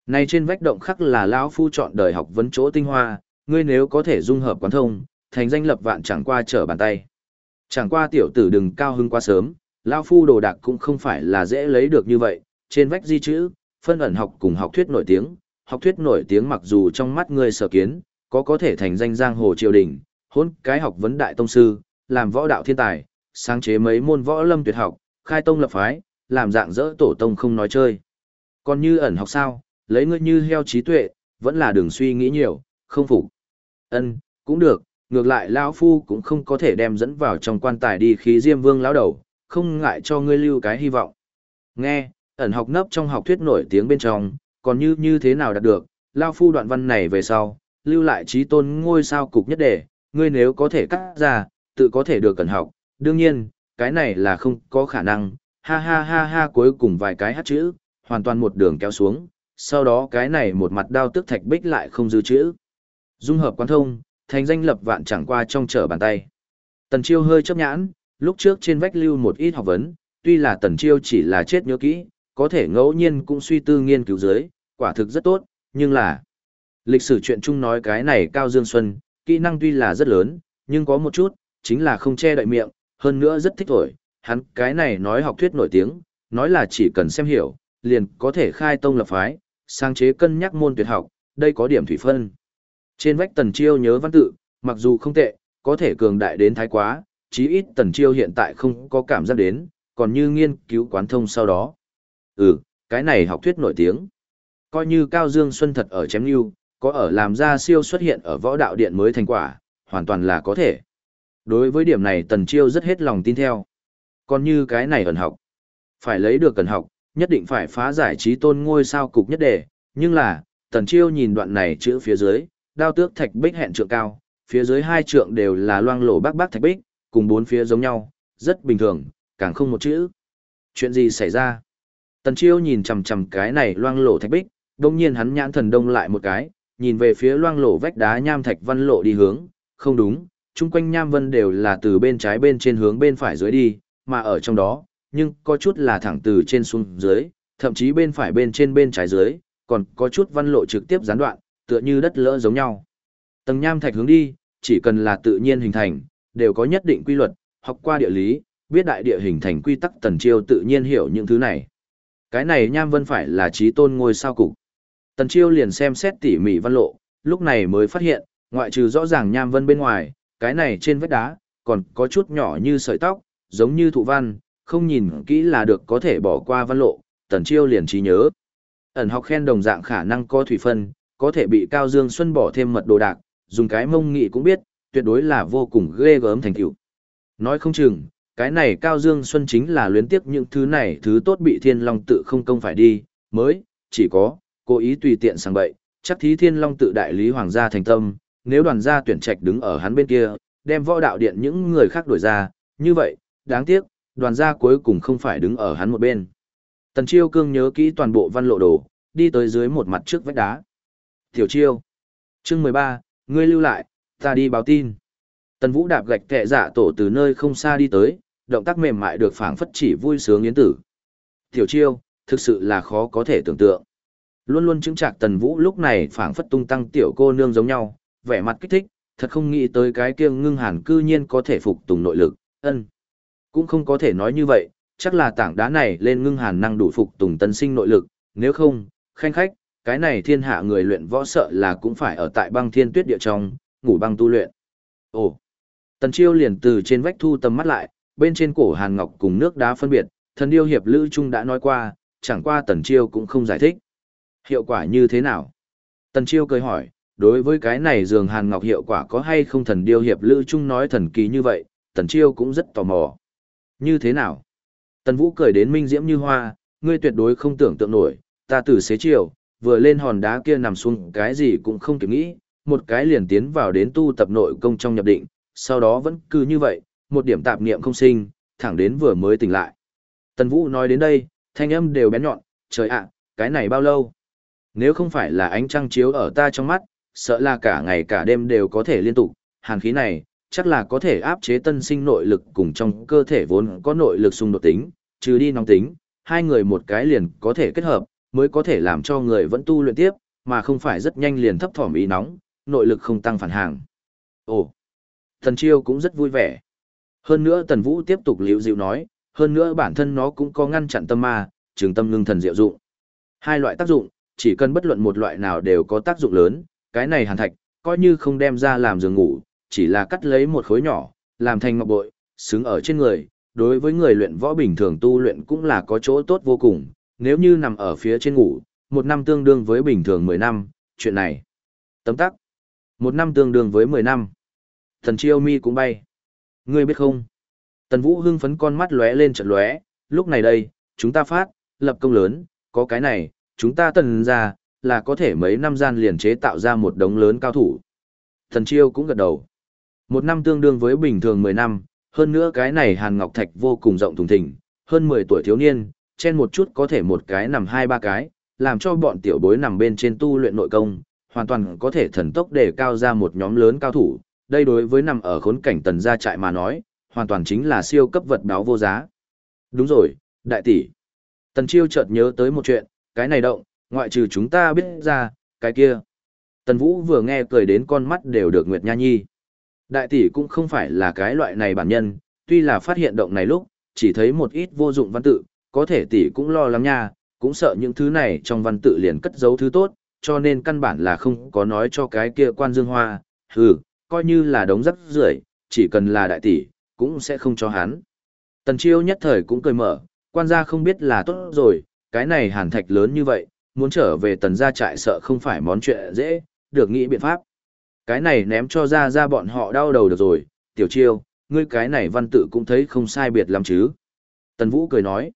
Này trên vách động khắc là lão phu chọn đời học vấn chỗ tinh hoa, ngươi nếu có thể dung hợp quán thông, thành danh lập vạn chẳng qua trở bàn tay. Chẳng qua tiểu tử đừng cao hứng quá sớm, lão phu đồ đạc cũng không phải là dễ lấy được như vậy, trên vách di chữ, phân ẩn học cùng học thuyết nổi tiếng, học thuyết nổi tiếng mặc dù trong mắt ngươi sở kiến, có thể thành danh giang hồ triều đình, hôn cái học vấn đại tông sư, làm võ đạo thiên tài, sáng chế mấy môn võ lâm tuyệt học, khai tông lập phái, làm dạng dỡ tổ tông không nói chơi. Còn như ẩn học sao, lấy ngươi như heo trí tuệ, vẫn là đừng suy nghĩ nhiều, không phục. Ân, cũng được, ngược lại lão phu cũng không có thể đem dẫn vào trong quan tài đi khí Diêm Vương lão đầu, không ngại cho ngươi lưu cái hy vọng. Nghe, ẩn học nấp trong học thuyết nổi tiếng bên trong, còn như thế nào đạt được, lão phu đoạn văn này về sau, lưu lại trí tôn ngôi sao cục nhất đề, ngươi nếu có thể cắt ra, tự có thể được ẩn học, đương nhiên, cái này là không có khả năng, ha ha ha ha cuối cùng vài cái hát chữ, hoàn toàn một đường kéo xuống, sau đó cái này một mặt đao tức thạch bích lại không dư chữ. Dung hợp quán thông, thành danh lập vạn chẳng qua trong trở bàn tay. Tần Chiêu hơi chấp nhãn, lúc trước trên vách lưu một ít học vấn, tuy là Tần Chiêu chỉ là chết nhớ kỹ, có thể ngẫu nhiên cũng suy tư nghiên cứu dưới, quả thực rất tốt, nhưng là lịch sử chuyện chung nói cái này Cao Dương Xuân, kỹ năng tuy là rất lớn, nhưng có một chút, chính là không che đậy miệng, hơn nữa rất thích thổi, hắn cái này nói học thuyết nổi tiếng, nói là chỉ cần xem hiểu, liền có thể khai tông lập phái, sáng chế cân nhắc môn tuyệt học, đây có điểm thủy phân. Trên vách Tần Chiêu nhớ văn tự, mặc dù không tệ, có thể cường đại đến thái quá, chí ít Tần Chiêu hiện tại không có cảm giác đến, còn như nghiên cứu quán thông sau đó. Cái này học thuyết nổi tiếng. Coi như Cao Dương Xuân thật ở chém lưu, có ở làm ra siêu xuất hiện ở võ đạo điện mới thành quả, hoàn toàn là có thể. Đối với điểm này Tần Chiêu rất hết lòng tin theo. Còn như cái này ẩn học, phải lấy được ẩn học, nhất định phải phá giải trí tôn ngôi sao cục nhất đề, nhưng là, Tần Chiêu nhìn đoạn này chữ phía dưới, đao tước thạch bích hẹn trượng cao, phía dưới hai trượng đều là loang lổ bác thạch bích, cùng bốn phía giống nhau, rất bình thường, càng không một chữ. Chuyện gì xảy ra? Tần Chiêu nhìn chằm chằm cái này loang lổ thạch bích, đồng nhiên hắn nhãn thần đông lại một cái, nhìn về phía loang lổ vách đá nham thạch văn lộ đi hướng, không đúng, chung quanh nham vân đều là từ bên trái bên trên hướng bên phải dưới đi, mà ở trong đó, nhưng có chút là thẳng từ trên xuống dưới, thậm chí bên phải bên trên bên trái dưới, còn có chút văn lộ trực tiếp gián đoạn, tựa như đất lỡ giống nhau. Tầng nham thạch hướng đi, chỉ cần là tự nhiên hình thành, đều có nhất định quy luật, học qua địa lý, biết đại địa hình thành quy tắc Tần Chiêu tự nhiên hiểu những thứ này. Cái này nham vân phải là trí tôn ngôi sao cục. Tần Chiêu liền xem xét tỉ mỉ văn lộ, lúc này mới phát hiện, ngoại trừ rõ ràng nham vân bên ngoài, cái này trên vách đá, còn có chút nhỏ như sợi tóc, giống như thụ văn, không nhìn kỹ là được có thể bỏ qua văn lộ, Tần Chiêu liền trí nhớ. Ẩn học khen đồng dạng khả năng có thủy phân, có thể bị Cao Dương Xuân bỏ thêm mật đồ đạc, dùng cái mông nghị cũng biết, tuyệt đối là vô cùng ghê gớm thành tựu. Nói không chừng, cái này Cao Dương Xuân chính là luyến tiếc những thứ này thứ tốt bị Thiên Long tự không công phải đi, mới, chỉ có, cố ý tùy tiện sang bậy, chắc thí Thiên Long tự đại lý hoàng gia thành tâm, nếu đoàn gia tuyển trạch đứng ở hắn bên kia, đem võ đạo điện những người khác đuổi ra, như vậy, đáng tiếc, đoàn gia cuối cùng không phải đứng ở hắn một bên. Tần Chiêu cương nhớ kỹ toàn bộ văn lộ đồ, đi tới dưới một mặt trước vách đá. Tiểu Chiêu. Chương 13, ngươi lưu lại, ta đi báo tin. Tần Vũ đạp gạch kẹ dạ tổ từ nơi không xa đi tới, động tác mềm mại được phảng phất chỉ vui sướng yến tử. Tiểu Chiêu, thực sự là khó có thể tưởng tượng. Luôn luôn chứng trạc Tần Vũ lúc này phảng phất tung tăng tiểu cô nương giống nhau, vẻ mặt kích thích, thật không nghĩ tới cái kia Ngưng Hàn cư nhiên có thể phục tùng nội lực, cũng không có thể nói như vậy, chắc là tảng đá này lên Ngưng Hàn năng đủ phục tùng tân sinh nội lực, nếu không, khanh khách, cái này thiên hạ người luyện võ sợ là cũng phải ở tại băng thiên tuyết địa trong, ngủ băng tu luyện. Ồ, Tần Chiêu liền từ trên vách thu tầm mắt lại, bên trên cổ Hàn Ngọc cùng nước đá phân biệt, thần điêu hiệp lữ trung đã nói qua, chẳng qua Tần Chiêu cũng không giải thích. Hiệu quả như thế nào? Tần Chiêu cười hỏi, đối với cái này giường Hàn Ngọc hiệu quả có hay không thần điêu hiệp lữ trung nói thần kỳ như vậy, Tần Chiêu cũng rất tò mò. Như thế nào? Tần Vũ cười đến minh diễm như hoa, ngươi tuyệt đối không tưởng tượng nổi, ta từ xế chiều, vừa lên hòn đá kia nằm xuống cái gì cũng không kịp nghĩ, một cái liền tiến vào đến tu tập nội công trong nhập định, sau đó vẫn cứ như vậy, một điểm tạp niệm không sinh, thẳng đến vừa mới tỉnh lại. Tần Vũ nói đến đây, thanh âm đều bén nhọn, trời ạ, cái này bao lâu? Nếu không phải là ánh trăng chiếu ở ta trong mắt, sợ là cả ngày cả đêm đều có thể liên tục, hàn khí này, chắc là có thể áp chế tân sinh nội lực cùng trong cơ thể vốn có nội lực xung đột tính, trừ đi nóng tính, hai người một cái liền có thể kết hợp, mới có thể làm cho người vẫn tu luyện tiếp, mà không phải rất nhanh liền thấp thỏm ý nóng, nội lực không tăng phản hàng. Ồ, Tần Chiêu cũng rất vui vẻ. Hơn nữa Tần Vũ tiếp tục liễu dịu nói, hơn nữa bản thân nó cũng có ngăn chặn tâm ma, trường tâm ngưng thần diệu dụng. Hai loại tác dụng, chỉ cần bất luận một loại nào đều có tác dụng lớn, cái này hàn thạch, coi như không đem ra làm giường ngủ, chỉ là cắt lấy một khối nhỏ, làm thành ngọc bội, xứng ở trên người, đối với người luyện võ bình thường tu luyện cũng là có chỗ tốt vô cùng, nếu như nằm ở phía trên ngủ, 1 năm tương đương với bình thường 10 năm, chuyện này. Tấm tắc. 1 năm tương đương với 10 năm. Thần Chiêu mi cũng bay. Ngươi biết không? Tần Vũ hưng phấn con mắt lóe lên trận lóe, lúc này đây, chúng ta phát, lập công lớn, có cái này, chúng ta Tần ra, là có thể mấy năm gian liền chế tạo ra một đống lớn cao thủ. Thần Chiêu cũng gật đầu. 1 năm tương đương với bình thường 10 năm, hơn nữa cái này hàn ngọc thạch vô cùng rộng thùng thình, hơn 10 tuổi thiếu niên, chen một chút có thể một cái nằm 2-3 cái, làm cho bọn tiểu bối nằm bên trên tu luyện nội công, hoàn toàn có thể thần tốc đề cao ra một nhóm lớn cao thủ. Đây đối với nằm ở khốn cảnh Tần gia trại mà nói, hoàn toàn chính là siêu cấp vật báo vô giá. Đúng rồi, đại tỷ. Tần Chiêu chợt nhớ tới một chuyện, cái này động, ngoại trừ chúng ta biết ra, cái kia. Tần Vũ vừa nghe cười đến con mắt đều được Nguyệt Nha Nhi. Đại tỷ cũng không phải là cái loại này bản nhân, tuy là phát hiện động này lúc, chỉ thấy một ít vô dụng văn tự, có thể tỷ cũng lo lắng nha, cũng sợ những thứ này trong văn tự liền cất giấu thứ tốt, cho nên căn bản là không có nói cho cái kia Quan Dương Hoa, coi như là đống rác rưởi, chỉ cần là đại tỷ, cũng sẽ không cho hắn. Tần Chiêu nhất thời cũng cười mở, quan gia không biết là tốt rồi, cái này hàn thạch lớn như vậy, muốn trở về Tần gia trại sợ không phải món chuyện dễ, được nghĩ biện pháp. Cái này ném cho ra bọn họ đau đầu được rồi, Tiểu Chiêu, ngươi cái này văn tự cũng thấy không sai biệt lắm chứ. Tần Vũ cười nói,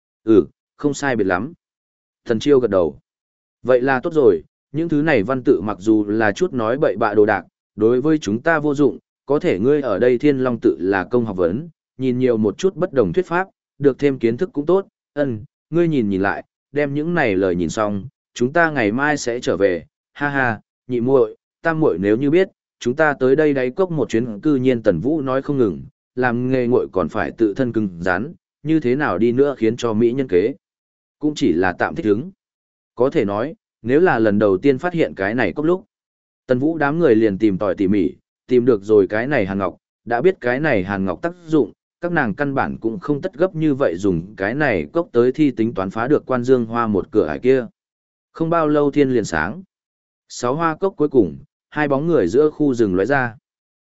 không sai biệt lắm. Tần Chiêu gật đầu. Vậy là tốt rồi, những thứ này văn tự mặc dù là chút nói bậy bạ đồ đạc, đối với chúng ta vô dụng, có thể ngươi ở đây Thiên Long tự là công học vấn, nhìn nhiều một chút bất đồng thuyết pháp, được thêm kiến thức cũng tốt, ngươi nhìn lại, đem những này lời nhìn xong, chúng ta ngày mai sẽ trở về, ha ha, nhị muội, tam muội nếu như biết, chúng ta tới đây đáy cốc một chuyến cư nhiên Tần Vũ nói không ngừng, làm nghề nguội còn phải tự thân cứng rắn, như thế nào đi nữa khiến cho Mỹ nhân kế. Cũng chỉ là tạm thích ứng. Có thể nói, nếu là lần đầu tiên phát hiện cái này cốc lúc, Tần Vũ đám người liền tìm tòi tỉ mỉ, tìm được rồi cái này hàn ngọc, đã biết cái này hàn ngọc tác dụng, các nàng căn bản cũng không tất gấp như vậy dùng cái này cốc tới thi tính toán phá được Quan Dương Hoa một cửa ải kia. Không bao lâu thiên liền sáng. 6 hoa cốc cuối cùng, 2 bóng người giữa khu rừng lóe ra.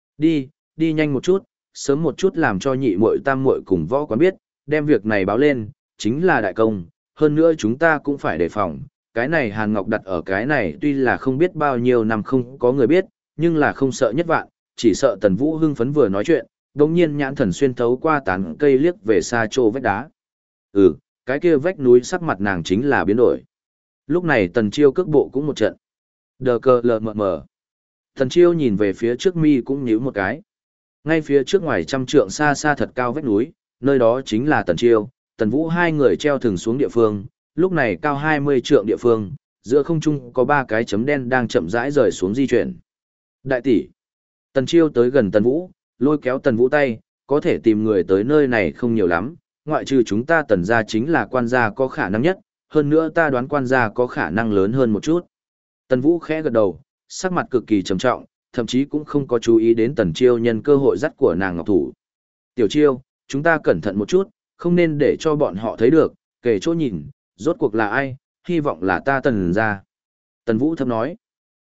Đi nhanh một chút, sớm một chút làm cho nhị muội tam muội cùng võ quán biết, đem việc này báo lên, chính là đại công, hơn nữa chúng ta cũng phải đề phòng. Cái này hàn ngọc đặt ở cái này tuy là không biết bao nhiêu năm không có người biết, nhưng là không sợ nhất vạn, chỉ sợ Tần Vũ hưng phấn vừa nói chuyện, đồng nhiên nhãn thần xuyên thấu qua tán cây liếc về xa chỗ vách đá. Cái kia vách núi sắc mặt nàng chính là biến đổi. Lúc này Tần Chiêu cước bộ cũng một trận. Đờ cờ lờ mờ mờ. Tần Chiêu nhìn về phía trước mi cũng nhíu một cái. Ngay phía trước ngoài trăm trượng xa xa thật cao vách núi, nơi đó chính là Tần Chiêu, Tần Vũ hai người treo thừng xuống địa phương, lúc này cao 20 trượng địa phương, giữa không trung có 3 cái chấm đen đang chậm rãi rời xuống di chuyển. Đại tỷ. Tần Chiêu tới gần Tần Vũ, lôi kéo Tần Vũ tay, có thể tìm người tới nơi này không nhiều lắm, ngoại trừ chúng ta Tần gia chính là quan gia có khả năng nhất, hơn nữa ta đoán quan gia có khả năng lớn hơn một chút. Tần Vũ khẽ gật đầu, sắc mặt cực kỳ trầm trọng, thậm chí cũng không có chú ý đến Tần Chiêu nhân cơ hội dắt của nàng ngọc thủ. Tiểu Chiêu, chúng ta cẩn thận một chút, không nên để cho bọn họ thấy được, kể chỗ nhìn, rốt cuộc là ai, hy vọng là ta Tần gia. Tần Vũ thầm nói.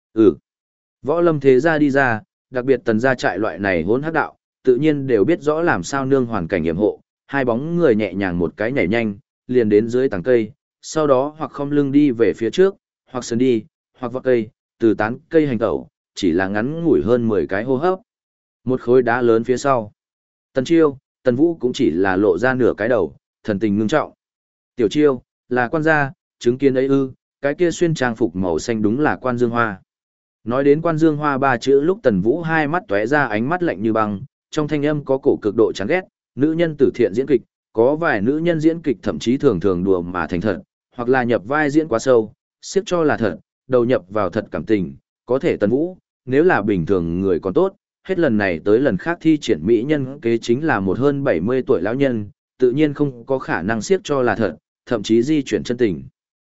Võ lâm thế gia đi ra, đặc biệt Tần gia trại loại này hỗn hắc đạo, tự nhiên đều biết rõ làm sao nương hoàn cảnh hiểm hộ. Hai bóng người nhẹ nhàng một cái nhảy nhanh, liền đến dưới tàng cây, sau đó hoặc khom lưng đi về phía trước, hoặc sườn đi, hoặc vọt cây, từ tán cây hành tẩu, chỉ là ngắn ngủi hơn 10 cái hô hấp. Một khối đá lớn phía sau. Tần Chiêu, Tần Vũ cũng chỉ là lộ ra nửa cái đầu, thần tình ngưng trọng. Tiểu Chiêu, là quan gia, chứng kiến ấy cái kia xuyên trang phục màu xanh đúng là Quan Dương Hoa. Nói đến Quan Dương Hoa 3 chữ lúc Tần Vũ hai mắt tóe ra ánh mắt lạnh như băng, trong thanh âm có cổ cực độ chán ghét, nữ nhân tử thiện diễn kịch, có vài nữ nhân diễn kịch thậm chí thường thường đùa mà thành thật, hoặc là nhập vai diễn quá sâu, siết cho là thật, đầu nhập vào thật cảm tình, có thể Tần Vũ, nếu là bình thường người còn tốt, hết lần này tới lần khác thi triển mỹ nhân kế chính là một hơn 70 tuổi lão nhân, tự nhiên không có khả năng siết cho là thật, thậm chí di chuyển chân tình.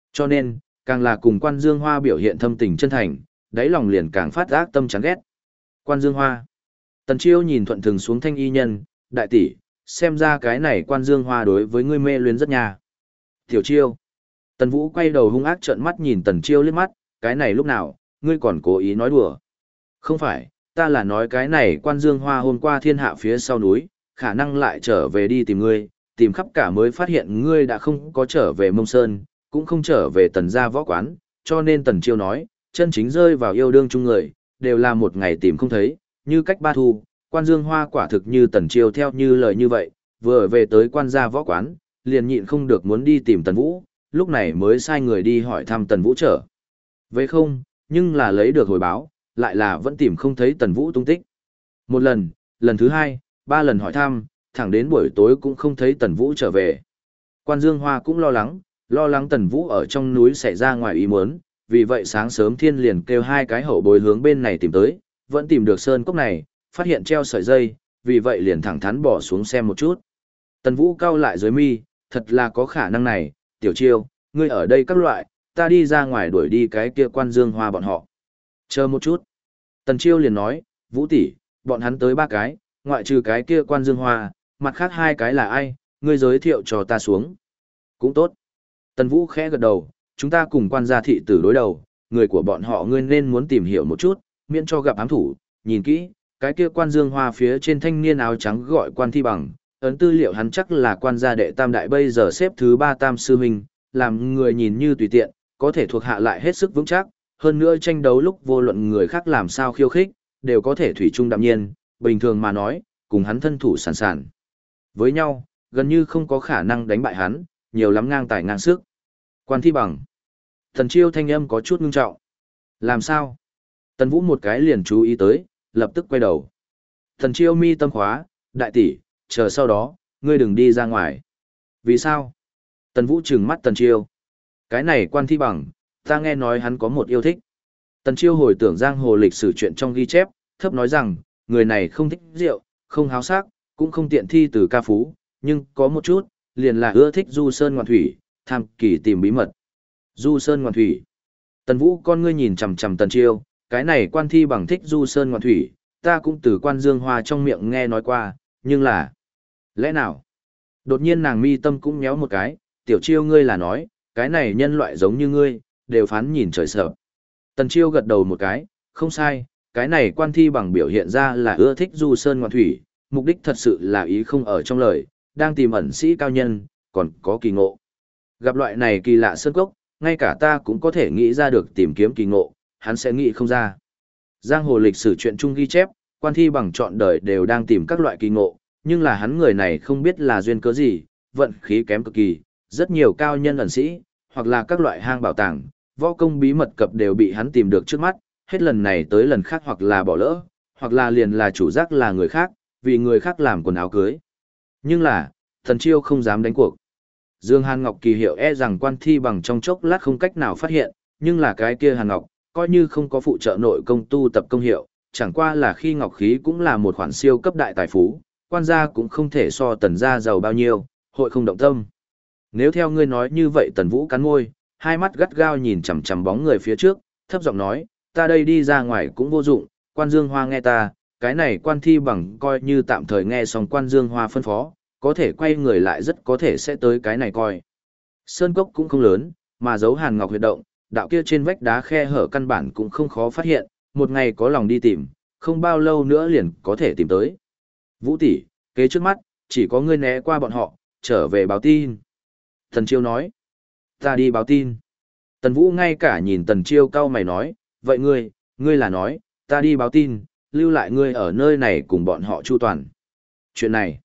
Cho nên, càng là cùng Quan Dương Hoa biểu hiện thâm tình chân thành, đáy lòng liền càng phát ác tâm chán ghét. Quan Dương Hoa. Tần Chiêu nhìn thuận thường xuống thanh y nhân, đại tỷ, xem ra cái này Quan Dương Hoa đối với ngươi mê luyến rất nha. Tiểu Chiêu. Tần Vũ quay đầu hung ác trợn mắt nhìn Tần Chiêu liếc mắt, cái này lúc nào, ngươi còn cố ý nói đùa. Không phải, ta là nói cái này Quan Dương Hoa hôm qua thiên hạ phía sau núi, khả năng lại trở về đi tìm ngươi, tìm khắp cả mới phát hiện ngươi đã không có trở về Mông Sơn, cũng không trở về Tần gia võ quán, cho nên Tần Chiêu nói, chân chính rơi vào yêu đương chung người, đều là một ngày tìm không thấy, như cách ba thu, Quan Dương Hoa quả thực như Tần Chiêu theo như lời như vậy, vừa về tới quan gia võ quán, liền nhịn không được muốn đi tìm Tần Vũ, lúc này mới sai người đi hỏi thăm Tần Vũ trở. Vậy không, nhưng là lấy được hồi báo, lại là vẫn tìm không thấy Tần Vũ tung tích. Một lần, lần thứ hai, ba lần hỏi thăm, thẳng đến buổi tối cũng không thấy Tần Vũ trở về. Quan Dương Hoa cũng lo lắng Tần Vũ ở trong núi xảy ra ngoài ý muốn, vì vậy sáng sớm thiên liền kêu hai cái hậu bối hướng bên này tìm tới, vẫn tìm được sơn cốc này, phát hiện treo sợi dây, vì vậy liền thẳng thắn bỏ xuống xem một chút. Tần Vũ cau lại dưới mi, thật là có khả năng này, Tiểu Chiêu, ngươi ở đây các loại, ta đi ra ngoài đuổi đi cái kia Quan Dương Hoa bọn họ. Chờ một chút. Tần Chiêu liền nói, Vũ tỷ, bọn hắn tới ba cái, ngoại trừ cái kia Quan Dương Hoa, mặt khác hai cái là ai, ngươi giới thiệu cho ta xuống. Cũng tốt. Tần Vũ khẽ gật đầu, chúng ta cùng quan gia thị tử đối đầu, người của bọn họ ngươi nên muốn tìm hiểu một chút, miễn cho gặp ám thủ, nhìn kỹ, cái kia Quan Dương Hoa phía trên thanh niên áo trắng gọi Quan Thi Bằng, ấn tư liệu hắn chắc là quan gia đệ tam đại bây giờ xếp thứ ba tam sư huynh, làm người nhìn như tùy tiện, có thể thuộc hạ lại hết sức vững chắc, hơn nữa tranh đấu lúc vô luận người khác làm sao khiêu khích, đều có thể thủy chung đạm nhiên, bình thường mà nói, cùng hắn thân thủ sẵn sàng. Với nhau, gần như không có khả năng đánh bại hắn, nhiều lắm ngang tài ngang sức. Quan Thi Bằng. Thần Chiêu thanh âm có chút ngưng trọng. Làm sao? Tần Vũ một cái liền chú ý tới, lập tức quay đầu. Thần Chiêu mi tâm khóa, đại tỷ, chờ sau đó, ngươi đừng đi ra ngoài. Vì sao? Tần Vũ trừng mắt Tần Chiêu. Cái này Quan Thi Bằng, ta nghe nói hắn có một yêu thích. Tần Chiêu hồi tưởng giang hồ lịch sử chuyện trong ghi chép, thấp nói rằng, người này không thích rượu, không háo sắc, cũng không tiện thi từ ca phú, nhưng có một chút, liền là ưa thích du sơn ngoạn thủy, tham kỳ tìm bí mật. Du sơn ngoạn thủy. Tần Vũ con ngươi nhìn chằm chằm Tần Chiêu, cái này Quan Thi Bằng thích du sơn ngoạn thủy, ta cũng từ Quan Dương Hoa trong miệng nghe nói qua, nhưng là... Lẽ nào? Đột nhiên nàng mi tâm cũng nhéo một cái, Tiểu Chiêu ngươi là nói, cái này nhân loại giống như ngươi, đều phán nhìn trời sợ. Tần Chiêu gật đầu một cái, không sai, cái này Quan Thi Bằng biểu hiện ra là ưa thích du sơn ngoạn thủy, mục đích thật sự là ý không ở trong lời, đang tìm ẩn sĩ cao nhân, còn có kỳ ngộ. Gặp loại này kỳ lạ sơn cốc, ngay cả ta cũng có thể nghĩ ra được tìm kiếm kỳ ngộ, hắn sẽ nghĩ không ra. Giang hồ lịch sử chuyện chung ghi chép, Quan Thi Bằng trọn đời đều đang tìm các loại kỳ ngộ, nhưng là hắn người này không biết là duyên cớ gì, vận khí kém cực kỳ, rất nhiều cao nhân ẩn sĩ, hoặc là các loại hang bảo tàng, võ công bí mật cập đều bị hắn tìm được trước mắt, hết lần này tới lần khác hoặc là bỏ lỡ, hoặc là liền là chủ giác là người khác, vì người khác làm quần áo cưới. Nhưng là, Thần Chiêu không dám đánh cuộc. Dương Hàn Ngọc kỳ hiệu e rằng Quan Thi Bằng trong chốc lát không cách nào phát hiện, nhưng là cái kia Hàn Ngọc, coi như không có phụ trợ nội công tu tập công hiệu, chẳng qua là khi ngọc khí cũng là một khoản siêu cấp đại tài phú, quan gia cũng không thể so Tần gia giàu bao nhiêu, hội không động tâm. Nếu theo ngươi nói như vậy Tần Vũ cắn môi, hai mắt gắt gao nhìn chằm chằm bóng người phía trước, thấp giọng nói, ta đây đi ra ngoài cũng vô dụng, Quan Dương Hoa nghe ta, cái này Quan Thi Bằng coi như tạm thời nghe xong Quan Dương Hoa phân phó, có thể quay người lại rất có thể sẽ tới cái này coi. Sơn cốc cũng không lớn, mà dấu Hàn Ngọc huyệt động, đạo kia trên vách đá khe hở căn bản cũng không khó phát hiện, một ngày có lòng đi tìm, không bao lâu nữa liền có thể tìm tới. Vũ tỷ, kế trước mắt, chỉ có ngươi né qua bọn họ, trở về báo tin. Tần Chiêu nói, ta đi báo tin. Tần Vũ ngay cả nhìn Tần Chiêu cau mày nói, vậy ngươi là nói, ta đi báo tin, lưu lại ngươi ở nơi này cùng bọn họ chu toàn. Chuyện này,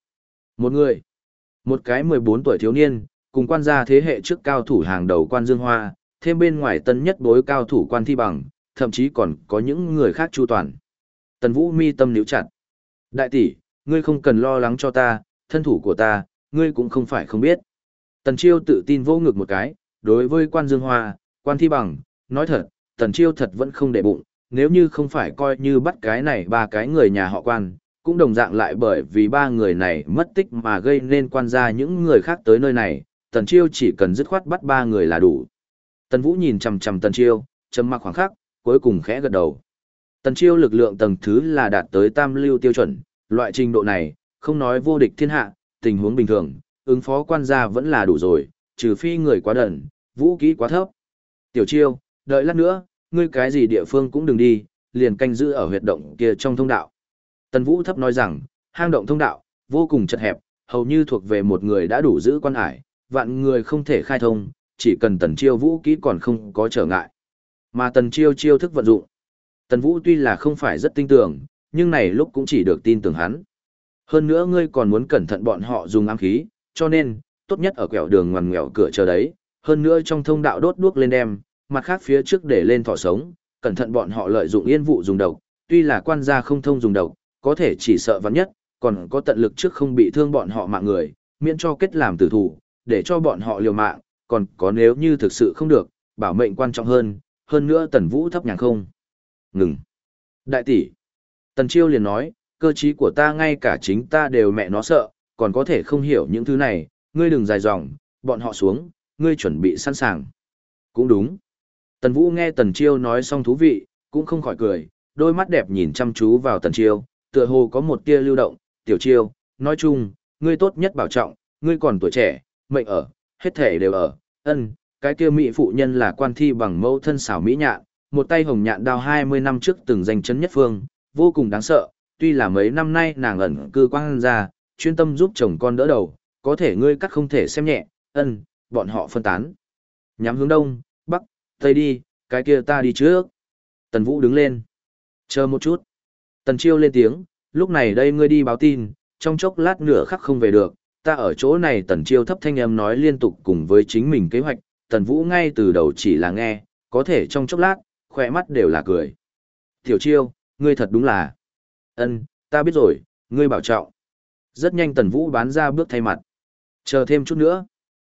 một cái 14 tuổi thiếu niên, cùng quan gia thế hệ trước cao thủ hàng đầu Quan Dương Hoa, thêm bên ngoài tân nhất bối cao thủ Quan Thi Bằng, thậm chí còn có những người khác chu toàn. Tần Vũ mi tâm níu chặt. Đại tỷ, ngươi không cần lo lắng cho ta, thân thủ của ta, ngươi cũng không phải không biết. Tần Chiêu tự tin vô ngực một cái, đối với Quan Dương Hoa, Quan Thi Bằng, nói thật, Tần Chiêu thật vẫn không để bụng, nếu như không phải coi như bắt cái này ba cái người nhà họ Quan, cũng đồng dạng lại bởi vì ba người này mất tích mà gây nên quan gia những người khác tới nơi này, Tần Chiêu chỉ cần dứt khoát bắt ba người là đủ. Tần Vũ nhìn chằm chằm Tần Chiêu, trầm mặc khoảng khắc, cuối cùng khẽ gật đầu. Tần Chiêu lực lượng tầng thứ là đạt tới tam lưu tiêu chuẩn, loại trình độ này, không nói vô địch thiên hạ, tình huống bình thường, ứng phó quan gia vẫn là đủ rồi, trừ phi người quá đần, vũ khí quá thấp. Tiểu Chiêu, đợi lát nữa, ngươi cái gì địa phương cũng đừng đi, liền canh giữ ở huyệt động kia trong thông đạo. Tần Vũ thấp nói rằng, hang động thông đạo, vô cùng chật hẹp, hầu như thuộc về một người đã đủ giữ quan hải, vạn người không thể khai thông, chỉ cần Tần Chiêu vũ kỹ còn không có trở ngại. Mà Tần Chiêu chiêu thức vận dụng. Tần Vũ tuy là không phải rất tin tưởng, nhưng này lúc cũng chỉ được tin tưởng hắn. Hơn nữa ngươi còn muốn cẩn thận bọn họ dùng ám khí, cho nên, tốt nhất ở quẹo đường ngoằn ngoèo cửa chờ đấy, hơn nữa trong thông đạo đốt đuốc lên đem, mặt khác phía trước để lên thỏ sống, cẩn thận bọn họ lợi dụng yên vụ dùng độc, tuy là quan gia không thông dùng độc, có thể chỉ sợ vắn nhất, còn có tận lực trước không bị thương bọn họ mạng người, miễn cho kết làm tử thủ, để cho bọn họ liều mạng, còn có nếu như thực sự không được, bảo mệnh quan trọng hơn nữa Tần Vũ thấp nhàng không. Ngừng. Đại tỷ. Tần Chiêu liền nói, cơ trí của ta ngay cả chính ta đều mẹ nó sợ, còn có thể không hiểu những thứ này, ngươi đừng dài dòng, bọn họ xuống, ngươi chuẩn bị sẵn sàng. Cũng đúng. Tần Vũ nghe Tần Chiêu nói xong thú vị, cũng không khỏi cười, đôi mắt đẹp nhìn chăm chú vào Tần Chiêu, tựa hồ có một tia lưu động, Tiểu Chiêu, nói chung, ngươi tốt nhất bảo trọng, ngươi còn tuổi trẻ, mệnh ở, hết thể đều ở, cái kia mỹ phụ nhân là quan thi bằng mẫu thân xảo mỹ nhạn, một tay hồng nhạn đao 20 năm trước từng giành chấn nhất phương, vô cùng đáng sợ, tuy là mấy năm nay nàng ẩn cư quang ra, chuyên tâm giúp chồng con đỡ đầu, có thể ngươi cắt không thể xem nhẹ, bọn họ phân tán. Nhắm hướng đông, bắc, tây đi, cái kia ta đi trước. Tần Vũ đứng lên. Chờ một chút. Tần Chiêu lên tiếng, lúc này đây ngươi đi báo tin, trong chốc lát nửa khắc không về được, ta ở chỗ này. Tần Chiêu thấp thanh âm nói liên tục cùng với chính mình kế hoạch, Tần Vũ ngay từ đầu chỉ là nghe, có thể trong chốc lát, khỏe mắt đều là cười. Tiểu Chiêu, ngươi thật đúng là. Ta biết rồi, ngươi bảo trọng. Rất nhanh Tần Vũ bán ra bước thay mặt. Chờ thêm chút nữa.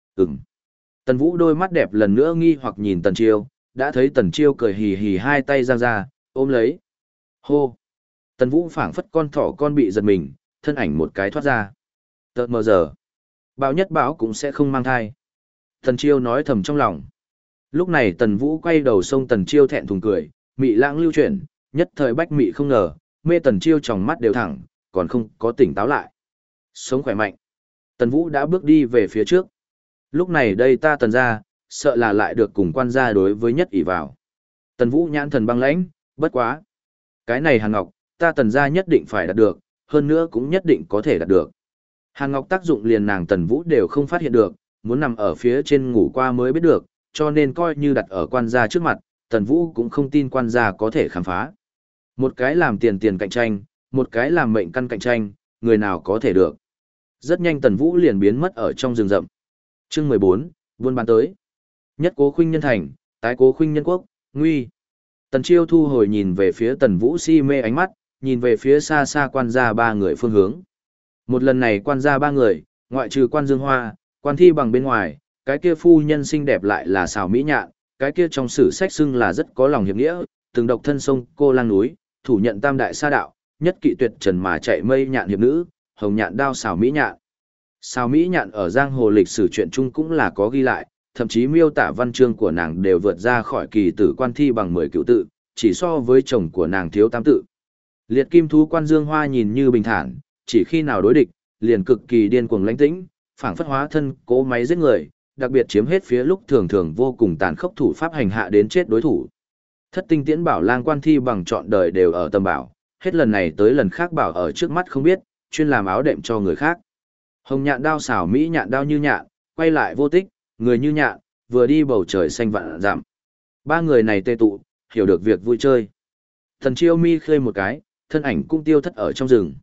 Tần Vũ đôi mắt đẹp lần nữa nghi hoặc nhìn Tần Chiêu, đã thấy Tần Chiêu cười hì hì hai tay giang ra, ôm lấy. Hô! Tần Vũ phảng phất con thỏ con bị giật mình, thân ảnh một cái thoát ra. Tợt mờ giờ. Báo nhất báo cũng sẽ không mang thai. Tần Chiêu nói thầm trong lòng. Lúc này Tần Vũ quay đầu xông Tần Chiêu thẹn thùng cười, mị lãng lưu chuyển, nhất thời bách mị không ngờ, mê Tần Chiêu tròng mắt đều thẳng, còn không có tỉnh táo lại. Sống khỏe mạnh. Tần Vũ đã bước đi về phía trước. Lúc này đây ta Tần ra, sợ là lại được cùng quan gia đối với nhất ỷ vào. Tần Vũ nhãn thần băng lãnh, bất quá. Cái này Hàn Ngọc, ta Tần ra nhất định phải đạt được, hơn nữa cũng nhất định có thể đạt được. Hàn Ngọc tác dụng liền nàng Tần Vũ đều không phát hiện được, muốn nằm ở phía trên ngủ qua mới biết được, cho nên coi như đặt ở quan gia trước mặt, Tần Vũ cũng không tin quan gia có thể khám phá. Một cái làm tiền cạnh tranh, một cái làm mệnh căn cạnh tranh, người nào có thể được. Rất nhanh Tần Vũ liền biến mất ở trong rừng rậm. Chương 14, buôn bán tới. Nhất cố khuynh nhân thành, tái cố khuynh nhân quốc, nguy. Tần Chiêu thu hồi nhìn về phía Tần Vũ si mê ánh mắt, nhìn về phía xa xa quan gia ba người phương hướng. Một lần này quan gia ba người, ngoại trừ quan Dương Hoa, quan thi bằng bên ngoài, cái kia phu nhân xinh đẹp lại là xào mỹ nhạn, cái kia trong sử sách xưng là rất có lòng hiệp nghĩa, từng độc thân sông cô lang núi, thủ nhận tam đại sa đạo, nhất kỵ tuyệt trần mà chạy mây nhạn hiệp nữ, hồng nhạn đao xào mỹ nhạn. Xào mỹ nhạn ở giang hồ lịch sử truyện chung cũng là có ghi lại, thậm chí miêu tả văn chương của nàng đều vượt ra khỏi kỳ tử quan thi bằng 10 cựu tự, chỉ so với chồng của nàng thiếu 8 tự. Liệt kim thú quan Dương Hoa nhìn như bình thản, chỉ khi nào đối địch, liền cực kỳ điên cuồng lãnh tĩnh, phảng phất hóa thân cố máy giết người, đặc biệt chiếm hết phía lúc thường thường vô cùng tàn khốc thủ pháp hành hạ đến chết đối thủ. Thất tinh tiễn bảo lang quan thi bằng trọn đời đều ở tâm bảo, hết lần này tới lần khác bảo ở trước mắt không biết, chuyên làm áo đệm cho người khác. Hồng nhạn đao xảo mỹ nhạn đao như nhạn, quay lại vô tích, người như nhạn, vừa đi bầu trời xanh vạn dặm. Ba người này tê tụ, hiểu được việc vui chơi. Thần Chiêu mi khơi một cái, thân ảnh cũng tiêu thất ở trong rừng.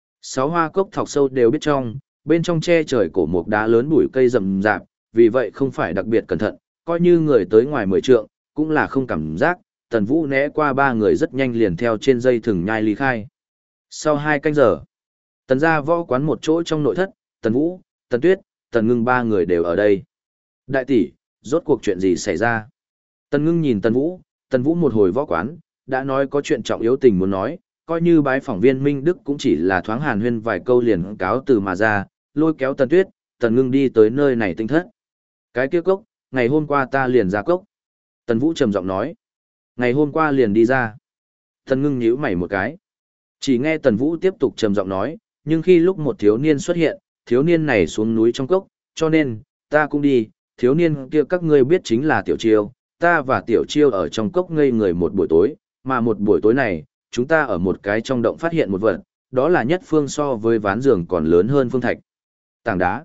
6 hoa cốc thọc sâu đều biết trong, bên trong che trời cổ một đá lớn bụi cây rậm rạp, vì vậy không phải đặc biệt cẩn thận, coi như người tới ngoài 10 trượng, cũng là không cảm giác. Tần Vũ né qua ba người rất nhanh liền theo trên dây thừng nhai ly khai. Sau 2 canh giờ, Tần gia võ quán một chỗ trong nội thất, Tần Vũ, Tần Tuyết, Tần Ngưng ba người đều ở đây. Đại tỷ, rốt cuộc chuyện gì xảy ra? Tần Ngưng nhìn Tần Vũ một hồi võ quán, đã nói có chuyện trọng yếu tình muốn nói, coi như bái phỏng viên Minh Đức cũng chỉ là thoáng hàn huyên vài câu liền cáo từ mà ra, lôi kéo Tần Tuyết, Tần Ngưng đi tới nơi này tinh thất. Cái kia cốc, ngày hôm qua ta liền ra cốc. Tần Vũ trầm giọng nói. Ngày hôm qua liền đi ra. Tần Ngưng nhíu mày một cái. Chỉ nghe Tần Vũ tiếp tục trầm giọng nói, nhưng khi lúc một thiếu niên xuất hiện, thiếu niên này xuống núi trong cốc, cho nên, ta cũng đi, thiếu niên kia các ngươi biết chính là Tiểu Chiêu, ta và Tiểu Chiêu ở trong cốc ngây người một buổi tối, mà một buổi tối này, chúng ta ở một cái trong động phát hiện một vật, đó là nhất phương so với ván giường còn lớn hơn phương thạch. Tảng đá.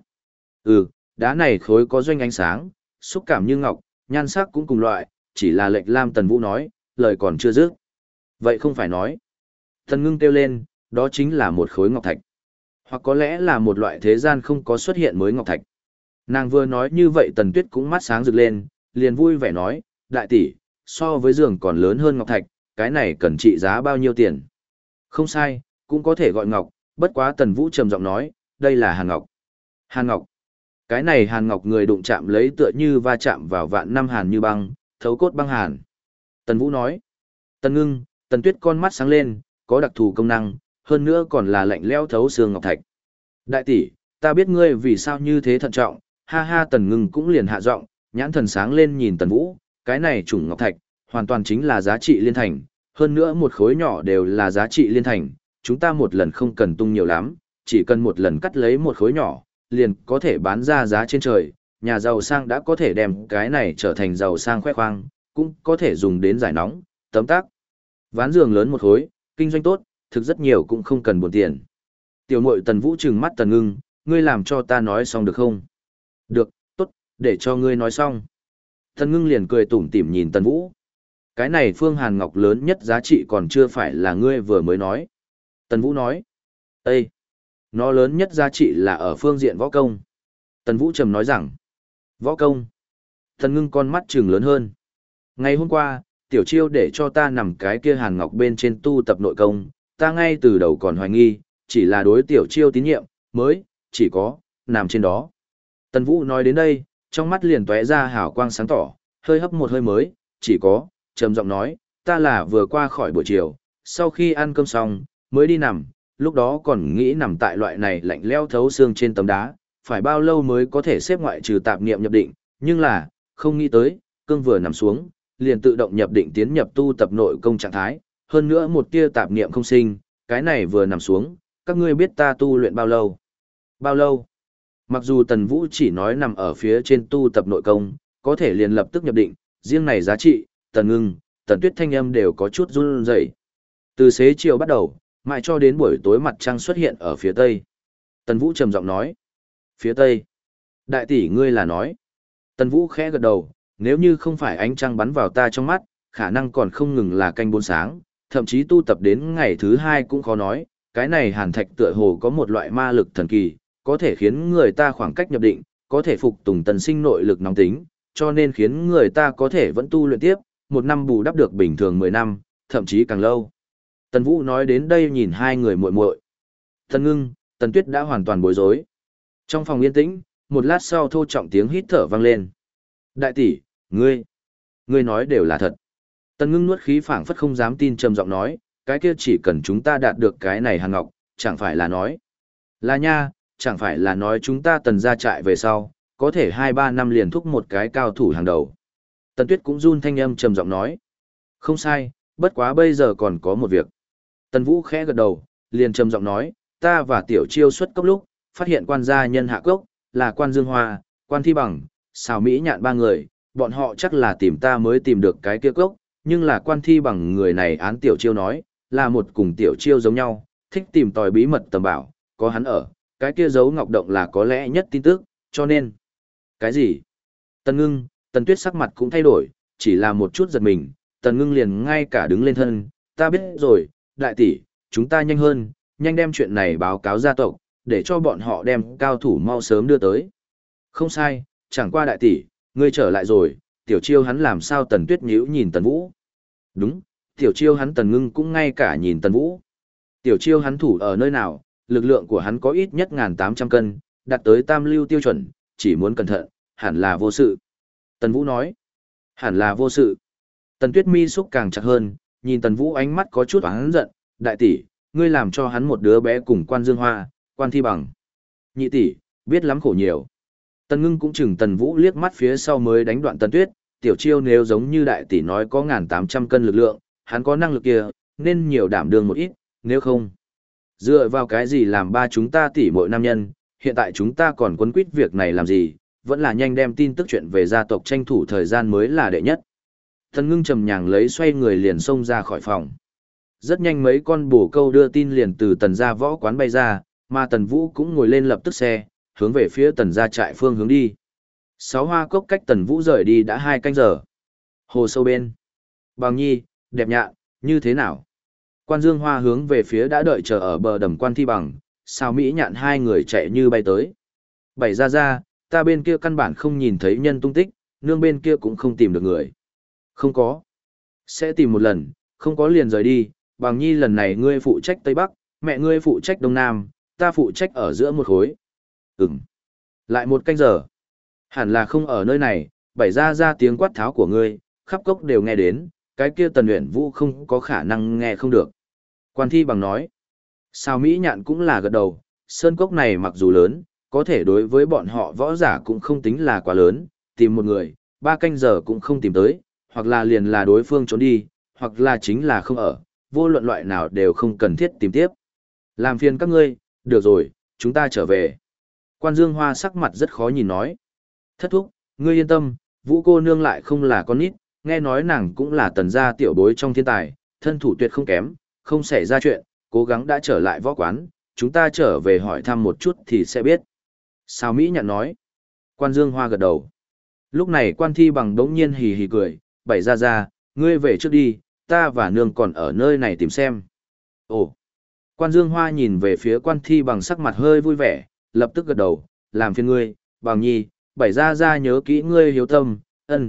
Đá này khối có doanh ánh sáng, xúc cảm như ngọc, nhan sắc cũng cùng loại, chỉ là lệnh Lam Tần Vũ nói, lời còn chưa dứt. Vậy không phải nói. Tần Ngưng kêu lên, đó chính là một khối ngọc thạch. Hoặc có lẽ là một loại thế gian không có xuất hiện mới ngọc thạch. Nàng vừa nói như vậy Tần Tuyết cũng mắt sáng rực lên, liền vui vẻ nói, đại tỷ, so với giường còn lớn hơn ngọc thạch, cái này cần trị giá bao nhiêu tiền? Không sai, cũng có thể gọi ngọc, bất quá Tần Vũ trầm giọng nói, đây là hàn ngọc. Hàn ngọc. Cái này hàn ngọc người đụng chạm lấy tựa như va chạm vào vạn năm hàn như băng, thấu cốt băng hàn. Tần Vũ nói. Tần Ngưng, Tần Tuyết con mắt sáng lên, có đặc thù công năng, hơn nữa còn là lạnh lẽo thấu xương ngọc thạch. Đại tỷ, ta biết ngươi vì sao như thế thận trọng, ha ha. Tần Ngưng cũng liền hạ giọng, nhãn thần sáng lên nhìn Tần Vũ, cái này chủng ngọc thạch, hoàn toàn chính là giá trị liên thành, hơn nữa một khối nhỏ đều là giá trị liên thành, chúng ta một lần không cần tung nhiều lắm, chỉ cần một lần cắt lấy một khối nhỏ, liền có thể bán ra giá trên trời, nhà giàu sang đã có thể đem cái này trở thành giàu sang khoe khoang, cũng có thể dùng đến giải nóng, tấm tác. Ván giường lớn một khối, kinh doanh tốt, thực rất nhiều cũng không cần buồn tiền. Tiểu muội Tần Vũ trừng mắt Tần Ngưng, ngươi làm cho ta nói xong được không? Được, tốt, để cho ngươi nói xong. Tần Ngưng liền cười tủm tỉm nhìn Tần Vũ. Cái này phương hàn ngọc lớn nhất giá trị còn chưa phải là ngươi vừa mới nói. Tần Vũ nói. Ê! Nó lớn nhất giá trị là ở phương diện võ công. Tần Vũ trầm nói rằng. Võ công. Tần Ngưng con mắt trừng lớn hơn. Ngày hôm qua, Tiểu Chiêu để cho ta nằm cái kia hàn ngọc bên trên tu tập nội công, ta ngay từ đầu còn hoài nghi, chỉ là đối Tiểu Chiêu tín nhiệm, mới, chỉ có, nằm trên đó. Tần Vũ nói đến đây, trong mắt liền tóe ra hào quang sáng tỏ, hơi hấp một hơi mới, chỉ có, trầm giọng nói, ta là vừa qua khỏi buổi chiều, sau khi ăn cơm xong, mới đi nằm, lúc đó còn nghĩ nằm tại loại này lạnh lẽo thấu xương trên tấm đá, phải bao lâu mới có thể xếp ngoại trừ tạp niệm nhập định, nhưng là, không nghĩ tới, cương vừa nằm xuống, liền tự động nhập định tiến nhập tu tập nội công trạng thái, hơn nữa một tia tạp niệm không sinh, cái này vừa nằm xuống, các ngươi biết ta tu luyện bao lâu? Bao lâu? Mặc dù Tần Vũ chỉ nói nằm ở phía trên tu tập nội công, có thể liền lập tức nhập định, riêng này giá trị, Tần Ngưng, Tần Tuyết thanh âm đều có chút run rẩy. Từ xế chiều bắt đầu, mãi cho đến buổi tối mặt trăng xuất hiện ở phía tây. Tần Vũ trầm giọng nói. Phía tây. Đại tỷ ngươi là nói. Tần Vũ khẽ gật đầu, nếu như không phải ánh trăng bắn vào ta trong mắt, khả năng còn không ngừng là canh 4 sáng, thậm chí tu tập đến ngày thứ 2 cũng khó nói. Cái này hàn thạch tựa hồ có một loại ma lực thần kỳ, có thể khiến người ta khoảng cách nhập định, có thể phục tùng tần sinh nội lực nóng tính, cho nên khiến người ta có thể vẫn tu luyện tiếp, một năm bù đắp được bình thường 10 năm, thậm chí càng lâu. Tần Vũ nói đến đây nhìn hai người muội muội. Tần Ngưng, Tần Tuyết đã hoàn toàn bối rối. Trong phòng yên tĩnh, một lát sau thô trọng tiếng hít thở vang lên. Đại tỷ, ngươi nói đều là thật. Tần Ngưng nuốt khí phảng phất không dám tin trầm giọng nói, cái kia chỉ cần chúng ta đạt được cái này hàn ngọc, chẳng phải là nói. Là nha, chẳng phải là nói chúng ta Tần ra trại về sau, có thể 2-3 năm liền thúc một cái cao thủ hàng đầu. Tần Tuyết cũng run thanh âm trầm giọng nói. Không sai, bất quá bây giờ còn có một việc. Tần Vũ khẽ gật đầu, liền trầm giọng nói, ta và Tiểu Chiêu xuất cốc lúc, phát hiện quan gia nhân hạ cốc, là quan Dương Hoa, quan Thi Bằng, Xào Mỹ Nhạn 3 người, bọn họ chắc là tìm ta mới tìm được cái kia cốc, nhưng là quan Thi Bằng người này án Tiểu Chiêu nói, là một cùng Tiểu Chiêu giống nhau, thích tìm tòi bí mật tầm bảo, có hắn ở, cái kia dấu ngọc động là có lẽ nhất tin tức, cho nên. Cái gì? Tần Ngưng, Tần Tuyết sắc mặt cũng thay đổi, chỉ là một chút giật mình, Tần Ngưng liền ngay cả đứng lên thân, ta biết rồi, đại tỷ, chúng ta nhanh hơn, nhanh đem chuyện này báo cáo gia tộc, để cho bọn họ đem cao thủ mau sớm đưa tới. Không sai, chẳng qua đại tỷ, ngươi trở lại rồi, Tiểu Chiêu hắn làm sao? Tần Tuyết nhíu nhìn Tần Vũ. Đúng, Tiểu Chiêu hắn Tần Ngưng cũng ngay cả nhìn Tần Vũ. Tiểu Chiêu hắn thủ ở nơi nào, lực lượng của hắn có ít nhất 1.800 cân, đạt tới tam lưu tiêu chuẩn, chỉ muốn cẩn thận, hẳn là vô sự. Tần Vũ nói, hẳn là vô sự. Tần Tuyết mi xúc càng chặt hơn, nhìn Tần Vũ ánh mắt có chút oán giận, đại tỷ, ngươi làm cho hắn một đứa bé cùng quan Dương Hoa, quan Thi Bằng. Nhị tỷ, biết lắm khổ nhiều. Tần Ngưng cũng chừng Tần Vũ liếc mắt phía sau mới đánh đoạn Tần Tuyết, tiểu chiêu nếu giống như đại tỷ nói có 1.800 cân lực lượng, hắn có năng lực kia, nên nhiều đảm đương một ít, nếu không. Dựa vào cái gì làm ba chúng ta tỷ muội nam nhân, hiện tại chúng ta còn quấn quýt việc này làm gì, vẫn là nhanh đem tin tức chuyện về gia tộc tranh thủ thời gian mới là đệ nhất. Tần Ngưng trầm nhàng lấy xoay người liền xông ra khỏi phòng. Rất nhanh mấy con bồ câu đưa tin liền từ tần gia võ quán bay ra, mà tần vũ cũng ngồi lên lập tức xe, hướng về phía tần gia trại phương hướng đi. 6 hoa cốc cách tần vũ rời đi đã 2 canh giờ. Hồ sâu bên. Bằng nhi, đẹp nhạn, như thế nào? Quan Dương Hoa hướng về phía đã đợi chờ ở bờ đầm Quan Thi Bằng, sao Mỹ Nhạn hai người chạy như bay tới. Bảy ra, ta bên kia căn bản không nhìn thấy nhân tung tích, nương bên kia cũng không tìm được người. Không có. Sẽ tìm một lần, không có liền rời đi, Bằng nhi lần này ngươi phụ trách Tây Bắc, mẹ ngươi phụ trách Đông Nam, ta phụ trách ở giữa một khối. Ừm. Lại 1 canh giờ. Hẳn là không ở nơi này, bảy ra tiếng quát tháo của ngươi, khắp cốc đều nghe đến, cái kia Tần Uyển Vũ không có khả năng nghe không được. Quan Thi Bằng nói. Sao Mỹ Nhạn cũng là gật đầu, sơn cốc này mặc dù lớn, có thể đối với bọn họ võ giả cũng không tính là quá lớn, tìm một người, 3 canh giờ cũng không tìm tới, hoặc là liền là đối phương trốn đi, hoặc là chính là không ở, vô luận loại nào đều không cần thiết tìm tiếp. Làm phiền các ngươi, được rồi, chúng ta trở về. Quan Dương Hoa sắc mặt rất khó nhìn nói. Thất thúc, ngươi yên tâm, Vũ cô nương lại không là con nít, nghe nói nàng cũng là tần gia tiểu bối trong thiên tài, thân thủ tuyệt không kém, không xảy ra chuyện, cố gắng đã trở lại võ quán, chúng ta trở về hỏi thăm một chút thì sẽ biết. Sao Mỹ Nhạn nói. Quan Dương Hoa gật đầu. Lúc này Quan Thi Bằng đống nhiên hì hì cười, bảy ra, ngươi về trước đi, ta và nương còn ở nơi này tìm xem. Ồ. Quan Dương Hoa nhìn về phía Quan Thi Bằng sắc mặt hơi vui vẻ, lập tức gật đầu, làm phiền ngươi, Bằng nhi, bảy ra nhớ kỹ ngươi hiếu tâm,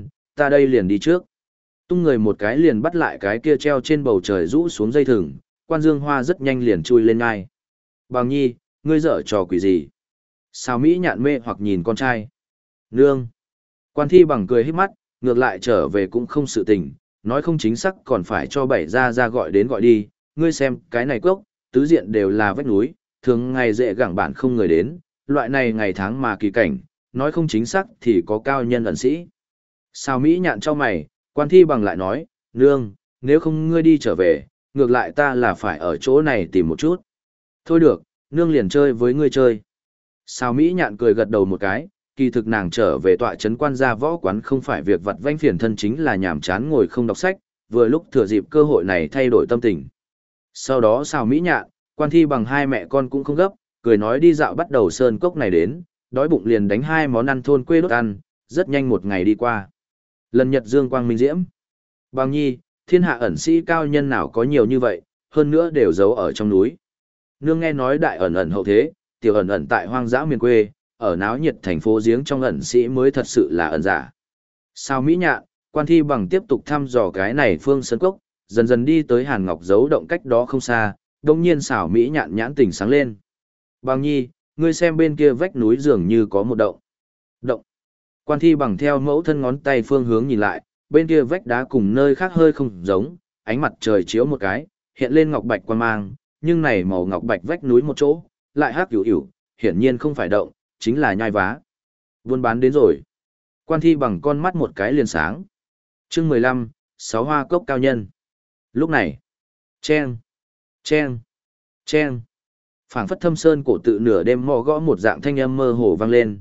ta đây liền đi trước. Tung người một cái liền bắt lại cái kia treo trên bầu trời rũ xuống dây thừng, Quan Dương Hoa rất nhanh liền chui lên ngai. Bằng nhi, ngươi dở trò quỷ gì? Sao Mỹ Nhạn mê hoặc nhìn con trai? Nương. Quan Thi Bằng cười hít mắt, ngược lại trở về cũng không sự tình, nói không chính xác còn phải cho bảy ra gọi đến gọi đi, ngươi xem cái này cốc, tứ diện đều là vách núi, thường ngày dễ gẳng bản không người đến, loại này ngày tháng mà kỳ cảnh, nói không chính xác thì có cao nhân ẩn sĩ. Sao Mỹ Nhạn cho mày, Quan Thi Bằng lại nói, nương, nếu không ngươi đi trở về, ngược lại ta là phải ở chỗ này tìm một chút. Thôi được, nương liền chơi với ngươi chơi. Sao Mỹ Nhạn cười gật đầu một cái, kỳ thực nàng trở về tọa trấn quan gia võ quán không phải việc vặt vãnh phiền thân chính là nhàm chán ngồi không đọc sách, vừa lúc thừa dịp cơ hội này thay đổi tâm tình. Sau đó Sao Mỹ Nhạn, Quan Thi Bằng hai mẹ con cũng không gấp, cười nói đi dạo bắt đầu sơn cốc này đến, đói bụng liền đánh 2 món ăn thôn quê đốt ăn, rất nhanh một ngày đi qua. Lần nhật dương quang minh diễm. Bằng nhi, thiên hạ ẩn sĩ cao nhân nào có nhiều như vậy, hơn nữa đều giấu ở trong núi. Nương nghe nói đại ẩn ẩn hậu thế, tiểu ẩn ẩn tại hoang dã miền quê, ở náo nhiệt thành phố giếng trong ẩn sĩ mới thật sự là ẩn giả. Sao Mỹ Nhạn, Quan Thi Bằng tiếp tục thăm dò cái này phương sơn cốc, dần dần đi tới Hàn Ngọc giấu động cách đó không xa, đồng nhiên xảo Mỹ Nhạn nhãn tỉnh sáng lên. Bằng nhi, ngươi xem bên kia vách núi dường như có một động. Động. Quan Thi Bằng theo mẫu thân ngón tay phương hướng nhìn lại, bên kia vách đá cùng nơi khác hơi không giống, ánh mặt trời chiếu một cái, hiện lên ngọc bạch quan mang, nhưng này màu ngọc bạch vách núi một chỗ, lại hắc ỉu ỉu, hiển nhiên không phải động, chính là nhai vá. Buôn bán đến rồi. Quan Thi Bằng con mắt một cái liền sáng. Chương 15, 6 hoa cốc cao nhân. Lúc này, chen, chen, chen. Phảng phất thâm sơn cổ tự nửa đêm mò gõ một dạng thanh âm mơ hồ vang lên,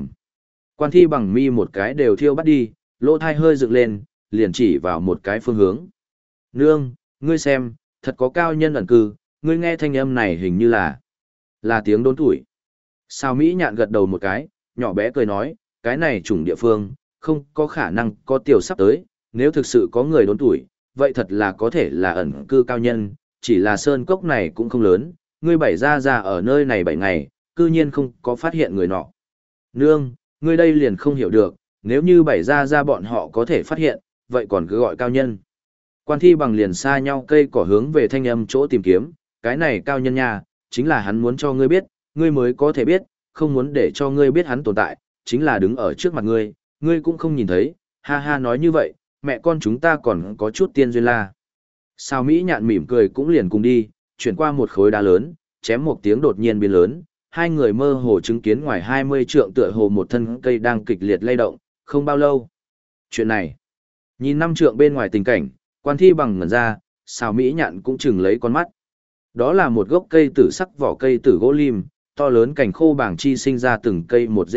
Quan Thi Bằng mi một cái đều thiêu bắt đi, lỗ thai hơi dựng lên, liền chỉ vào một cái phương hướng. Nương, ngươi xem, thật có cao nhân ẩn cư, ngươi nghe thanh âm này hình như là tiếng đốn tuổi. Sao Mỹ Nhạn gật đầu một cái, nhỏ bé cười nói, cái này chủng địa phương, không có khả năng có tiểu sắp tới, nếu thực sự có người đốn tuổi, vậy thật là có thể là ẩn cư cao nhân, chỉ là sơn cốc này cũng không lớn, ngươi bảy ra ở nơi này 7 ngày, cư nhiên không có phát hiện người nọ. Nương, ngươi đây liền không hiểu được, nếu như bảy ra bọn họ có thể phát hiện, vậy còn cứ gọi cao nhân. Quan Thi Bằng liền xa nhau cây cỏ hướng về thanh âm chỗ tìm kiếm, cái này cao nhân nha, chính là hắn muốn cho ngươi biết, ngươi mới có thể biết, không muốn để cho ngươi biết hắn tồn tại, chính là đứng ở trước mặt ngươi cũng không nhìn thấy, ha ha nói như vậy, mẹ con chúng ta còn có chút tiên duyên la. Sao Mỹ Nhạn mỉm cười cũng liền cùng đi, chuyển qua một khối đá lớn, chém một tiếng đột nhiên biến lớn, hai người mơ hồ chứng kiến ngoài 20 trượng tựa hồ một thân cây đang kịch liệt lay động, không bao lâu. Chuyện này, nhìn năm trượng bên ngoài tình cảnh, Quan Thi Bằng ngẩn ra, Sào Mỹ Nhạn cũng chừng lấy con mắt. Đó là một gốc cây tử sắc vỏ cây tử gỗ lim, to lớn cành khô bảng chi sinh ra từng cây một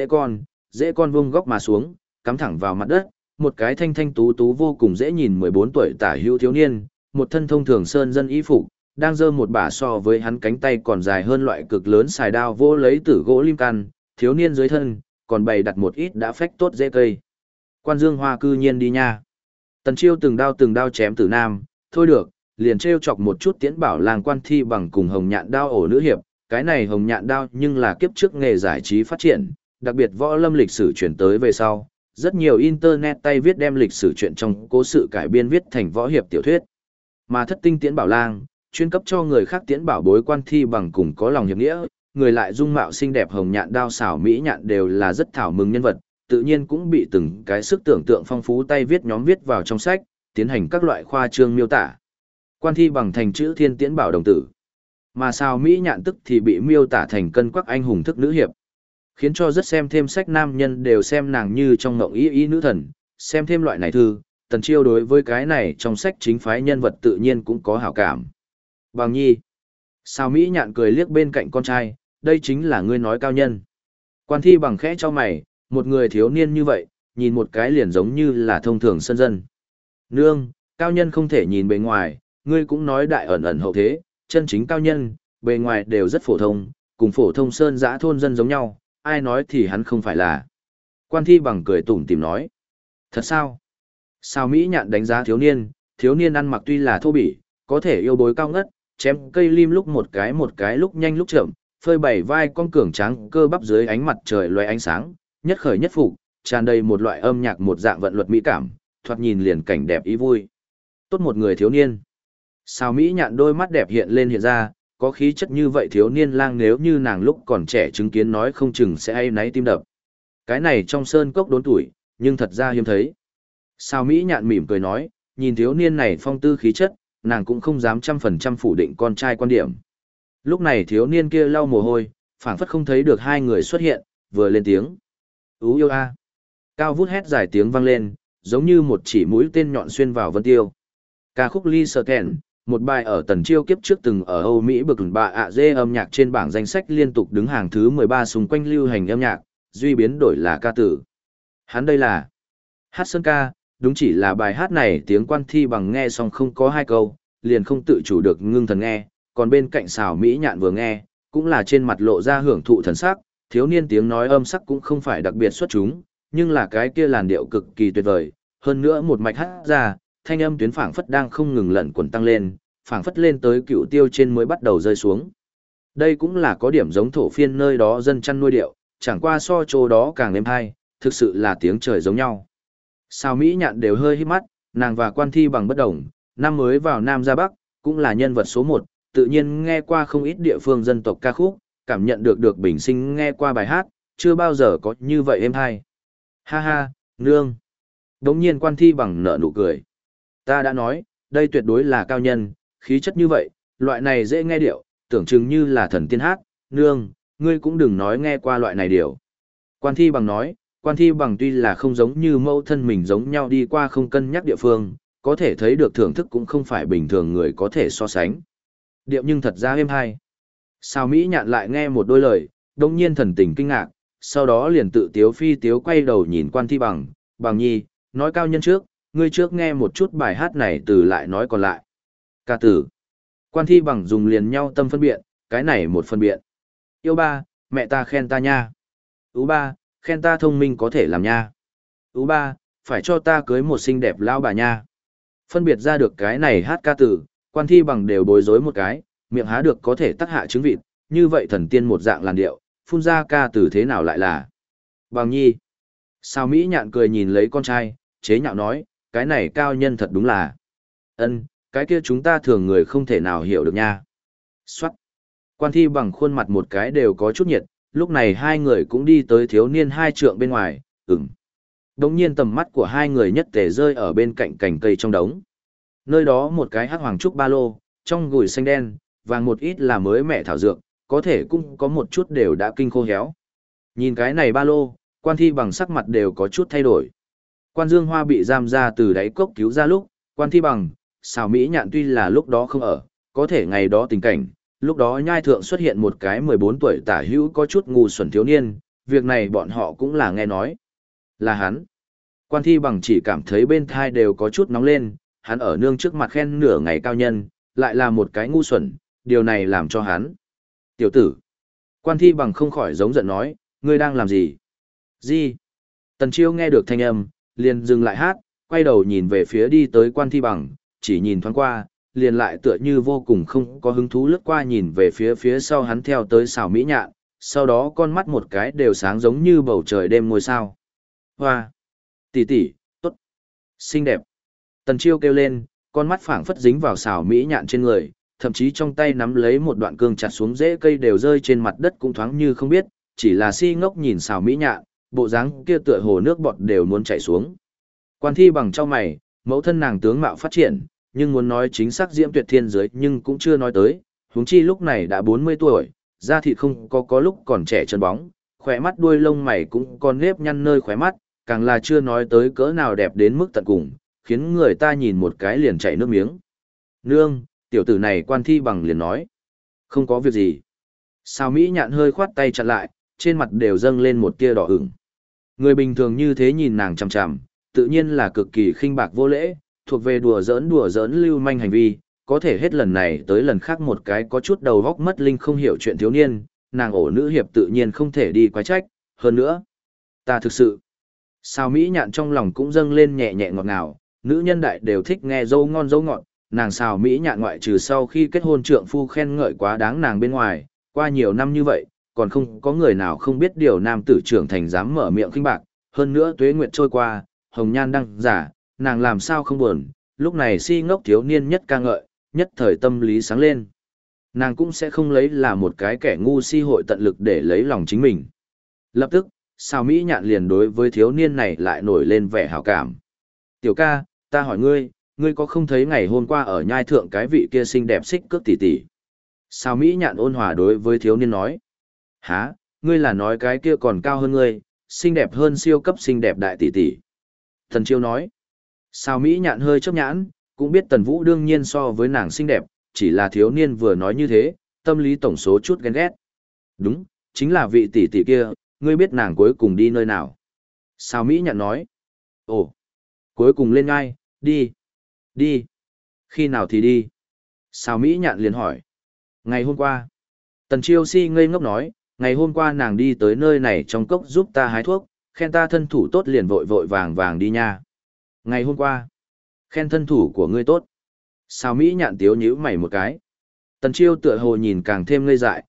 rễ con vung góc mà xuống, cắm thẳng vào mặt đất, một cái thanh thanh tú tú vô cùng dễ nhìn 14 tuổi tả hữu thiếu niên, một thân thông thường sơn dân y phục, đang giơ một bả so với hắn cánh tay còn dài hơn loại cực lớn xài đao vô lấy tử gỗ lim căn, thiếu niên dưới thân, còn bày đặt một ít đã phách tốt rễ cây. Quan Dương Hoa cư nhiên đi nha. Tần Chiêu từng đao chém Tử Nam, thôi được, liền trêu chọc một chút Tiễn Bảo làng Quan Thi Bằng cùng Hồng Nhạn đao ổ nữ hiệp, cái này Hồng Nhạn đao nhưng là kiếp trước nghề giải trí phát triển, đặc biệt võ lâm lịch sử chuyển tới về sau, rất nhiều internet tay viết đem lịch sử chuyện trong cố sự cải biên viết thành võ hiệp tiểu thuyết. Mà Thất Tinh Tiễn Bảo lang, chuyên cấp cho người khác tiễn bảo bối Quan Thi Bằng cùng có lòng hiệp nghĩa, người lại dung mạo xinh đẹp Hồng Nhạn đao xảo Mỹ Nhạn đều là rất thảo mừng nhân vật, tự nhiên cũng bị từng cái sức tưởng tượng phong phú tay viết nhóm viết vào trong sách, tiến hành các loại khoa trương miêu tả. Quan Thi Bằng thành chữ Thiên Tiễn Bảo đồng tử, mà xào Mỹ Nhạn tức thì bị miêu tả thành cân quắc anh hùng thức nữ hiệp, khiến cho rất xem thêm sách nam nhân đều xem nàng như trong ngộng y nữ thần. Xem thêm loại này thư, Tần Chiêu đối với cái này trong sách chính phái nhân vật tự nhiên cũng có hảo cảm. Bằng nhi. Xào Mỹ Nhạn cười liếc bên cạnh con trai, đây chính là ngươi nói cao nhân. Quan Thi Bằng khẽ cho mày, một người thiếu niên như vậy, nhìn một cái liền giống như là thông thường sân dân. Nương, cao nhân không thể nhìn bề ngoài, ngươi cũng nói đại ẩn ẩn hậu thế, chân chính cao nhân, bề ngoài đều rất phổ thông, cùng phổ thông sơn dã thôn dân giống nhau, ai nói thì hắn không phải là. Quan Thi Bằng cười tủm tỉm nói. Thật sao? Sao Mỹ Nhạn đánh giá thiếu niên ăn mặc tuy là thô bỉ, có thể yêu bối cao ngất, chém cây lim lúc một cái lúc nhanh lúc chậm, phơi bày vai con cường tráng cơ bắp dưới ánh mặt trời loé ánh sáng, nhất khởi nhất phục, tràn đầy một loại âm nhạc một dạng vận luật mỹ cảm, thoạt nhìn liền cảnh đẹp ý vui. Tốt một người thiếu niên. Sao Mỹ Nhạn đôi mắt đẹp hiện lên hiện ra, có khí chất như vậy thiếu niên lang nếu như nàng lúc còn trẻ chứng kiến nói không chừng sẽ hay náy tim đập. Cái này trong sơn cốc đốn tuổi, nhưng thật ra hiếm thấy. Sao Mỹ Nhạn mỉm cười nói, nhìn thiếu niên này phong tư khí chất, nàng cũng không dám 100% phủ định con trai quan điểm. Lúc này thiếu niên kia lau mồ hôi, phảng phất không thấy được hai người xuất hiện, vừa lên tiếng. Ú yêu a. Cao vút hét dài tiếng vang lên, giống như một chỉ mũi tên nhọn xuyên vào vân tiêu. Ca khúc Lee Serten, một bài ở Tần Chiêu kiếp trước từng ở Âu Mỹ bực bạ ạ dê âm nhạc trên bảng danh sách liên tục đứng hàng thứ 13 xung quanh lưu hành âm nhạc, duy biến đổi là ca tử. Hắn đây là hát sơn ca, đúng chỉ là bài hát này tiếng Quan Thi Bằng nghe xong không có hai câu, liền không tự chủ được ngưng thần nghe, còn bên cạnh xào Mỹ Nhạn vừa nghe, cũng là trên mặt lộ ra hưởng thụ thần sắc, thiếu niên tiếng nói âm sắc cũng không phải đặc biệt xuất chúng, nhưng là cái kia làn điệu cực kỳ tuyệt vời, hơn nữa một mạch hát ra, thanh âm tuyến phảng phất đang không ngừng lẩn quẩn tăng lên, phảng phất lên tới cựu tiêu trên mới bắt đầu rơi xuống. Đây cũng là có điểm giống thổ phiên nơi đó dân chăn nuôi điệu, chẳng qua so chỗ đó càng êm hay, thực sự là tiếng trời giống nhau. Sao Mỹ Nhạn đều hơi hít mắt, nàng và Quan Thi Bằng bất đồng, năm mới vào Nam ra Bắc, cũng là nhân vật số 1, tự nhiên nghe qua không ít địa phương dân tộc ca khúc, cảm nhận được bình sinh nghe qua bài hát, chưa bao giờ có như vậy êm hay. Ha ha, nương. Đống nhiên Quan Thi Bằng nở nụ cười. Ta đã nói, đây tuyệt đối là cao nhân, khí chất như vậy, loại này dễ nghe điệu, tưởng chừng như là thần tiên hát, nương, ngươi cũng đừng nói nghe qua loại này điệu. Quan Thi Bằng nói, Quan Thi Bằng tuy là không giống như mẫu thân mình giống nhau đi qua không cân nhắc địa phương, có thể thấy được thưởng thức cũng không phải bình thường người có thể so sánh. Điệu nhưng thật ra êm hay. Sao Mỹ Nhạn lại nghe một đôi lời, đông nhiên thần tình kinh ngạc, sau đó liền tự tiếu phi tiếu quay đầu nhìn Quan Thi Bằng, Bằng nhi, nói cao nhân trước, ngươi trước nghe một chút bài hát này từ lại nói còn lại. Ca tử. Quan Thi Bằng dùng liền nhau tâm phân biện, cái này một phân biện. Yêu ba, mẹ ta khen ta nha. Ú ba, khen ta thông minh có thể làm nha. Ú ba, phải cho ta cưới một xinh đẹp lão bà nha. Phân biệt ra được cái này hát ca tử, Quan Thi Bằng đều bối rối một cái, miệng há được có thể tắc hạ trứng vịt, như vậy thần tiên một dạng làn điệu, phun ra ca tử thế nào lại là. Bằng nhi. Sao Mỹ Nhạn cười nhìn lấy con trai, chế nhạo nói, cái này cao nhân thật đúng là. Cái kia chúng ta thường người không thể nào hiểu được nha. Xoát. Quan Thi Bằng khuôn mặt một cái đều có chút nhiệt, lúc này hai người cũng đi tới thiếu niên 2 trượng bên ngoài, Đống nhiên tầm mắt của hai người nhất tề rơi ở bên cạnh cành cây trong đống. Nơi đó một cái hắc hoàng trúc ba lô, trong gùi xanh đen, vàng một ít là mới mẻ thảo dược, có thể cũng có một chút đều đã kinh khô héo. Nhìn cái này ba lô, Quan Thi Bằng sắc mặt đều có chút thay đổi. Quan Dương Hoa bị giam ra từ đáy cốc cứu ra lúc, Quan Thi Bằng, Sào Mỹ Nhạn tuy là lúc đó không ở, có thể ngày đó tình cảnh, lúc đó nhai thượng xuất hiện một cái 14 tuổi tả hữu có chút ngu xuẩn thiếu niên, việc này bọn họ cũng là nghe nói. Là hắn. Quan Thi Bằng chỉ cảm thấy bên thai đều có chút nóng lên, hắn ở nương trước mặt khen nửa ngày cao nhân, lại là một cái ngu xuẩn, điều này làm cho hắn. Tiểu tử. Quan Thi Bằng không khỏi giống giận nói, ngươi đang làm gì? Gì? Tần Chiêu nghe được thanh âm, liền dừng lại hát, quay đầu nhìn về phía đi tới Quan Thi Bằng, chỉ nhìn thoáng qua, liền lại tựa như vô cùng không có hứng thú lướt qua nhìn về phía sau hắn theo tới Sào Mỹ Nhạn, sau đó con mắt một cái đều sáng giống như bầu trời đêm ngôi sao. Hoa! Tỷ tỷ, tốt! Xinh đẹp! Tần Chiêu kêu lên, con mắt phảng phất dính vào Sào Mỹ Nhạn trên người, thậm chí trong tay nắm lấy một đoạn cương chặt xuống rễ cây đều rơi trên mặt đất cũng thoáng như không biết, chỉ là si ngốc nhìn Sào Mỹ Nhạn, bộ dáng kia tựa hồ nước bọt đều muốn chảy xuống. Quan Thi Bằng trao mày, mẫu thân nàng tướng mạo phát triển, nhưng muốn nói chính xác diễm tuyệt thiên giới nhưng cũng chưa nói tới, huống chi lúc này đã 40 tuổi, da thịt không có lúc còn trẻ chân bóng, khỏe mắt đuôi lông mày cũng còn nếp nhăn nơi khóe mắt, càng là chưa nói tới cỡ nào đẹp đến mức tận cùng, khiến người ta nhìn một cái liền chảy nước miếng. Nương, tiểu tử này Quan Thi Bằng liền nói. Không có việc gì. Sào Mỹ Nhạn hơi khoát tay chặn lại, trên mặt đều dâng lên một tia đỏ ửng. Người bình thường như thế nhìn nàng chằm chằm, tự nhiên là cực kỳ khinh bạc vô lễ, thuộc về đùa giỡn lưu manh hành vi, có thể hết lần này tới lần khác một cái có chút đầu góc mất linh không hiểu chuyện thiếu niên, nàng ổ nữ hiệp tự nhiên không thể đi quái trách, hơn nữa. Ta thực sự. Sào Mỹ Nhạn trong lòng cũng dâng lên nhẹ nhẹ ngọt ngào, nữ nhân đại đều thích nghe dâu ngon dâu ngọt, nàng Sào Mỹ Nhạn ngoại trừ sau khi kết hôn trượng phu khen ngợi quá đáng nàng bên ngoài, qua nhiều năm như vậy, còn không có người nào không biết điều nam tử trưởng thành dám mở miệng khinh bạc, hơn nữa tuế nguyệt trôi qua, hồng nhan đăng giả, nàng làm sao không buồn, lúc này si ngốc thiếu niên nhất ca ngợi, nhất thời tâm lý sáng lên. Nàng cũng sẽ không lấy là một cái kẻ ngu si hội tận lực để lấy lòng chính mình. Lập tức, Sào Mỹ Nhạn liền đối với thiếu niên này lại nổi lên vẻ hảo cảm. Tiểu ca, ta hỏi ngươi, ngươi có không thấy ngày hôm qua ở nhai thượng cái vị kia xinh đẹp xích cước tỷ tỷ? Sào Mỹ Nhạn ôn hòa đối với thiếu niên nói. Hả, ngươi là nói cái kia còn cao hơn ngươi, xinh đẹp hơn siêu cấp xinh đẹp đại tỷ tỷ. Thần Chiêu nói. Sào Mỹ Nhạn hơi chớp nhãn, cũng biết Tần Vũ đương nhiên so với nàng xinh đẹp, chỉ là thiếu niên vừa nói như thế, tâm lý tổng số chút ghen ghét. Đúng, chính là vị tỷ tỷ kia, ngươi biết nàng cuối cùng đi nơi nào? Sào Mỹ Nhạn nói. Ồ, cuối cùng lên ngai, đi. Đi. Khi nào thì đi? Sào Mỹ Nhạn liền hỏi. Ngày hôm qua. Tần Chiêu si ngây ngốc nói, ngày hôm qua nàng đi tới nơi này trong cốc giúp ta hái thuốc, khen ta thân thủ tốt liền vội vội vàng vàng đi nha. Ngày hôm qua, khen thân thủ của ngươi tốt. Sào Mỹ Nhạn tiếu nhíu mày một cái. Tần Chiêu tựa hồ nhìn càng thêm ngây dại,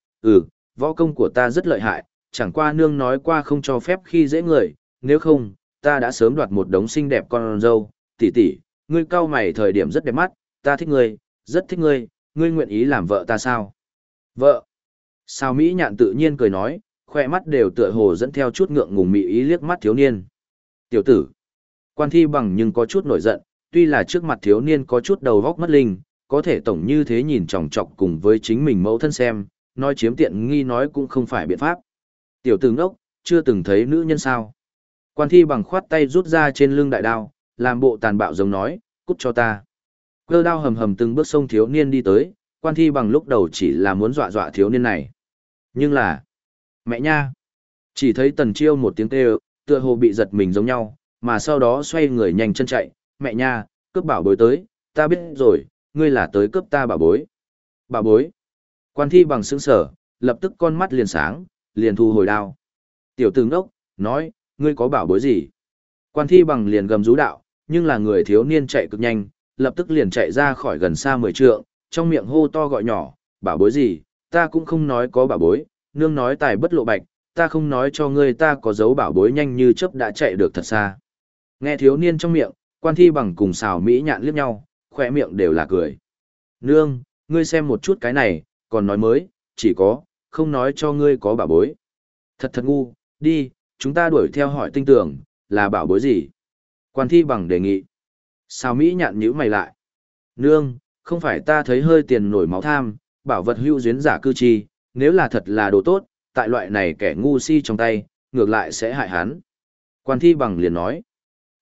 võ công của ta rất lợi hại, chẳng qua nương nói qua không cho phép khi dễ người, nếu không, ta đã sớm đoạt một đống xinh đẹp con dâu, tỷ tỷ, ngươi cau mày thời điểm rất đẹp mắt, ta thích ngươi, rất thích ngươi, ngươi nguyện ý làm vợ ta sao? Vợ. Sào Mỹ Nhạn tự nhiên cười nói, khoe mắt đều tựa hồ dẫn theo chút ngượng ngùng mị ý liếc mắt thiếu niên. Tiểu tử. Quan Thi Bằng nhưng có chút nổi giận, tuy là trước mặt thiếu niên có chút đầu vóc mất linh, có thể tổng như thế nhìn chòng chọc cùng với chính mình mẫu thân xem, nói chiếm tiện nghi nói cũng không phải biện pháp. Tiểu tử ngốc, chưa từng thấy nữ nhân sao? Quan Thi Bằng khoát tay rút ra trên lưng đại đao, làm bộ tàn bạo giống nói, cút cho ta. Cơ đao hầm hầm từng bước xông thiếu niên đi tới, Quan Thi Bằng lúc đầu chỉ là muốn dọa dọa thiếu niên này. Nhưng là, mẹ nha! Chỉ thấy Tần Chiêu một tiếng kêu, tựa hồ bị giật mình giống nhau, mà sau đó xoay người nhanh chân chạy, mẹ nha, cướp bảo bối tới, ta biết rồi, ngươi là tới cướp ta bảo bối. Bảo bối. Quan Thi Bằng sững sở, lập tức con mắt liền sáng, liền thu hồi đao. Tiểu tử ngốc, nói, ngươi có bảo bối gì? Quan Thi Bằng liền gầm rú đạo, nhưng là người thiếu niên chạy cực nhanh, lập tức liền chạy ra khỏi gần xa 10 trượng, trong miệng hô to gọi nhỏ, bảo bối gì, ta cũng không nói có bảo bối, nương nói tài bất lộ bạch, ta không nói cho ngươi ta có dấu bảo bối nhanh như chớp đã chạy được thật xa. Nghe thiếu niên trong miệng, Quan Thi Bằng cùng Sào Mỹ Nhạn liếc nhau, khỏe miệng đều là cười. Nương, ngươi xem một chút cái này, còn nói mới, chỉ có, không nói cho ngươi có bảo bối. Thật thật ngu, đi, chúng ta đuổi theo hỏi tinh tường, là bảo bối gì? Quan Thi Bằng đề nghị. Sào Mỹ Nhạn nhíu mày lại. Nương, không phải ta thấy hơi tiền nổi máu tham, bảo vật hữu duyên giả cư chi, nếu là thật là đồ tốt, tại loại này kẻ ngu si trong tay, ngược lại sẽ hại hắn. Quan Thi Bằng liền nói.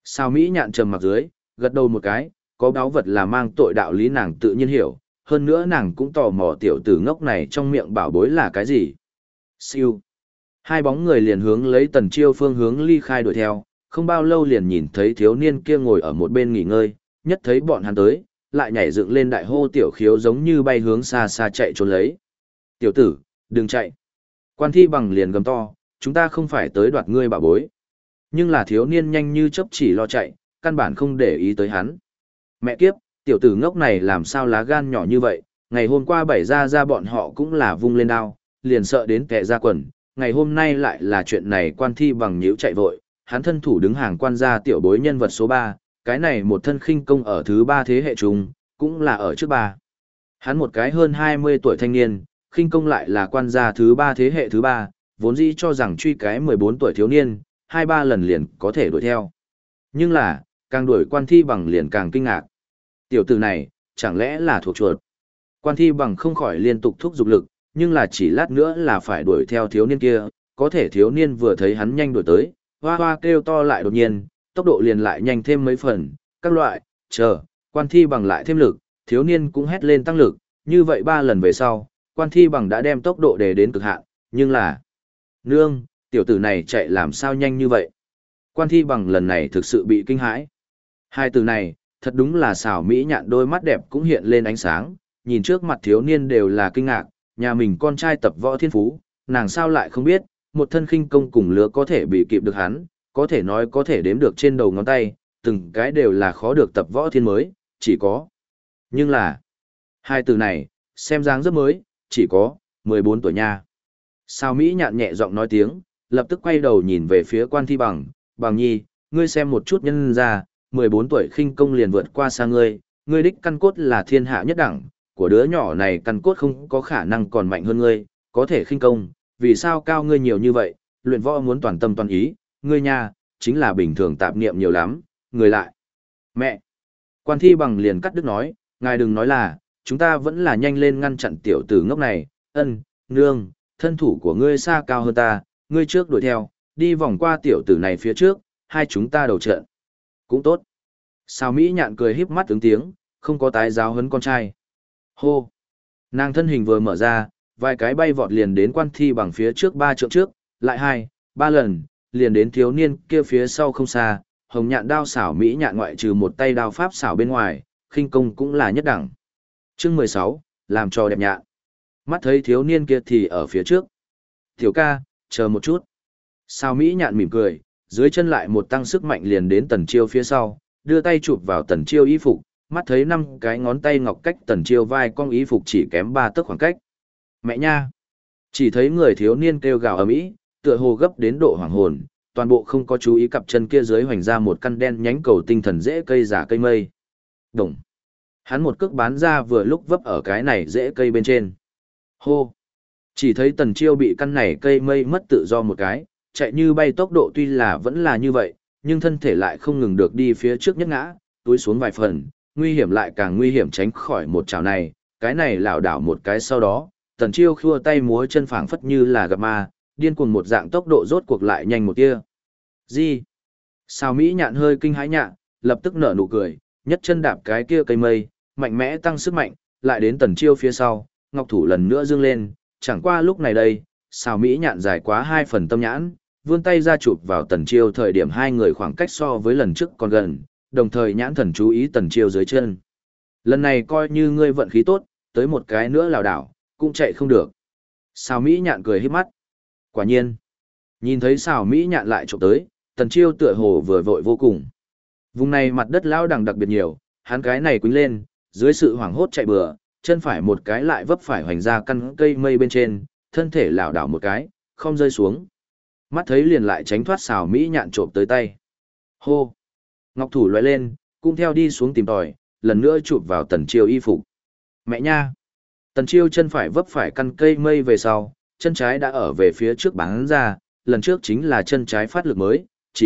Sao Mỹ nhạn trầm mặc dưới, gật đầu một cái, có báu vật là mang tội đạo lý nàng tự nhiên hiểu, hơn nữa nàng cũng tò mò tiểu tử ngốc này trong miệng bảo bối là cái gì. Siêu. Hai bóng người liền hướng lấy Tần Chiêu phương hướng ly khai đuổi theo, không bao lâu liền nhìn thấy thiếu niên kia ngồi ở một bên nghỉ ngơi, nhất thấy bọn hắn tới, lại nhảy dựng lên đại hô tiểu khiếu giống như bay hướng xa xa chạy trốn lấy. Tiểu tử, đừng chạy. Quan Thi Bằng liền gầm to, chúng ta không phải tới đoạt ngươi bảo bối. Nhưng là thiếu niên nhanh như chớp chỉ lo chạy, căn bản không để ý tới hắn. Mẹ kiếp, tiểu tử ngốc này làm sao lá gan nhỏ như vậy, ngày hôm qua bảy ra bọn họ cũng là vung lên đao, liền sợ đến kẻ ra quần, ngày hôm nay lại là chuyện này. Quan Thi Bằng nhíu chạy vội, hắn thân thủ đứng hàng quan gia tiểu bối nhân vật số 3, cái này một thân khinh công ở thứ 3 thế hệ trùng, cũng là ở trước 3. Hắn một cái hơn 20 tuổi thanh niên, khinh công lại là quan gia thứ 3 thế hệ thứ 3, vốn dĩ cho rằng truy cái 14 tuổi thiếu niên, 2-3 lần liền có thể đuổi theo. Nhưng là, càng đuổi Quan Thi Bằng liền càng kinh ngạc. Tiểu tử này, chẳng lẽ là thuộc chuột? Quan Thi Bằng không khỏi liên tục thúc giục lực, nhưng là chỉ lát nữa là phải đuổi theo thiếu niên kia, có thể thiếu niên vừa thấy hắn nhanh đuổi tới, hoa hoa kêu to lại đột nhiên, tốc độ liền lại nhanh thêm mấy phần, các loại, chờ, Quan Thi Bằng lại thêm lực, thiếu niên cũng hét lên tăng lực, như vậy 3 lần về sau, Quan Thi Bằng đã đem tốc độ để đến cực hạn, nhưng là, nương, tiểu tử này chạy làm sao nhanh như vậy? Quan Thi Bằng lần này thực sự bị kinh hãi. Hai từ này, thật đúng là xảo mỹ nhạn đôi mắt đẹp cũng hiện lên ánh sáng, nhìn trước mặt thiếu niên đều là kinh ngạc, nhà mình con trai tập võ thiên phú, nàng sao lại không biết, một thân khinh công cùng lứa có thể bị kịp được hắn, có thể nói có thể đếm được trên đầu ngón tay, từng cái đều là khó được tập võ thiên mới, chỉ có. Nhưng là, hai từ này, xem dáng rất mới, chỉ có, 14 tuổi nha. Sao Mỹ nhạn nhẹ giọng nói tiếng, lập tức quay đầu nhìn về phía Quan Thi Bằng, Bằng nhi, ngươi xem một chút nhân ra, 14 tuổi khinh công liền vượt qua xa ngươi đích căn cốt là thiên hạ nhất đẳng, của đứa nhỏ này căn cốt không có khả năng còn mạnh hơn ngươi, có thể khinh công, vì sao cao ngươi nhiều như vậy, luyện võ muốn toàn tâm toàn ý, ngươi nha, chính là bình thường tạp niệm nhiều lắm, người lại. Mẹ! Quan Thi Bằng liền cắt đứt nói, ngài đừng nói là, chúng ta vẫn là nhanh lên ngăn chặn tiểu tử ngốc này, nương, thân thủ của ngươi xa cao hơn ta, ngươi trước đuổi theo, đi vòng qua tiểu tử này phía trước, hai chúng ta đầu trận. Cũng tốt. Sao Mỹ nhạn cười híp mắt ứng tiếng, không có tái giáo huấn con trai. Hô! Nàng thân hình vừa mở ra, vài cái bay vọt liền đến Quan Thi Bằng phía trước 3 trượng trước, lại 2-3 lần, liền đến thiếu niên kia phía sau không xa, hồng nhạn đao xảo Mỹ nhạn ngoại trừ một tay đao pháp xảo bên ngoài, khinh công cũng là nhất đẳng. Chương 16, làm cho đẹp nhạn. Mắt thấy thiếu niên kia thì ở phía trước. Tiểu ca, chờ một chút. Sao Mỹ nhạn mỉm cười, dưới chân lại một tăng sức mạnh liền đến Tần Chiêu phía sau, đưa tay chụp vào Tần Chiêu y phục, mắt thấy 5 cái ngón tay ngọc cách Tần Chiêu vai cong y phục chỉ kém 3 tấc khoảng cách. Mẹ nha! Chỉ thấy người thiếu niên kêu gào ầm ĩ, tựa hồ gấp đến độ hoảng hồn, toàn bộ không có chú ý cặp chân kia dưới hoành ra một căn đen nhánh cầu tinh thần dễ cây giả cây mây. Đồng! Hắn một cước bán ra vừa lúc vấp ở cái này dễ cây bên trên. Hô! Chỉ thấy Tần Chiêu bị căn này cây mây mất tự do một cái, chạy như bay tốc độ tuy là vẫn là như vậy, nhưng thân thể lại không ngừng được đi phía trước nhất ngã, túi xuống vài phần, nguy hiểm lại càng nguy hiểm tránh khỏi một chảo này, cái này lảo đảo một cái sau đó, Tần Chiêu khua tay múa chân phảng phất như là gặp ma, điên cuồng một dạng tốc độ rốt cuộc lại nhanh một tia. Gì? Sao Mỹ nhạn hơi kinh hãi nhạn, lập tức nở nụ cười, nhất chân đạp cái kia cây mây, mạnh mẽ tăng sức mạnh, lại đến Tần Chiêu phía sau, ngọc thủ lần nữa dương lên, chẳng qua lúc này đây, Sao Mỹ nhạn dài quá 2 phần tâm nhãn, vươn tay ra chụp vào Tần Chiêu thời điểm hai người khoảng cách so với lần trước còn gần, đồng thời nhãn thần chú ý Tần Chiêu dưới chân. Lần này coi như ngươi vận khí tốt, tới một cái nữa lảo đảo, cũng chạy không được. Sao Mỹ nhạn cười híp mắt. Quả nhiên, nhìn thấy Sao Mỹ nhạn lại chụp tới, Tần Chiêu tựa hồ vừa vội vô cùng. Vùng này mặt đất lão đằng đặc biệt nhiều, hắn cái này quýnh lên, dưới sự hoảng hốt chạy bừa, chân phải một cái lại vấp phải hoành ra căn cây mây bên trên, thân thể lảo đảo một cái, không rơi xuống. Mắt thấy liền lại tránh thoát Sao Mỹ nhạn trộm tới tay. Hô! Ngọc thủ lóe lên, cũng theo đi xuống tìm tòi, lần nữa chụp vào Tần Chiêu y phục. Mẹ nha! Tần Chiêu chân phải vấp phải căn cây mây về sau, chân trái đã ở về phía trước bắn ra, lần trước chính là chân trái phát lực mới,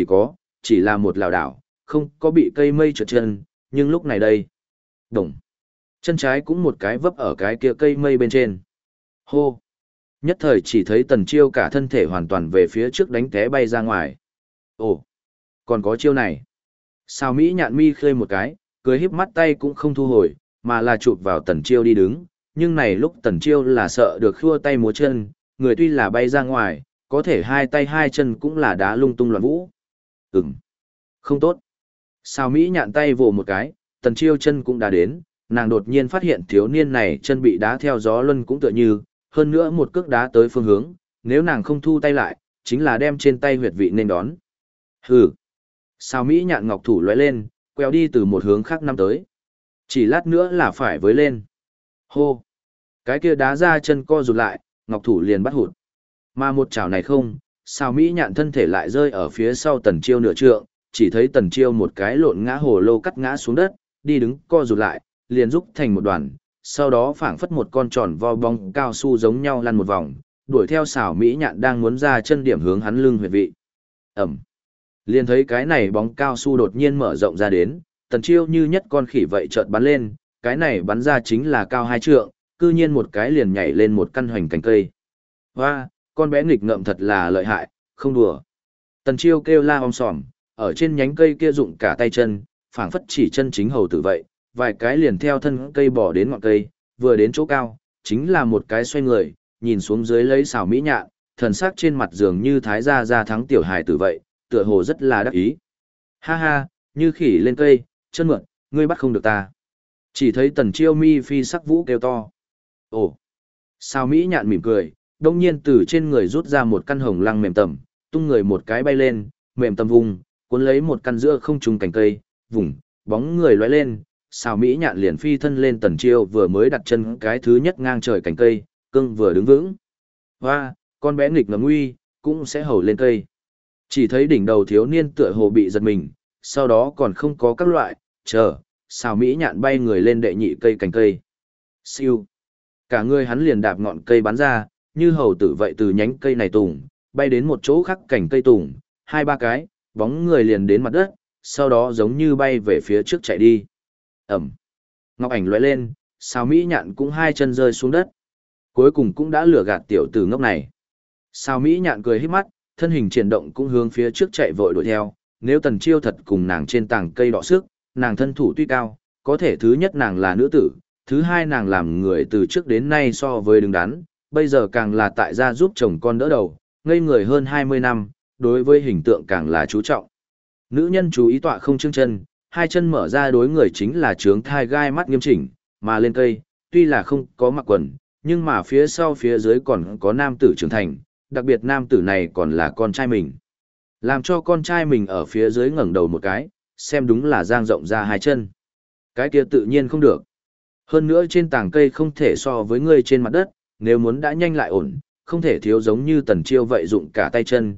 chỉ là một lảo đảo, không có bị cây mây trượt chân, nhưng lúc này đây. Đồng! Chân trái cũng một cái vấp ở cái kia cây mây bên trên. Hô! Nhất thời chỉ thấy Tần Chiêu cả thân thể hoàn toàn về phía trước đánh té bay ra ngoài. Ồ! Còn có chiêu này! Sao Mỹ nhạn mi khơi một cái, cười híp mắt tay cũng không thu hồi, mà là chụp vào Tần Chiêu đi đứng, nhưng này lúc Tần Chiêu là sợ được khua tay múa chân, người tuy là bay ra ngoài, có thể hai tay hai chân cũng là đá lung tung loạn vũ. Không tốt. Sao Mỹ nhạn tay vồ một cái, Tần Chiêu chân cũng đã đến, nàng đột nhiên phát hiện thiếu niên này chân bị đá theo gió luân cũng tựa như, hơn nữa một cước đá tới phương hướng, nếu nàng không thu tay lại, chính là đem trên tay huyệt vị nên đón. Hừ. Sao Mỹ nhạn ngọc thủ lóe lên, queo đi từ một hướng khác năm tới. Chỉ lát nữa là phải với lên. Hô. Cái kia đá ra chân co rụt lại, ngọc thủ liền bắt hụt. Mà một chảo này không, Sao Mỹ nhạn thân thể lại rơi ở phía sau Tần Chiêu nửa trượng, chỉ thấy Tần Chiêu một cái lộn ngã hồ lô cắt ngã xuống đất, đi đứng co rụt lại, liền rúc thành một đoàn, sau đó phảng phất một con tròn vo bóng cao su giống nhau lăn một vòng, đuổi theo Sao Mỹ nhạn đang muốn ra chân điểm hướng hắn lưng huyệt vị. Ẩm. Liền thấy cái này bóng cao su đột nhiên mở rộng ra đến, Tần Chiêu như nhất con khỉ vậy chợt bắn lên, cái này bắn ra chính là cao 2 trượng, cư nhiên một cái liền nhảy lên một căn hoành cành cây. Hoa, con bé nghịch ngợm thật là lợi hại, không đùa. Tần Chiêu kêu la om sòm, ở trên nhánh cây kia dụng cả tay chân, phảng phất chỉ chân chính hầu tử vậy, vài cái liền theo thân cây bỏ đến ngọn cây, vừa đến chỗ cao, chính là một cái xoay người, nhìn xuống dưới lấy Sao Mỹ nhạn, thần sắc trên mặt dường như thái gia ra thắng tiểu hài tử vậy, tựa hồ rất là đắc ý. Ha ha, như khỉ lên cây, chân mượn, ngươi bắt không được ta. Chỉ thấy Tần Chiêu mi phi sắc vũ kêu to. Ồ! Sao Mỹ nhạn mỉm cười, đông nhiên từ trên người rút ra một căn hồng lăng mềm tầm, tung người một cái bay lên, mềm tầm vùng, cuốn lấy một căn giữa không trùng cành cây, vùng, bóng người lóe lên, Sao Mỹ nhạn liền phi thân lên Tần Chiêu vừa mới đặt chân cái thứ nhất ngang trời cành cây, cưng vừa đứng vững. Hoa, con bé nghịch ngợm nguy, cũng sẽ hầu lên cây. Chỉ thấy đỉnh đầu thiếu niên tựa hồ bị giật mình, sau đó còn không có các loại, chờ, Sao Mỹ nhạn bay người lên đệ nhị cây cành cây. Siêu. Cả người hắn liền đạp ngọn cây bắn ra, như hầu tử vậy từ nhánh cây này tùng, bay đến một chỗ khác cành cây tùng, 2-3 cái, bóng người liền đến mặt đất, sau đó giống như bay về phía trước chạy đi. Ẩm. Ngọc ảnh lóe lên, Sao Mỹ nhạn cũng hai chân rơi xuống đất. Cuối cùng cũng đã lừa gạt tiểu tử ngốc này. Sao Mỹ nhạn cười híp mắt, thân hình chuyển động cũng hướng phía trước chạy vội đuổi theo, nếu Tần Chiêu thật cùng nàng trên tảng cây đọ sức, nàng thân thủ tuy cao, có thể thứ nhất nàng là nữ tử, thứ hai nàng làm người từ trước đến nay so với đứng đắn, bây giờ càng là tại gia giúp chồng con đỡ đầu, ngây người hơn 20 năm, đối với hình tượng càng là chú trọng. Nữ nhân chú ý tọa không chương chân, hai chân mở ra đối người chính là trướng thai gai mắt nghiêm chỉnh, mà lên cây, tuy là không có mặc quần, nhưng mà phía sau phía dưới còn có nam tử trưởng thành, đặc biệt nam tử này còn là con trai mình. Làm cho con trai mình ở phía dưới ngẩng đầu một cái, xem đúng là dang rộng ra hai chân. Cái kia tự nhiên không được. Hơn nữa trên tảng cây không thể so với người trên mặt đất, nếu muốn đã nhanh lại ổn, không thể thiếu giống như Tần Chiêu vậy dụng cả tay chân,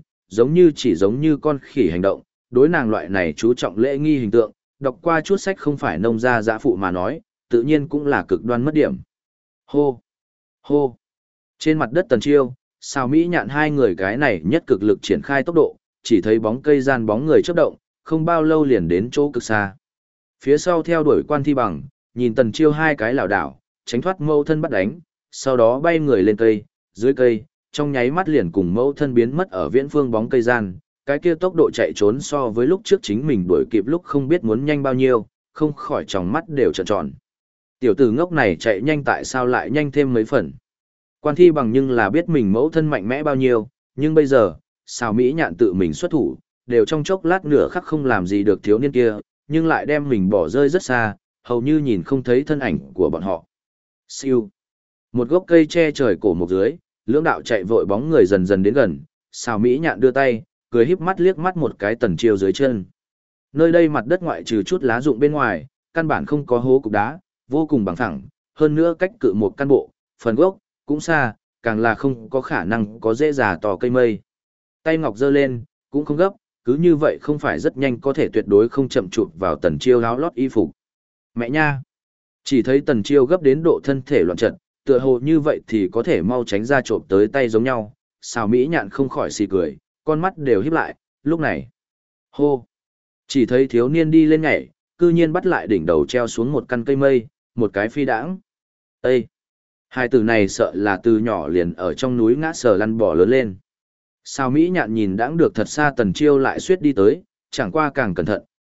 giống như con khỉ hành động, đối nàng loại này chú trọng lễ nghi hình tượng, đọc qua chút sách không phải nông gia dã phụ mà nói, tự nhiên cũng là cực đoan mất điểm. Hô! Hô! Trên mặt đất Tần Chiêu, Sao Mỹ nhạn hai người cái này nhất cực lực triển khai tốc độ, chỉ thấy bóng cây gian bóng người chớp động, không bao lâu liền đến chỗ cực xa. Phía sau theo đuổi Quan Thi Bằng, nhìn Tần Chiêu hai cái lảo đảo, tránh thoát mâu thân bắt đánh, sau đó bay người lên cây, dưới cây, trong nháy mắt liền cùng mâu thân biến mất ở viễn phương bóng cây gian, cái kia tốc độ chạy trốn so với lúc trước chính mình đuổi kịp lúc không biết muốn nhanh bao nhiêu, không khỏi tròng mắt đều trợn tròn. Tiểu tử ngốc này chạy nhanh tại sao lại nhanh thêm mấy phần. Quan Thi Bằng nhưng là biết mình mẫu thân mạnh mẽ bao nhiêu, nhưng bây giờ, Sao Mỹ nhạn tự mình xuất thủ, đều trong chốc lát nửa khắc không làm gì được thiếu niên kia, nhưng lại đem mình bỏ rơi rất xa, hầu như nhìn không thấy thân ảnh của bọn họ. Siêu. Một gốc cây che trời cổ một dưới, lưỡng đạo chạy vội bóng người dần dần đến gần, Sao Mỹ nhạn đưa tay, cười híp mắt liếc mắt một cái Tần Chiêu dưới chân. Nơi đây mặt đất ngoại trừ chút lá rụng bên ngoài, căn bản không có hố cục đá, vô cùng bằng phẳng, hơn nữa cách cự một căn bộ, phần gốc cũng xa, càng là không có khả năng có dễ già tỏ cây mây. Tay ngọc giơ lên, cũng không gấp, cứ như vậy không phải rất nhanh có thể tuyệt đối không chậm chụp vào Tần Chiêu áo lót y phục. Mẹ nha! Chỉ thấy Tần Chiêu gấp đến độ thân thể loạn trận, tựa hồ như vậy thì có thể mau tránh ra trộm tới tay giống nhau. Sao Mỹ nhạn không khỏi xì cười, con mắt đều híp lại, lúc này. Hô! Chỉ thấy thiếu niên đi lên nhảy, cư nhiên bắt lại đỉnh đầu treo xuống một căn cây mây, một cái phi đãng. Ê! Hai từ này sợ là từ nhỏ liền ở trong núi ngã sờ lăn bò lớn lên. Sao Mỹ nhạn nhìn đãng được thật xa Tần Chiêu lại suýt đi tới, chẳng qua càng cẩn thận,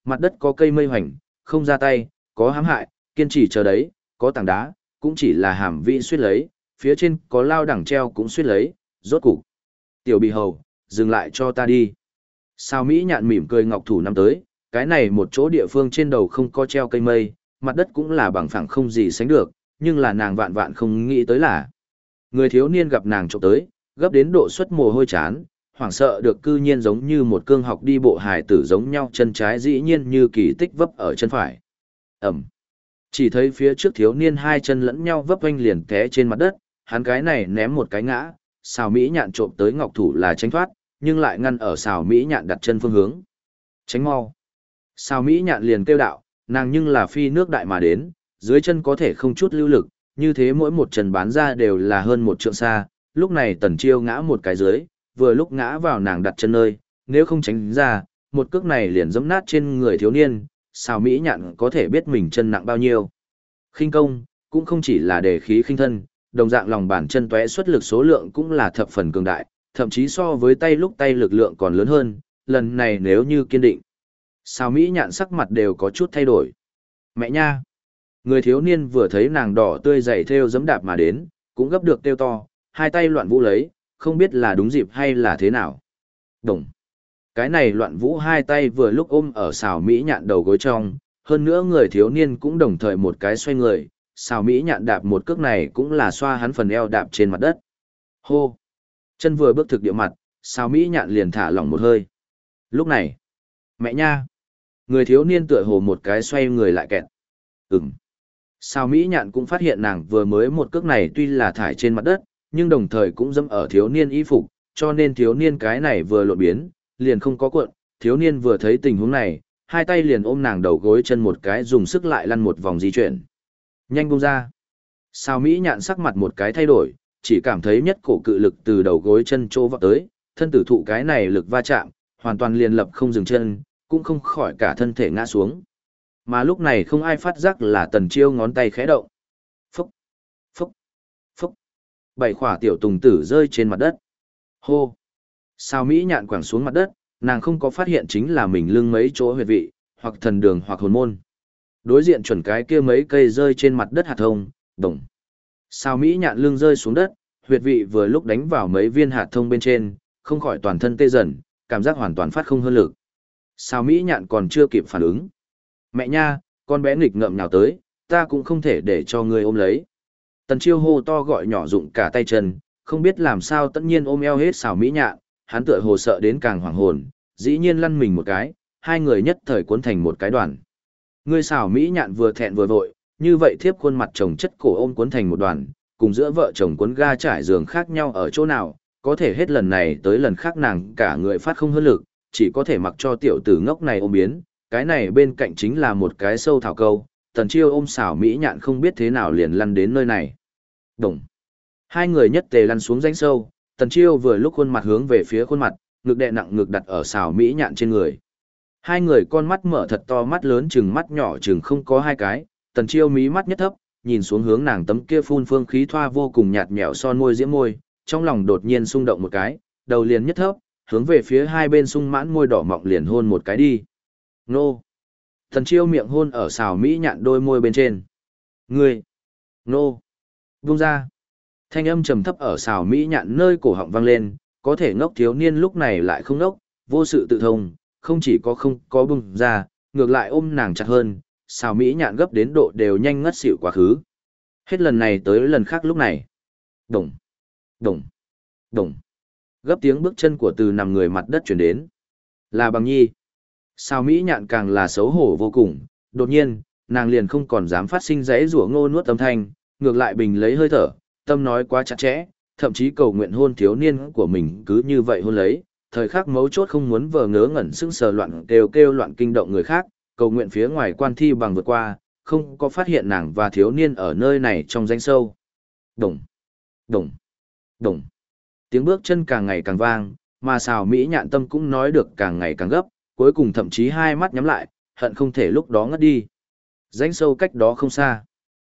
Mặt đất có cây mây hoành, không ra tay, có hãm hại, kiên trì chờ đấy, có tảng đá, cũng chỉ là hàm vị suýt lấy, phía trên có lao đẳng treo cũng suýt lấy, rốt cục. Tiểu Bì Hầu, dừng lại cho ta đi. Sao Mỹ Nhạn mỉm cười ngọc thủ năm tới, cái này một chỗ địa phương trên đầu không có treo cây mây, mặt đất cũng là bằng phẳng không gì sánh được, nhưng là nàng vạn vạn không nghĩ tới là. Người thiếu niên gặp nàng trộm tới, gấp đến độ xuất mồ hôi chán, hoảng sợ được cư nhiên giống như một cương học đi bộ hài tử giống nhau, chân trái dĩ nhiên như kỳ tích vấp ở chân phải. Ẩm. Chỉ thấy phía trước thiếu niên hai chân lẫn nhau vấp oanh liền té trên mặt đất, hắn cái này ném một cái ngã, Sào Mỹ Nhạn trộm tới ngọc thủ là tránh thoát, nhưng lại ngăn ở Sào Mỹ Nhạn đặt chân phương hướng. Tránh mau. Sào Mỹ Nhạn liền kêu đạo, nàng nhưng là phi nước đại mà đến, dưới chân có thể không chút lưu lực, như thế mỗi một chân bán ra đều là hơn một trượng xa, lúc này Tần Chiêu ngã một cái dưới, vừa lúc ngã vào nàng đặt chân nơi, nếu không tránh ra, một cước này liền giẫm nát trên người thiếu niên, Sào Mỹ Nhạn có thể biết mình chân nặng bao nhiêu. Khinh công, cũng không chỉ là đề khí khinh thân, đồng dạng lòng bàn chân tóe xuất lực số lượng cũng là thập phần cường đại, thậm chí so với tay lúc tay lực lượng còn lớn hơn, lần này nếu như kiên định. Sào Mỹ Nhạn sắc mặt đều có chút thay đổi. Mẹ nha! Người thiếu niên vừa thấy nàng đỏ tươi dày theo giẫm đạp mà đến, cũng gấp được kêu to, hai tay loạn vũ lấy, không biết là đúng dịp hay là thế nào. Đồng! Cái này loạn vũ hai tay vừa lúc ôm ở Sào Mỹ Nhạn đầu gối trong, hơn nữa người thiếu niên cũng đồng thời một cái xoay người, Sào Mỹ Nhạn đạp một cước này cũng là xoa hắn phần eo đạp trên mặt đất. Hô! Chân vừa bước thực địa mặt, Sào Mỹ Nhạn liền thả lỏng một hơi. Lúc này, mẹ nha! Người thiếu niên tựa hồ một cái xoay người lại kẹt. Ừm. Sào Mỹ Nhạn cũng phát hiện nàng vừa mới một cước này tuy là thải trên mặt đất, nhưng đồng thời cũng dẫm ở thiếu niên y phục, cho nên thiếu niên cái này vừa lộn biến, liền không có cuộn, thiếu niên vừa thấy tình huống này, hai tay liền ôm nàng đầu gối chân một cái dùng sức lại lăn một vòng di chuyển. Nhanh buông ra. Sào Mỹ Nhạn sắc mặt một cái thay đổi, chỉ cảm thấy nhất cổ cự lực từ đầu gối chân trô vọt tới, thân tử thụ cái này lực va chạm, hoàn toàn liền lập không dừng chân, cũng không khỏi cả thân thể ngã xuống. Mà lúc này không ai phát giác là Tần Chiêu ngón tay khẽ động. Phúc, phúc, phúc. 7 khỏa tiểu tùng tử rơi trên mặt đất. Hô. Sào Mỹ Nhạn quẳng xuống mặt đất, nàng không có phát hiện chính là mình lưng mấy chỗ huyệt vị, hoặc thần đường hoặc hồn môn. Đối diện chuẩn cái kia mấy cây rơi trên mặt đất hạt thông, đồng. Sào Mỹ Nhạn lưng rơi xuống đất, huyệt vị vừa lúc đánh vào mấy viên hạt thông bên trên, không khỏi toàn thân tê dần, cảm giác hoàn toàn phát không hơn lực. Sào Mỹ Nhạn còn chưa kịp phản ứng. Mẹ nha, con bé nghịch ngợm nhào tới, ta cũng không thể để cho ngươi ôm lấy. Tần Chiêu hô to gọi nhỏ dụng cả tay chân, không biết làm sao tất nhiên ôm eo hết Sào Mỹ Nhạn, hắn tựa hồ sợ đến càng hoảng hồn, dĩ nhiên lăn mình một cái, hai người nhất thời cuốn thành một cái đoàn. Ngươi Sào Mỹ Nhạn vừa thẹn vừa vội, như vậy thiếp khuôn mặt chồng chất cổ ôm cuốn thành một đoàn, cùng giữa vợ chồng cuốn ga trải giường khác nhau ở chỗ nào, có thể hết lần này tới lần khác nàng cả người phát không hơn lực, chỉ có thể mặc cho tiểu tử ngốc này ôm biến, cái này bên cạnh chính là một cái sâu thảo câu, Tần Chiêu ôm Sào Mỹ Nhạn không biết thế nào liền lăn đến nơi này. Đồng. Hai người nhất tề lăn xuống rãnh sâu, Tần Chiêu vừa lúc khuôn mặt hướng về phía khuôn mặt, ngực đè nặng ngực đặt ở Sào Mỹ Nhạn trên người. Hai người con mắt mở thật to, mắt lớn chừng mắt nhỏ chừng không có hai cái, Tần Chiêu mí mắt nhất thấp, nhìn xuống hướng nàng tấm kia phun phương khí thoa vô cùng nhạt nhẽo son môi diễm môi, trong lòng đột nhiên xung động một cái, đầu liền nhất thấp, hướng về phía hai bên sung mãn môi đỏ mọng liền hôn một cái đi. Nô! Tần Chiêu miệng hôn ở Sào Mỹ Nhạn đôi môi bên trên. Ngươi! Nô! Buông ra! Thanh âm trầm thấp ở Sào Mỹ Nhạn nơi cổ họng vang lên, có thể ngốc thiếu niên lúc này lại không ngốc, vô sự tự thông, không chỉ có không có buông ra, ngược lại ôm nàng chặt hơn, Sào Mỹ Nhạn gấp đến độ đều nhanh ngất xỉu quá khứ. Hết lần này tới lần khác lúc này. Đồng! Đồng! Đồng! Gấp tiếng bước chân của từ nằm người mặt đất chuyển đến. Là Bằng Nhi. Sào Mỹ Nhạn càng là xấu hổ vô cùng, đột nhiên, nàng liền không còn dám phát sinh giãy giụa ngô nuốt âm thanh, ngược lại bình lấy hơi thở, tâm nói quá chặt chẽ, thậm chí cầu nguyện hôn thiếu niên của mình cứ như vậy hôn lấy, thời khắc mấu chốt không muốn vờ ngớ ngẩn sững sờ loạn kêu kêu loạn kinh động người khác, cầu nguyện phía ngoài Quan Thi Bằng vượt qua, không có phát hiện nàng và thiếu niên ở nơi này trong rãnh sâu. Đồng! Đồng! Đồng! Tiếng bước chân càng ngày càng vang, mà Sào Mỹ Nhạn tâm cũng nói được càng ngày càng gấp, cuối cùng thậm chí hai mắt nhắm lại, hận không thể lúc đó ngất đi. Rãnh sâu cách đó không xa.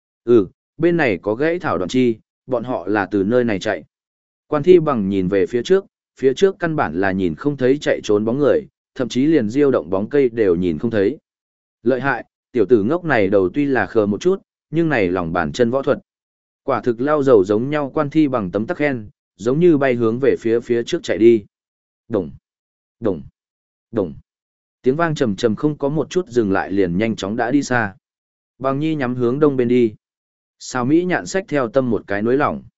Bên này có gãy thảo đoạn chi, bọn họ là từ nơi này chạy. Quan Thi Bằng nhìn về phía trước căn bản là nhìn không thấy chạy trốn bóng người, thậm chí liền diêu động bóng cây đều nhìn không thấy, Lợi hại, tiểu tử ngốc này đầu tuy là khờ một chút, nhưng này lòng bàn chân võ thuật. Quả thực lao dầu giống nhau. Quan Thi Bằng tấm tắc khen, giống như bay hướng về phía trước chạy đi. Đồng, đồng, đồng. Tiếng vang trầm trầm không có một chút dừng lại liền nhanh chóng đã đi xa. Bằng Nhi nhắm hướng đông bên đi. Sao Mỹ nhạn xách theo tâm một cái nối lỏng.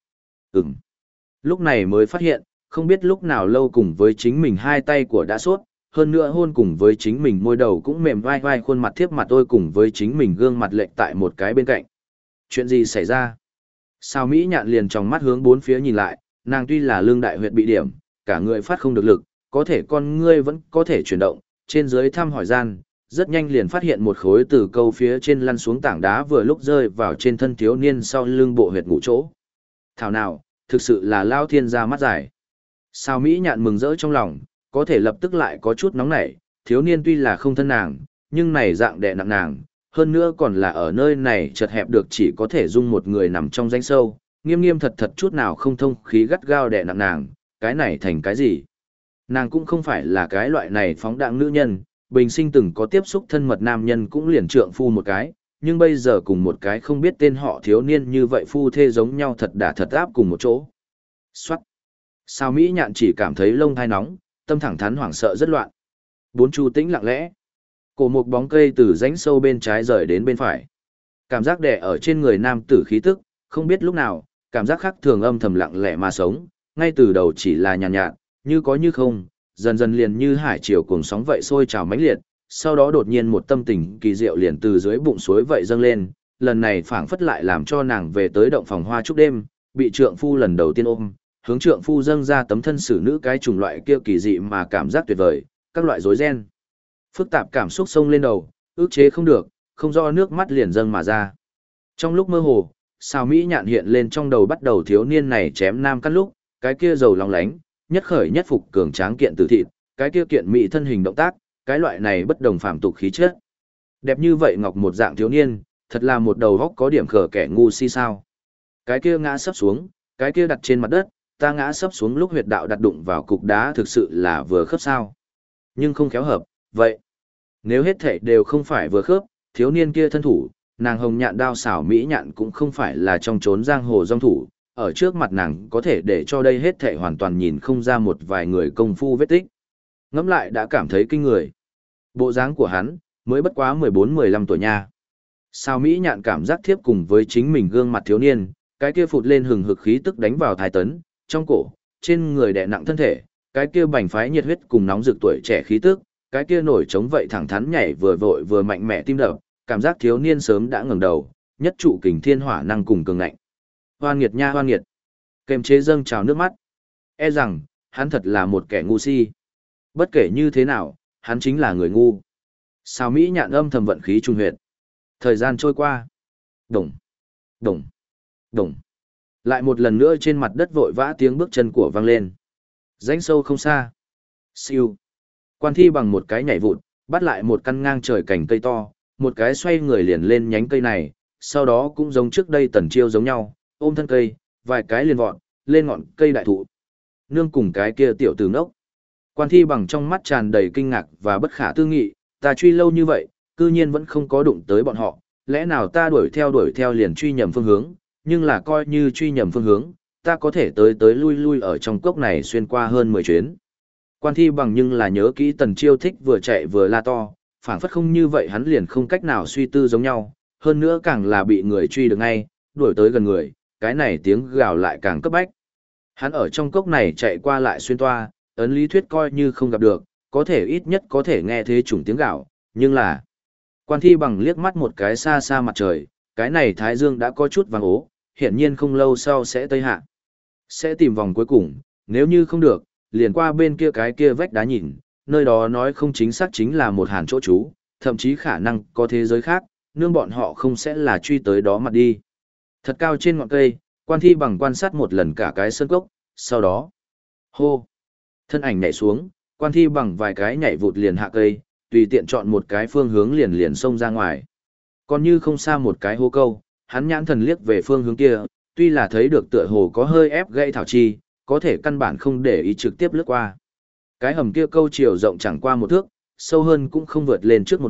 Lúc này mới phát hiện, không biết lúc nào lâu cùng với chính mình hai tay của đã sốt, hơn nữa hôn cùng với chính mình môi đầu cũng mềm vai vai khuôn mặt thiếp mặt tôi cùng với chính mình gương mặt lệch tại một cái bên cạnh. Chuyện gì xảy ra? Sao Mỹ nhạn liền trong mắt hướng bốn phía nhìn lại, nàng tuy là lương đại huyệt bị điểm, cả người phát không được lực, có thể con ngươi vẫn có thể chuyển động, trên dưới thăm hỏi gian, rất nhanh liền phát hiện một khối từ câu phía trên lăn xuống tảng đá vừa lúc rơi vào trên thân thiếu niên sau lưng bộ huyệt ngủ chỗ. Thảo nào, thực sự là lao thiên ra mắt dài. Sao Mỹ nhạn mừng rỡ trong lòng, có thể lập tức lại có chút nóng nảy, thiếu niên tuy là không thân nàng, nhưng này dạng đè nặng nàng, hơn nữa còn là ở nơi này chật hẹp được chỉ có thể dung một người nằm trong rãnh sâu, nghiêm nghiêm thật thật chút nào không thông khí gắt gao đè nặng nàng, cái này thành cái gì? Nàng cũng không phải là cái loại này phóng đãng nữ nhân, bình sinh từng có tiếp xúc thân mật nam nhân cũng liền trượng phu một cái, nhưng bây giờ cùng một cái không biết tên họ thiếu niên như vậy phu thê giống nhau thật đả thật áp cùng một chỗ. Xoát! Sao Mỹ nhạn chỉ cảm thấy lông thai nóng, tâm thẳng thắn hoảng sợ rất loạn. Bốn chu tĩnh lặng lẽ. Cổ một bóng cây từ rãnh sâu bên trái rời đến bên phải. Cảm giác đè ở trên người nam tử khí tức, không biết lúc nào, cảm giác khác thường âm thầm lặng lẽ mà sống, ngay từ đầu chỉ là nhàn nhạt, như có như không, dần dần liền như hải triều cuồng sóng vậy sôi trào mãnh liệt, sau đó đột nhiên một tâm tình kỳ diệu liền từ dưới bụng suối vậy dâng lên, lần này phảng phất lại làm cho nàng về tới động phòng hoa chúc đêm, bị trượng phu lần đầu tiên ôm, hướng trượng phu dâng ra tấm thân xử nữ cái chủng loại kia kỳ dị mà cảm giác tuyệt vời, các loại rối ren. Phức tạp cảm xúc sông lên đầu, ước chế không được, không do nước mắt liền dâng mà ra. Trong lúc mơ hồ, Sao Mỹ nhạn hiện lên trong đầu bắt đầu thiếu niên này chém nam cắt lúc, cái kia dầu lòng lánh, nhất khởi nhất phục cường tráng kiện tử thịt, cái kia kiện mỹ thân hình động tác, cái loại này bất đồng phàm tục khí chất. Đẹp như vậy ngọc một dạng thiếu niên, thật là một đầu góc có điểm khờ kẻ ngu si sao. Cái kia ngã sấp xuống, cái kia đặt trên mặt đất, ta ngã sấp xuống lúc huyệt đạo đặt đụng vào cục đá thực sự là vừa khớp sao. Nhưng không khéo hợp, vậy. Nếu hết thảy đều không phải vừa khớp, thiếu niên kia thân thủ, nàng hồng nhạn đao xảo Mỹ nhạn cũng không phải là trong trốn giang hồ dòng thủ, ở trước mặt nàng có thể để cho đây hết thảy hoàn toàn nhìn không ra một vài người công phu vết tích. Ngẫm lại đã cảm thấy kinh người. Bộ dáng của hắn, mới bất quá 14-15 tuổi nha. Sao Mỹ nhạn cảm giác thiếp cùng với chính mình gương mặt thiếu niên, cái kia phụt lên hừng hực khí tức đánh vào thái tấn, trong cổ, trên người đè nặng thân thể, cái kia bành phái nhiệt huyết cùng nóng rực tuổi trẻ khí tức, cái kia nổi trống vậy thẳng thắn nhảy vừa vội vừa mạnh mẽ tim đập, cảm giác thiếu niên sớm đã ngẩng đầu, nhất trụ kình thiên hỏa năng cùng cường ngạnh. Hoan nghiệt nha hoan nghiệt. Kềm chế dâng trào nước mắt. E rằng, hắn thật là một kẻ ngu si. Bất kể như thế nào, hắn chính là người ngu. Sao Mỹ nhạn âm thầm vận khí trung huyệt. Thời gian trôi qua. Đồng, đồng, đồng. Lại một lần nữa trên mặt đất vội vã tiếng bước chân của vang lên. Rãnh sâu không xa. Siêu. Quan Thi bằng một cái nhảy vụt, bắt lại một căn ngang trời cành cây to, một cái xoay người liền lên nhánh cây này, sau đó cũng giống trước đây tần chiêu giống nhau, ôm thân cây, vài cái liền vọt, lên ngọn cây đại thụ. Nương cùng cái kia tiểu tử ngốc. Quan Thi bằng trong mắt tràn đầy kinh ngạc và bất khả tư nghị, ta truy lâu như vậy, cư nhiên vẫn không có đụng tới bọn họ, lẽ nào ta đuổi theo liền truy nhầm phương hướng, nhưng là coi như truy nhầm phương hướng, ta có thể tới lui ở trong cốc này xuyên qua hơn 10 chuyến. Quan Thi bằng nhưng là nhớ kỹ tần chiêu thích vừa chạy vừa la to, phảng phất không như vậy hắn liền không cách nào suy tư giống nhau, hơn nữa càng là bị người truy được ngay, đuổi tới gần người, cái này tiếng gào lại càng cấp bách. Hắn ở trong cốc này chạy qua lại xuyên toa, ấn lý thuyết coi như không gặp được, có thể ít nhất có thể nghe thế chủng tiếng gào, nhưng là... Quan Thi bằng liếc mắt một cái xa xa mặt trời, cái này thái dương đã có chút vàng ố, hiển nhiên không lâu sau sẽ tây hạ. Sẽ tìm vòng cuối cùng, nếu như không được, liền qua bên kia cái kia vách đá nhìn, nơi đó nói không chính xác chính là một hàn chỗ trú, thậm chí khả năng có thế giới khác, nương bọn họ không sẽ là truy tới đó mặt đi. Thật cao trên ngọn cây, Quan Thi bằng quan sát một lần cả cái sơn cốc, sau đó, hô, thân ảnh nhảy xuống, Quan Thi bằng vài cái nhảy vụt liền hạ cây, tùy tiện chọn một cái phương hướng liền xông ra ngoài. Còn như không xa một cái hố câu, hắn nhãn thần liếc về phương hướng kia, tuy là thấy được tựa hồ có hơi ép gãy thảo chi, có thể căn bản không để ý trực tiếp lướt qua. Cái hầm kia câu chiều rộng chẳng qua 1 thước, sâu hơn cũng không vượt lên trước 1 mét,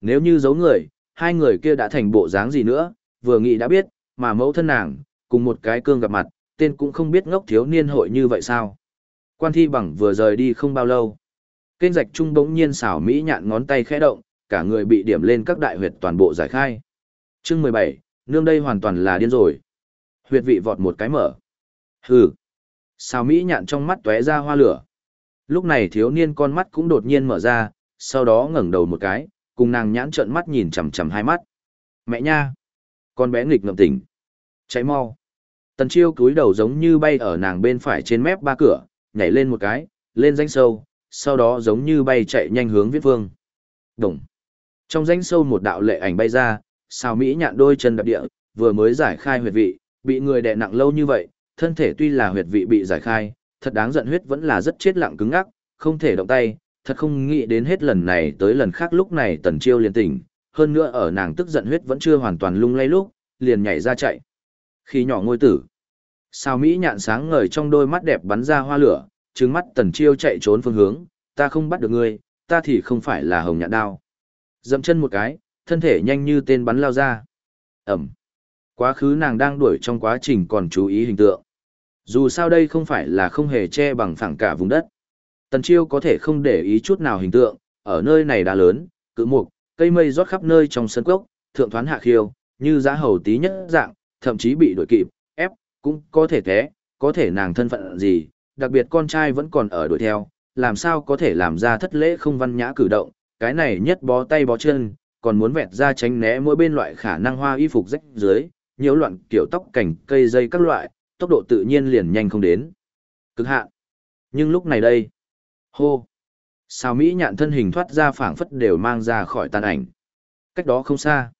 Nếu như giấu người, hai người kia đã thành bộ dáng gì nữa, vừa nghĩ đã biết, mà mẫu thân nàng, cùng một cái cương gặp mặt, tên cũng không biết ngốc thiếu niên hội như vậy sao. Quan Thi Bằng vừa rời đi không bao lâu. Kênh rạch trung bỗng nhiên xảo mỹ nhạn ngón tay khẽ động, cả người bị điểm lên các đại huyệt toàn bộ giải khai. Chương 17, nương đây hoàn toàn là điên rồi. Huyệt vị vọt một cái mở. Hừ. Xảo mỹ nhạn trong mắt tóe ra hoa lửa. Lúc này thiếu niên con mắt cũng đột nhiên mở ra, sau đó ngẩng đầu một cái, cùng nàng nhãn trợn mắt nhìn chằm chằm hai mắt. Mẹ nha! Con bé nghịch ngợm tỉnh. Cháy mau! Tần Chiêu cúi đầu giống như bay ở nàng bên phải trên mép ba cửa, nhảy lên một cái, lên rãnh sâu, sau đó giống như bay chạy nhanh hướng Viết Vương. Đồng. Trong rãnh sâu một đạo lệ ảnh bay ra, Xào Mỹ Nhạn đôi chân đạp địa, vừa mới giải khai huyệt vị, bị người đè nặng lâu như vậy, thân thể tuy là huyệt vị bị giải khai, thật đáng giận huyết vẫn là rất chết lặng cứng ngắc, không thể động tay, thật không nghĩ đến hết lần này tới lần khác lúc này Tần Chiêu liền tỉnh, hơn nữa ở nàng tức giận huyết vẫn chưa hoàn toàn lung lay lúc, liền nhảy ra chạy. Khi nhỏ ngôi tử, Sao Mỹ Nhạn sáng ngời trong đôi mắt đẹp bắn ra hoa lửa, trừng mắt Tần Chiêu chạy trốn phương hướng, ta không bắt được ngươi, ta thì không phải là hồng nhạn đao. Dậm chân một cái, thân thể nhanh như tên bắn lao ra. Ẩm. Quá khứ nàng đang đuổi trong quá trình còn chú ý hình tượng. Dù sao đây không phải là không hề che bằng phẳng cả vùng đất. Tần Chiêu có thể không để ý chút nào hình tượng, ở nơi này đá lớn, cự mục, cây mây rót khắp nơi trong sân cốc, thượng thoán hạ khiêu, như giá hầu tí nhất dạng, thậm chí bị đuổi kịp, ép, cũng có thể té, có thể nàng thân phận gì, đặc biệt con trai vẫn còn ở đuổi theo, làm sao có thể làm ra thất lễ không văn nhã cử động, cái này nhất bó tay bó chân, còn muốn vẹt ra tránh né mỗi bên loại khả năng hoa y phục rách dưới, nhiễu loạn kiểu tóc cảnh cây dây các loại, tốc độ tự nhiên liền nhanh không đến. Cực hạn. Nhưng lúc này đây, hô, Sao Mỹ Nhạn thân hình thoát ra phảng phất đều mang ra khỏi tàn ảnh. Cách đó không xa.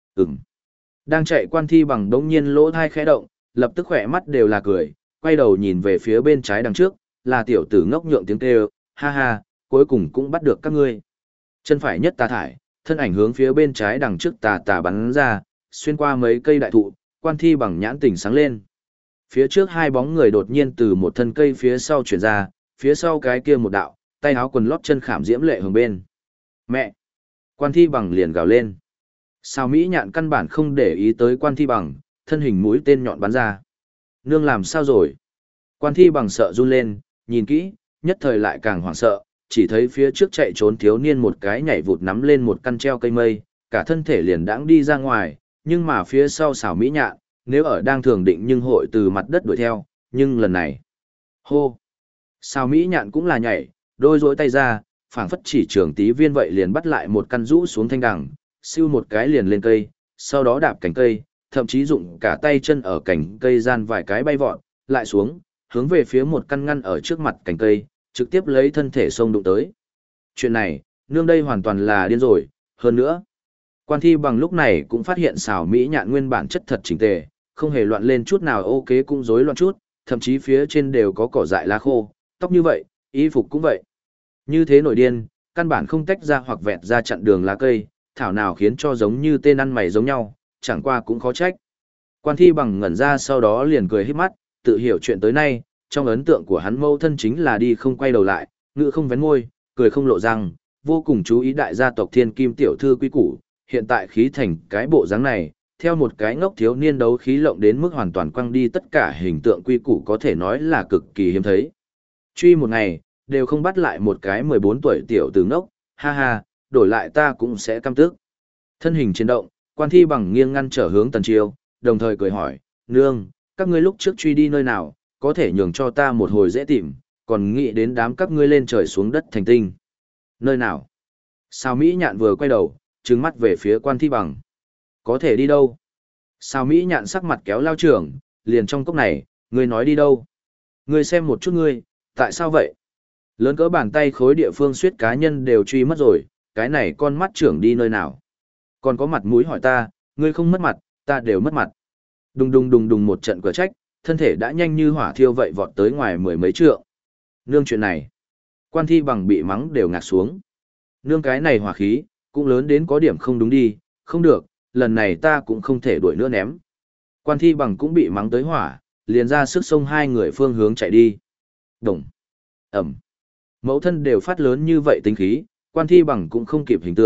Đang chạy Quan Thi Bằng đống nhiên lỗ thai khẽ động, lập tức khỏe mắt đều là cười, quay đầu nhìn về phía bên trái đằng trước, là tiểu tử ngốc nhượng tiếng kêu, ha ha, cuối cùng cũng bắt được các ngươi. Chân phải nhất tà thải, thân ảnh hướng phía bên trái đằng trước tà tà bắn ra, xuyên qua mấy cây đại thụ, Quan Thi Bằng nhãn tỉnh sáng lên. Phía trước hai bóng người đột nhiên từ một thân cây phía sau chuyển ra, phía sau cái kia một đạo, tay áo quần lót chân khảm diễm lệ hướng bên. Mẹ! Quan Thi Bằng liền gào lên. Sao Mỹ Nhạn căn bản không để ý tới Quan Thi Bằng, thân hình mũi tên nhọn bắn ra. Nương làm sao rồi? Quan Thi Bằng sợ run lên, nhìn kỹ, nhất thời lại càng hoảng sợ, chỉ thấy phía trước chạy trốn thiếu niên một cái nhảy vụt nắm lên một căn treo cây mây, cả thân thể liền đãng đi ra ngoài, nhưng mà phía sau Xảo Mỹ Nhạn, nếu ở đang thường định nhưng hội từ mặt đất đuổi theo, nhưng lần này. Hô! Xảo Mỹ Nhạn cũng là nhảy, đôi rỗi tay ra, phảng phất chỉ trường tí viên vậy liền bắt lại một căn rũ xuống thanh đằng, siêu một cái liền lên cây, sau đó đạp cành cây, thậm chí dụng cả tay chân ở cành cây gian vài cái bay vọt, lại xuống, hướng về phía một căn ngăn ở trước mặt cành cây, trực tiếp lấy thân thể xông đụng tới. Chuyện này, nương đây hoàn toàn là điên rồi, hơn nữa. Quan Thi Bằng lúc này cũng phát hiện Xảo Mỹ Nhạn nguyên bản chất thật chỉnh tề, không hề loạn lên chút nào, ok cũng rối loạn chút, thậm chí phía trên đều có cỏ dại lá khô, tóc như vậy, y phục cũng vậy. Như thế nổi điên, căn bản không tách ra hoặc vẹt ra chặn đường lá cây, thảo nào khiến cho giống như tên ăn mày giống nhau, chẳng qua cũng khó trách. Quan Thi Bằng ngẩn ra sau đó liền cười híp mắt, tự hiểu chuyện tới nay, trong ấn tượng của hắn mâu thân chính là đi không quay đầu lại, ngữ không vén môi, cười không lộ răng, vô cùng chú ý đại gia tộc Thiên Kim tiểu thư quý củ, hiện tại khí thành cái bộ dáng này, theo một cái ngốc thiếu niên đấu khí lộng đến mức hoàn toàn quăng đi tất cả hình tượng quy củ có thể nói là cực kỳ hiếm thấy. Truy một ngày, đều không bắt lại một cái 14 tuổi tiểu tử ngốc, ha ha, đổi lại ta cũng sẽ căm tức. Thân hình chiến động, Quan Thi Bằng nghiêng ngăn trở hướng Tần Chiêu, đồng thời cười hỏi, nương, các ngươi lúc trước truy đi nơi nào, có thể nhường cho ta một hồi dễ tìm, còn nghĩ đến đám các ngươi lên trời xuống đất thành tinh. Nơi nào? Sao Mỹ Nhạn vừa quay đầu, trừng mắt về phía Quan Thi Bằng. Có thể đi đâu? Sao Mỹ Nhạn sắc mặt kéo lao trưởng, liền trong cốc này, ngươi nói đi đâu? Ngươi xem một chút ngươi, tại sao vậy? Lớn cỡ bàn tay khối địa phương suyết cá nhân đều truy mất rồi, cái này con mắt trưởng đi nơi nào? Còn có mặt mũi hỏi ta, ngươi không mất mặt, ta đều mất mặt. Đùng đùng đùng đùng một trận cửa trách, thân thể đã nhanh như hỏa thiêu vậy vọt tới ngoài mười mấy trượng. Nương chuyện này, Quan Thi Bằng bị mắng đều ngạc xuống. Nương cái này hỏa khí, cũng lớn đến có điểm không đúng đi, không được, lần này ta cũng không thể đuổi nữa ném. Quan Thi Bằng cũng bị mắng tới hỏa, liền ra sức xông hai người phương hướng chạy đi. Đồng, ẩm, mẫu thân đều phát lớn như vậy tính khí, Quan Thi Bằng cũng không kịp hình tượng,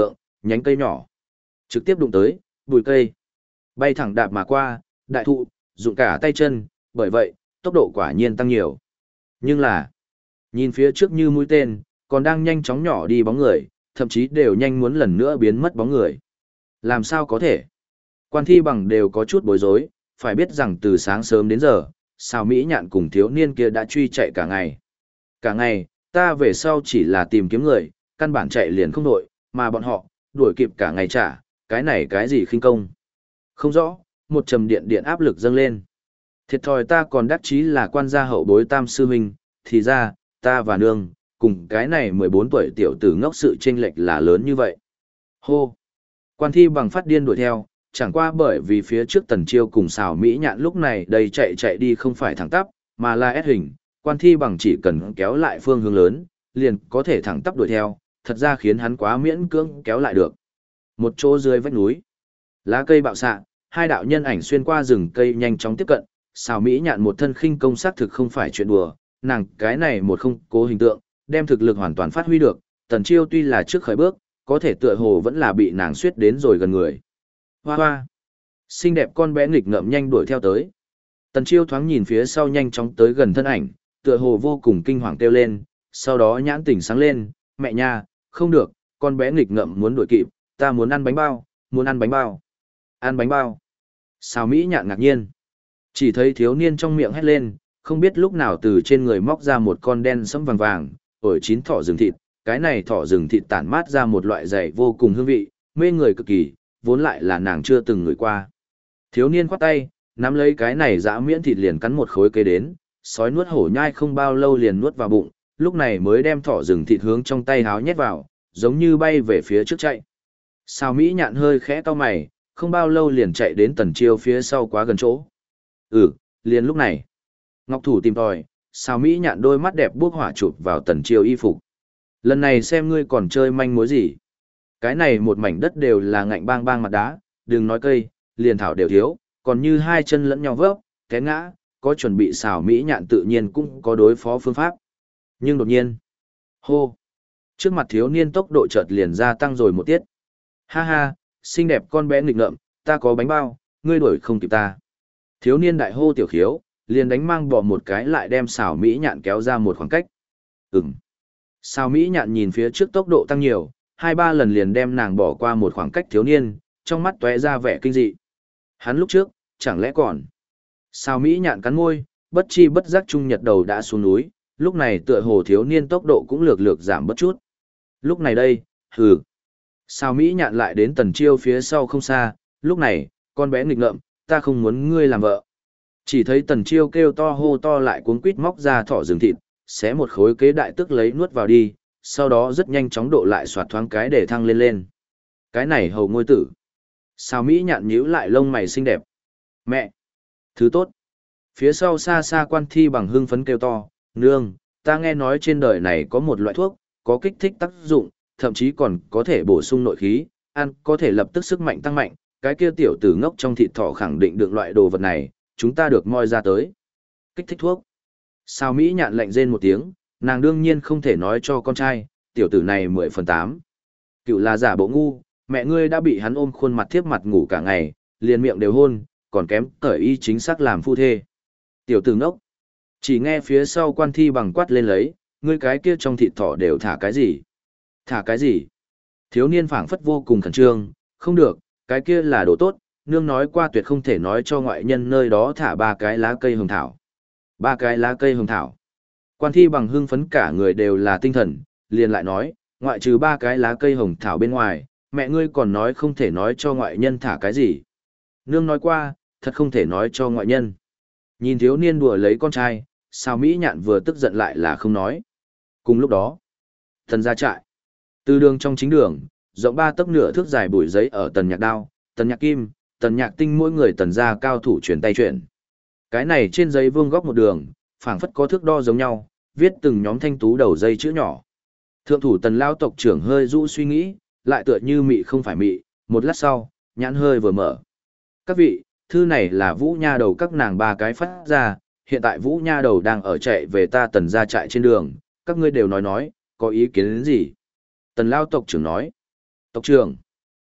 nhánh cây nhỏ. Trực tiếp đụng tới, bụi cây. Bay thẳng đạp mà qua, đại thụ, dụng cả tay chân, bởi vậy, tốc độ quả nhiên tăng nhiều. Nhưng là, nhìn phía trước như mũi tên, còn đang nhanh chóng nhỏ đi bóng người, thậm chí đều nhanh muốn lần nữa biến mất bóng người. Làm sao có thể? Quan Thi Bằng đều có chút bối rối, phải biết rằng từ sáng sớm đến giờ, Sào Mỹ Nhạn cùng thiếu niên kia đã truy chạy cả ngày. Cả ngày, ta về sau chỉ là tìm kiếm người, căn bản chạy liền không đội, mà bọn họ, đuổi kịp cả ngày trả, cái này cái gì khinh công. Không rõ, một trầm điện điện áp lực dâng lên. Thiệt thòi ta còn đắc chí là quan gia hậu bối tam sư huynh, thì ra, ta và nương, cùng cái này 14 tuổi tiểu tử ngốc sự chênh lệch là lớn như vậy. Hô! Quan Thi Bằng phát điên đuổi theo, chẳng qua bởi vì phía trước Tần Chiêu cùng Sào Mỹ Nhạn lúc này đây chạy đi không phải thẳng tắp, mà là S hình, Quan Thi Bằng chỉ cần kéo lại phương hướng lớn, liền có thể thẳng tắp đuổi theo, thật ra khiến hắn quá miễn cưỡng kéo lại được. Một chỗ dưới vách núi, lá cây bạo xạ, hai đạo nhân ảnh xuyên qua rừng cây nhanh chóng tiếp cận, Sào Mỹ Nhạn một thân khinh công xác thực không phải chuyện đùa, nàng cái này một không cố hình tượng, đem thực lực hoàn toàn phát huy được, Tần Chiêu tuy là trước khởi bước, có thể tựa hồ vẫn là bị nàng suýt đến rồi gần người. Hoa hoa! Xinh đẹp con bé nghịch ngợm nhanh đuổi theo tới. Tần Chiêu thoáng nhìn phía sau nhanh chóng tới gần thân ảnh, tựa hồ vô cùng kinh hoàng kêu lên, sau đó nhãn tỉnh sáng lên, mẹ nha, không được, con bé nghịch ngợm muốn đuổi kịp, ta muốn ăn bánh bao, muốn ăn bánh bao. Ăn bánh bao. Sào Mỹ Nhạn ngạc nhiên. Chỉ thấy thiếu niên trong miệng hét lên, không biết lúc nào từ trên người móc ra một con đen sẫm vàng vàng, ổi chín thỏ rừng thịt, cái này thỏ rừng thịt tản mát ra một loại dày vô cùng hương vị, mê người cực kỳ, vốn lại là nàng chưa từng ngửi qua. Thiếu niên khoát tay, nắm lấy cái này dã miễn thịt liền cắn một khối cây đến, sói nuốt hổ nhai không bao lâu liền nuốt vào bụng, lúc này mới đem thỏ rừng thịt hướng trong tay háo nhét vào, giống như bay về phía trước chạy. Sào Mỹ Nhạn hơi khẽ cau mày, không bao lâu liền chạy đến Tần Chiêu phía sau quá gần chỗ. Liền lúc này, Ngọc Thủ tìm tòi, Sào Mỹ Nhạn đôi mắt đẹp bước hỏa chụp vào Tần Chiêu y phục. Lần này xem ngươi còn chơi manh mối gì. Cái này một mảnh đất đều là ngạnh bang bang mặt đá, đừng nói cây, liền thảo đều thiếu, còn như hai chân lẫn nhau vấp, té ngã, có chuẩn bị Sào Mỹ Nhạn tự nhiên cũng có đối phó phương pháp. Nhưng đột nhiên, hô, trước mặt thiếu niên tốc độ chợt liền gia tăng rồi một tiết. Ha ha, xinh đẹp con bé nghịch ngợm, ta có bánh bao, ngươi đuổi không kịp ta. Thiếu niên đại hô tiểu khiếu, liền đánh mang bỏ một cái lại đem Sào Mỹ Nhạn kéo ra một khoảng cách. Sào Mỹ Nhạn nhìn phía trước tốc độ tăng nhiều, 2-3 lần liền đem nàng bỏ qua một khoảng cách thiếu niên, trong mắt tóe ra vẻ kinh dị. Hắn lúc trước, chẳng lẽ còn. Sào Mỹ Nhạn cắn môi, bất chi bất giác trung nhật đầu đã xuống núi, lúc này tựa hồ thiếu niên tốc độ cũng lược lược giảm bất chút. Lúc này đây, Sào Mỹ Nhạn lại đến Tần Chiêu phía sau không xa, lúc này, con bé nghịch ngợm, ta không muốn ngươi làm vợ. Chỉ thấy Tần Chiêu kêu to hô to lại cuống quít móc ra thỏ rừng thịt, xé một khối kế đại tức lấy nuốt vào đi, sau đó rất nhanh chóng độ lại xoạt thoáng cái để thăng lên lên. Cái này hầu ngôi tử. Sào Mỹ Nhạn nhíu lại lông mày xinh đẹp. Mẹ! Thứ tốt! Phía sau xa xa Quan Thi Bằng hưng phấn kêu to, nương, ta nghe nói trên đời này có một loại thuốc, có kích thích tác dụng, thậm chí còn có thể bổ sung nội khí, ăn có thể lập tức sức mạnh tăng mạnh, cái kia tiểu tử ngốc trong thịt thỏ khẳng định được loại đồ vật này, chúng ta được moi ra tới. Kích thích thuốc. Sào Mỹ Nhạn lạnh rên một tiếng, nàng đương nhiên không thể nói cho con trai, tiểu tử này 10/8. Cựu là giả bộ ngu, mẹ ngươi đã bị hắn ôm khuôn mặt thiếp mặt ngủ cả ngày, liền miệng đều hôn, còn kém cởi y chính xác làm phu thê. Tiểu tử ngốc. Chỉ nghe phía sau Quan Thi Bằng quát lên lấy, ngươi cái kia trong thịt thỏ đều thả cái gì? Thả cái gì? Thiếu niên phảng phất vô cùng khẩn trương, không được, cái kia là đồ tốt, nương nói qua tuyệt không thể nói cho ngoại nhân nơi đó thả 3 cái lá cây hồng thảo. 3 cái lá cây hồng thảo. Quan Thi Bằng hưng phấn cả người đều là tinh thần, liền lại nói, ngoại trừ 3 cái lá cây hồng thảo bên ngoài, mẹ ngươi còn nói không thể nói cho ngoại nhân thả cái gì. Nương nói qua, thật không thể nói cho ngoại nhân. Nhìn thiếu niên đùa lấy con trai, Sào Mỹ Nhạn vừa tức giận lại là không nói. Cùng lúc đó, Tần gia trại. Từ đường trong chính đường, rộng 3 tấc nửa thước dài bụi giấy ở Tần Nhạc Đao, Tần Nhạc Kim, Tần Nhạc Tinh mỗi người Tần gia cao thủ chuyển tay chuyển. Cái này trên giấy vuông góc một đường, phảng phất có thước đo giống nhau, viết từng nhóm thanh tú đầu dây chữ nhỏ. Thượng thủ Tần lao tộc trưởng hơi rũ suy nghĩ, lại tựa như mị không phải mị, một lát sau, nhãn hơi vừa mở. Các vị, thư này là Vũ Nha Đầu các nàng 3 cái phát ra, hiện tại Vũ Nha Đầu đang ở chạy về ta Tần gia trại trên đường, các ngươi đều nói, có ý kiến đến gì? Tần lao tộc trưởng nói, tộc trưởng,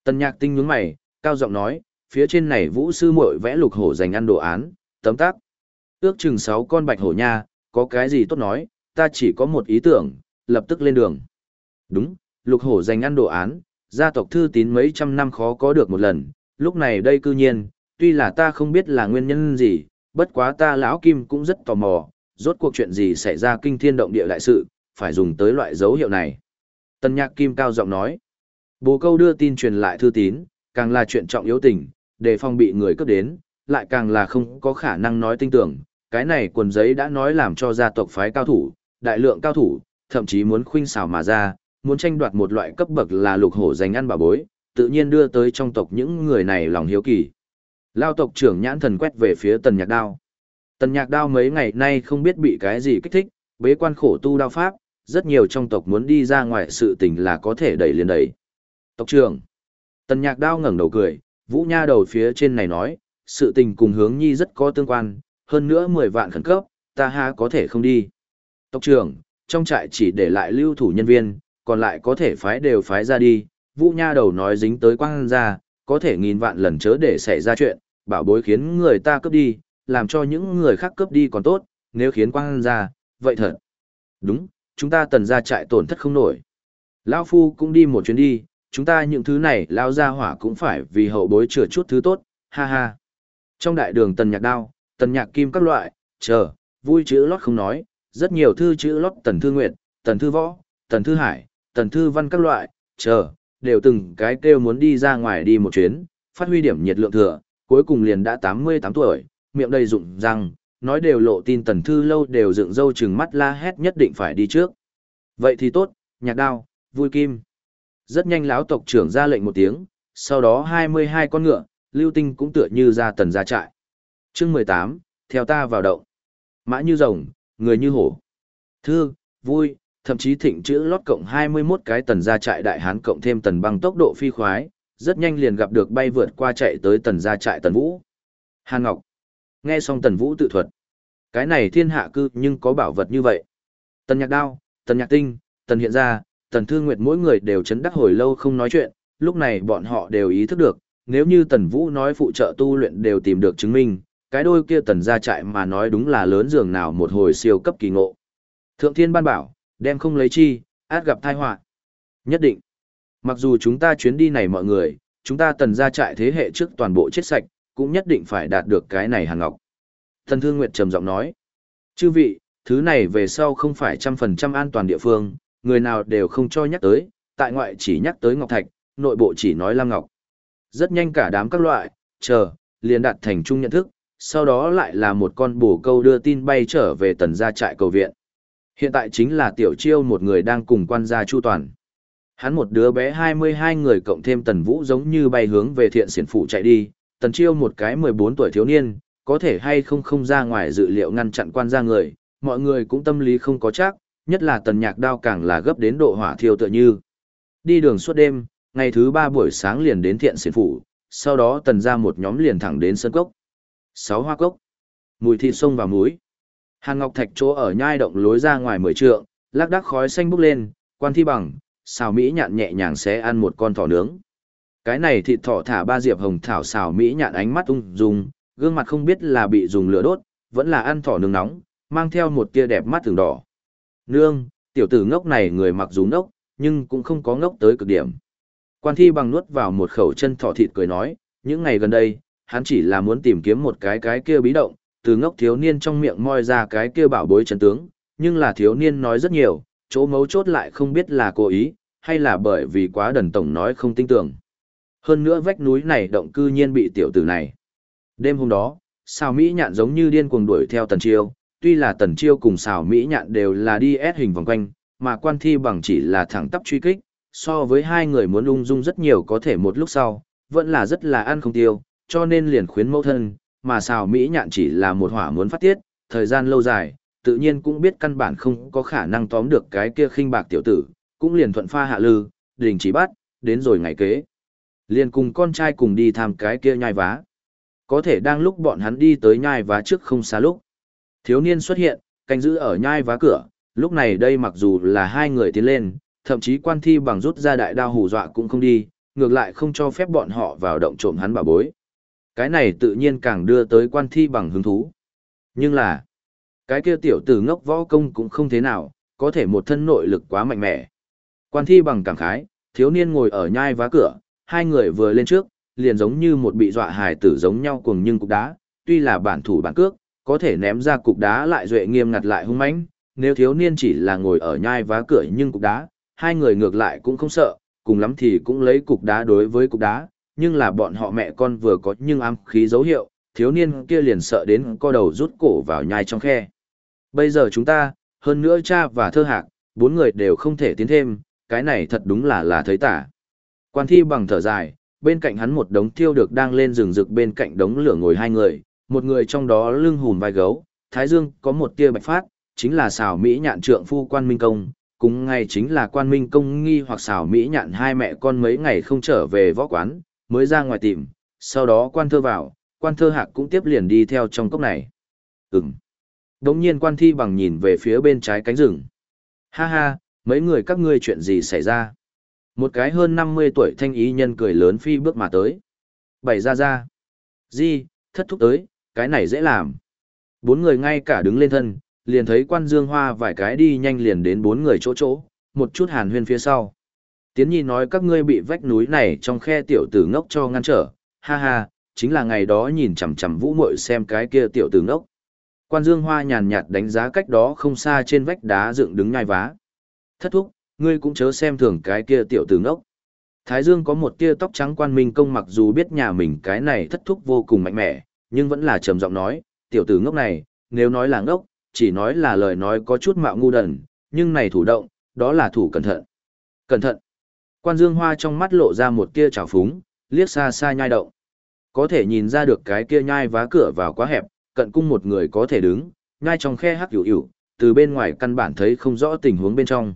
Tần Nhạc Tinh nhướng mày, cao giọng nói, phía trên này Vũ sư muội vẽ lục hổ dành ăn đồ án, tấm tắc. Ước chừng 6 con bạch hổ nha, có cái gì tốt nói, ta chỉ có một ý tưởng, lập tức lên đường. Đúng, lục hổ dành ăn đồ án, gia tộc thư tín mấy trăm năm khó có được một lần, lúc này đây cư nhiên, tuy là ta không biết là nguyên nhân gì, bất quá ta lão Kim cũng rất tò mò, rốt cuộc chuyện gì xảy ra kinh thiên động địa đại sự, phải dùng tới loại dấu hiệu này. Tần Nhạc Kim cao giọng nói, bồ câu đưa tin truyền lại thư tín, càng là chuyện trọng yếu tình, để phòng bị người cướp đến, lại càng là không có khả năng nói tinh tưởng, cái này quần giấy đã nói làm cho gia tộc phái cao thủ, đại lượng cao thủ, thậm chí muốn khuynh xảo mà ra, muốn tranh đoạt một loại cấp bậc là lục hổ dành ăn bảo bối, tự nhiên đưa tới trong tộc những người này lòng hiếu kỳ. Lao tộc trưởng nhãn thần quét về phía Tần Nhạc Đao. Tần Nhạc Đao mấy ngày nay không biết bị cái gì kích thích, bế quan khổ tu đao pháp, rất nhiều trong tộc muốn đi ra ngoài sự tình là có thể đẩy liền đẩy. Tộc trưởng. Tần Nhạc Đao ngẩng đầu cười, Vũ Nha đầu phía trên này nói, sự tình cùng Hướng Nhi rất có tương quan, hơn nữa 10 vạn khẩn cấp, ta ha có thể không đi. Tộc trưởng, trong trại chỉ để lại lưu thủ nhân viên, còn lại có thể phái đều phái ra đi, Vũ Nha đầu nói dính tới quang ra, có thể nghìn vạn lần chớ để xảy ra chuyện, bảo bối khiến người ta cướp đi, làm cho những người khác cướp đi còn tốt, nếu khiến quang ra, vậy thật. Đúng, chúng ta Tần gia trại tổn thất không nổi. Lão Phu cũng đi một chuyến đi, chúng ta những thứ này lao ra hỏa cũng phải vì hậu bối chừa chút thứ tốt, ha ha. Trong đại đường Tần Nhạc Đao, Tần Nhạc Kim các loại, chờ, vui chữ lót không nói, rất nhiều thư chữ lót Tần Thư Nguyệt, Tần Thư Võ, Tần Thư Hải, Tần Thư Văn các loại, chờ, đều từng cái kêu muốn đi ra ngoài đi một chuyến, phát huy điểm nhiệt lượng thừa, cuối cùng liền đã 88 tuổi, miệng đầy rụng răng, nói đều lộ tin Tần Thư Lâu đều dựng râu trừng mắt la hét nhất định phải đi trước. Vậy thì tốt, Nhạc Đao, vui kim. Rất nhanh lão tộc trưởng ra lệnh một tiếng, sau đó 22 con ngựa, lưu tinh cũng tựa như ra Tần gia trại. Chương 18, theo ta vào động. Mã như rồng, người như hổ. Thư, vui, thậm chí thịnh chữ lót cộng 21 cái Tần gia trại đại hán cộng thêm Tần Băng tốc độ phi khoái, rất nhanh liền gặp được bay vượt qua chạy tới Tần gia trại Tần Vũ. Hàn Ngọc. Nghe xong Tần Vũ tự thuật. Cái này thiên hạ cư nhưng có bảo vật như vậy. Tần Nhạc Đao, Tần Nhạc Tinh, Tần Hiện Gia, Tần Thư Nguyệt mỗi người đều chấn đắc hồi lâu không nói chuyện, lúc này bọn họ đều ý thức được, nếu như Tần Vũ nói phụ trợ tu luyện đều tìm được chứng minh, cái đôi kia Tần gia trại mà nói đúng là lớn dường nào một hồi siêu cấp kỳ ngộ. Thượng thiên ban bảo, đem không lấy chi, át gặp tai họa. Nhất định. Mặc dù chúng ta chuyến đi này mọi người, chúng ta Tần gia trại thế hệ trước toàn bộ chết sạch, cũng nhất định phải đạt được cái này Hàn Ngọc. Tần Thương Nguyệt trầm giọng nói. Chư vị, thứ này về sau không phải 100% an toàn địa phương, người nào đều không cho nhắc tới, tại ngoại chỉ nhắc tới Ngọc Thạch, nội bộ chỉ nói Lam Ngọc. Rất nhanh cả đám các loại, chờ, liền đạt thành chung nhận thức, sau đó lại là một con bồ câu đưa tin bay trở về Tần gia trại cầu viện. Hiện tại chính là Tiểu Chiêu một người đang cùng quan gia Chu Toàn. Hắn một đứa bé 22 người cộng thêm Tần Vũ giống như bay hướng về Thiện Xiển phủ chạy đi, Tần Chiêu một cái 14 tuổi thiếu niên, có thể hay không ra ngoài dự liệu ngăn chặn quan gia người, mọi người cũng tâm lý không có chắc, nhất là Tần Nhạc Đao càng là gấp đến độ hỏa thiêu tựa như. Đi đường suốt đêm, ngày thứ 3 buổi sáng liền đến Thiện Xiển phủ, sau đó Tần gia một nhóm liền thẳng đến Sơn Cốc. 6 hoa cốc. Mùi thịt sông và muối. Hàn Ngọc Thạch chỗ ở nhai động lối ra ngoài 10 trượng, lác đác khói xanh bốc lên, quan thi bằng, xào mỹ nhạn nhẹ nhàng xé ăn một con thỏ nướng. Cái này thịt thỏ thả 3 diệp hồng thảo xào mỹ nhạn ánh mắt ung dung, gương mặt không biết là bị dùng lửa đốt, vẫn là ăn thỏ nướng nóng, mang theo một tia đẹp mắt thường đỏ. Nương, tiểu tử ngốc này người mặc dù ngốc, nhưng cũng không có ngốc tới cực điểm. Quan thi bằng nuốt vào một khẩu chân thỏ thịt cười nói, những ngày gần đây, hắn chỉ là muốn tìm kiếm một cái kia bí động, từ ngốc thiếu niên trong miệng moi ra cái kia bảo bối chân tướng, nhưng là thiếu niên nói rất nhiều, chỗ mấu chốt lại không biết là cố ý, hay là bởi vì quá đần tổng nói không tin tưởng. Hơn nữa vách núi này động cư nhiên bị tiểu tử này. Đêm hôm đó, Sào Mỹ Nhạn giống như điên cuồng đuổi theo Tần Chiêu, tuy là Tần Chiêu cùng Sào Mỹ Nhạn đều là đi ép hình vòng quanh, mà quan thi bằng chỉ là thẳng tắp truy kích, so với hai người muốn ung dung rất nhiều có thể một lúc sau, vẫn là rất là ăn không tiêu, cho nên liền khuyến mẫu thân, mà Sào Mỹ Nhạn chỉ là một hỏa muốn phát tiết, thời gian lâu dài, tự nhiên cũng biết căn bản không có khả năng tóm được cái kia khinh bạc tiểu tử, cũng liền thuận pha hạ lư, đình chỉ bắt, đến rồi ngày kế. Liền cùng con trai cùng đi tham cái kia nhai vá. Có thể đang lúc bọn hắn đi tới nhai vá trước không xa lúc. Thiếu niên xuất hiện, canh giữ ở nhai vá cửa, lúc này đây mặc dù là hai người tiến lên, thậm chí quan thi bằng rút ra đại đao hù dọa cũng không đi, ngược lại không cho phép bọn họ vào động trộm hắn bảo bối. Cái này tự nhiên càng đưa tới Quan Thi Bằng hứng thú. Nhưng là, cái kia tiểu tử ngốc võ công cũng không thế nào, có thể một thân nội lực quá mạnh mẽ. Quan Thi Bằng cảm khái, thiếu niên ngồi ở nhai vá cửa, hai người vừa lên trước, liền giống như một bị dọa hài tử giống nhau cuồng nhưng cục đá, tuy là bản thủ bản cước, có thể ném ra cục đá lại duệ nghiêm ngặt lại hung mãnh, nếu thiếu niên chỉ là ngồi ở nhai vá cửa nhưng cục đá, hai người ngược lại cũng không sợ, cùng lắm thì cũng lấy cục đá đối với cục đá, nhưng là bọn họ mẹ con vừa có nhưng ám khí dấu hiệu, thiếu niên kia liền sợ đến co đầu rút cổ vào nhai trong khe. Bây giờ chúng ta, hơn nữa cha và thơ hạc, bốn người đều không thể tiến thêm, cái này thật đúng là thấy tả. Quan Thi Bằng thở dài, bên cạnh hắn một đống thiêu được đang lên rừng rực, bên cạnh đống lửa ngồi hai người, một người trong đó lưng hùm vai gấu, thái dương có một tia bạch phát, chính là Sào Mỹ Nhạn trượng phu Quan Minh Công, cùng ngày chính là Quan Minh Công nghi hoặc Sào Mỹ Nhạn hai mẹ con mấy ngày không trở về võ quán, mới ra ngoài tìm, sau đó Quan Thơ vào, Quan Thơ Hạc cũng tiếp liền đi theo trong cốc này. Đống nhiên Quan Thi Bằng nhìn về phía bên trái cánh rừng. Ha ha, mấy người các ngươi chuyện gì xảy ra? Một cái hơn 50 tuổi thanh ý nhân cười lớn phi bước mà tới. Bảy ra. Di, thất thúc tới, cái này dễ làm. Bốn người ngay cả đứng lên thân, liền thấy Quan Dương Hoa vài cái đi nhanh liền đến bốn người chỗ, một chút hàn huyên phía sau. Tiến Nhi nói các ngươi bị vách núi này trong khe tiểu tử ngốc cho ngăn trở, ha ha, chính là ngày đó nhìn chằm chằm Vũ Muội xem cái kia tiểu tử ngốc. Quan Dương Hoa nhàn nhạt đánh giá cách đó không xa trên vách đá dựng đứng nhai vá. Thất thúc, ngươi cũng chớ xem thường cái kia tiểu tử ngốc. Thái Dương có một tia tóc trắng Quan Minh Công mặc dù biết nhà mình cái này thất thúc vô cùng mạnh mẽ, nhưng vẫn là trầm giọng nói, tiểu tử ngốc này, nếu nói là ngốc, chỉ nói là lời nói có chút mạo ngu đần, nhưng này thủ động, đó là thủ cẩn thận. Cẩn thận. Quan Dương Hoa trong mắt lộ ra một tia trào phúng, liếc xa xa nhai động. Có thể nhìn ra được cái kia nhai vá cửa vào quá hẹp, cận cung một người có thể đứng, nhai trong khe hắc hữu, từ bên ngoài căn bản thấy không rõ tình huống bên trong.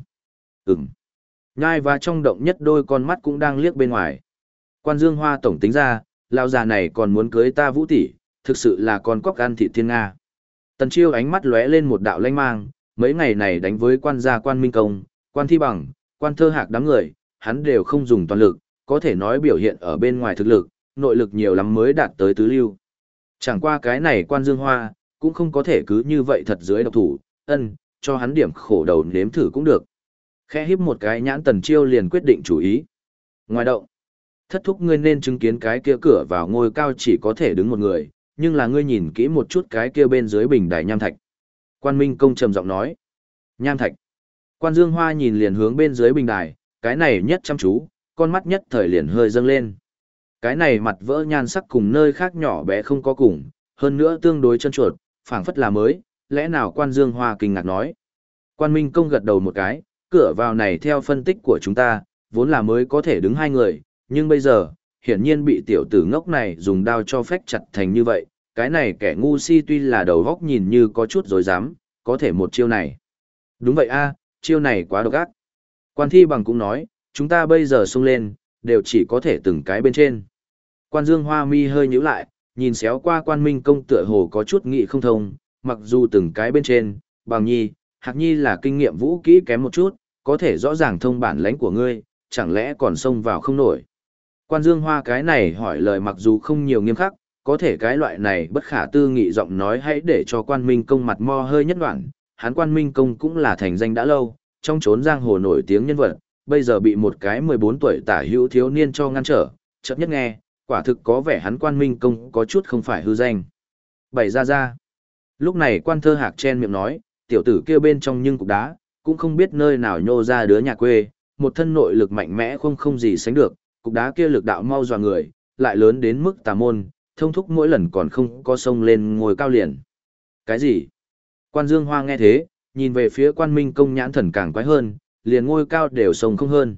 Nhai vá trong động nhất đôi con mắt cũng đang liếc bên ngoài. Quan Dương Hoa tổng tính ra, lão già này còn muốn cưới ta Vũ tỷ, thực sự là con cóc ăn thịt thiên nga. Tần Chiêu ánh mắt lóe lên một đạo lanh mang, mấy ngày này đánh với quan gia Quan Minh Công, Quan Thi Bằng, Quan Thơ Hạc đám người, hắn đều không dùng toàn lực, có thể nói biểu hiện ở bên ngoài thực lực, nội lực nhiều lắm mới đạt tới tứ lưu. Chẳng qua cái này Quan Dương Hoa, cũng không có thể cứ như vậy thật dưới độc thủ, cho hắn điểm khổ đầu nếm thử cũng được. Khẽ híp một cái nhãn Tần Chiêu liền quyết định chủ ý. Ngoài động, thất thúc ngươi nên chứng kiến cái kia cửa vào ngôi cao chỉ có thể đứng một người, nhưng là ngươi nhìn kỹ một chút cái kia bên dưới bình đài nham thạch. Quan Minh Công trầm giọng nói. Nham thạch. Quan Dương Hoa nhìn liền hướng bên dưới bình đài, cái này nhất chăm chú, con mắt nhất thời liền hơi dâng lên. Cái này mặt vỡ nhan sắc cùng nơi khác nhỏ bé không có cùng, hơn nữa tương đối chân chuột, phảng phất là mới, lẽ nào Quan Dương Hoa kinh ngạc nói. Quan Minh Công gật đầu một cái, cửa vào này theo phân tích của chúng ta, vốn là mới có thể đứng hai người, nhưng bây giờ, hiển nhiên bị tiểu tử ngốc này dùng đao cho phách chặt thành như vậy, cái này kẻ ngu si tuy là đầu góc nhìn như có chút dối dám, có thể một chiêu này. Đúng vậy a, chiêu này quá độc ác. Quan Thi Bằng cũng nói, chúng ta bây giờ xông lên, đều chỉ có thể từng cái bên trên. Quan Dương Hoa mi hơi nhíu lại, nhìn xéo qua Quan Minh Công tựa hồ có chút nghị không thông, mặc dù từng cái bên trên, Bằng Nhi, Hạc Nhi là kinh nghiệm vũ kỹ kém một chút, có thể rõ ràng thông bản lãnh của ngươi, chẳng lẽ còn xông vào không nổi. Quan Dương Hoa cái này hỏi lời mặc dù không nhiều nghiêm khắc, có thể cái loại này bất khả tư nghị giọng nói hãy để cho Quan Minh Công mặt mo hơi nhất đoạn, hắn Quan Minh Công cũng là thành danh đã lâu, trong chốn giang hồ nổi tiếng nhân vật, bây giờ bị một cái 14 tuổi tả hữu thiếu niên cho ngăn trở, chợt nhất nghe, quả thực có vẻ hắn Quan Minh Công có chút không phải hư danh. Bảy ra. Lúc này Quan Thơ Hạc chen miệng nói, tiểu tử kia bên trong nhưng cục đá, cũng không biết nơi nào nhô ra đứa nhà quê, một thân nội lực mạnh mẽ không gì sánh được, cục đá kia lực đạo mau dọa người, lại lớn đến mức tà môn, thông thúc mỗi lần còn không có sông lên ngồi cao liền. Cái gì? Quan Dương Hoa nghe thế, nhìn về phía Quan Minh Công nhãn thần càng quái hơn, liền ngôi cao đều sông không hơn.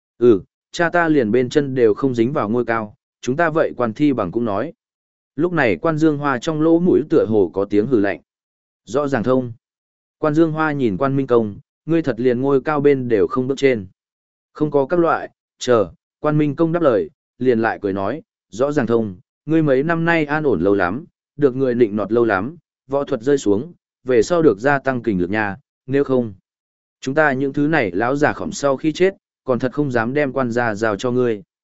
Cha ta liền bên chân đều không dính vào ngôi cao, chúng ta vậy Quan Thi Bằng cũng nói. Lúc này Quan Dương Hoa trong lỗ mũi tựa hồ có tiếng hừ lạnh. Rõ ràng thông. Quan Dương Hoa nhìn Quan Minh Công, ngươi thật liền ngôi cao bên đều không bước trên. Không có các loại, chờ, Quan Minh Công đáp lời, liền lại cười nói, rõ ràng thông, ngươi mấy năm nay an ổn lâu lắm, được người nịnh nọt lâu lắm, võ thuật rơi xuống, về sau được gia tăng kình lực nhà, nếu không. Chúng ta những thứ này lão già khổng sau khi chết, còn thật không dám đem quan gia giao cho ngươi.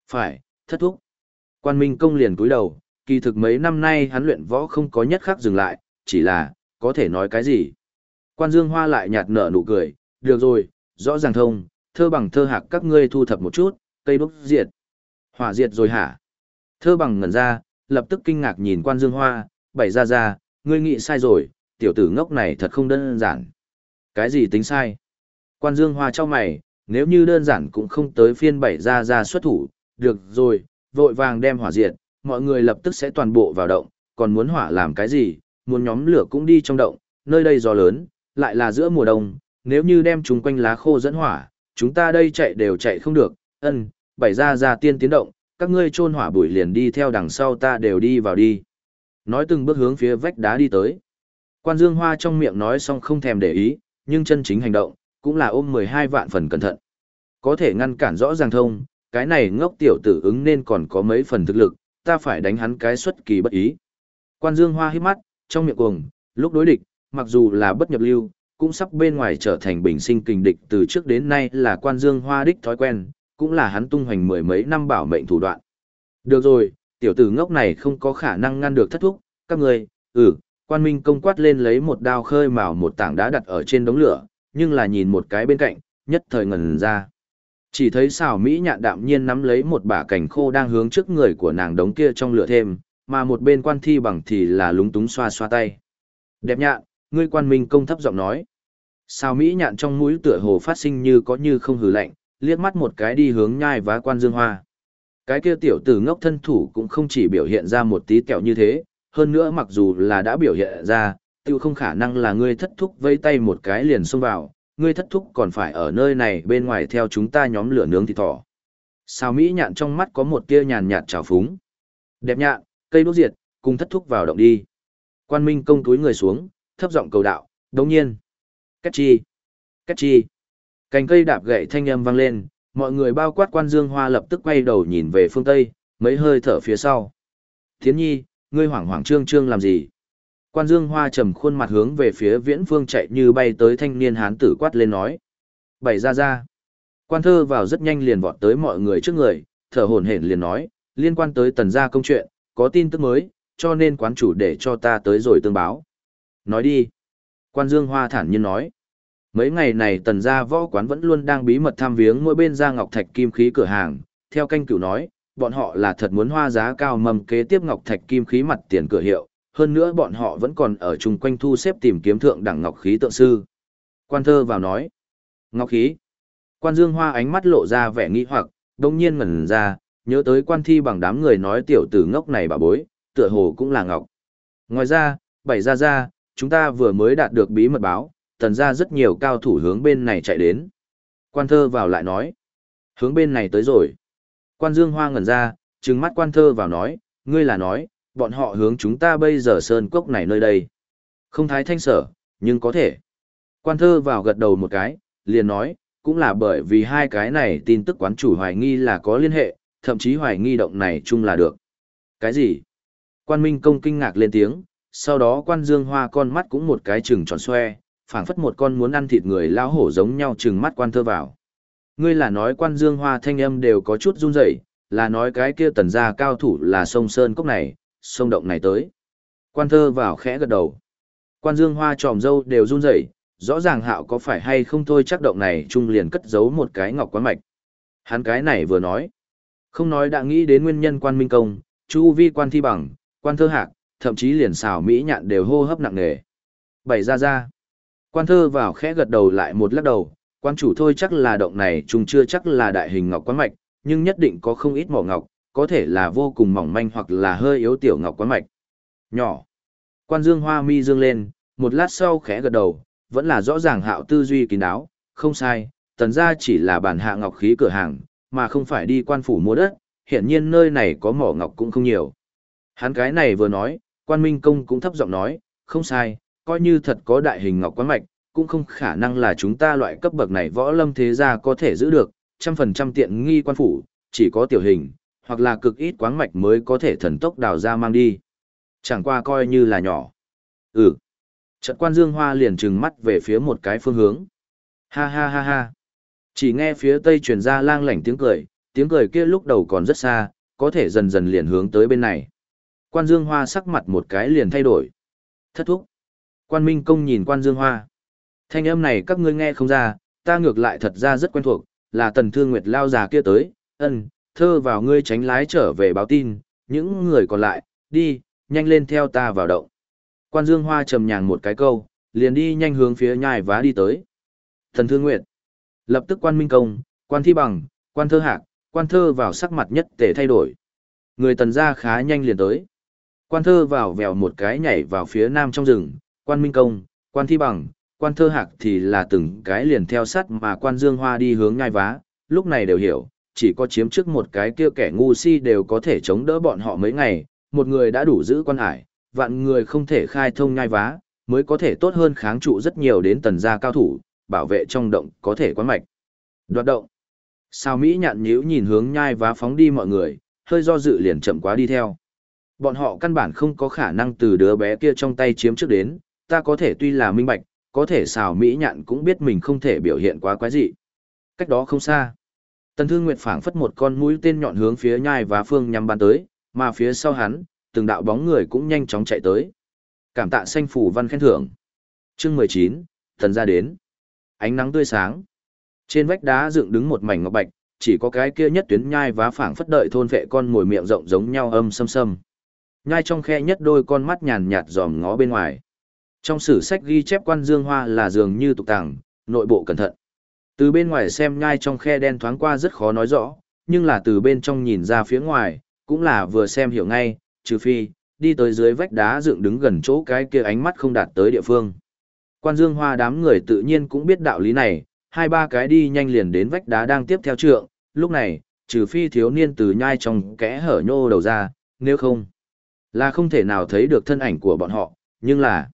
Phải, thất thúc. Quan Minh Công liền cúi đầu, kỳ thực mấy năm nay hắn luyện võ không có nhất khắc dừng lại, chỉ là, có thể nói cái gì. Quan Dương Hoa lại nhạt nở nụ cười, được rồi, rõ ràng thông, thơ bằng thơ hạc các ngươi thu thập một chút, cây đốt diệt. Hỏa diệt rồi hả? Thơ bằng ngẩn ra, lập tức kinh ngạc nhìn Quan Dương Hoa, bảy ra, ngươi nghĩ sai rồi, tiểu tử ngốc này thật không đơn giản. Cái gì tính sai? Quan Dương Hoa cho mày, nếu như đơn giản cũng không tới phiên bảy ra xuất thủ, được rồi, vội vàng đem hỏa diệt, mọi người lập tức sẽ toàn bộ vào động, còn muốn hỏa làm cái gì, muốn nhóm lửa cũng đi trong động, nơi đây gió lớn, lại là giữa mùa đông, nếu như đem chúng quanh lá khô dẫn hỏa, chúng ta đây chạy đều chạy không được, bảy ra tiên tiến động, các ngươi chôn hỏa bụi liền đi theo đằng sau ta đều đi vào đi. Nói từng bước hướng phía vách đá đi tới. Quan Dương Hoa trong miệng nói xong không thèm để ý, nhưng chân chính hành động, cũng là ôm 12 vạn phần cẩn thận. Có thể ngăn cản rõ ràng thông, cái này ngốc tiểu tử ứng nên còn có mấy phần thực lực, ta phải đánh hắn cái xuất kỳ bất ý. Quan Dương Hoa hít mắt, trong miệng cuồng, lúc đối địch, mặc dù là bất nhập lưu, cũng sắp bên ngoài trở thành bình sinh kình địch từ trước đến nay là Quan Dương Hoa đích thói quen, cũng là hắn tung hoành mười mấy năm bảo mệnh thủ đoạn. Được rồi, tiểu tử ngốc này không có khả năng ngăn được thất thúc, các người, Quan Minh Công quát lên lấy một đao khơi mào một tảng đá đặt ở trên đống lửa, nhưng là nhìn một cái bên cạnh, nhất thời ngẩn ra. Chỉ thấy xảo Mỹ Nhạn đạm nhiên nắm lấy một bả cành khô đang hướng trước người của nàng đống kia trong lửa thêm, mà một bên Quan Thi Bằng thì là lúng túng xoa xoa tay. Đẹp Nhạn, ngươi Quan Minh Công thấp giọng nói. Xảo Mỹ Nhạn trong mũi tựa hồ phát sinh như có như không hừ lạnh, liếc mắt một cái đi hướng nhai vá Quan Dương Hoa. Cái kia tiểu tử ngốc thân thủ cũng không chỉ biểu hiện ra một tí kẹo như thế, hơn nữa mặc dù là đã biểu hiện ra, tiêu không khả năng là ngươi thất thúc vây tay một cái liền xông vào, ngươi thất thúc còn phải ở nơi này bên ngoài theo chúng ta nhóm lửa nướng thịt thỏ. Sao Mỹ Nhạn trong mắt có một tia nhàn nhạt trào phúng. Đẹp Nhạn, cây đốt diệt, cùng thất thúc vào động đi. Quan Minh Công túi người xuống, thấp giọng cầu đạo, đồng nhiên. Két chi, két chi. Cành cây đạp gậy thanh âm vang lên, mọi người bao quát Quan Dương Hoa lập tức quay đầu nhìn về phương Tây, mấy hơi thở phía sau. Thiến nhi, ngươi hoảng hoảng trương trương làm gì? Quan Dương Hoa trầm khuôn mặt hướng về phía viễn phương chạy như bay tới thanh niên hán tử quát lên nói. Bảy ra. Quan Thơ vào rất nhanh liền vọt tới mọi người trước người, thở hổn hển liền nói, liên quan tới Tần gia công chuyện, có tin tức mới, cho nên quán chủ để cho ta tới rồi tương báo. Nói đi. Quan Dương Hoa thản nhiên nói. Mấy ngày này Tần gia võ quán vẫn luôn đang bí mật tham viếng mỗi bên ra ngọc thạch kim khí cửa hàng, theo canh cửu nói, bọn họ là thật muốn hoa giá cao mầm kế tiếp ngọc thạch kim khí mặt tiền cửa hiệu, hơn nữa bọn họ vẫn còn ở chung quanh thu xếp tìm kiếm thượng đẳng ngọc khí tượng sư. Quan Thơ vào nói, ngọc khí. Quan Dương Hoa ánh mắt lộ ra vẻ nghi hoặc, đồng nhiên ngẩn ra, nhớ tới Quan Thi Bằng đám người nói tiểu tử ngốc này bà bối, tựa hồ cũng là ngọc. Ngoài ra, bảy ra, chúng ta vừa mới đạt được bí mật báo, Tần gia rất nhiều cao thủ hướng bên này chạy đến. Quan Thơ vào lại nói, hướng bên này tới rồi. Quan Dương Hoa ngẩn ra, trừng mắt Quan Thơ vào nói, ngươi là nói, bọn họ hướng chúng ta bây giờ sơn cốc này nơi đây. Không thái thanh sở, nhưng có thể. Quan Thơ vào gật đầu một cái, liền nói, cũng là bởi vì hai cái này tin tức quán chủ hoài nghi là có liên hệ, thậm chí hoài nghi động này chung là được. Cái gì? Quan Minh Công kinh ngạc lên tiếng, sau đó Quan Dương Hoa con mắt cũng một cái trừng tròn xoe, phảng phất một con muốn ăn thịt người lão hổ giống nhau trừng mắt Quan Thơ vào. Ngươi là nói Quan Dương Hoa thanh âm đều có chút run rẩy, là nói cái kia Tần gia cao thủ là sông sơn cốc này, sông động này tới. Quan Thơ vào khẽ gật đầu. Quan Dương Hoa tròm râu đều run rẩy, rõ ràng Hạo có phải hay không thôi chắc động này trung liền cất giấu một cái ngọc quán mạch. Hắn cái này vừa nói, không nói đã nghĩ đến nguyên nhân Quan Minh Công, chu vi Quan Thi Bằng, Quan Thơ Hạc, thậm chí liền xào Mỹ Nhạn đều hô hấp nặng nề. Bảy ra. Quan Thơ vào khẽ gật đầu lại một lắc đầu, quan chủ thôi chắc là động này trung chưa chắc là đại hình ngọc quán mạch, nhưng nhất định có không ít mỏ ngọc, có thể là vô cùng mỏng manh hoặc là hơi yếu tiểu ngọc quán mạch. Nhỏ. Quan Dương Hoa mi dương lên, một lát sau khẽ gật đầu, vẫn là rõ ràng Hạo tư duy kín đáo, không sai, Tần gia chỉ là bản hạ ngọc khí cửa hàng, mà không phải đi quan phủ mua đất, hiển nhiên nơi này có mỏ ngọc cũng không nhiều. Hắn cái này vừa nói, Quan Minh Công cũng thấp giọng nói, không sai, coi như thật có đại hình ngọc quán mạch, cũng không khả năng là chúng ta loại cấp bậc này võ lâm thế gia có thể giữ được, 100% tiện nghi quan phủ, chỉ có tiểu hình, hoặc là cực ít quáng mạch mới có thể thần tốc đào ra mang đi. Chẳng qua coi như là nhỏ. Chợt Quan Dương Hoa liền trừng mắt về phía một cái phương hướng. Ha ha ha ha. Chỉ nghe phía tây truyền ra lang lảnh tiếng cười, Tiếng cười kia lúc đầu còn rất xa, có thể dần dần liền hướng tới bên này. Quan Dương Hoa sắc mặt một cái liền thay đổi. Thất thúc. Quan Minh Công nhìn Quan Dương Hoa. Thanh âm này các ngươi nghe không ra, ta ngược lại thật ra rất quen thuộc, là Tần Thương Nguyệt lao già kia tới, thơ vào ngươi tránh lái trở về báo tin, những người còn lại, đi, nhanh lên theo ta vào động. Quan Dương Hoa trầm nhàng một cái câu, liền đi nhanh hướng phía nhai vá đi tới. Tần Thương Nguyệt. Lập tức Quan Minh Công, Quan Thi Bằng, Quan Thơ Hạc, Quan Thơ vào sắc mặt nhất tề thay đổi. Người Tần gia khá nhanh liền tới. Quan Thơ vào vèo một cái nhảy vào phía nam trong rừng, Quan Minh Công, Quan Thi Bằng, Quan Thơ Hạc thì là từng cái liền theo sát mà Quan Dương Hoa đi hướng nhai vá, lúc này đều hiểu, chỉ có chiếm trước một cái kia kẻ ngu si đều có thể chống đỡ bọn họ mấy ngày, một người đã đủ giữ quan hải, vạn người không thể khai thông nhai vá, mới có thể tốt hơn kháng trụ rất nhiều đến Tần gia cao thủ, bảo vệ trong động có thể quán mạch. Đoạt động. Sao Mỹ nhạn nhíu nhìn hướng nhai vá phóng đi mọi người, hơi do dự liền chậm quá đi theo. Bọn họ căn bản không có khả năng từ đứa bé kia trong tay chiếm trước đến, ta có thể tuy là minh bạch, có thể xào Mỹ nhạn cũng biết mình không thể biểu hiện quá quái dị. Cách đó không xa. Tần Thương Nguyệt phảng phất một con mũi tên nhọn hướng phía nhai vá phương nhắm bắn tới, mà phía sau hắn, từng đạo bóng người cũng nhanh chóng chạy tới. Cảm tạ xanh phủ văn khen thưởng. Chương 19, Tần gia đến. Ánh nắng tươi sáng. Trên vách đá dựng đứng một mảnh ngọc bạch, chỉ có cái kia nhất tuyến nhai vá phảng phất đợi thôn vệ con mồi miệng rộng giống nhau âm sâm sâm. Nhai trong khe nhất đôi con mắt nhàn nhạt dòm ngó bên ngoài. Trong sử sách ghi chép Quan Dương Hoa là dường như tục tàng, nội bộ cẩn thận. Từ bên ngoài xem nhai trong khe đen thoáng qua rất khó nói rõ, nhưng là từ bên trong nhìn ra phía ngoài, cũng là vừa xem hiểu ngay, trừ phi, đi tới dưới vách đá dựng đứng gần chỗ cái kia ánh mắt không đạt tới địa phương. Quan Dương Hoa đám người tự nhiên cũng biết đạo lý này, hai ba cái đi nhanh liền đến vách đá đang tiếp theo trượng, lúc này, trừ phi thiếu niên từ nhai trong kẽ hở nhô đầu ra, nếu không, là không thể nào thấy được thân ảnh của bọn họ, nhưng là,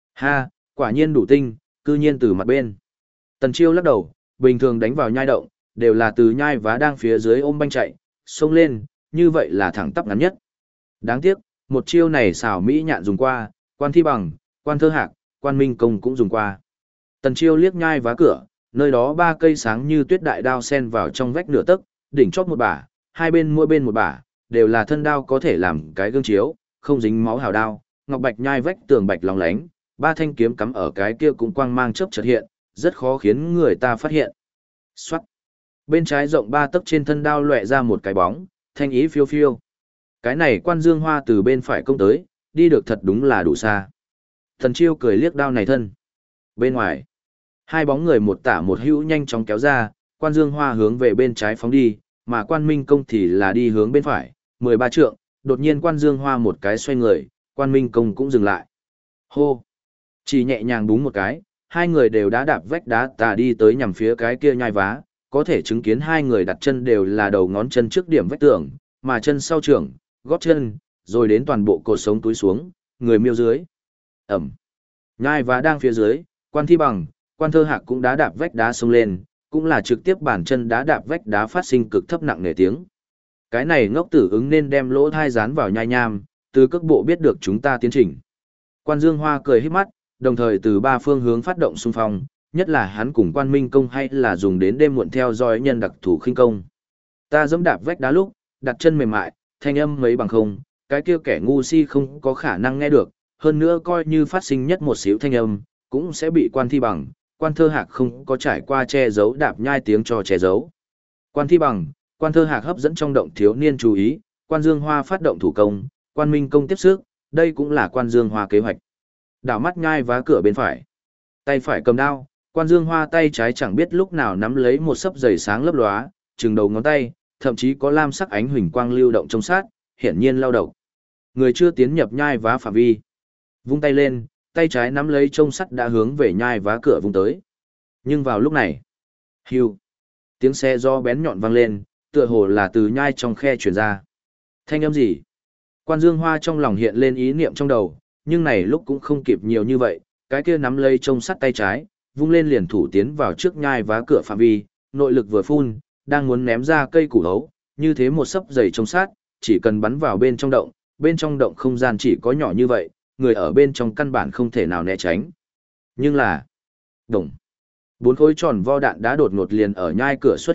quả nhiên đủ tinh, cư nhiên từ mặt bên. Tần Chiêu lắc đầu, bình thường đánh vào nhai động, đều là từ nhai vá đang phía dưới ôm banh chạy, xông lên, như vậy là thẳng tắp ngắn nhất. Đáng tiếc, một chiêu này xảo Mỹ nhạn dùng qua, Quan Thi Bằng, Quan Thơ Hạc, Quan Minh Công cũng dùng qua. Tần Chiêu liếc nhai vá cửa, nơi đó ba cây sáng như tuyết đại đao xen vào trong vách nửa tấc, đỉnh chót một bả, hai bên mỗi bên một bả, đều là thân đao có thể làm cái gương chiếu, không dính máu hào đao, ngọc bạch nhai vách tường bạch lóng lánh, ba thanh kiếm cắm ở cái kia cũng quang mang chớp chợt hiện, rất khó khiến người ta phát hiện. Soát. Bên trái rộng ba tấc trên thân đao lóe ra một cái bóng, thanh ý phiêu phiêu. Cái này Quan Dương Hoa từ bên phải công tới, đi được thật đúng là đủ xa. Thần Chiêu cười liếc đao này thân. Bên ngoài, hai bóng người một tả một hữu nhanh chóng kéo ra, Quan Dương Hoa hướng về bên trái phóng đi, mà Quan Minh Công thì là đi hướng bên phải, 13 trượng, đột nhiên Quan Dương Hoa một cái xoay người, Quan Minh Công cũng dừng lại. Hô! Chỉ nhẹ nhàng đúng một cái, hai người đều đã đạp vách đá tà đi tới nhằm phía cái kia nhai vá, có thể chứng kiến hai người đặt chân đều là đầu ngón chân trước điểm vách tường, mà chân sau trưởng, gót chân, rồi đến toàn bộ cột sống túi xuống, người miêu dưới. Ẩm! Nhai vá đang phía dưới, Quan Thi Bằng, Quan Thơ Hạc cũng đã đạp vách đá xông lên, cũng là trực tiếp bản chân đá đạp vách đá phát sinh cực thấp nặng nề tiếng. Cái này ngốc tử ứng nên đem lỗ thai dán vào nhai nham, từ các bộ biết được chúng ta tiến trình. Quan Dương Hoa cười híp mắt, đồng thời từ ba phương hướng phát động xung phong, nhất là hắn cùng Quan Minh Công hay là dùng đến đêm muộn theo dõi nhân đặc thủ khinh công. Ta giẫm đạp vách đá lúc, đặt chân mềm mại, thanh âm mấy bằng không, cái kia kẻ ngu si không có khả năng nghe được, hơn nữa coi như phát sinh nhất một xíu thanh âm, cũng sẽ bị Quan Thi Bằng, Quan Thơ Hạc không có trải qua che giấu đạp nhai tiếng cho che giấu. Quan Thi Bằng, Quan Thơ Hạc hấp dẫn trong động thiếu niên chú ý, Quan Dương Hoa phát động thủ công, Quan Minh Công tiếp sức, đây cũng là Quan Dương Hoa kế hoạch. Đảo mắt nhai vá cửa bên phải, tay phải cầm đao, Quan Dương Hoa tay trái chẳng biết lúc nào nắm lấy một sấp giày sáng lấp lóa, chừng đầu ngón tay, thậm chí có lam sắc ánh huỳnh quang lưu động trong sát, hiển nhiên lao động. Người chưa tiến nhập nhai vá phạm vi, vung tay lên, tay trái nắm lấy trông sắt đã hướng về nhai vá cửa vung tới. Nhưng vào lúc này, hưu, tiếng xe do bén nhọn vang lên, tựa hồ là từ nhai trong khe truyền ra. Thanh âm gì? Quan Dương Hoa trong lòng hiện lên ý niệm trong đầu, nhưng này lúc cũng không kịp nhiều như vậy, cái kia nắm lấy trông sắt tay trái, vung lên liền thủ tiến vào trước nhai vá cửa phạm vi, nội lực vừa phun, đang muốn ném ra cây củ hấu, như thế một sấp giày trông sắt, chỉ cần bắn vào bên trong động không gian chỉ có nhỏ như vậy, người ở bên trong căn bản không thể nào né tránh. Nhưng là, đồng, bốn khối tròn vo đạn đã đột ngột liền ở nhai cửa xuất hiện,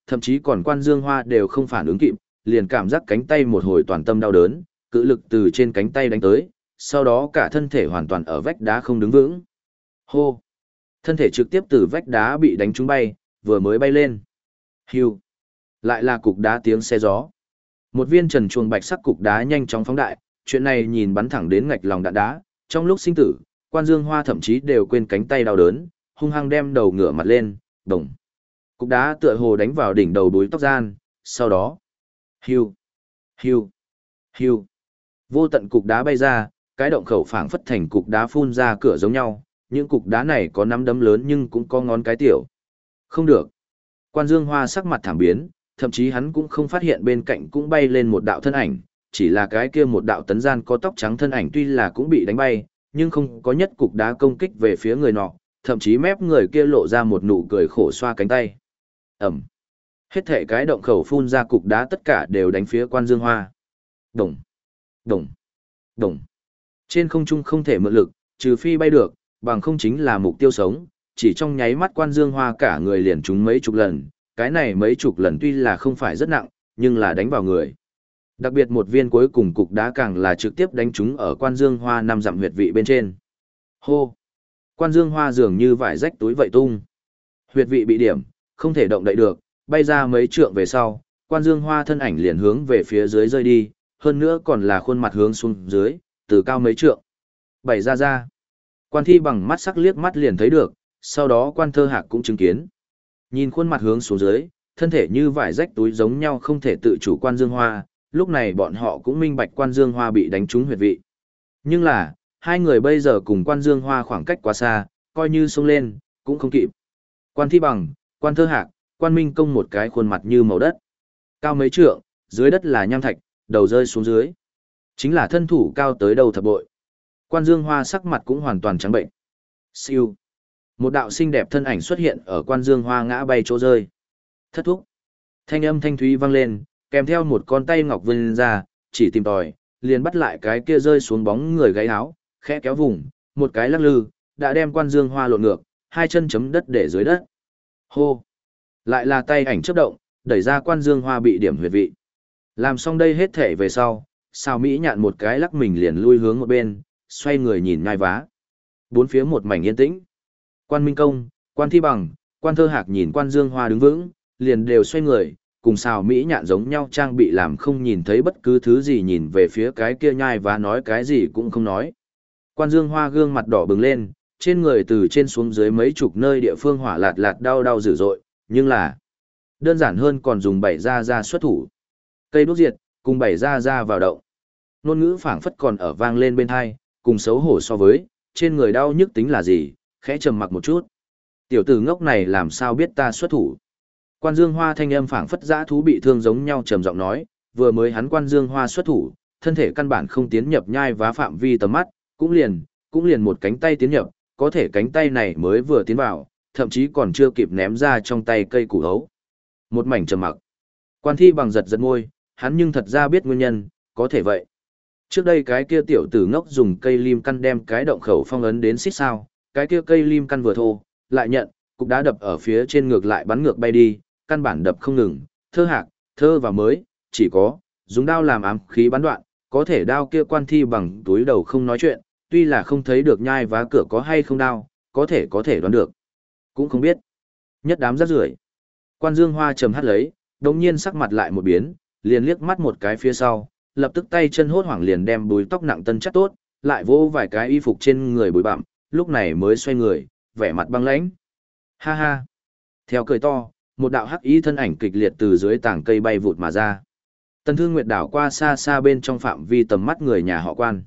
thậm chí còn Quan Dương Hoa đều không phản ứng kịp, liền cảm giác cánh tay một hồi toàn tâm đau đớn, cự lực từ trên cánh tay đánh tới, sau đó cả thân thể hoàn toàn ở vách đá không đứng vững. Hô! Thân thể trực tiếp từ vách đá bị đánh trúng bay, vừa mới bay lên. Hưu! Lại là cục đá tiếng xe gió. Một viên trần truồng bạch sắc cục đá nhanh chóng phóng đại, chuyện này nhìn bắn thẳng đến ngạch lòng đạn đá, trong lúc sinh tử, Quan Dương Hoa thậm chí đều quên cánh tay đau đớn, hung hăng đem đầu ngửa mặt lên, đồng. Cục đá tựa hồ đánh vào đỉnh đầu đuôi tóc gian, sau đó, hưu, hưu, hưu. Vô tận cục đá bay ra, cái động khẩu phảng phất thành cục đá phun ra cửa giống nhau, những cục đá này có nắm đấm lớn nhưng cũng có ngón cái tiểu. Không được. Quan Dương Hoa sắc mặt thảm biến, thậm chí hắn cũng không phát hiện bên cạnh cũng bay lên một đạo thân ảnh, chỉ là cái kia một đạo tấn gian có tóc trắng thân ảnh tuy là cũng bị đánh bay, nhưng không có nhất cục đá công kích về phía người nọ, thậm chí mép người kia lộ ra một nụ cười khổ xoa cánh tay. Ẩm. Hết thể cái động khẩu phun ra cục đá tất cả đều đánh phía Quan Dương Hoa. Đồng, đồng, đồng. Trên không trung không thể mượn lực, trừ phi bay được, bằng không chính là mục tiêu sống, chỉ trong nháy mắt Quan Dương Hoa cả người liền trúng mấy chục lần, cái này mấy chục lần tuy là không phải rất nặng, nhưng là đánh vào người. Đặc biệt một viên cuối cùng cục đá càng là trực tiếp đánh trúng ở Quan Dương Hoa 5 dặm huyệt vị bên trên. Hô! Quan Dương Hoa dường như vải rách túi vậy tung. Huyệt vị bị điểm, không thể động đậy được, bay ra mấy trượng về sau, Quan Dương Hoa thân ảnh liền hướng về phía dưới rơi đi, hơn nữa còn là khuôn mặt hướng xuống dưới, từ cao mấy trượng. Bảy ra. Quan Thi bằng mắt sắc liếc mắt liền thấy được, sau đó Quan Thơ Hạc cũng chứng kiến. Nhìn khuôn mặt hướng xuống dưới, thân thể như vải rách túi giống nhau không thể tự chủ Quan Dương Hoa, lúc này bọn họ cũng minh bạch Quan Dương Hoa bị đánh trúng huyệt vị. Nhưng là, hai người bây giờ cùng Quan Dương Hoa khoảng cách quá xa, coi như xông lên, cũng không kịp. Quan Thi bằng, Quan Thơ Hạc, Quan Minh Công một cái khuôn mặt như màu đất. Cao mấy trượng, dưới đất là nham thạch, đầu rơi xuống dưới. Chính là thân thủ cao tới đầu thập bội. Quan Dương Hoa sắc mặt cũng hoàn toàn trắng bệnh. Siêu. Một đạo xinh đẹp thân ảnh xuất hiện ở Quan Dương Hoa ngã bay chỗ rơi. Thất thúc. Thanh âm thanh thúy vang lên, kèm theo một con tay ngọc vươn ra, chỉ tìm tòi, liền bắt lại cái kia rơi xuống bóng người gáy áo, khẽ kéo vùng, một cái lắc lư, đã đem Quan Dương Hoa lộn ngược, hai chân chấm đất để dưới đất. Hô. Lại là tay ảnh chớp động, đẩy ra Quan Dương Hoa bị điểm huyệt vị. Làm xong đây hết thể về sau, Sào Mỹ Nhạn một cái lắc mình liền lui hướng một bên, xoay người nhìn ngai vá. Bốn phía một mảnh yên tĩnh. Quan Minh Công, Quan Thi bằng, Quan Thơ Hạc nhìn Quan Dương Hoa đứng vững, liền đều xoay người, cùng Sào Mỹ Nhạn giống nhau trang bị làm không nhìn thấy bất cứ thứ gì, nhìn về phía cái kia nhai vá nói cái gì cũng không nói. Quan Dương Hoa gương mặt đỏ bừng lên, trên người từ trên xuống dưới mấy chục nơi địa phương hỏa lạt lạt đau đau dữ dội, nhưng là đơn giản hơn còn dùng bảy ra xuất thủ. Cây đuốc diệt, cùng bảy ra vào động. Nôn ngữ phảng phất còn ở vang lên bên tai, cùng xấu hổ so với, trên người đau nhức tính là gì, khẽ trầm mặc một chút. Tiểu tử ngốc này làm sao biết ta xuất thủ. Quan Dương Hoa thanh âm phảng phất dã thú bị thương giống nhau trầm giọng nói, vừa mới hắn Quan Dương Hoa xuất thủ, thân thể căn bản không tiến nhập nhai vá phạm vi tầm mắt, cũng liền một cánh tay tiến nhập, có thể cánh tay này mới vừa tiến vào, thậm chí còn chưa kịp ném ra trong tay cây củ hấu. Một mảnh trầm mặc. Quan Thi bằng giật môi, hắn nhưng thật ra biết nguyên nhân, có thể vậy. Trước đây cái kia tiểu tử ngốc dùng cây lim căn đem cái động khẩu phong ấn đến xít sao, cái kia cây lim căn vừa thô, lại nhận, cục đá đập ở phía trên ngược lại bắn ngược bay đi, căn bản đập không ngừng, Thơ Hạc, thơ và mới, chỉ có, dùng đao làm ám khí bắn đoạn, có thể đao kia Quan Thi bằng túi đầu không nói chuyện, tuy là không thấy được nhai vá cửa có hay không đao, có thể đoán được. Cũng không biết. Nhất đám rác rưởi. Quan Dương Hoa trầm hắt lấy, đồng nhiên sắc mặt lại một biến, liền liếc mắt một cái phía sau, lập tức tay chân hốt hoảng liền đem bùi tóc nặng tân chắc tốt, lại vỗ vài cái y phục trên người bùi bặm, lúc này mới xoay người, vẻ mặt băng lãnh. Ha ha. Theo cười to, một đạo hắc ý thân ảnh kịch liệt từ dưới tảng cây bay vụt mà ra. Tần Thương Nguyệt đảo qua xa xa bên trong phạm vi tầm mắt người nhà họ Quan.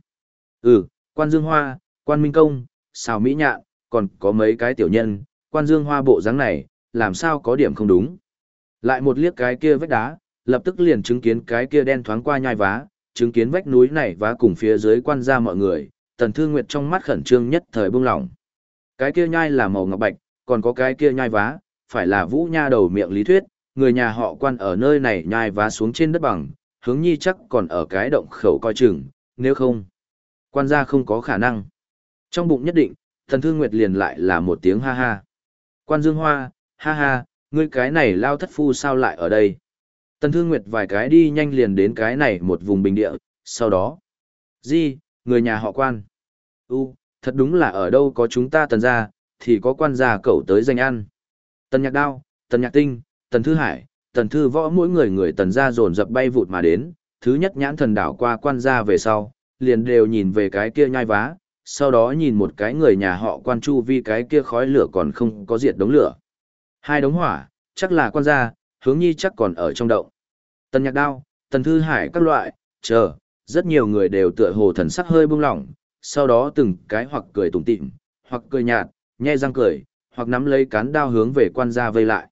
Quan Dương Hoa, Quan Minh Công, Sào Mỹ Nhạn, còn có mấy cái tiểu nhân, Quan Dương Hoa bộ dáng này, làm sao có điểm không đúng. Lại một liếc cái kia vách đá, lập tức liền chứng kiến cái kia đen thoáng qua nhai vá, chứng kiến vách núi này vá cùng phía dưới quan ra mọi người, Tần Thương Nguyệt trong mắt khẩn trương nhất thời buông lỏng. Cái kia nhai là màu ngọc bạch, còn có cái kia nhai vá, phải là Vũ Nha đầu miệng lý thuyết, người nhà họ Quan ở nơi này nhai vá xuống trên đất bằng, hướng nhi chắc còn ở cái động khẩu coi chừng, nếu không, Quan gia không có khả năng. Trong bụng nhất định, Tần Thương Nguyệt liền lại là một tiếng ha ha. Quan Dương Hoa, ha ha, Ngươi cái này lao thất phu sao lại ở đây? Tần Thương Nguyệt vài cái đi nhanh liền đến cái này một vùng bình địa, sau đó. Gì, người nhà họ Quan. Thật đúng là ở đâu có chúng ta Tần gia, thì có quan gia cậu tới danh ăn. Tần Nhạc Đao, Tần Nhạc Tinh, Tần Thư Hải, Tần Thư Võ mỗi người Tần gia dồn dập bay vụt mà đến, thứ nhất nhãn thần đảo qua quan gia về sau, liền đều nhìn về cái kia nhai vá, sau đó nhìn một cái người nhà họ Quan chu vi cái kia khói lửa còn không có diệt đống lửa. Hai đống hỏa, chắc là quan gia, Hướng Nhi chắc còn ở trong động. Tần Nhạc Đao, Tần Thư Hải các loại, rất nhiều người đều tựa hồ thần sắc hơi buông lỏng, sau đó từng cái hoặc cười tủm tỉm, hoặc cười nhạt, nhe răng cười, hoặc nắm lấy cán đao hướng về quan gia vây lại.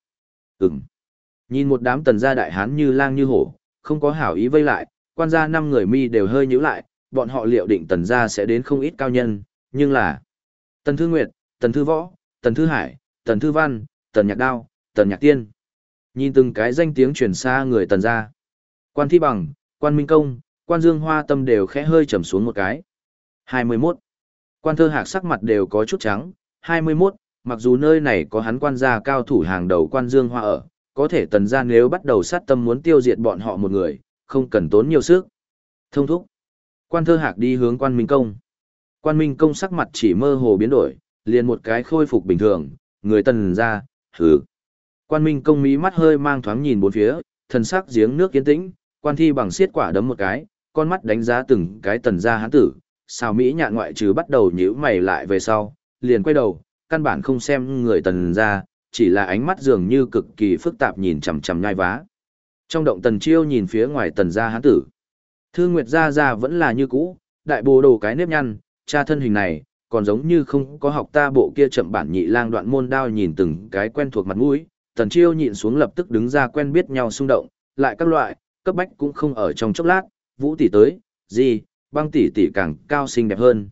Nhìn một đám Tần gia đại hán như lang như hổ, không có hảo ý vây lại, quan gia 5 người mi đều hơi nhíu lại, bọn họ liệu định Tần gia sẽ đến không ít cao nhân, nhưng là Tần Thư Nguyệt, Tần Thư Võ, Tần Thư Hải, Tần Thư Văn, Tần Nhạc Đao, Tần Nhạc Tiên. Nhìn từng cái danh tiếng truyền xa người Tần gia. Quan Thi Bằng, Quan Minh Công, Quan Dương Hoa tâm đều khẽ hơi trầm xuống một cái. 21. Quan Thơ Hạc sắc mặt đều có chút trắng. 21, mặc dù nơi này có hắn quan gia cao thủ hàng đầu Quan Dương Hoa ở, có thể Tần gia nếu bắt đầu sát tâm muốn tiêu diệt bọn họ một người, không cần tốn nhiều sức. Thông thúc. Quan Thơ Hạc đi hướng Quan Minh Công. Quan Minh Công sắc mặt chỉ mơ hồ biến đổi, liền một cái khôi phục bình thường, người Tần gia, hừ. Quan Minh Công mí mắt hơi mang thoáng nhìn bốn phía, thần sắc giếng nước yên tĩnh, Quan Thi Bằng xiết quả đấm một cái, con mắt đánh giá từng cái Tần gia hán tử, sao Mỹ Nhạn ngoại trừ bắt đầu nhíu mày lại về sau, liền quay đầu, căn bản không xem người Tần gia, chỉ là ánh mắt dường như cực kỳ phức tạp nhìn chằm chằm nhai vá. Trong động Tần Chiêu nhìn phía ngoài Tần gia hán tử. Thương Nguyệt gia vẫn là như cũ, đại bồ đồ cái nếp nhăn, cha thân hình này, còn giống như không có học ta bộ kia chậm bản nhị lang đoạn môn đao nhìn từng cái quen thuộc mặt mũi, Tần Chiêu nhịn xuống lập tức đứng ra quen biết nhau xung động, lại các loại, cấp bách cũng không ở trong chốc lát, Vũ tỷ tới, gì, Băng tỷ tỷ càng cao xinh đẹp hơn,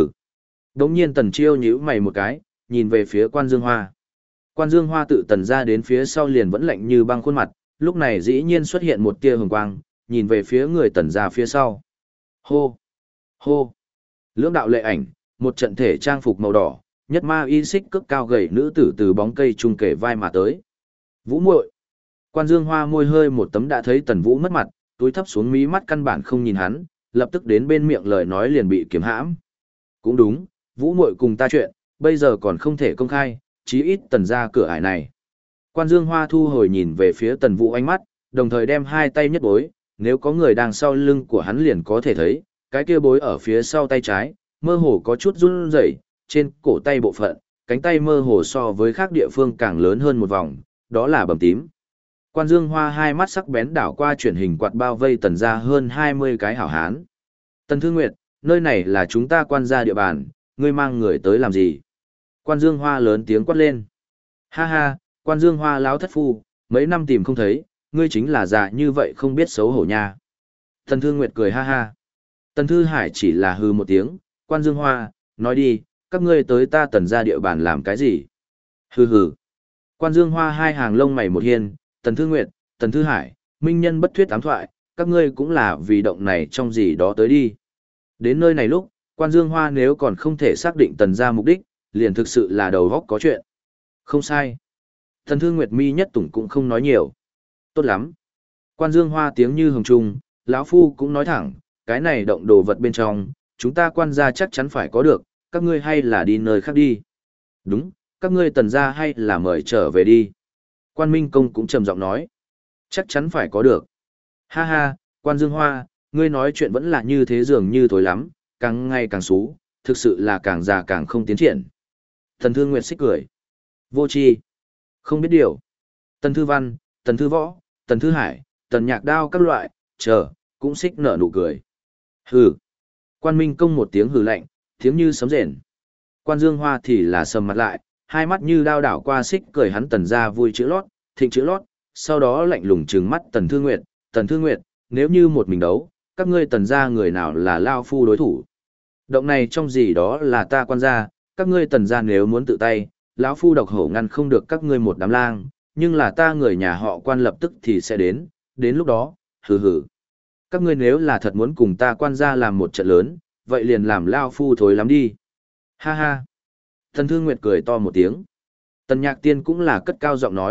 Đống nhiên Tần Chiêu nhíu mày một cái, nhìn về phía Quan Dương Hoa. Quan Dương Hoa tự Tần ra đến phía sau liền vẫn lạnh như băng khuôn mặt, lúc này dĩ nhiên xuất hiện một tia hồng quang, nhìn về phía người Tần ra phía sau. Hô! Hô! Lưỡng đạo lệ ảnh, một trận thể trang phục màu đỏ, nhất ma y xích cước cao gầy nữ tử từ bóng cây trung kể vai mà tới. Vũ muội. Quan Dương Hoa môi hơi một tấm đã thấy Tần Vũ mất mặt, túi thấp xuống mí mắt căn bản không nhìn hắn, lập tức đến bên miệng lời nói liền bị kiềm hãm. Cũng đúng, Vũ muội cùng ta chuyện, bây giờ còn không thể công khai, chí ít Tần ra cửa ải này. Quan Dương Hoa thu hồi nhìn về phía Tần Vũ ánh mắt, đồng thời đem hai tay nhất bối, nếu có người đang sau lưng của hắn liền có thể thấy, cái kia bối ở phía sau tay trái, mơ hồ có chút run rẩy, trên cổ tay bộ phận, cánh tay mơ hồ so với khác địa phương càng lớn hơn một vòng, đó là bầm tím. Quan Dương Hoa hai mắt sắc bén đảo qua chuyển hình quạt bao vây Tần ra hơn 20 cái hảo hán. Tần Thư Nguyệt, nơi này là chúng ta quan gia địa bàn, ngươi mang người tới làm gì? Quan Dương Hoa lớn tiếng quát lên. Ha ha, Quan Dương Hoa láo thất phu, mấy năm tìm không thấy, ngươi chính là già như vậy không biết xấu hổ nha. Tần Thư Nguyệt cười ha ha. Tần Thư Hải chỉ là hư một tiếng, Quan Dương Hoa, nói đi, các ngươi tới ta Tần ra địa bàn làm cái gì? Hừ hừ. Quan Dương Hoa hai hàng lông mày một hiên, Tần Thư Nguyệt, Tần Thư Hải, minh nhân bất thuyết ám thoại, các ngươi cũng là vì động này trong gì đó tới đi. Đến nơi này lúc, Quan Dương Hoa nếu còn không thể xác định Tần ra mục đích, liền thực sự là đầu góc có chuyện. Không sai. Tần Thư Nguyệt mi nhất tủng cũng không nói nhiều. Tốt lắm. Quan Dương Hoa tiếng như hồng trung, lão phu cũng nói thẳng, cái này động đồ vật bên trong, chúng ta quan gia chắc chắn phải có được, các ngươi hay là đi nơi khác đi. Đúng, các ngươi Tần gia hay là mời trở về đi. Quan Minh Công cũng trầm giọng nói. Chắc chắn phải có được. Ha ha, Quan Dương Hoa, ngươi nói chuyện vẫn là như thế dường như thối lắm, càng ngày càng xú, thực sự là càng già càng không tiến triển. Tần Thương Nguyệt xích cười. Vô tri, không biết điều. Tần Thư Văn, Tần Thư Võ, Tần Thư Hải, Tần Nhạc Đao các loại, cũng xích nở nụ cười. Hừ. Quan Minh Công một tiếng hừ lạnh, tiếng như sấm rền. Quan Dương Hoa thì là sầm mặt lại, hai mắt như đao đảo qua xích cười hắn Tần ra vui chữ lót, thịnh chữ lót, sau đó lạnh lùng trừng mắt Tần Thư Nguyệt, nếu như một mình đấu, các ngươi Tần ra người nào là lao phu đối thủ. Động này trong gì đó là ta quan gia, các ngươi Tần ra nếu muốn tự tay, lão phu độc hổ ngăn không được các ngươi một đám lang, nhưng là ta người nhà họ Quan lập tức thì sẽ đến lúc đó, hừ hừ. Các ngươi nếu là thật muốn cùng ta quan gia làm một trận lớn, vậy liền làm lao phu thối lắm đi. Ha ha. Tần Thư Nguyệt cười to một tiếng. Tần Nhạc Tiên cũng là cất cao giọng nói,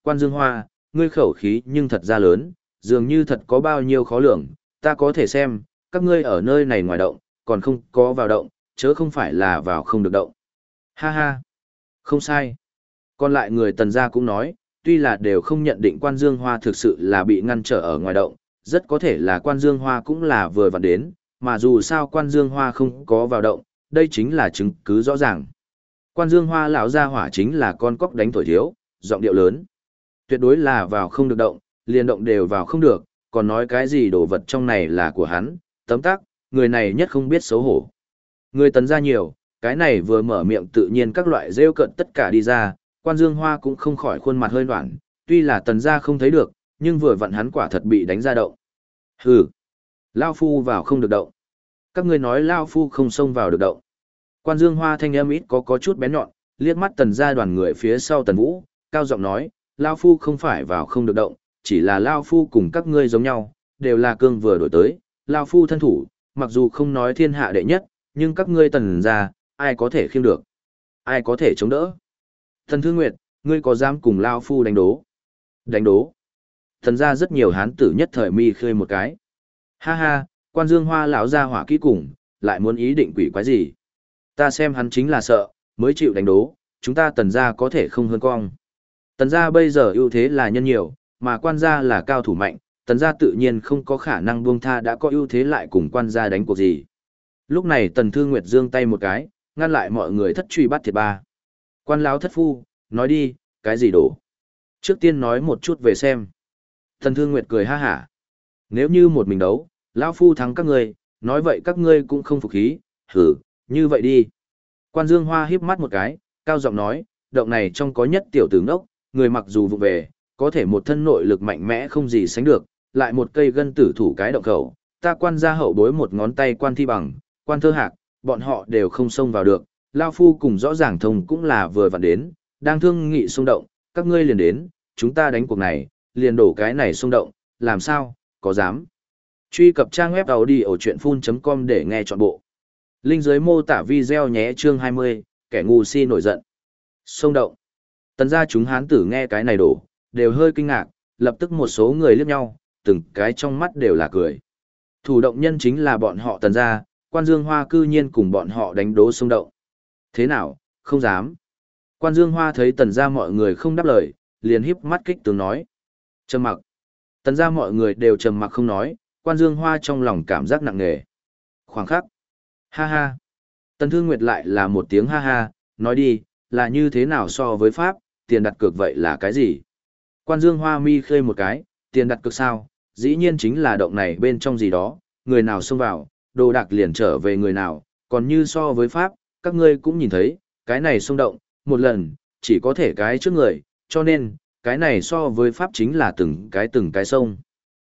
Quan Dương Hoa, ngươi khẩu khí nhưng thật ra lớn, dường như thật có bao nhiêu khó lường, ta có thể xem, các ngươi ở nơi này ngoài động, còn không có vào động, chớ không phải là vào không được động. Ha ha, không sai. Còn lại người Tần gia cũng nói, tuy là đều không nhận định Quan Dương Hoa thực sự là bị ngăn trở ở ngoài động, rất có thể là Quan Dương Hoa cũng là vừa vặn đến, mà dù sao Quan Dương Hoa không có vào động, đây chính là chứng cứ rõ ràng. Quan Dương Hoa lão gia hỏa chính là con cóc đánh thổi thiếu, giọng điệu lớn. Tuyệt đối là vào không được động, liền động đều vào không được, còn nói cái gì đồ vật trong này là của hắn, tấm tắc, người này nhất không biết xấu hổ. Người Tần gia nhiều, cái này vừa mở miệng tự nhiên các loại rêu cận tất cả đi ra, Quan Dương Hoa cũng không khỏi khuôn mặt hơi noãn, tuy là Tần gia không thấy được, nhưng vừa vặn hắn quả thật bị đánh ra động. Hừ, Lao Phu vào không được động. Các ngươi nói Lao Phu không xông vào được động. Quan Dương Hoa thanh âm ít có chút bén nhọn, liếc mắt Tần gia đoàn người phía sau Tần Vũ, cao giọng nói, Lao Phu không phải vào không được động, chỉ là Lao Phu cùng các ngươi giống nhau, đều là cương vừa đổi tới, Lao Phu thân thủ, mặc dù không nói thiên hạ đệ nhất, nhưng các ngươi Tần gia, ai có thể khiêng được, ai có thể chống đỡ. Thần Thư Nguyệt, ngươi có dám cùng Lao Phu đánh đố? Đánh đố? Thần gia rất nhiều hán tử nhất thời mi khơi một cái. Ha ha, Quan Dương Hoa lão gia hỏa kỹ cùng, lại muốn ý định quỷ quái gì? Ta xem hắn chính là sợ, mới chịu đánh đố, chúng ta Tần gia có thể không hơn cong. Tần gia bây giờ ưu thế là nhân nhiều, mà Quan gia là cao thủ mạnh, Tần gia tự nhiên không có khả năng buông tha đã có ưu thế lại cùng Quan gia đánh cuộc gì. Lúc này Tần Thư Nguyệt giương tay một cái, ngăn lại mọi người thất truy bắt thiệt ba. Quan lão thất phu, nói đi, cái gì đổ? Trước tiên nói một chút về xem. Tần Thư Nguyệt cười ha hả. Nếu như một mình đấu, lão phu thắng các ngươi, nói vậy các ngươi cũng không phục khí, hử, như vậy đi. Quan Dương Hoa híp mắt một cái, cao giọng nói, động này trong có nhất tiểu tử ngốc, người mặc dù vụ về, có thể một thân nội lực mạnh mẽ không gì sánh được, lại một cây gân tử thủ cái động khẩu, ta Quan gia hậu bối một ngón tay Quan Thi Bằng, Quan Thơ Hạc, bọn họ đều không xông vào được, lao phu cùng rõ ràng thông cũng là vừa vặn đến, đang thương nghị xung động, các ngươi liền đến, chúng ta đánh cuộc này, liền đổ cái này xung động, làm sao, có dám. Truy cập trang web audiochuyenphun.com để nghe trọn bộ. Link dưới mô tả video nhé chương 20, kẻ ngu si nổi giận. Xung động. Tần gia chúng hán tử nghe cái này đổ, đều hơi kinh ngạc, lập tức một số người liếc nhau, từng cái trong mắt đều là cười. Thủ động nhân chính là bọn họ Tần gia, Quan Dương Hoa cư nhiên cùng bọn họ đánh đố xung động. Thế nào, không dám. Quan Dương Hoa thấy Tần gia mọi người không đáp lời, liền híp mắt kích tướng nói. Trầm mặc. Tần gia mọi người đều trầm mặc không nói, Quan Dương Hoa trong lòng cảm giác nặng nề. Khoảng khắc. Ha ha. Tần Thư Nguyệt lại là một tiếng ha ha, nói đi, là như thế nào so với Pháp, tiền đặt cược vậy là cái gì? Quan Dương Hoa mi khơi một cái, tiền đặt cược sao, dĩ nhiên chính là động này bên trong gì đó, người nào xông vào, đồ đạc liền trở về người nào, còn như so với Pháp, các ngươi cũng nhìn thấy, cái này xông động, một lần, chỉ có thể cái trước người, cho nên, cái này so với Pháp chính là từng cái sông.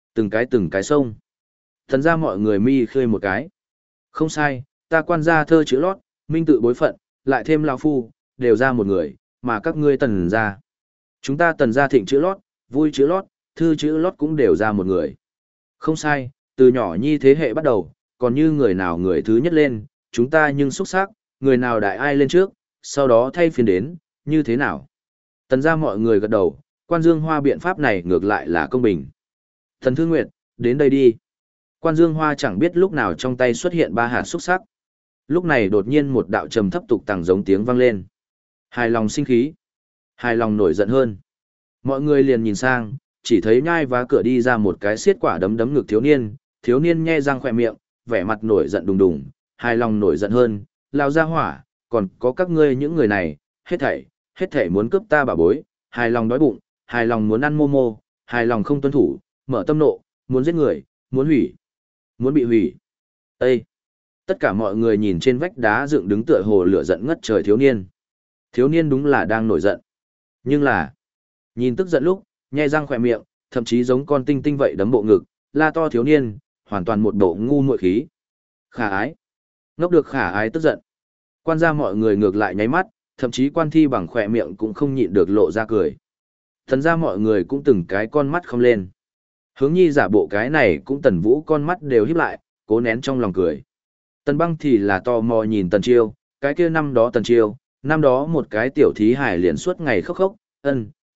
Từng cái sông. Thần ra mọi người mi khơi một cái. Không sai, ta Quan gia thơ chữ lót, minh tự bối phận, lại thêm lão phu, đều ra một người, mà các ngươi Tần gia. Chúng ta Tần gia thịnh chữ lót, vui chữ lót, thư chữ lót cũng đều ra một người. Không sai, từ nhỏ nhi thế hệ bắt đầu, còn như người nào người thứ nhất lên, chúng ta nhưng xuất sắc, người nào đại ai lên trước, sau đó thay phiên đến, như thế nào? Tần gia mọi người gật đầu, Quan Dương Hoa biện pháp này ngược lại là công bình. Thần Thư Nguyệt, đến đây đi. Quan Dương Hoa chẳng biết lúc nào trong tay xuất hiện ba hạt xúc sắc. Lúc này đột nhiên một đạo trầm thấp tục tằng giống tiếng vang lên. Hài lòng sinh khí. Hài lòng nổi giận hơn. Mọi người liền nhìn sang, chỉ thấy nhai vá cửa đi ra một cái xiết quả đấm đấm ngực thiếu niên nhe răng khỏe miệng, vẻ mặt nổi giận đùng đùng, hài lòng nổi giận hơn, lao ra hỏa, còn có các ngươi những người này, hết thảy muốn cướp ta bà bối, hài lòng đói bụng, hài lòng muốn ăn mô, hài lòng không tuân thủ, mở tâm nộ, muốn giết người, muốn hủy, muốn bị hủy. Ê! Tất cả mọi người nhìn trên vách đá dựng đứng tựa hồ lửa giận ngất trời thiếu niên. Thiếu niên đúng là đang nổi giận. Nhưng là, nhìn tức giận lúc, nhe răng khỏe miệng, thậm chí giống con tinh tinh vậy đấm bộ ngực, la to thiếu niên, hoàn toàn một bộ ngu muội khí. Khả ái. Ngốc được khả ái tức giận. Quan gia mọi người ngược lại nháy mắt, thậm chí Quan Thi Bằng khỏe miệng cũng không nhịn được lộ ra cười. Thần ra mọi người cũng từng cái con mắt không lên. Hướng nhi giả bộ cái này cũng Tần Vũ con mắt đều híp lại, cố nén trong lòng cười. Tần Băng thì là tò mò nhìn Tần Chiêu, cái kia năm đó Tần Chiêu, năm đó một cái tiểu thí hải liền suốt ngày khóc khóc,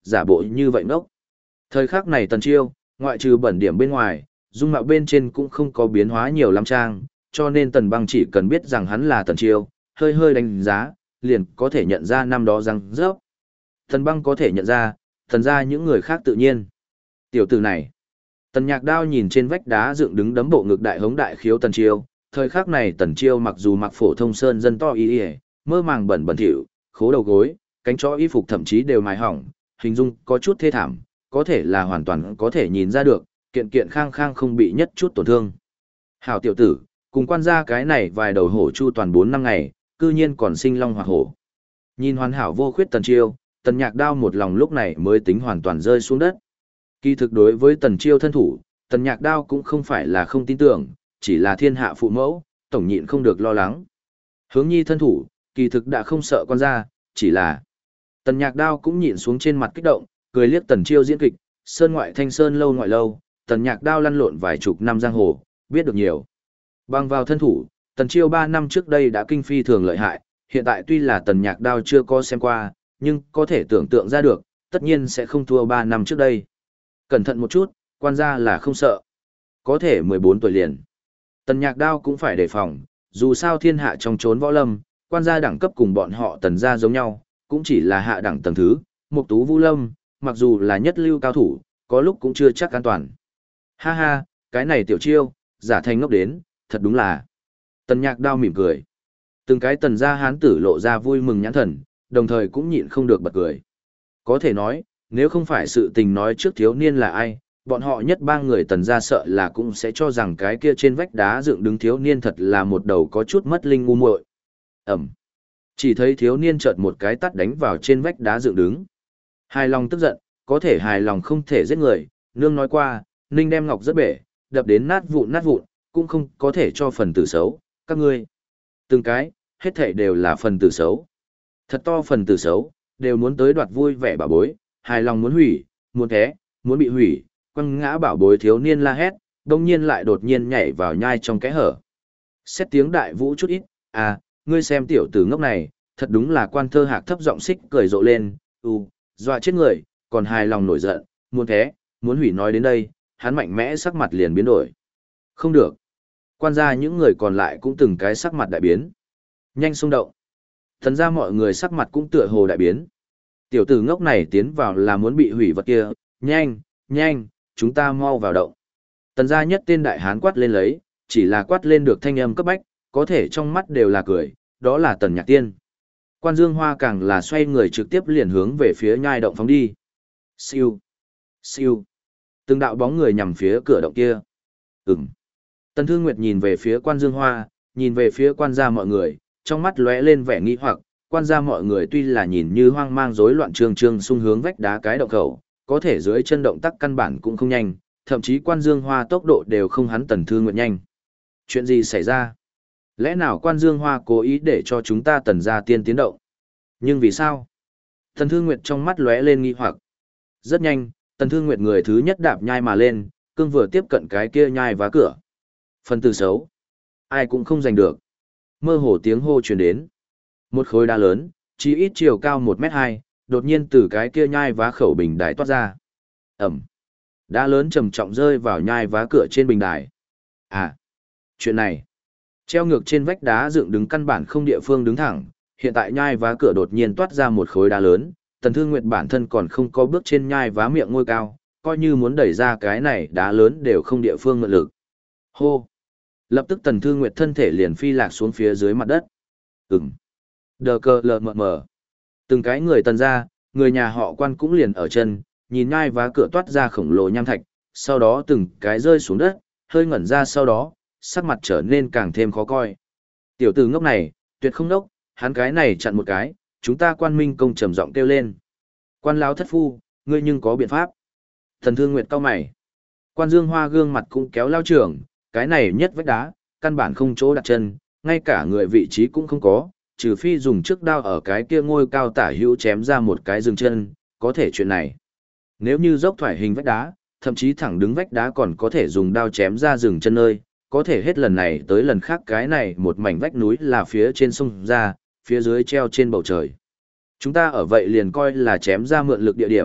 giả bộ như vậy ngốc. Thời khắc này Tần Chiêu, ngoại trừ bẩn điểm bên ngoài, dung mạo bên trên cũng không có biến hóa nhiều lắm trang, cho nên Tần Băng chỉ cần biết rằng hắn là Tần Chiêu, hơi hơi đánh giá, liền có thể nhận ra năm đó răng rớp. Tần Băng có thể nhận ra, thần ra những người khác tự nhiên. Tiểu tử này, Tần Nhạc Đao nhìn trên vách đá dựng đứng đấm bộ ngực đại hống đại khiếu Tần Chiêu, thời khắc này Tần Chiêu mặc dù mặc phổ thông sơn dân to y, mơ màng bẩn bẩn thỉu, khố đầu gối, cánh chó y phục thậm chí đều mài hỏng, hình dung có chút thê thảm, có thể là hoàn toàn có thể nhìn ra được, kiện kiện khang khang không bị nhất chút tổn thương. Hảo tiểu tử, cùng quan gia cái này vài đầu hổ chu toàn 4 năm ngày, cư nhiên còn sinh long hoặc hổ. Nhìn hoàn hảo vô khuyết Tần Chiêu, Tần Nhạc Đao một lòng lúc này mới tính hoàn toàn rơi xuống đất. Kỳ thực đối với Tần Chiêu thân thủ, Tần Nhạc Đao cũng không phải là không tin tưởng, chỉ là thiên hạ phụ mẫu, tổng nhịn không được lo lắng. Hướng Nhi thân thủ, kỳ thực đã không sợ quan gia, chỉ là Tần Nhạc Đao cũng nhịn xuống trên mặt kích động, cười liếc Tần Chiêu diễn kịch, sơn ngoại thanh sơn lâu ngoại lâu, Tần Nhạc Đao lăn lộn vài chục năm giang hồ, biết được nhiều. Bằng vào thân thủ, Tần Chiêu 3 năm trước đây đã kinh phi thường lợi hại, hiện tại tuy là Tần Nhạc Đao chưa có xem qua, nhưng có thể tưởng tượng ra được, tất nhiên sẽ không thua 3 năm trước đây. Cẩn thận một chút, quan gia là không sợ. Có thể 14 tuổi liền. Tần Nhạc Đao cũng phải đề phòng, dù sao thiên hạ trong chốn võ lâm, quan gia đẳng cấp cùng bọn họ Tần gia giống nhau, cũng chỉ là hạ đẳng tầng thứ, Mục Tú Vũ Lâm, mặc dù là nhất lưu cao thủ, có lúc cũng chưa chắc an toàn. Ha ha, cái này tiểu Chiêu, giả thành ngốc đến, thật đúng là. Tần Nhạc Đao mỉm cười. Từng cái Tần gia hán tử lộ ra vui mừng nhãn thần, đồng thời cũng nhịn không được bật cười. Có thể nói, nếu không phải sự tình nói trước thiếu niên là ai, bọn họ nhất ba người Tần gia sợ là cũng sẽ cho rằng cái kia trên vách đá dựng đứng thiếu niên thật là một đầu có chút mất linh ngu muội. Ẩm. Chỉ thấy thiếu niên chợt một cái tát đánh vào trên vách đá dựng đứng. Hài lòng tức giận, có thể hài lòng không thể giết người, nương nói qua, Ninh đem ngọc rất bể, đập đến nát vụn, cũng không có thể cho phần tử xấu, các ngươi. Từng cái, hết thảy đều là phần tử xấu. Thật to phần tử xấu, đều muốn tới đoạt vui vẻ bảo bối, hài lòng muốn hủy, muốn thế, muốn bị hủy, quăng ngã bảo bối thiếu niên la hét, đông nhiên lại đột nhiên nhảy vào nhai trong kẽ hở. Xét tiếng đại vũ chút ít, à, ngươi xem tiểu tử ngốc này, thật đúng là Quan Thơ Hạc thấp giọng xích cười rộ lên, dọa chết người, còn hài lòng nổi giận, muốn thế, muốn hủy nói đến đây, hắn mạnh mẽ sắc mặt liền biến đổi. Không được. Quan gia những người còn lại cũng từng cái sắc mặt đại biến. Nhanh xung động. Thần ra mọi người sắc mặt cũng tựa hồ đại biến. Tiểu tử ngốc này tiến vào là muốn bị hủy vật kia, nhanh, chúng ta mau vào động. Tần gia nhất tên đại hán quát lên lấy, chỉ là quát lên được thanh âm cấp bách, có thể trong mắt đều là cười, đó là Tần Nhạc Tiên. Quan Dương Hoa càng là xoay người trực tiếp liền hướng về phía nhai động phóng đi. Siêu. Từng đạo bóng người nhằm phía cửa động kia. Tần Thương Nguyệt nhìn về phía Quan Dương Hoa, nhìn về phía quan gia mọi người, trong mắt lóe lên vẻ nghi hoặc, quan gia mọi người tuy là nhìn như hoang mang rối loạn trương xung hướng vách đá cái động khẩu, có thể dưới chân động tác căn bản cũng không nhanh, thậm chí Quan Dương Hoa tốc độ đều không hắn Tần Thương Nguyệt nhanh. Chuyện gì xảy ra? Lẽ nào Quan Dương Hoa cố ý để cho chúng ta Tần gia tiên tiến động? Nhưng vì sao? Tần Thương Nguyệt trong mắt lóe lên nghi hoặc. Rất nhanh, Tần Thương Nguyệt người thứ nhất đạp nhai mà lên, cương vừa tiếp cận cái kia nhai vá cửa. Phần tử xấu. Ai cũng không giành được. Mơ hồ tiếng hô truyền đến. Một khối đá lớn, chỉ ít chiều cao 1m2, đột nhiên từ cái kia nhai vá khẩu bình đài toát ra. Ẩm. Đá lớn trầm trọng rơi vào nhai vá cửa trên bình đài. À, chuyện này. Treo ngược trên vách đá dựng đứng căn bản không địa phương đứng thẳng, hiện tại nhai vá cửa đột nhiên toát ra một khối đá lớn, Tần Thương Nguyệt bản thân còn không có bước trên nhai vá miệng ngôi cao, coi như muốn đẩy ra cái này đá lớn đều không địa phương mượn lực. Hô. Lập tức Tần Thương Nguyệt thân thể liền phi lạc xuống phía dưới mặt đất. Đờ cờ lờ mờ mờ. Từng cái người Tần ra, người nhà họ Quan cũng liền ở chân, nhìn nhai vá cửa toát ra khổng lồ nham thạch, sau đó từng cái rơi xuống đất, hơi ngẩn ra sau đó, sắc mặt trở nên càng thêm khó coi. Tiểu tử ngốc này, tuyệt không đốc, hắn cái này chặn một cái, chúng ta Quan Minh công trầm giọng kêu lên. Quan lão thất phu, ngươi nhưng có biện pháp. Tần Thương Nguyệt cau mày. Quan Dương Hoa gương mặt cũng kéo lao trưởng, cái này nhất vách đá, căn bản không chỗ đặt chân, ngay cả người vị trí cũng không có, trừ phi dùng chiếc đao ở cái kia ngôi cao tả hữu chém ra một cái dừng chân, có thể chuyện này. Nếu như dốc thoải hình vách đá, thậm chí thẳng đứng vách đá còn có thể dùng đao chém ra dừng chân nơi, có thể hết lần này tới lần khác cái này một mảnh vách núi là phía trên sông ra, phía dưới treo trên bầu trời. Chúng ta ở vậy liền coi là chém ra mượn lực địa điểm,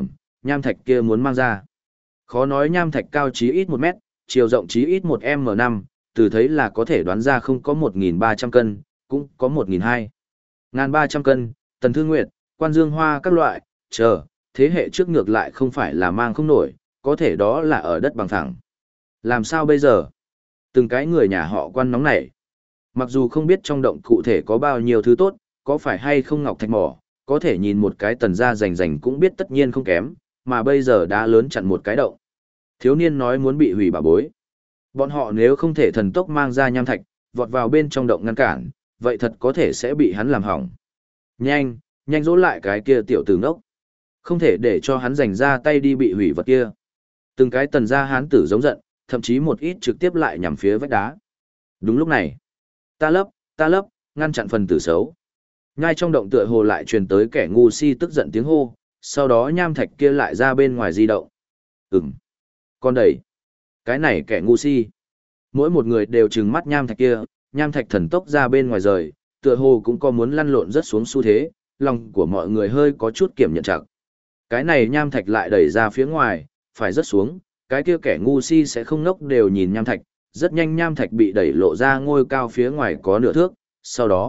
nham thạch kia muốn mang ra. Khó nói nham thạch cao chí ít 1 mét, chiều rộng chí ít 1m5, từ thấy là có thể đoán ra không có 1.300 cân, cũng có 1.200. 1.300 cân, Tần Thư Nguyệt, Quan Dương Hoa các loại, thế hệ trước ngược lại không phải là mang không nổi, có thể đó là ở đất bằng phẳng. Làm sao bây giờ? Từng cái người nhà họ Quan nóng nảy. Mặc dù không biết trong động cụ thể có bao nhiêu thứ tốt, có phải hay không ngọc thạch mỏ, có thể nhìn một cái tần gia rành rành cũng biết tất nhiên không kém, mà bây giờ đã lớn chặn một cái động. Thiếu niên nói muốn bị hủy bảo bối. Bọn họ nếu không thể thần tốc mang ra nham thạch, vọt vào bên trong động ngăn cản, vậy thật có thể sẽ bị hắn làm hỏng. Nhanh, nhanh dỗ lại cái kia tiểu tử ngốc. Không thể để cho hắn giành ra tay đi bị hủy vật kia. Từng cái tần gia hán tử giống giận, thậm chí một ít trực tiếp lại nhằm phía vách đá. Đúng lúc này, ta lấp, ngăn chặn phần tử xấu. Ngay trong động tựa hồ lại truyền tới kẻ ngu si tức giận tiếng hô, sau đó nham thạch kia lại ra bên ngoài di động. Con đẩy. Cái này kẻ ngu si. Mỗi một người đều trừng mắt nham thạch kia, nham thạch thần tốc ra bên ngoài rời, tựa hồ cũng có muốn lăn lộn rất xuống xu thế, lòng của mọi người hơi có chút kiểm nhận chặt. Cái này nham thạch lại đẩy ra phía ngoài, phải rớt xuống, cái kia kẻ ngu si sẽ không ngốc đều nhìn nham thạch, rất nhanh nham thạch bị đẩy lộ ra ngôi cao phía ngoài có nửa thước, sau đó,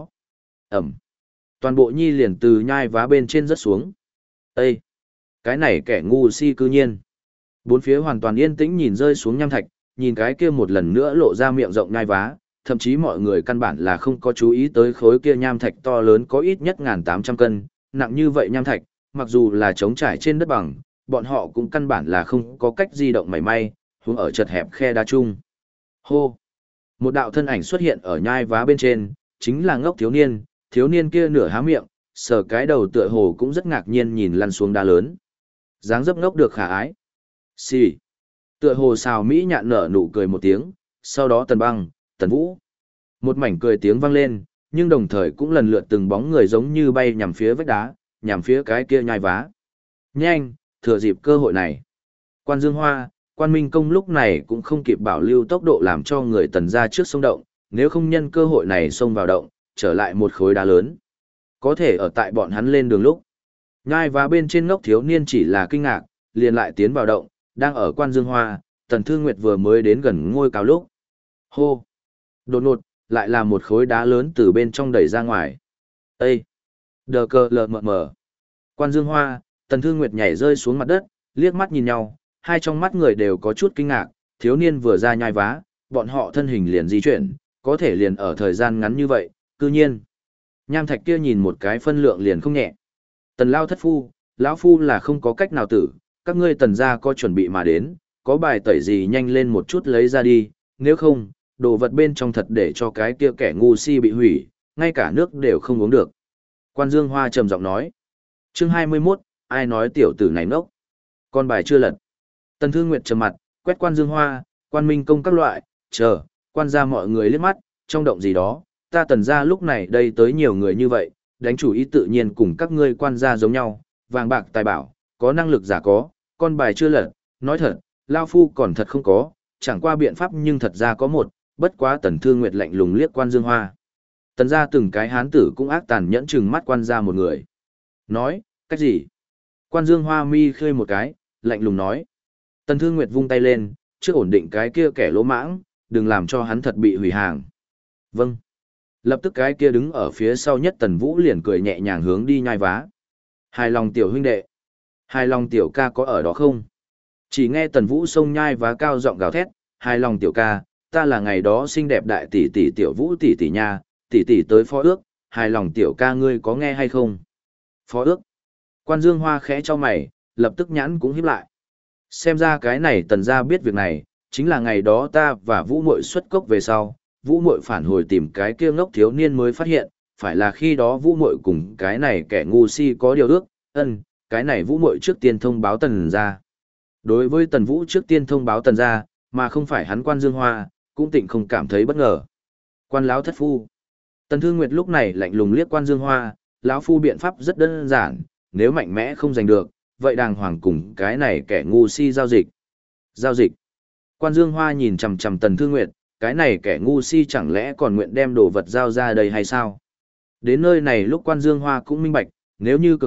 toàn bộ nhi liền từ nhai vá bên trên rớt xuống. Ê! Cái này kẻ ngu si cư nhiên. Bốn phía hoàn toàn yên tĩnh nhìn rơi xuống nham thạch, nhìn cái kia một lần nữa lộ ra miệng rộng nhai vá, thậm chí mọi người căn bản là không có chú ý tới khối kia nham thạch to lớn có ít nhất 1.800 cân, nặng như vậy nham thạch, mặc dù là trống trải trên đất bằng, bọn họ cũng căn bản là không có cách di động mảy may, huống ở chật hẹp khe đá chung. Hô! Một đạo thân ảnh xuất hiện ở nhai vá bên trên, chính là ngốc thiếu niên kia nửa há miệng, sờ cái đầu tựa hồ cũng rất ngạc nhiên nhìn lăn xuống đá lớn. Dáng dấp ngốc được khả ái. Xì. Tựa hồ xào Mỹ nhạn nở nụ cười một tiếng, sau đó Tần Băng, Tần Vũ. Một mảnh cười tiếng vang lên, nhưng đồng thời cũng lần lượt từng bóng người giống như bay nhằm phía vách đá, nhằm phía cái kia nhai vá. Nhanh, thừa dịp cơ hội này. Quan Dương Hoa, Quan Minh Công lúc này cũng không kịp bảo lưu tốc độ làm cho người Tần ra trước sông động, nếu không nhân cơ hội này xông vào động, trở lại một khối đá lớn. Có thể ở tại bọn hắn lên đường lúc. Nhai vá bên trên ngốc thiếu niên chỉ là kinh ngạc, liền lại tiến vào động, đang ở Quan Dương Hoa, Tần Thư Nguyệt vừa mới đến gần ngôi cao lúc. Hô! Đột ngột, lại là một khối đá lớn từ bên trong đẩy ra ngoài. Ê! Đờ cờ lờ mờ mờ. Quan Dương Hoa, Tần Thư Nguyệt nhảy rơi xuống mặt đất, liếc mắt nhìn nhau, hai trong mắt người đều có chút kinh ngạc, thiếu niên vừa ra nhai vá, bọn họ thân hình liền di chuyển, có thể liền ở thời gian ngắn như vậy, cư nhiên. Nham thạch kia nhìn một cái phân lượng liền không nhẹ. Tần Lao thất phu, lão phu là không có cách nào tử, các ngươi Tần gia có chuẩn bị mà đến, có bài tẩy gì nhanh lên một chút lấy ra đi, nếu không, đồ vật bên trong thật để cho cái kia kẻ ngu si bị hủy, ngay cả nước đều không uống được. Quan Dương Hoa trầm giọng nói. Chương 21, ai nói tiểu tử này ngốc? Con bài chưa lật. Tần Thư Nguyệt trầm mặt, quét Quan Dương Hoa, Quan Minh Công các loại, quan gia mọi người liếc mắt, trong động gì đó, ta Tần gia lúc này đây tới nhiều người như vậy, đánh chủ ý tự nhiên cùng các ngươi quan gia giống nhau, vàng bạc tài bảo, có năng lực giả có, con bài chưa lật, nói thật, lao phu còn thật không có, chẳng qua biện pháp nhưng thật ra có một, bất quá Tần Thư Nguyệt lạnh lùng liếc Quan Dương Hoa. Tần gia từng cái hán tử cũng ác tàn nhẫn chừng mắt quan gia một người. Nói, cách gì? Quan Dương Hoa mi khơi một cái, lạnh lùng nói. Tần Thư Nguyệt vung tay lên, trước ổn định cái kia kẻ lỗ mãng, đừng làm cho hắn thật bị hủy hàng. Vâng. Lập tức cái kia đứng ở phía sau nhất Tần Vũ liền cười nhẹ nhàng hướng đi nhai vá. Hài lòng tiểu huynh đệ. Hài lòng tiểu ca có ở đó không? Chỉ nghe Tần Vũ xông nhai vá cao giọng gào thét. Hài lòng tiểu ca, ta là ngày đó xinh đẹp đại tỷ tỷ tiểu Vũ tỷ tỷ nha, tỷ tỷ tới phó ước, hài lòng tiểu ca ngươi có nghe hay không? Phó ước. Quan Dương Hoa khẽ cho mày, lập tức nhãn cũng híp lại. Xem ra cái này Tần gia biết việc này, chính là ngày đó ta và Vũ Muội xuất cốc về sau, Vũ Muội phản hồi tìm cái kia ngốc thiếu niên mới phát hiện, phải là khi đó Vũ Muội cùng cái này kẻ ngu si có điều ước, cái này Vũ Muội trước tiên thông báo Tần gia. Đối với Tần Vũ trước tiên thông báo Tần gia, mà không phải hắn Quan Dương Hoa, cũng tịnh không cảm thấy bất ngờ. Quan lão thất phu. Tần Thư Nguyệt lúc này lạnh lùng liếc Quan Dương Hoa, lão phu biện pháp rất đơn giản, nếu mạnh mẽ không giành được, vậy đàng hoàng cùng cái này kẻ ngu si giao dịch. Giao dịch. Quan Dương Hoa nhìn chằm chằm Tần Thư Nguyệt, cái này kẻ ngu si chẳng lẽ còn nguyện đem đồ vật giao ra đây hay sao? Đến nơi này lúc Quan Dương Hoa cũng minh bạch, nếu như cường đoạt,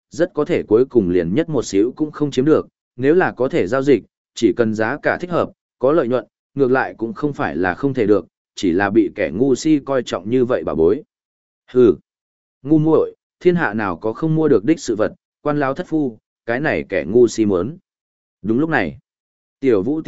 rất có thể cuối cùng liền nhất một xíu cũng không chiếm được, nếu là có thể giao dịch, chỉ cần giá cả thích hợp, có lợi nhuận, ngược lại cũng không phải là không thể được, chỉ là bị kẻ ngu si coi trọng như vậy bà bối. Hừ, ngu muội, thiên hạ nào có không mua được đích sự vật, quan lao thất phu, cái này kẻ ngu si muốn. Đúng lúc này, tiểu vũ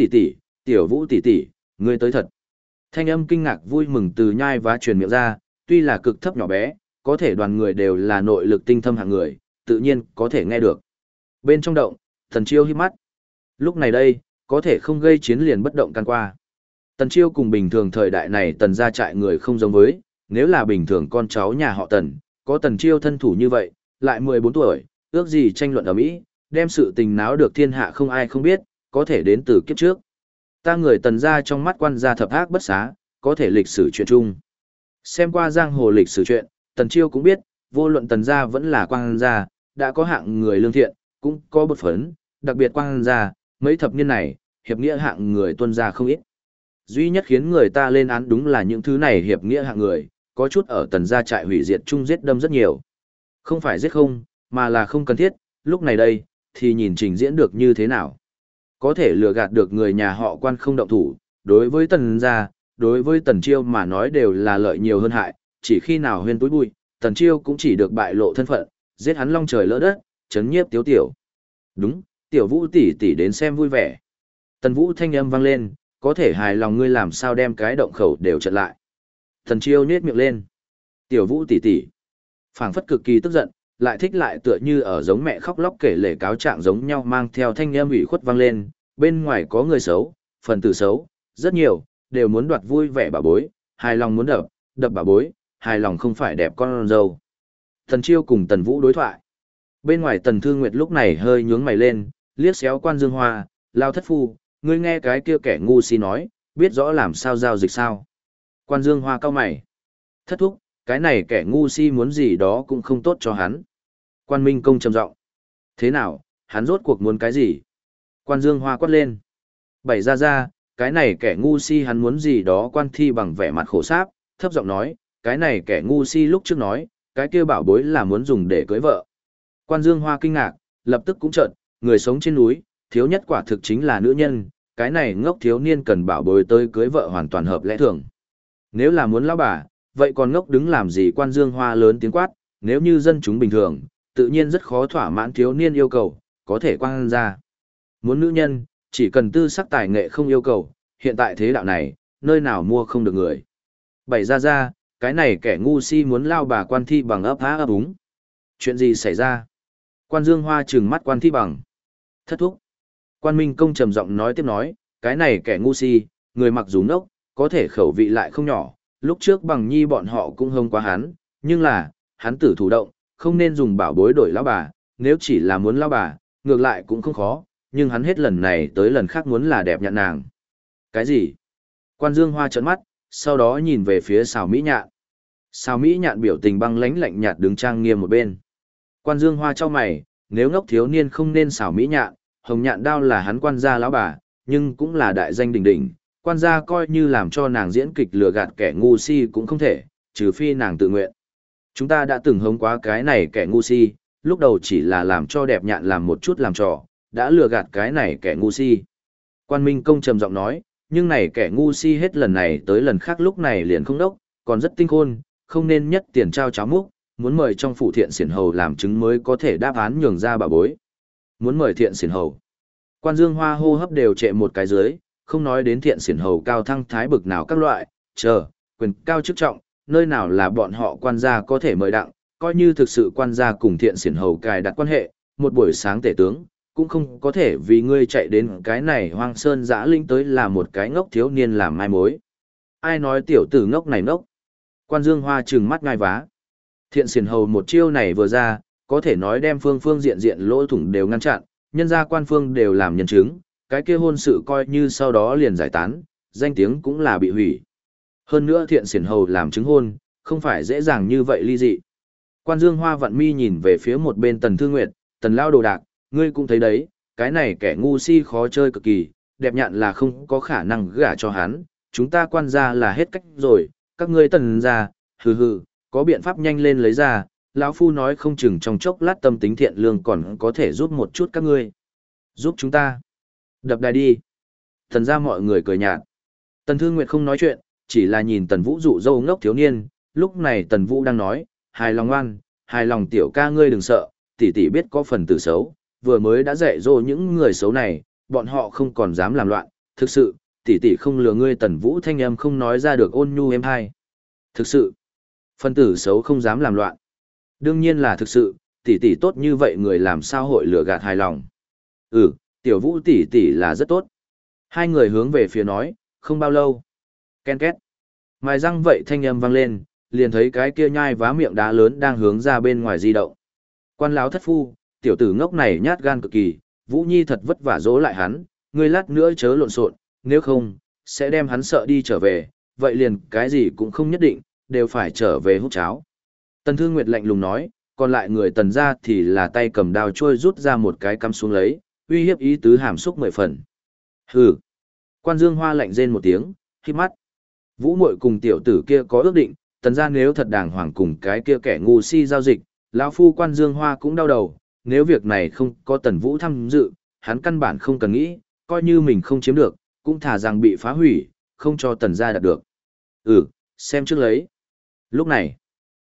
tỷ tỷ, ngươi tới thật. Thanh âm kinh ngạc vui mừng từ nhai vá truyền miệng ra, tuy là cực thấp nhỏ bé, có thể đoàn người đều là nội lực tinh thâm hạng người, tự nhiên có thể nghe được. Bên trong động, Tần Chiêu híp mắt. Lúc này đây, có thể không gây chiến liền bất động can qua. Tần Chiêu cùng bình thường thời đại này Tần gia trại người không giống với, nếu là bình thường con cháu nhà họ Tần, có Tần Chiêu thân thủ như vậy, lại 14 tuổi, ước gì tranh luận ở Mỹ, đem sự tình náo được thiên hạ không ai không biết, có thể đến từ kiếp trước. Ta người Tần gia trong mắt quan gia thập ác bất xá, có thể lịch sử chuyện chung. Xem qua giang hồ lịch sử chuyện, Tần Chiêu cũng biết, vô luận Tần gia vẫn là quan gia, đã có hạng người lương thiện, cũng có bột phấn, đặc biệt quan gia, mấy thập niên này, hiệp nghĩa hạng người tuân gia không ít. Duy nhất khiến người ta lên án đúng là những thứ này hiệp nghĩa hạng người, có chút ở Tần gia trại hủy diệt chung giết đâm rất nhiều. Không phải giết không, mà là không cần thiết, lúc này đây, thì nhìn trình diễn được như thế nào. Có thể lừa gạt được người nhà họ quan không động thủ, đối với Tần gia, đối với Tần Chiêu mà nói đều là lợi nhiều hơn hại, chỉ khi nào huyên túi bụi, Tần Chiêu cũng chỉ được bại lộ thân phận, giết hắn long trời lỡ đất, chấn nhiếp Tiếu Tiểu. Đúng, Tiểu Vũ tỷ tỷ đến xem vui vẻ. Tần Vũ thanh âm vang lên, có thể hài lòng ngươi làm sao đem cái động khẩu đều chặn lại. Tần Chiêu nhếch miệng lên. Tiểu Vũ tỷ tỷ, phảng phất cực kỳ tức giận, lại thích lại tựa như ở giống mẹ khóc lóc kể lể cáo trạng giống nhau mang theo thanh âm ủy khuất vang lên, bên ngoài có người xấu, phần tử xấu, rất nhiều, đều muốn đoạt vui vẻ bà bối, hài lòng muốn đập bà bối, hài lòng không phải đẹp con dâu. Tần Chiêu cùng Tần Vũ đối thoại. Bên ngoài Tần Thương Nguyệt lúc này hơi nhướng mày lên, liếc xéo Quan Dương Hoa, lao thất phu, ngươi nghe cái kia kẻ ngu si nói, biết rõ làm sao giao dịch sao. Quan Dương Hoa cau mày. Thất thúc, cái này kẻ ngu si muốn gì đó cũng không tốt cho hắn. Quan Minh Công trầm giọng. Thế nào, hắn rốt cuộc muốn cái gì? Quan Dương Hoa quát lên. Bảy ra, cái này kẻ ngu si hắn muốn gì đó Quan Thi bằng vẻ mặt khổ sáp, thấp giọng nói, cái này kẻ ngu si lúc trước nói, cái kia bảo bối là muốn dùng để cưới vợ. Quan Dương Hoa kinh ngạc, lập tức cũng trợn, người sống trên núi, thiếu nhất quả thực chính là nữ nhân, cái này ngốc thiếu niên cần bảo bối tới cưới vợ hoàn toàn hợp lẽ thường. Nếu là muốn lão bà, vậy còn ngốc đứng làm gì? Quan Dương Hoa lớn tiếng quát, nếu như dân chúng bình thường, tự nhiên rất khó thỏa mãn thiếu niên yêu cầu, có thể quan ra. Muốn nữ nhân, chỉ cần tư sắc tài nghệ không yêu cầu, hiện tại thế đạo này, nơi nào mua không được người. Bảy ra, cái này kẻ ngu si muốn lao bà Quan Thi bằng ấp há ấp úng. Chuyện gì xảy ra? Quan Dương Hoa trừng mắt Quan Thi bằng. Thất thúc. Quan Minh Công trầm giọng nói tiếp nói, cái này kẻ ngu si, người mặc dù ngốc, có thể khẩu vị lại không nhỏ, lúc trước Bằng Nhi bọn họ cũng hông quá hắn, nhưng là, hắn tử thủ động, không nên dùng bảo bối đổi lão bà, nếu chỉ là muốn lão bà, ngược lại cũng không khó, nhưng hắn hết lần này tới lần khác muốn là đẹp nhạn nàng. Cái gì? Quan Dương Hoa trợn mắt, sau đó nhìn về phía Sào Mỹ Nhạn. Sào Mỹ Nhạn biểu tình băng lãnh lạnh nhạt đứng trang nghiêm một bên. Quan Dương Hoa chau mày, nếu ngốc thiếu niên không nên Sào Mỹ Nhạn, Hồng Nhạn Đao là hắn quan gia lão bà, nhưng cũng là đại danh đỉnh đỉnh, quan gia coi như làm cho nàng diễn kịch lừa gạt kẻ ngu si cũng không thể, trừ phi nàng tự nguyện. Chúng ta đã từng hống quá cái này kẻ ngu si, lúc đầu chỉ là làm cho đẹp nhạn làm một chút làm trò, đã lừa gạt cái này kẻ ngu si. Quan Minh Công trầm giọng nói, nhưng này kẻ ngu si hết lần này tới lần khác lúc này liền không đốc, còn rất tinh khôn, không nên nhất tiền trao cháo múc, muốn mời trong phủ thiện xiển hầu làm chứng mới có thể đáp án nhường ra bà bối. Muốn mời thiện xiển hầu. Quan Dương Hoa hô hấp đều trệ một cái dưới, không nói đến thiện xiển hầu cao thăng thái bực nào các loại, quyền cao chức trọng, nơi nào là bọn họ quan gia có thể mời đặng, coi như thực sự quan gia cùng thiện xiển hầu cài đặt quan hệ, một buổi sáng tể tướng, cũng không có thể vì ngươi chạy đến cái này hoang sơn dã linh tới là một cái ngốc thiếu niên làm mai mối. Ai nói tiểu tử ngốc này ngốc? Quan Dương Hoa trừng mắt ngai vá. Thiện xiển hầu một chiêu này vừa ra, có thể nói đem phương diện lỗ thủng đều ngăn chặn, nhân gia quan phương đều làm nhân chứng, cái kia hôn sự coi như sau đó liền giải tán, danh tiếng cũng là bị hủy. Hơn nữa thiện xiển hầu làm chứng hôn, không phải dễ dàng như vậy ly dị. Quan Dương Hoa vặn mi nhìn về phía một bên Tần Thương Nguyệt, Tần lao đồ đạc, ngươi cũng thấy đấy, cái này kẻ ngu si khó chơi cực kỳ, đẹp nhạn là không có khả năng gả cho hắn, chúng ta quan gia là hết cách rồi, các ngươi Tần gia, hừ, có biện pháp nhanh lên lấy ra, lão phu nói không chừng trong chốc lát tâm tính thiện lương còn có thể giúp một chút các ngươi. Giúp chúng ta. Đập đài đi. Thần ra mọi người cười nhạt. Tần Thương Nguyệt không nói chuyện, chỉ là nhìn Tần Vũ dụ dâu ngốc thiếu niên, lúc này Tần Vũ đang nói, hài lòng ngoan, hài lòng tiểu ca ngươi đừng sợ, tỷ tỷ biết có phần tử xấu, vừa mới đã dạy dỗ những người xấu này, bọn họ không còn dám làm loạn, thực sự, tỷ tỷ không lừa ngươi. Tần Vũ thanh âm không nói ra được ôn nhu êm hai. Thực sự, phần tử xấu không dám làm loạn. Đương nhiên là thực sự, tỷ tỷ tốt như vậy người làm sao hội lừa gạt hài lòng. Ừ, tiểu Vũ tỷ tỷ là rất tốt. Hai người hướng về phía nói, không bao lâu. Ken két. Mài răng vậy thanh âm vang lên, liền thấy cái kia nhai vá miệng đá lớn đang hướng ra bên ngoài di động. Quan lão thất phu, tiểu tử ngốc này nhát gan cực kỳ, Vũ Nhi thật vất vả dỗ lại hắn, ngươi lát nữa chớ lộn xộn, nếu không, sẽ đem hắn sợ đi trở về, vậy liền cái gì cũng không nhất định, đều phải trở về hút cháo. Tần Thương Nguyệt lạnh lùng nói, còn lại người Tần ra thì là tay cầm đao trôi rút ra một cái cắm xuống lấy, uy hiếp ý tứ hàm xúc 10 phần. Hừ. Quan Dương Hoa lạnh rên một tiếng, khép mắt. Vũ Muội cùng tiểu tử kia có ước định, Tần gia nếu thật đàng hoàng cùng cái kia kẻ ngu si giao dịch, lão phu Quan Dương Hoa cũng đau đầu, nếu việc này không có Tần Vũ tham dự, hắn căn bản không cần nghĩ, coi như mình không chiếm được, cũng thà rằng bị phá hủy, không cho Tần gia đạt được. Xem trước lấy. Lúc này,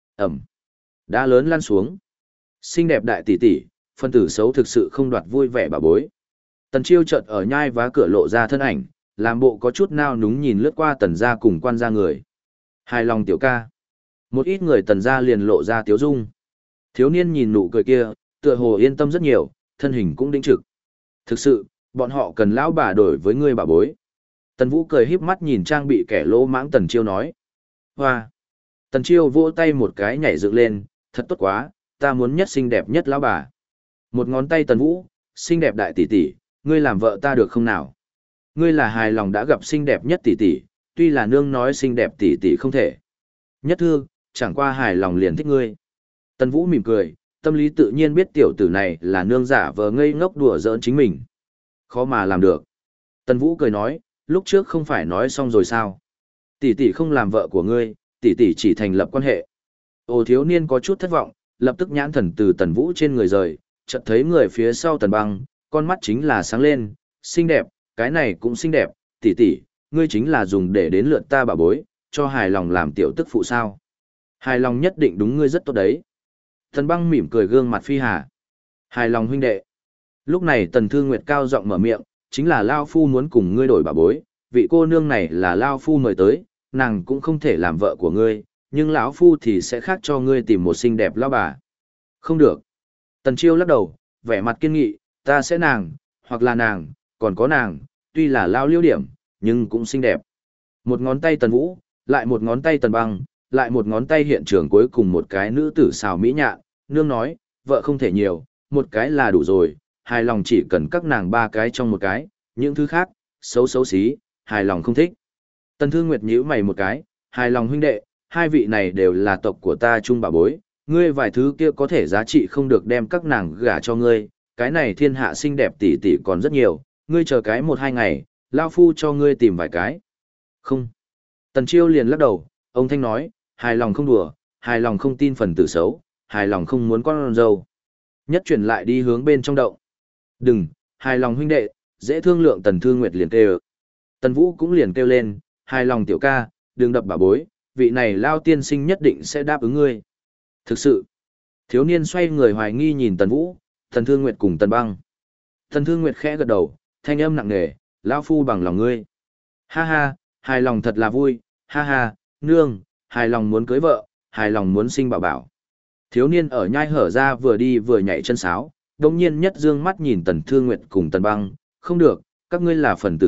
đá lớn lăn xuống. Xinh đẹp đại tỷ tỷ, phân tử xấu thực sự không đoạt vui vẻ bà bối. Tần Chiêu chợt ở nhai vá cửa lộ ra thân ảnh, làm bộ có chút nao núng nhìn lướt qua Tần gia cùng Quan gia người. Hài lòng tiểu ca. Một ít người Tần gia liền lộ ra tiếu dung. Thiếu niên nhìn nụ cười kia, tựa hồ yên tâm rất nhiều, thân hình cũng đĩnh trực. Thực sự, bọn họ cần lão bà đổi với ngươi bà bối. Tần Vũ cười híp mắt nhìn trang bị kẻ lỗ mãng Tần Chiêu nói. Hoa! Tần Chiêu vỗ tay một cái nhảy dựng lên, thật tốt quá, ta muốn nhất xinh đẹp nhất lão bà. Một ngón tay Tần Vũ, xinh đẹp đại tỷ tỷ, ngươi làm vợ ta được không nào? Ngươi là hài lòng đã gặp xinh đẹp nhất tỷ tỷ, tuy là nương nói xinh đẹp tỷ tỷ không thể. Nhất thương, chẳng qua hài lòng liền thích ngươi. Tần Vũ mỉm cười, tâm lý tự nhiên biết tiểu tử này là nương giả vờ ngây ngốc đùa giỡn chính mình. Khó mà làm được. Tần Vũ cười nói, lúc trước không phải nói xong rồi sao? Tỷ tỷ không làm vợ của ngươi, tỷ tỷ chỉ thành lập quan hệ. Ô thiếu niên có chút thất vọng, lập tức nhãn thần từ Tần Vũ trên người rời, chợt thấy người phía sau Tần Băng, con mắt chính là sáng lên, xinh đẹp, cái này cũng xinh đẹp, tỷ tỷ, ngươi chính là dùng để đến lượt ta bà bối, cho hài lòng làm tiểu tức phụ sao? Hài lòng nhất định đúng ngươi rất tốt đấy. Tần Băng mỉm cười gương mặt phi hà. Hài lòng huynh đệ. Lúc này Tần Thương Nguyệt cao giọng mở miệng, chính là Lao Phu muốn cùng ngươi đổi bà bối, vị cô nương này là Lao Phu mời tới, nàng cũng không thể làm vợ của ngươi, nhưng lão Phu thì sẽ khác cho ngươi tìm một xinh đẹp lão bà. Không được. Tần Chiêu lắc đầu, vẻ mặt kiên nghị, ta sẽ nàng, hoặc là nàng, còn có nàng, tuy là Lao Liêu điểm, nhưng cũng xinh đẹp. Một ngón tay Tần Vũ, lại một ngón tay Tần Băng, lại một ngón tay hiện trường cuối cùng một cái nữ tử xào mỹ nhạn, nương nói, vợ không thể nhiều, một cái là đủ rồi, hài lòng chỉ cần các nàng ba cái trong một cái, những thứ khác, xấu xấu xí, hài lòng không thích. Tần Thương Nguyệt nhíu mày một cái, hài lòng huynh đệ, hai vị này đều là tộc của ta chung bà bối, ngươi vài thứ kia có thể giá trị không được đem các nàng gả cho ngươi, cái này thiên hạ xinh đẹp tỷ tỷ còn rất nhiều, ngươi chờ cái 1-2 ngày, Lao Phu cho ngươi tìm vài cái. Không. Tần Chiêu liền lắc đầu, ông Thanh nói, hài lòng không đùa, hài lòng không tin phần tử xấu, hài lòng không muốn con dâu. Nhất chuyển lại đi hướng bên trong động. Đừng, hài lòng huynh đệ, dễ thương lượng. Tần Thương Nguyệt liền kêu. Tần Vũ cũng liền kêu lên, hài lòng tiểu ca, đừng đập bà bối, vị này Lao tiên sinh nhất định sẽ đáp ứng ngươi. Thực sự, thiếu niên xoay người hoài nghi nhìn Tần Vũ, Tần Thương Nguyệt cùng Tần Băng. Tần Thương Nguyệt khẽ gật đầu, thanh âm nặng nề, Lao Phu bằng lòng ngươi. Ha ha, hài lòng thật là vui, ha ha, nương, hài lòng muốn cưới vợ, hài lòng muốn sinh bảo bảo. Thiếu niên ở nhai hở ra vừa đi vừa nhảy chân sáo, đồng nhiên nhất dương mắt nhìn Tần Thương Nguyệt cùng Tần Băng, không được, các ngươi là phần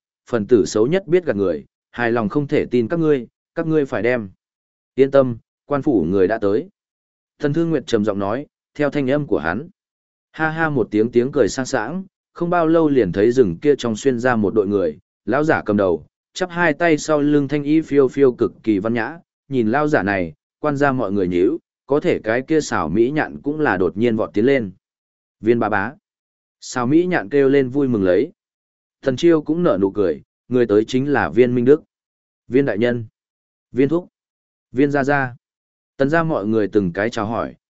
tử xấu nhất biết gạt người, hài lòng không thể tin các ngươi phải đem. Yên tâm, quan phủ người đã tới. Tần Thương Nguyệt trầm giọng nói, theo thanh âm của hắn. Ha ha một tiếng cười sang sảng, không bao lâu liền thấy rừng kia trong xuyên ra một đội người, lão giả cầm đầu, chắp hai tay sau lưng thanh y phiêu phiêu cực kỳ văn nhã, nhìn lão giả này, quan ra mọi người nhíu, có thể cái kia xảo mỹ nhạn cũng là đột nhiên vọt tiến lên. Viên bá bá. Xảo mỹ nhạn kêu lên vui mừng lấy. Thần Chiêu cũng nở nụ cười, người tới chính là Viên Minh Đức. Viên đại nhân. Viên thúc. Viên gia gia. Tần gia mọi người từng cái chào hỏi,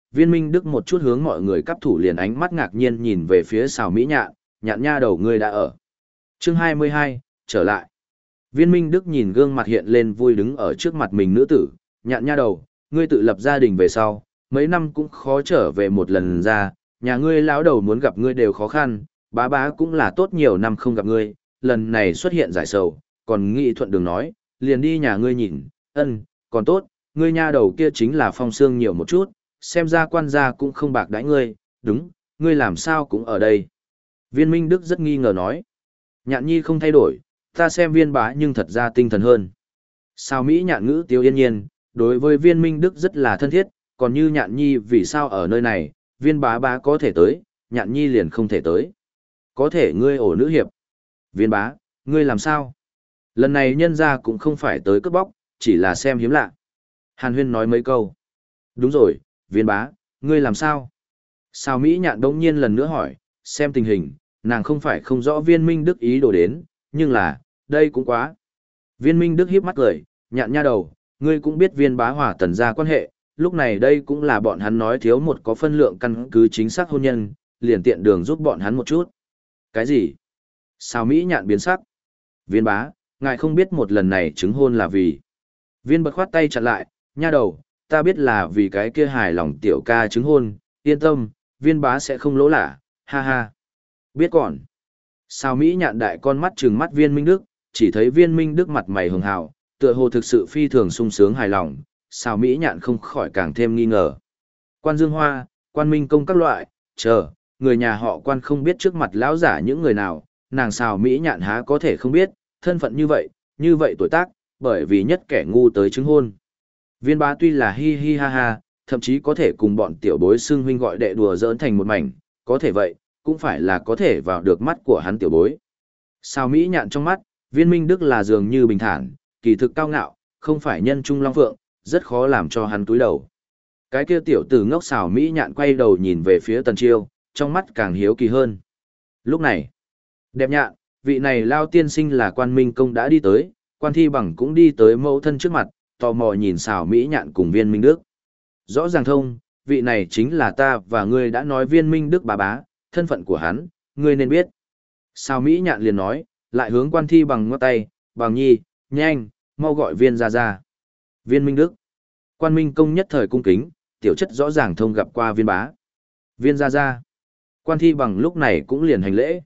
Viên Minh Đức một chút hướng mọi người cắp thủ liền ánh mắt ngạc nhiên nhìn về phía Sào Mỹ Nhạn, nhạn nha đầu ngươi đã ở. Chương 22, trở lại. Viên Minh Đức nhìn gương mặt hiện lên vui đứng ở trước mặt mình nữ tử, nhạn nha đầu, ngươi tự lập gia đình về sau, mấy năm cũng khó trở về một lần ra, nhà ngươi lão đầu muốn gặp ngươi đều khó khăn, bá bá cũng là tốt nhiều năm không gặp ngươi, lần này xuất hiện giải sầu, còn nghị thuận đường nói, liền đi nhà ngươi nhìn, còn tốt, ngươi nha đầu kia chính là phong xương nhiều một chút, xem ra quan gia cũng không bạc đãi ngươi, đúng, ngươi làm sao cũng ở đây. Viên Minh Đức rất nghi ngờ nói, nhạn nhi không thay đổi, ta xem viên bá nhưng thật ra tinh thần hơn. Sao Mỹ nhạn ngữ tiêu yên nhiên, đối với viên Minh Đức rất là thân thiết, còn như nhạn nhi vì sao ở nơi này, viên bá bá có thể tới, nhạn nhi liền không thể tới. Có thể ngươi ổ nữ hiệp. Viên bá, ngươi làm sao? Lần này nhân ra cũng không phải tới cướp bóc, chỉ là xem hiếm lạ. Hàn Huyên nói mấy câu. Đúng rồi, viên bá, ngươi làm sao? Sao Mỹ nhạn đống nhiên lần nữa hỏi, xem tình hình, nàng không phải không rõ viên Minh Đức ý đồ đến, nhưng là, đây cũng quá. Viên Minh Đức hiếp mắt cười, nhạn nha đầu, ngươi cũng biết viên bá hòa tần gia quan hệ, lúc này đây cũng là bọn hắn nói thiếu một có phân lượng căn cứ chính xác hôn nhân, liền tiện đường giúp bọn hắn một chút. Cái gì? Sao Mỹ nhạn biến sắc? Viên bá, ngài không biết một lần này chứng hôn là vì. Viên bật khoát tay chặn lại, nha đầu, ta biết là vì cái kia hài lòng tiểu ca chứng hôn, yên tâm, viên bá sẽ không lỗ lạ, ha ha. Biết còn. Sao Mỹ nhạn đại con mắt trừng mắt viên Minh Đức, chỉ thấy viên Minh Đức mặt mày hường hào, tựa hồ thực sự phi thường sung sướng hài lòng, sao Mỹ nhạn không khỏi càng thêm nghi ngờ. Quan Dương Hoa, quan Minh Công các loại, chờ, người nhà họ quan không biết trước mặt lão giả những người nào, nàng sao Mỹ nhạn há có thể không biết, thân phận như vậy tuổi tác, bởi vì nhất kẻ ngu tới chứng hôn. Viên bá tuy là hi hi ha ha, thậm chí có thể cùng bọn tiểu bối xưng huynh gọi đệ đùa giỡn thành một mảnh, có thể vậy, cũng phải là có thể vào được mắt của hắn tiểu bối. Sao Mỹ nhạn trong mắt, viên Minh Đức là dường như bình thản, kỳ thực cao ngạo, không phải nhân trung long phượng, rất khó làm cho hắn túi đầu. Cái kia tiểu tử ngốc xào Mỹ nhạn quay đầu nhìn về phía Tần Chiêu, trong mắt càng hiếu kỳ hơn. Lúc này, đẹp nhạn, vị này lao tiên sinh là quan Minh Công đã đi tới, quan Thi Bằng cũng đi tới mẫu thân trước mặt, tò mò nhìn xào Mỹ nhạn cùng viên Minh Đức. Rõ ràng thông, vị này chính là ta và ngươi đã nói viên Minh Đức bà bá, thân phận của hắn, ngươi nên biết. Xào Mỹ nhạn liền nói, lại hướng quan Thi Bằng ngoắc tay, Bằng nhi, nhanh, mau gọi viên ra ra. Viên Minh Đức. Quan Minh Công nhất thời cung kính, tiểu chất rõ ràng thông gặp qua viên bá. Viên ra ra. Quan Thi Bằng lúc này cũng liền hành lễ.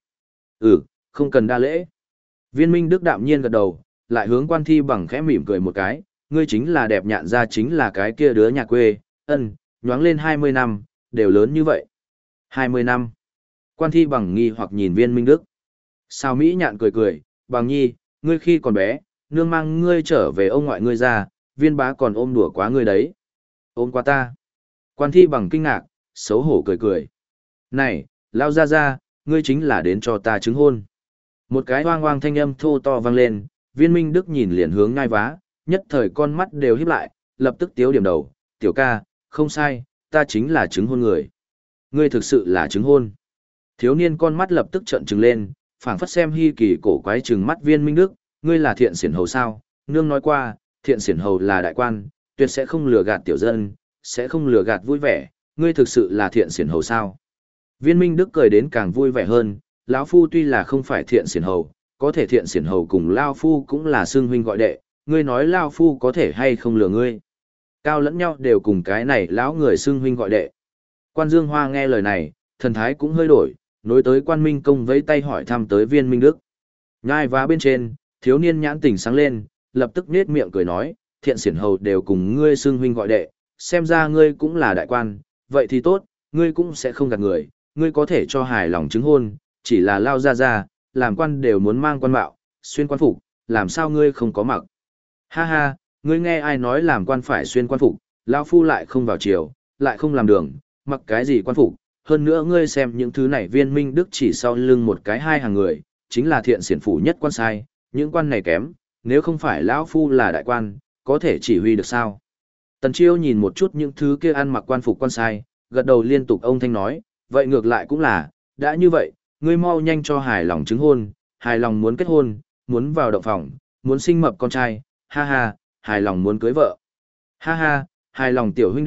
Không cần đa lễ. Viên Minh Đức đạm nhiên gật đầu, lại hướng Quan Thi Bằng khẽ mỉm cười một cái, ngươi chính là đẹp nhạn ra chính là cái kia đứa nhà quê, nhoáng lên 20 năm, đều lớn như vậy. 20 năm. Quan Thi Bằng nghi hoặc nhìn Viên Minh Đức. Sao Mỹ nhạn cười cười, Bằng nhi, ngươi khi còn bé, nương mang ngươi trở về ông ngoại ngươi ra, viên bá còn ôm đùa quá ngươi đấy. Ôm qua ta. Quan Thi Bằng kinh ngạc, xấu hổ cười cười. Này, lao ra, ngươi chính là đến cho ta chứng hôn. Một cái hoang hoang thanh âm thô to vang lên, viên Minh Đức nhìn liền hướng ngai vá, nhất thời con mắt đều híp lại, lập tức tiếu điểm đầu, tiểu ca, không sai, ta chính là chứng hôn người. Ngươi thực sự là chứng hôn. Thiếu niên con mắt lập tức trợn trừng lên, phảng phất xem hi kỳ cổ quái trừng mắt viên Minh Đức, ngươi là thiện xiển hầu sao? Nương nói qua, thiện xiển hầu là đại quan, tuyệt sẽ không lừa gạt tiểu dân, sẽ không lừa gạt vui vẻ, ngươi thực sự là thiện xiển hầu sao? Viên Minh Đức cười đến càng vui vẻ hơn, lão phu tuy là không phải thiện xiển hầu, có thể thiện xiển hầu cùng lão phu cũng là xương huynh gọi đệ, ngươi nói lão phu có thể hay không lừa ngươi? Cao lẫn nhau đều cùng cái này lão người xương huynh gọi đệ. Quan Dương Hoa nghe lời này, thần thái cũng hơi đổi, nối tới Quan Minh Công vẫy tay hỏi thăm tới Viên Minh Đức. Ngai vá bên trên, thiếu niên nhãn tỉnh sáng lên, lập tức nết miệng cười nói, thiện xiển hầu đều cùng ngươi xương huynh gọi đệ, xem ra ngươi cũng là đại quan, vậy thì tốt, ngươi cũng sẽ không gạt người, ngươi có thể cho hài lòng chứng hôn, chỉ là lao ra, làm quan đều muốn mang quan mạo, xuyên quan phục, làm sao ngươi không có mặc. Ha ha, ngươi nghe ai nói làm quan phải xuyên quan phục, lao phu lại không vào triều, lại không làm đường, mặc cái gì quan phục, hơn nữa ngươi xem những thứ này Viên Minh Đức chỉ sau lưng một cái hai hàng người, chính là thiện xiển phủ nhất quan sai, những quan này kém, nếu không phải lão phu là đại quan, có thể chỉ huy được sao. Tần Chiêu nhìn một chút những thứ kia ăn mặc quan phục quan sai, gật đầu liên tục ông thanh nói, vậy ngược lại cũng là, đã như vậy, ngươi mau nhanh cho hài lòng chứng hôn, hài lòng muốn kết hôn, muốn vào động phòng, muốn sinh mập con trai, ha ha, hài lòng muốn cưới vợ. Ha ha, hài lòng tiểu huynh đệ,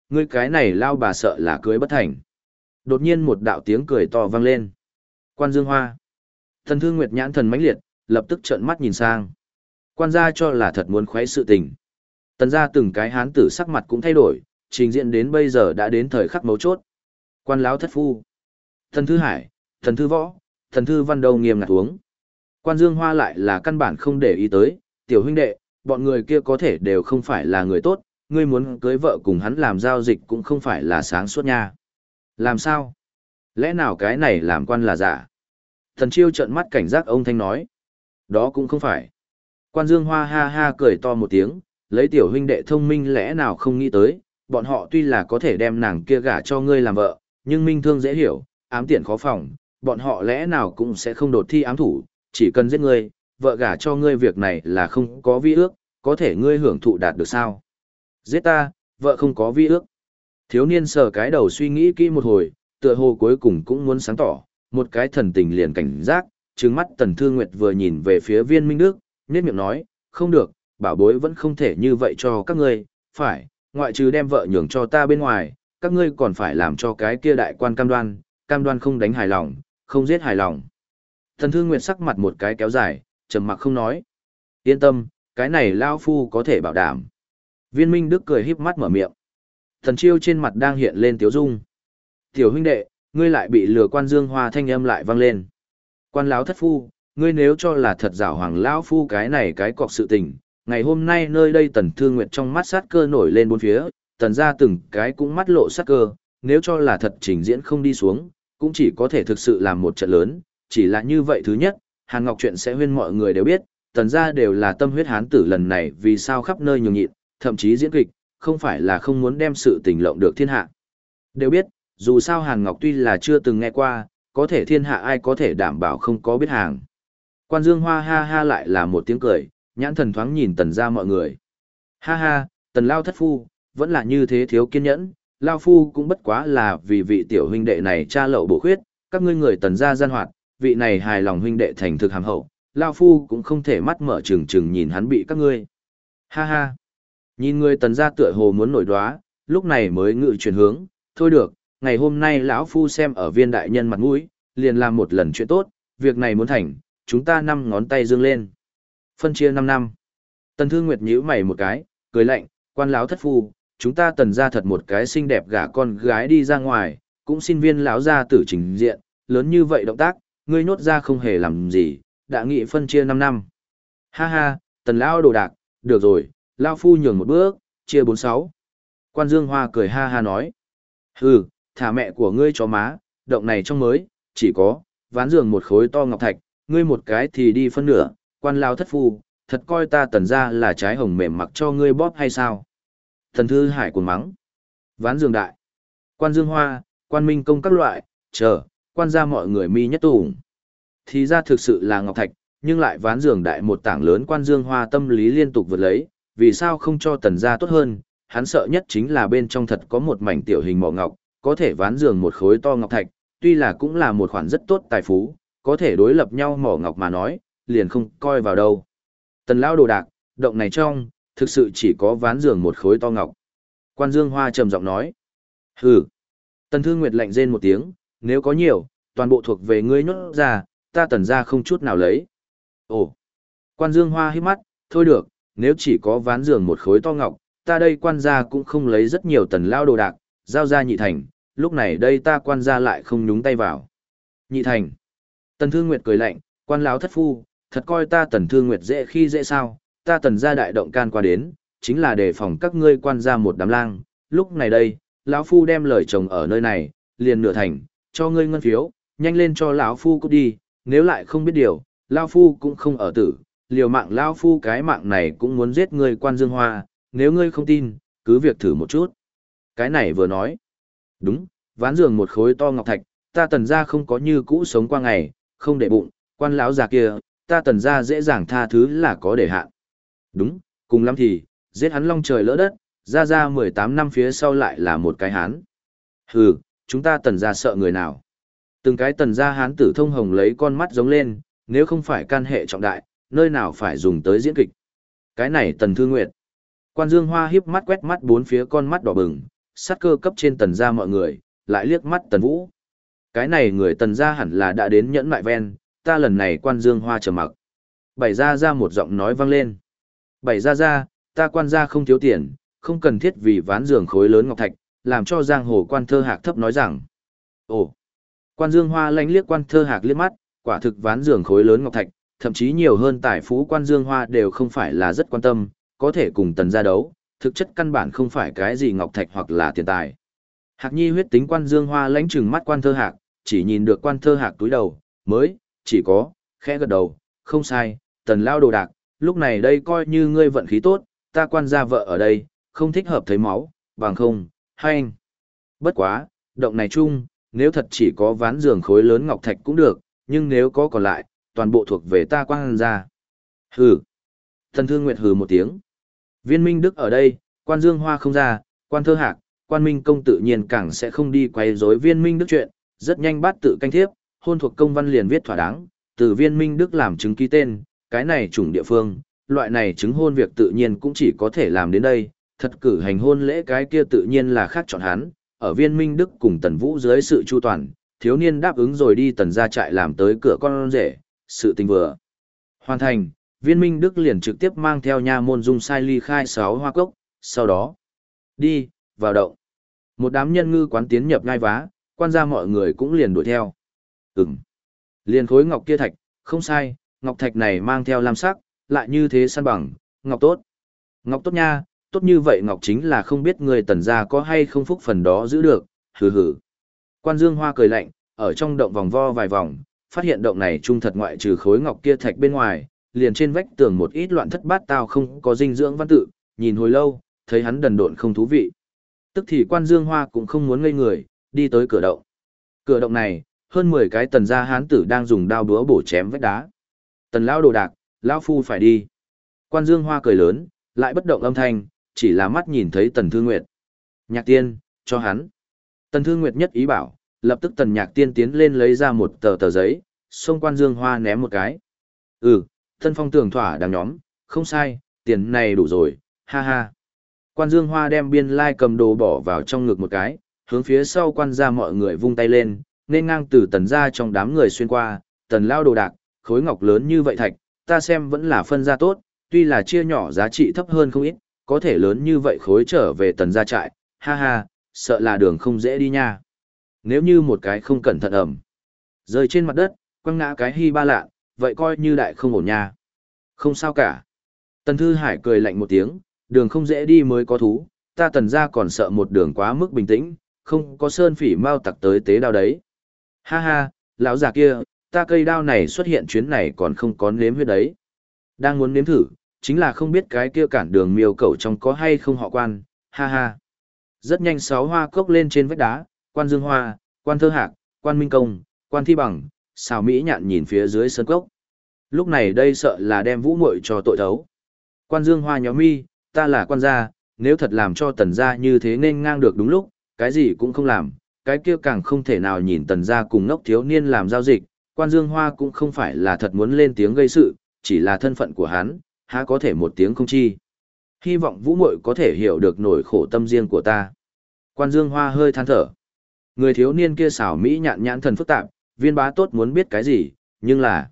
ngươi cái này lao bà sợ là cưới bất thành. Đột nhiên một đạo tiếng cười to vang lên. Quan Dương Hoa. Tần Thương Nguyệt nhãn thần mãnh liệt, lập tức trợn mắt nhìn sang. Quan gia cho là thật muốn khoái sự tình. Tần gia từng cái hán tử sắc mặt cũng thay đổi, trình diện đến bây giờ đã đến thời khắc mấu chốt. Quan lão thất phu. Thần Thư Hải, Thần Thư Võ, Thần Thư Văn Đầu nghiêm ngặt uống. Quan Dương Hoa lại là căn bản không để ý tới, tiểu huynh đệ, bọn người kia có thể đều không phải là người tốt, ngươi muốn cưới vợ cùng hắn làm giao dịch cũng không phải là sáng suốt nha. Làm sao? Lẽ nào cái này làm quan là giả? Thần Chiêu trợn mắt cảnh giác ông thanh nói. Đó cũng không phải. Quan Dương Hoa ha ha cười to một tiếng, lấy tiểu huynh đệ thông minh lẽ nào không nghĩ tới, bọn họ tuy là có thể đem nàng kia gả cho ngươi làm vợ, nhưng minh thương dễ hiểu, ám tiện khó phòng, bọn họ lẽ nào cũng sẽ không đột thi ám thủ, chỉ cần giết ngươi, vợ gả cho ngươi việc này là không có vi ước, có thể ngươi hưởng thụ đạt được sao? Giết ta, vợ không có vi ước. Thiếu niên sờ cái đầu suy nghĩ kỹ một hồi, tựa hồ cuối cùng cũng muốn sáng tỏ, một cái thần tình liền cảnh giác, trừng mắt Tần Thương Nguyệt vừa nhìn về phía Viên Minh Đức, nhếch miệng nói, không được, bảo bối vẫn không thể như vậy cho các ngươi, phải, ngoại trừ đem vợ nhường cho ta bên ngoài, các ngươi còn phải làm cho cái kia đại quan cam đoan không đánh hài lòng, không giết hài lòng. Tần Thương Nguyệt sắc mặt một cái kéo dài, trầm mặc không nói. Yên tâm, cái này lão phu có thể bảo đảm. Viên Minh Đức cười híp mắt mở miệng. Thần Chiêu trên mặt đang hiện lên tiếu dung. Tiểu huynh đệ, ngươi lại bị lừa. Quan Dương Hoa thanh âm lại vang lên. Quan lão thất phu, ngươi nếu cho là thật giảo hoàng lão phu cái này cái cọc sự tình, ngày hôm nay nơi đây Tần Thương Nguyệt trong mắt sát cơ nổi lên bốn phía, tần ra từng cái cũng mắt lộ sát cơ, nếu cho là thật trình diễn không đi xuống, cũng chỉ có thể thực sự làm một trận lớn, chỉ là như vậy thứ nhất, Hàn Ngọc chuyện sẽ huyên mọi người đều biết, tần ra đều là tâm huyết hán tử lần này vì sao khắp nơi nhường nhịn, thậm chí diễn kịch, không phải là không muốn đem sự tình lộng được thiên hạ. Đều biết, dù sao Hàn Ngọc tuy là chưa từng nghe qua, có thể thiên hạ ai có thể đảm bảo không có biết hàng. Quan Dương Hoa ha ha lại là một tiếng cười, nhãn thần thoáng nhìn tần ra mọi người. Ha ha, tần lao thất phu, vẫn là như thế thiếu kiên nhẫn, lao phu cũng bất quá là vì vị tiểu huynh đệ này cha lậu bổ khuyết, các ngươi người tần ra gian hoạt, vị này hài lòng huynh đệ thành thực hàm hậu, lao phu cũng không thể mắt mở trừng trừng nhìn hắn bị các ngươi. Ha ha, nhìn người tần ra tựa hồ muốn nổi đoá, lúc này mới ngự chuyển hướng, thôi được, ngày hôm nay lão phu xem ở Viên đại nhân mặt mũi, liền làm một lần chuyện tốt, việc này muốn thành, chúng ta 5 ngón tay dương lên. Phân chia 5 năm. Tần Thương Nguyệt nhíu mày một cái, cười lạnh, quan lão thất phu, chúng ta tần ra thật một cái xinh đẹp gả con gái đi ra ngoài, cũng xin Viên lão gia tử trình diện, lớn như vậy động tác, ngươi nhốt ra không hề làm gì, đã nghị phân chia 5 năm. Ha ha, tần lão đồ đạc, được rồi, lão phu nhường một bước, chia 46. Quan Dương Hoa cười ha ha nói. Hừ, thả mẹ của ngươi cho má, động này trong mới, chỉ có, ván giường một khối to ngọc thạch, ngươi một cái thì đi phân nửa, quan lao thất phu, thật coi ta tần ra là trái hồng mềm mặc cho ngươi bóp hay sao? Thần Thư Hải cuồng mắng. Ván giường đại. Quan Dương Hoa, quan Minh Công các loại, chờ, quan ra mọi người mi nhất tủng. Thì ra thực sự là ngọc thạch, nhưng lại ván giường đại một tảng lớn. Quan Dương Hoa tâm lý liên tục vượt lấy, vì sao không cho tần ra tốt hơn, hắn sợ nhất chính là bên trong thật có một mảnh tiểu hình mỏ ngọc, có thể ván giường một khối to ngọc thạch, tuy là cũng là một khoản rất tốt tài phú, có thể đối lập nhau mỏ ngọc mà nói, liền không coi vào đâu. Tần lão đồ đạc, động này trong, thực sự chỉ có ván giường một khối to ngọc. Quan Dương Hoa trầm giọng nói. Hừ. Tần Thương Nguyệt lạnh rên một tiếng, nếu có nhiều, toàn bộ thuộc về ngươi nhốt ra, ta tần ra không chút nào lấy. Ồ. Quan Dương Hoa hít mắt, thôi được, nếu chỉ có ván giường một khối to ngọc, ta đây quan gia cũng không lấy rất nhiều tần lao đồ đạc, giao ra nhị thành, lúc này đây ta quan gia lại không nhúng tay vào. Nhị thành. Tần Thương Nguyệt cười lạnh, quan lão thất phu, thật coi ta Tần Thương Nguyệt dễ khi dễ sao, ta tần gia đại động can qua đến, chính là đề phòng các ngươi quan gia một đám lang, lúc này đây, lão phu đem lời chồng ở nơi này, liền nửa thành, cho ngươi ngân phiếu, nhanh lên cho lão phu cút đi, nếu lại không biết điều, lão phu cũng không ở tử, liều mạng lão phu cái mạng này cũng muốn giết ngươi Quan Dương Hoa, nếu ngươi không tin, cứ việc thử một chút. Cái này vừa nói, đúng, ván giường một khối to ngọc thạch, ta tần gia không có như cũ sống qua ngày, không để bụng, quan lão già kia, ta tần gia dễ dàng tha thứ là có để hạn. Đúng, cùng lắm thì, giết hắn long trời lỡ đất, ra 18 năm phía sau lại là một cái hán. Hừ, chúng ta tần gia sợ người nào. Từng cái tần gia hán tử thông hồng lấy con mắt giống lên, nếu không phải can hệ trọng đại, nơi nào phải dùng tới diễn kịch. Cái này Tần Thư Nguyệt. Quan Dương Hoa hiếp mắt quét mắt bốn phía con mắt đỏ bừng, sát cơ cấp trên tần gia mọi người, lại liếc mắt Tần Vũ. Cái này người tần gia hẳn là đã đến nhẫn mại ven, ta lần này Quan Dương Hoa trầm mặc. Bảy gia ra một giọng nói vang lên. Bảy gia ra, ta Quan gia không thiếu tiền, không cần thiết vì ván giường khối lớn ngọc thạch, làm cho giang hồ Quan Thơ Hạc thấp nói rằng. Ồ, Quan Dương Hoa lánh liếc Quan Thơ Hạc liếc mắt, quả thực ván giường khối lớn ngọc thạch, thậm chí nhiều hơn tài phú Quan Dương Hoa đều không phải là rất quan tâm, có thể cùng tần gia đấu, thực chất căn bản không phải cái gì ngọc thạch hoặc là tiền tài. Hạc Nhi huyết tính Quan Dương Hoa lãnh trừng mắt Quan Thơ Hạc, chỉ nhìn được Quan Thơ Hạc túi đầu, mới, chỉ có, khẽ gật đầu, không sai, tần lao đồ đạc, lúc này đây coi như ngươi vận khí tốt, ta Quan gia vợ ở đây, không thích hợp thấy máu, bằng không, hay anh. Bất quá, động này chung, nếu thật chỉ có ván giường khối lớn ngọc thạch cũng được, nhưng nếu có còn lại, toàn bộ thuộc về ta Quan gia. Hừ. Thần Thương Nguyệt hừ một tiếng. Viên Minh Đức ở đây, Quan Dương Hoa không ra, Quan Thơ Hạc, Quan Minh Công tự nhiên càng sẽ không đi quay rối Viên Minh Đức chuyện, rất nhanh bắt tự canh thiếp, hôn thuộc công văn liền viết thỏa đáng, từ Viên Minh Đức làm chứng ký tên, cái này chủng địa phương, loại này chứng hôn việc tự nhiên cũng chỉ có thể làm đến đây, thật cử hành hôn lễ cái kia tự nhiên là khác chọn hắn, ở Viên Minh Đức cùng Tần Vũ dưới sự chu toàn, thiếu niên đáp ứng rồi đi tần gia trại làm tới cửa con rể, sự tình vừa hoàn thành. Viên Minh Đức liền trực tiếp mang theo nha môn dung sai ly khai 6 hoa cốc, sau đó đi, vào động. Một đám nhân ngư quán tiến nhập ngai vá, Quan gia mọi người cũng liền đuổi theo. Liền khối ngọc kia thạch, không sai, ngọc thạch này mang theo lam sắc, lại như thế săn bằng, ngọc tốt. Ngọc tốt nha, tốt như vậy ngọc chính là không biết người tần gia có hay không phúc phần đó giữ được, hừ hừ. Quan Dương Hoa cười lạnh, ở trong động vòng vo vài vòng, phát hiện động này trung thật ngoại trừ khối ngọc kia thạch bên ngoài, liền trên vách tường một ít loạn thất bát tao không có dinh dưỡng văn tự, nhìn hồi lâu, thấy hắn đần độn không thú vị. Tức thì Quan Dương Hoa cũng không muốn ngây người, đi tới cửa động. Cửa động này, hơn 10 cái tần gia hán tử đang dùng đao búa bổ chém vách đá. Tần lão đồ đạc, lão phu phải đi. Quan Dương Hoa cười lớn, lại bất động âm thanh, chỉ là mắt nhìn thấy Tần Thư Nguyệt. Nhạc Tiên, cho hắn. Tần Thư Nguyệt nhất ý bảo, lập tức Tần Nhạc Tiên tiến lên lấy ra một tờ giấy, xông Quan Dương Hoa ném một cái. Thân phong tường thỏa đám nhóm, không sai, tiền này đủ rồi, ha ha. Quan Dương Hoa đem biên lai cầm đồ bỏ vào trong ngực một cái, hướng phía sau quan gia mọi người vung tay lên, nên ngang từ tần ra trong đám người xuyên qua, tần lao đồ đạc, khối ngọc lớn như vậy thạch, ta xem vẫn là phân ra tốt, tuy là chia nhỏ giá trị thấp hơn không ít, có thể lớn như vậy khối trở về tần gia trại, ha ha, sợ là đường không dễ đi nha. Nếu như một cái không cẩn thận ẩm, rơi trên mặt đất, quăng ngã cái hy ba lạ, vậy coi như đại không ổn nha. Không sao cả. Tần Thư Hải cười lạnh một tiếng, đường không dễ đi mới có thú, ta tần gia còn sợ một đường quá mức bình tĩnh, không có sơn phỉ mau tặc tới tế đao đấy. Ha ha, lão già kia, ta cây đao này xuất hiện chuyến này còn không có nếm huyết đấy. Đang muốn nếm thử, chính là không biết cái kia cản đường miêu cẩu trong có hay không họ Quan, ha ha. Rất nhanh 6 hoa cốc lên trên vách đá, Quan Dương Hoa, Quan Thơ Hạc, Quan Minh Công, Quan Thi Bằng, Xào Mỹ Nhạn nhìn phía dưới sân cốc. Lúc này đây sợ là đem Vũ Muội cho tội thấu. Quan Dương Hoa nhóm mi, ta là quan gia, nếu thật làm cho tần gia như thế nên ngang được đúng lúc, cái gì cũng không làm, cái kia càng không thể nào nhìn tần gia cùng ngốc thiếu niên làm giao dịch. Quan Dương Hoa cũng không phải là thật muốn lên tiếng gây sự, chỉ là thân phận của hắn, há có thể một tiếng không chi. Hy vọng Vũ Muội có thể hiểu được nỗi khổ tâm riêng của ta. Quan Dương Hoa hơi than thở. Người thiếu niên kia xảo Mỹ nhạn nhãn thần phức tạp, viên bá tốt muốn biết cái gì, nhưng là...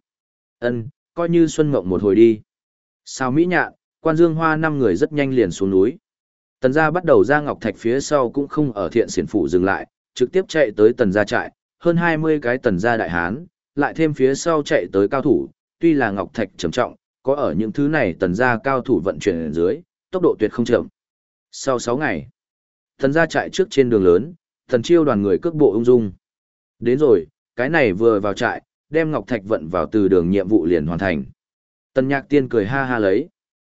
coi như xuân mộng một hồi đi. Sao Mỹ Nhạn, Quan Dương Hoa 5 người rất nhanh liền xuống núi. Tần gia bắt đầu ra ngọc thạch phía sau cũng không ở thiện xiển phủ dừng lại, trực tiếp chạy tới tần gia trại, hơn 20 cái tần gia đại hán, lại thêm phía sau chạy tới cao thủ, tuy là ngọc thạch trầm trọng, có ở những thứ này tần gia cao thủ vận chuyển ở dưới, tốc độ tuyệt không chậm. Sau 6 ngày, tần gia trại trước trên đường lớn, Tần Chiêu đoàn người cước bộ ung dung. Đến rồi, cái này vừa vào trại, đem ngọc thạch vận vào từ đường nhiệm vụ liền hoàn thành. Tần Nhạc Tiên cười ha ha lấy.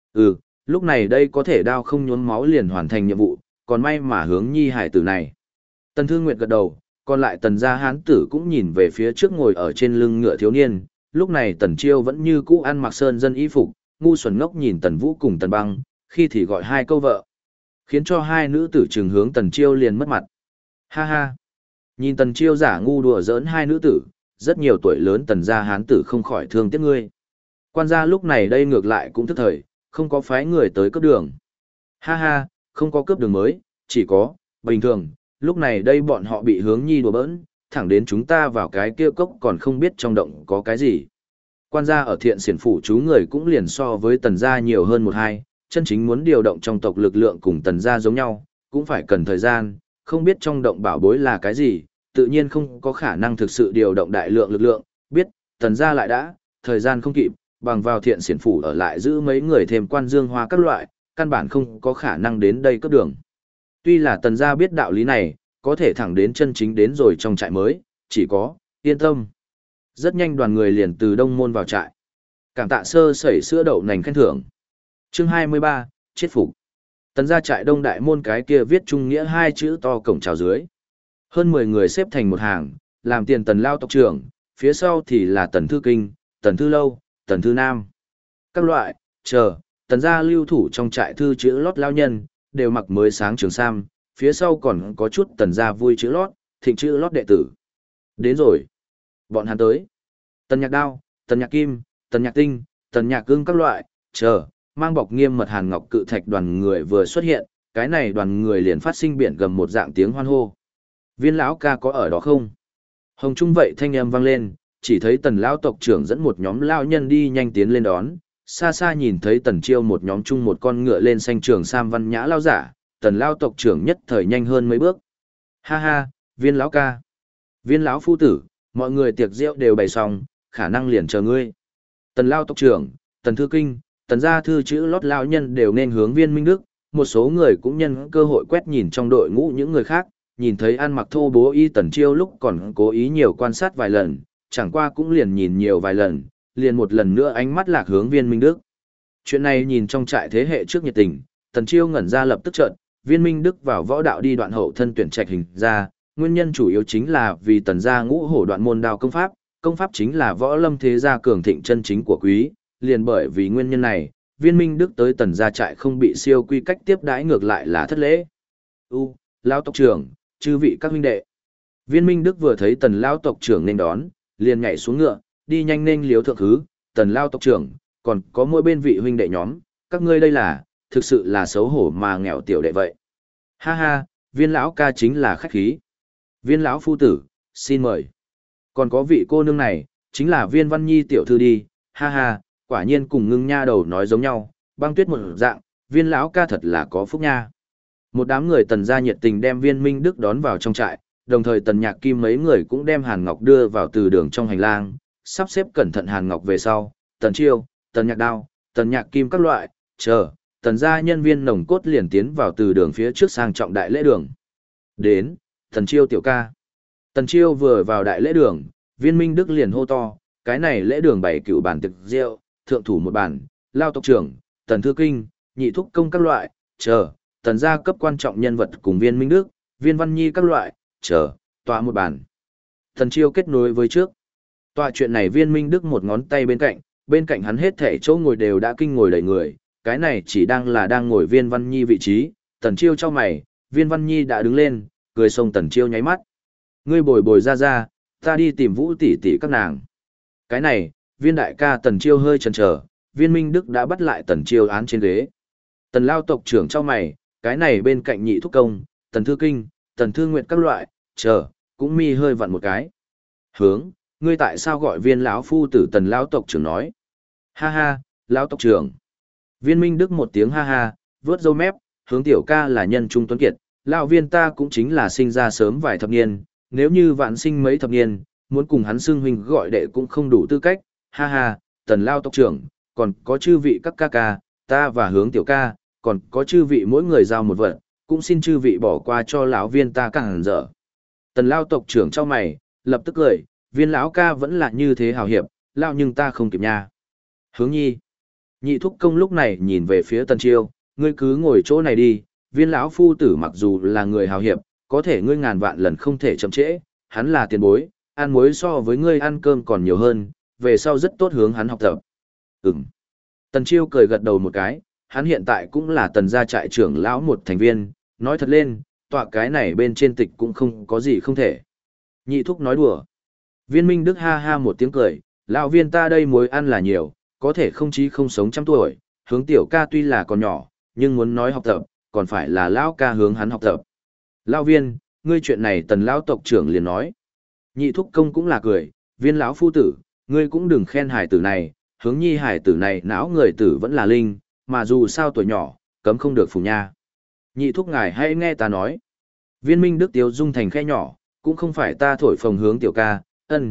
Lúc này đây có thể đao không nhuốm máu liền hoàn thành nhiệm vụ, còn may mà hướng nhi hải tử này. Tần Thương Nguyệt gật đầu, còn lại tần gia hán tử cũng nhìn về phía trước ngồi ở trên lưng ngựa thiếu niên. Lúc này Tần Chiêu vẫn như cũ ăn mặc sơn dân y phục, ngu xuẩn ngốc nhìn Tần Vũ cùng Tần Băng, khi thì gọi 2 câu vợ. Khiến cho 2 nữ tử trừng hướng Tần Chiêu liền mất mặt. Ha ha. Nhìn Tần Chiêu giả ngu đùa giỡn 2 nữ tử, rất nhiều tuổi lớn tần gia hán tử không khỏi thương tiếc ngươi. Quan gia lúc này đây ngược lại cũng thức thời, không có phái người tới cướp đường. Ha ha, không có cướp đường mới, chỉ có, Bình thường, lúc này đây bọn họ bị hướng nhi đùa bỡn, thẳng đến chúng ta vào cái kia cốc còn không biết trong động có cái gì. Quan gia ở thiện xiển phủ chú người cũng liền so với tần gia nhiều hơn một hai, chân chính muốn điều động trong tộc lực lượng cùng tần gia giống nhau, cũng phải cần thời gian, không biết trong động bảo bối là cái gì, tự nhiên không có khả năng thực sự điều động đại lượng lực lượng, biết, tần gia lại đã, thời gian không kịp, bằng vào thiện xiển phủ ở lại giữ mấy người thêm quan dương hoa các loại, căn bản không có khả năng đến đây cấp đường. Tuy là tần gia biết đạo lý này, có thể thẳng đến chân chính đến rồi trong trại mới, chỉ có, yên tâm. Rất nhanh đoàn người liền từ đông môn vào trại. Cảm tạ sơ sẩy sữa đậu nành khen thưởng. Chương 23, chết phục. Tần gia trại đông đại môn cái kia viết trung nghĩa hai chữ to cổng chào dưới. Hơn 10 người xếp thành một hàng, làm tiền tần lao tộc trưởng, phía sau thì là tần thư kinh, tần thư lâu, tần thư nam. Các loại, tần gia lưu thủ trong trại thư chữ lót lao nhân, đều mặc mới sáng trường sam, phía sau còn có chút tần gia vui chữ lót, thịnh chữ lót đệ tử. Đến rồi. Bọn hắn tới. Tần nhạc đao, tần nhạc kim, tần nhạc tinh, tần nhạc cương các loại, mang bọc nghiêm mật hàn ngọc cự thạch đoàn người vừa xuất hiện, cái này đoàn người liền phát sinh biển gầm một dạng tiếng hoan hô. Viên lão ca có ở đó không? Hồng trung vậy thanh âm vang lên, chỉ thấy tần lão tộc trưởng dẫn một nhóm lão nhân đi nhanh tiến lên đón, xa xa nhìn thấy tần chiêu một nhóm chung một con ngựa lên xanh trường sam văn nhã lao giả, tần lão tộc trưởng nhất thời nhanh hơn mấy bước. Ha ha, viên lão ca, viên lão phu tử, mọi người tiệc rượu đều bày xong, khả năng liền chờ ngươi. Tần lão tộc trưởng, tần thư kinh, tần gia thư chữ lót lão nhân đều nên hướng Viên Minh Đức, một số người cũng nhân cơ hội quét nhìn trong đội ngũ những người khác, nhìn thấy ăn mặc thô bố y tần chiêu lúc còn cố ý nhiều quan sát vài lần, chẳng qua cũng liền nhìn nhiều vài lần, liền một lần nữa ánh mắt lạc hướng Viên Minh Đức. Chuyện này nhìn trong trại thế hệ trước nhiệt tình, tần chiêu ngẩn ra lập tức trợn, Viên Minh Đức vào võ đạo đi đoạn hậu thân tuyển trạch hình ra, nguyên nhân chủ yếu chính là vì tần gia ngũ hổ đoạn môn đao công pháp chính là võ lâm thế gia cường thịnh chân chính của quý, liền bởi vì nguyên nhân này, Viên Minh Đức tới tần gia trại không bị siêu quy cách tiếp đãi ngược lại là thất lễ. Lão tộc trưởng, chư vị các huynh đệ. Viên Minh Đức vừa thấy tần lão tộc trưởng nên đón, liền nhảy xuống ngựa, đi nhanh nên liếu thượng thứ, tần lão tộc trưởng, còn có mỗi bên vị huynh đệ nhóm, các ngươi đây là, thực sự là xấu hổ mà nghèo tiểu đệ vậy. Ha ha, Viên lão ca chính là khách khí. Viên lão phu tử, xin mời. Còn có vị cô nương này, chính là Viên Văn Nhi tiểu thư đi, ha ha, quả nhiên cùng ngưng nha đầu nói giống nhau, băng tuyết một dạng, Viên lão ca thật là có phúc nha. Một đám người tần gia nhiệt tình đem Viên Minh Đức đón vào trong trại, đồng thời tần nhạc kim mấy người cũng đem Hàn Ngọc đưa vào từ đường trong hành lang, sắp xếp cẩn thận Hàn Ngọc về sau, tần chiêu, tần nhạc đao, tần nhạc kim các loại, tần gia nhân viên nồng cốt liền tiến vào từ đường phía trước sang trọng đại lễ đường. Đến, tần chiêu tiểu ca. Tần chiêu vừa vào đại lễ đường, Viên Minh Đức liền hô to, cái này lễ đường bày cựu bàn thực rượu, thượng thủ một bàn, lao tộc trưởng, tần thư kinh, nhị thúc công các loại, tần gia cấp quan trọng nhân vật cùng Viên Minh Đức, Viên Văn Nhi các loại, tọa một bàn. Tần chiêu kết nối với trước. Tọa chuyện này Viên Minh Đức một ngón tay bên cạnh hắn hết thảy chỗ ngồi đều đã kinh ngồi đầy người, cái này chỉ đang ngồi Viên Văn Nhi vị trí, tần chiêu cho mày, Viên Văn Nhi đã đứng lên, cười xông tần chiêu nháy mắt. Ngươi bồi bồi ra, ta đi tìm Vũ tỷ tỷ các nàng. Cái này, Viên đại ca tần chiêu hơi chần chờ, Viên Minh Đức đã bắt lại tần chiêu án trên ghế. Tần lao tộc trưởng cho mày, cái này bên cạnh nhị thúc công, tần thư kinh, tần thư nguyệt các loại, cũng mi hơi vặn một cái. Ngươi tại sao gọi Viên lão phu tử tần lão tộc trưởng nói? Ha ha, lão tộc trưởng. Viên Minh Đức một tiếng ha ha, vướt râu mép, hướng tiểu ca là nhân trung tuấn kiệt, lão Viên ta cũng chính là sinh ra sớm vài thập niên, nếu như vạn sinh mấy thập niên, muốn cùng hắn xưng huynh gọi đệ cũng không đủ tư cách, ha ha, tần lão tộc trưởng, còn có chư vị các ca ca, ta và hướng tiểu ca, còn có chư vị mỗi người giao một vật, cũng xin chư vị bỏ qua cho lão Viên ta càng dở. Tần lão tộc trưởng cho mày, lập tức cười, Viên lão ca vẫn là như thế hào hiệp, lão nhưng ta không kịp nha. Hướng Nhi. Nhị thúc công lúc này nhìn về phía Tần Chiêu, ngươi cứ ngồi chỗ này đi, Viên lão phu tử mặc dù là người hào hiệp, có thể ngươi ngàn vạn lần không thể chậm trễ, hắn là tiền bối, ăn muối so với ngươi ăn cơm còn nhiều hơn, về sau rất tốt hướng hắn học tập. Tần Chiêu cười gật đầu một cái, hắn hiện tại cũng là tần gia trại trưởng lão một thành viên, nói thật lên, tọa cái này bên trên tịch cũng không có gì không thể. Nhị thúc nói đùa. Viên Minh Đức ha ha một tiếng cười, lão Viên ta đây muối ăn là nhiều, có thể không chí không sống trăm tuổi, hướng tiểu ca tuy là còn nhỏ, nhưng muốn nói học tập, còn phải là lão ca hướng hắn học tập. Lao viên, ngươi chuyện này tần lão tộc trưởng liền nói. Nhị thúc công cũng là cười, viên lão phu tử, ngươi cũng đừng khen hải tử này, hướng nhi hải tử này não người tử vẫn là linh, mà dù sao tuổi nhỏ, cấm không được phùng nha. Nhị thúc ngài hãy nghe ta nói. Viên Minh Đức Tiếu dung thành khe nhỏ, cũng không phải ta thổi phồng hướng tiểu ca,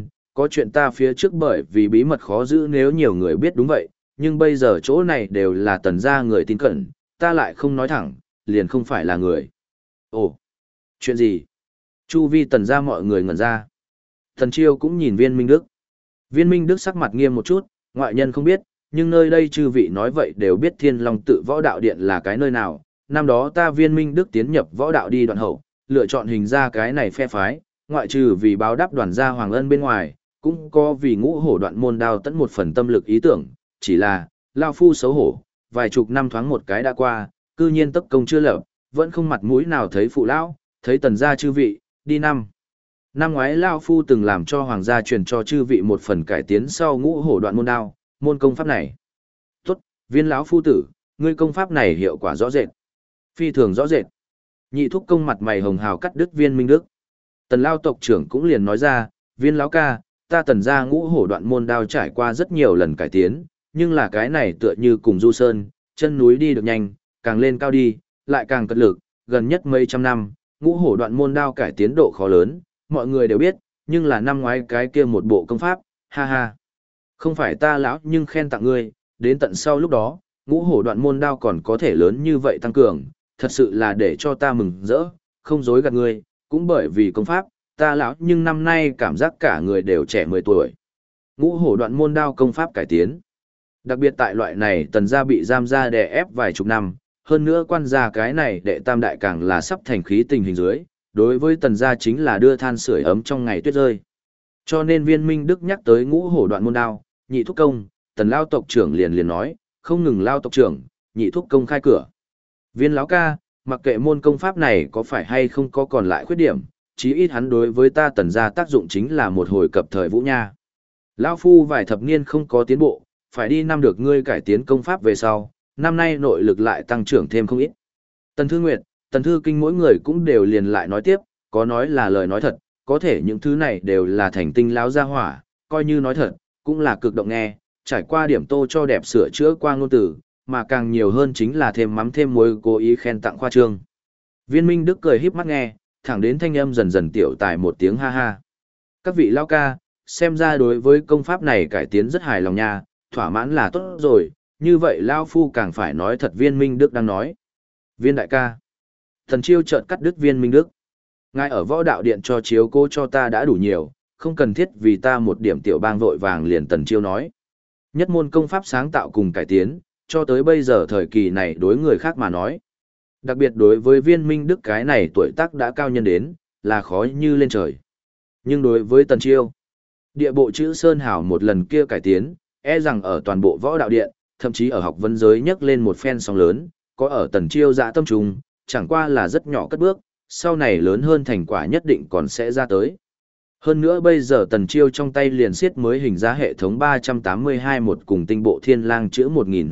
có chuyện ta phía trước bởi vì bí mật khó giữ nếu nhiều người biết đúng vậy, nhưng bây giờ chỗ này đều là tần gia người tin cẩn, ta lại không nói thẳng, liền không phải là người. Ồ, chuyện gì? Chu vi tần gia mọi người ngẩn ra. Tần Chiêu cũng nhìn Viên Minh Đức. Viên Minh Đức sắc mặt nghiêm một chút, ngoại nhân không biết, nhưng nơi đây chư vị nói vậy đều biết Thiên Long Tự Võ Đạo Điện là cái nơi nào. Năm đó ta Viên Minh Đức tiến nhập võ đạo đi đoạn hậu, lựa chọn hình ra cái này phe phái, ngoại trừ vì báo đáp đoàn gia Hoàng Ân bên ngoài, cũng có vì ngũ hổ đoạn môn đao tận một phần tâm lực ý tưởng, chỉ là, lao phu xấu hổ, vài chục năm thoáng một cái đã qua, cư nhiên tấp công chưa lập, vẫn không mặt mũi nào thấy phụ lão, thấy tần gia chư vị, đi năm. Năm ngoái lao phu từng làm cho hoàng gia truyền cho chư vị một phần cải tiến sau ngũ hổ đoạn môn đao, môn công pháp này. Tốt, viên lão phu tử, ngươi công pháp này hiệu quả rõ rệt. Phi thường rõ rệt. Nhị thúc công mặt mày hồng hào cắt đứt Viên Minh Đức. Tần lao tộc trưởng cũng liền nói ra, viên lão ca, ta tần gia ngũ hổ đoạn môn đao trải qua rất nhiều lần cải tiến, nhưng là cái này tựa như cùng du sơn, chân núi đi được nhanh, càng lên cao đi, lại càng cật lực, gần nhất mấy trăm năm, ngũ hổ đoạn môn đao cải tiến độ khó lớn, mọi người đều biết, nhưng là năm ngoái cái kia một bộ công pháp, ha ha. Không phải ta lão nhưng khen tặng ngươi, đến tận sau lúc đó, ngũ hổ đoạn môn đao còn có thể lớn như vậy tăng cường, thật sự là để cho ta mừng rỡ, không dối gạt ngươi, cũng bởi vì công pháp, ta lão nhưng năm nay cảm giác cả người đều trẻ 10 tuổi. Ngũ hổ đoạn môn đao công pháp cải tiến. Đặc biệt tại loại này tần gia bị giam ra đè ép vài chục năm, hơn nữa quan gia cái này đệ tam đại càng là sắp thành khí tình hình dưới, đối với tần gia chính là đưa than sưởi ấm trong ngày tuyết rơi. Cho nên Viên Minh Đức nhắc tới ngũ hổ đoạn môn đao, nhị thúc công, tần lao tộc trưởng liền nói, không ngừng lao tộc trưởng, nhị thúc công khai cửa. Viên lão ca, mặc kệ môn công pháp này có phải hay không có còn lại khuyết điểm, chí ít hắn đối với ta tần gia tác dụng chính là một hồi cập thời vũ nha. Lão phu vài thập niên không có tiến bộ, phải đi năm được ngươi cải tiến công pháp về sau, năm nay nội lực lại tăng trưởng thêm không ít. Tần Thư Nguyệt, Tần Thư Kinh mỗi người cũng đều liền lại nói tiếp, có nói là lời nói thật, có thể những thứ này đều là thành tinh lão gia hỏa, coi như nói thật, cũng là cực động nghe, trải qua điểm tô cho đẹp sửa chữa qua ngôn từ, mà càng nhiều hơn chính là thêm mắm thêm muối cố ý khen tặng khoa trương. Viên Minh Đức cười híp mắt nghe, thẳng đến thanh âm dần dần tiểu tài một tiếng ha ha. Các vị lão ca, xem ra đối với công pháp này cải tiến rất hài lòng nha, thỏa mãn là tốt rồi, như vậy lão phu càng phải nói thật. Viên Minh Đức đang nói. Viên đại ca. Thần Chiêu chợt cắt đứt Viên Minh Đức. Ngài ở võ đạo điện cho chiếu cố cho ta đã đủ nhiều, không cần thiết vì ta một điểm tiểu bang vội vàng liền. Tần Chiêu nói. Nhất môn công pháp sáng tạo cùng cải tiến, cho tới bây giờ thời kỳ này đối người khác mà nói. Đặc biệt đối với Viên Minh Đức cái này tuổi tác đã cao nhân đến, là khó như lên trời. Nhưng đối với Tần Chiêu, địa bộ chữ Sơn Hảo một lần kia cải tiến, e rằng ở toàn bộ võ đạo điện, thậm chí ở học vấn giới nhấc lên một phen sóng lớn, có ở Tần Chiêu dạ tâm trùng, chẳng qua là rất nhỏ cất bước, sau này lớn hơn thành quả nhất định còn sẽ ra tới. Hơn nữa bây giờ Tần Chiêu trong tay liền siết mới hình ra hệ thống 382 một cùng tinh bộ thiên lang chữ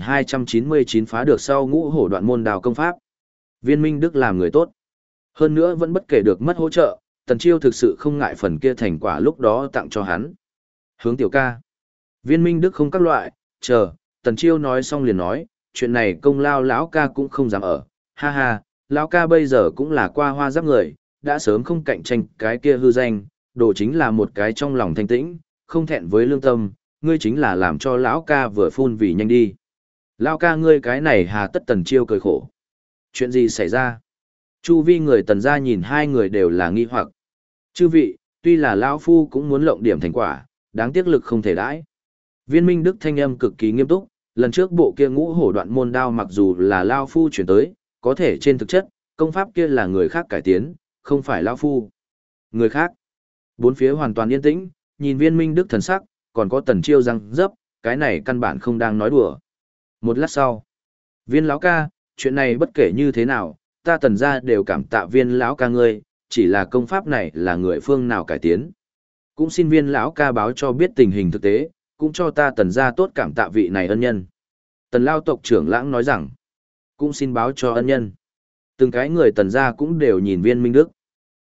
1299 phá được sau ngũ hổ đoạn môn đào công pháp. Viên Minh Đức làm người tốt. Hơn nữa vẫn bất kể được mất hỗ trợ, Tần Chiêu thực sự không ngại phần kia thành quả lúc đó tặng cho hắn. Hướng tiểu ca. Viên Minh Đức không các loại, chờ, Tần Chiêu nói xong liền nói, chuyện này công lao lão ca cũng không dám ở. Ha ha, lão ca bây giờ cũng là qua hoa giáp người, đã sớm không cạnh tranh cái kia hư danh, đồ chính là một cái trong lòng thanh tĩnh, không thẹn với lương tâm, ngươi chính là làm cho lão ca vừa phun vì nhanh đi. Lão ca ngươi cái này hà tất. Tần Chiêu cười khổ. Chuyện gì xảy ra? Chu vi người Tần gia nhìn hai người đều là nghi hoặc. Chư vị, tuy là lão phu cũng muốn lộng điểm thành quả, đáng tiếc lực không thể đãi. Viên Minh Đức thanh âm cực kỳ nghiêm túc, lần trước bộ kia ngũ hổ đoạn môn đao mặc dù là lão phu chuyển tới, có thể trên thực chất, công pháp kia là người khác cải tiến, không phải lão phu. Người khác? Bốn phía hoàn toàn yên tĩnh, nhìn Viên Minh Đức thần sắc, còn có Tần Chiêu răng dấp, cái này căn bản không đang nói đùa. Một lát sau, Viên lão ca, chuyện này bất kể như thế nào, ta Tần gia đều cảm tạ Viên lão ca ngươi, chỉ là công pháp này là người phương nào cải tiến. Cũng xin Viên lão ca báo cho biết tình hình thực tế, cũng cho ta Tần gia tốt cảm tạ vị này ân nhân. Tần lao tộc trưởng lãng nói rằng, cũng xin báo cho ân nhân. Từng cái người Tần gia cũng đều nhìn Viên Minh Đức.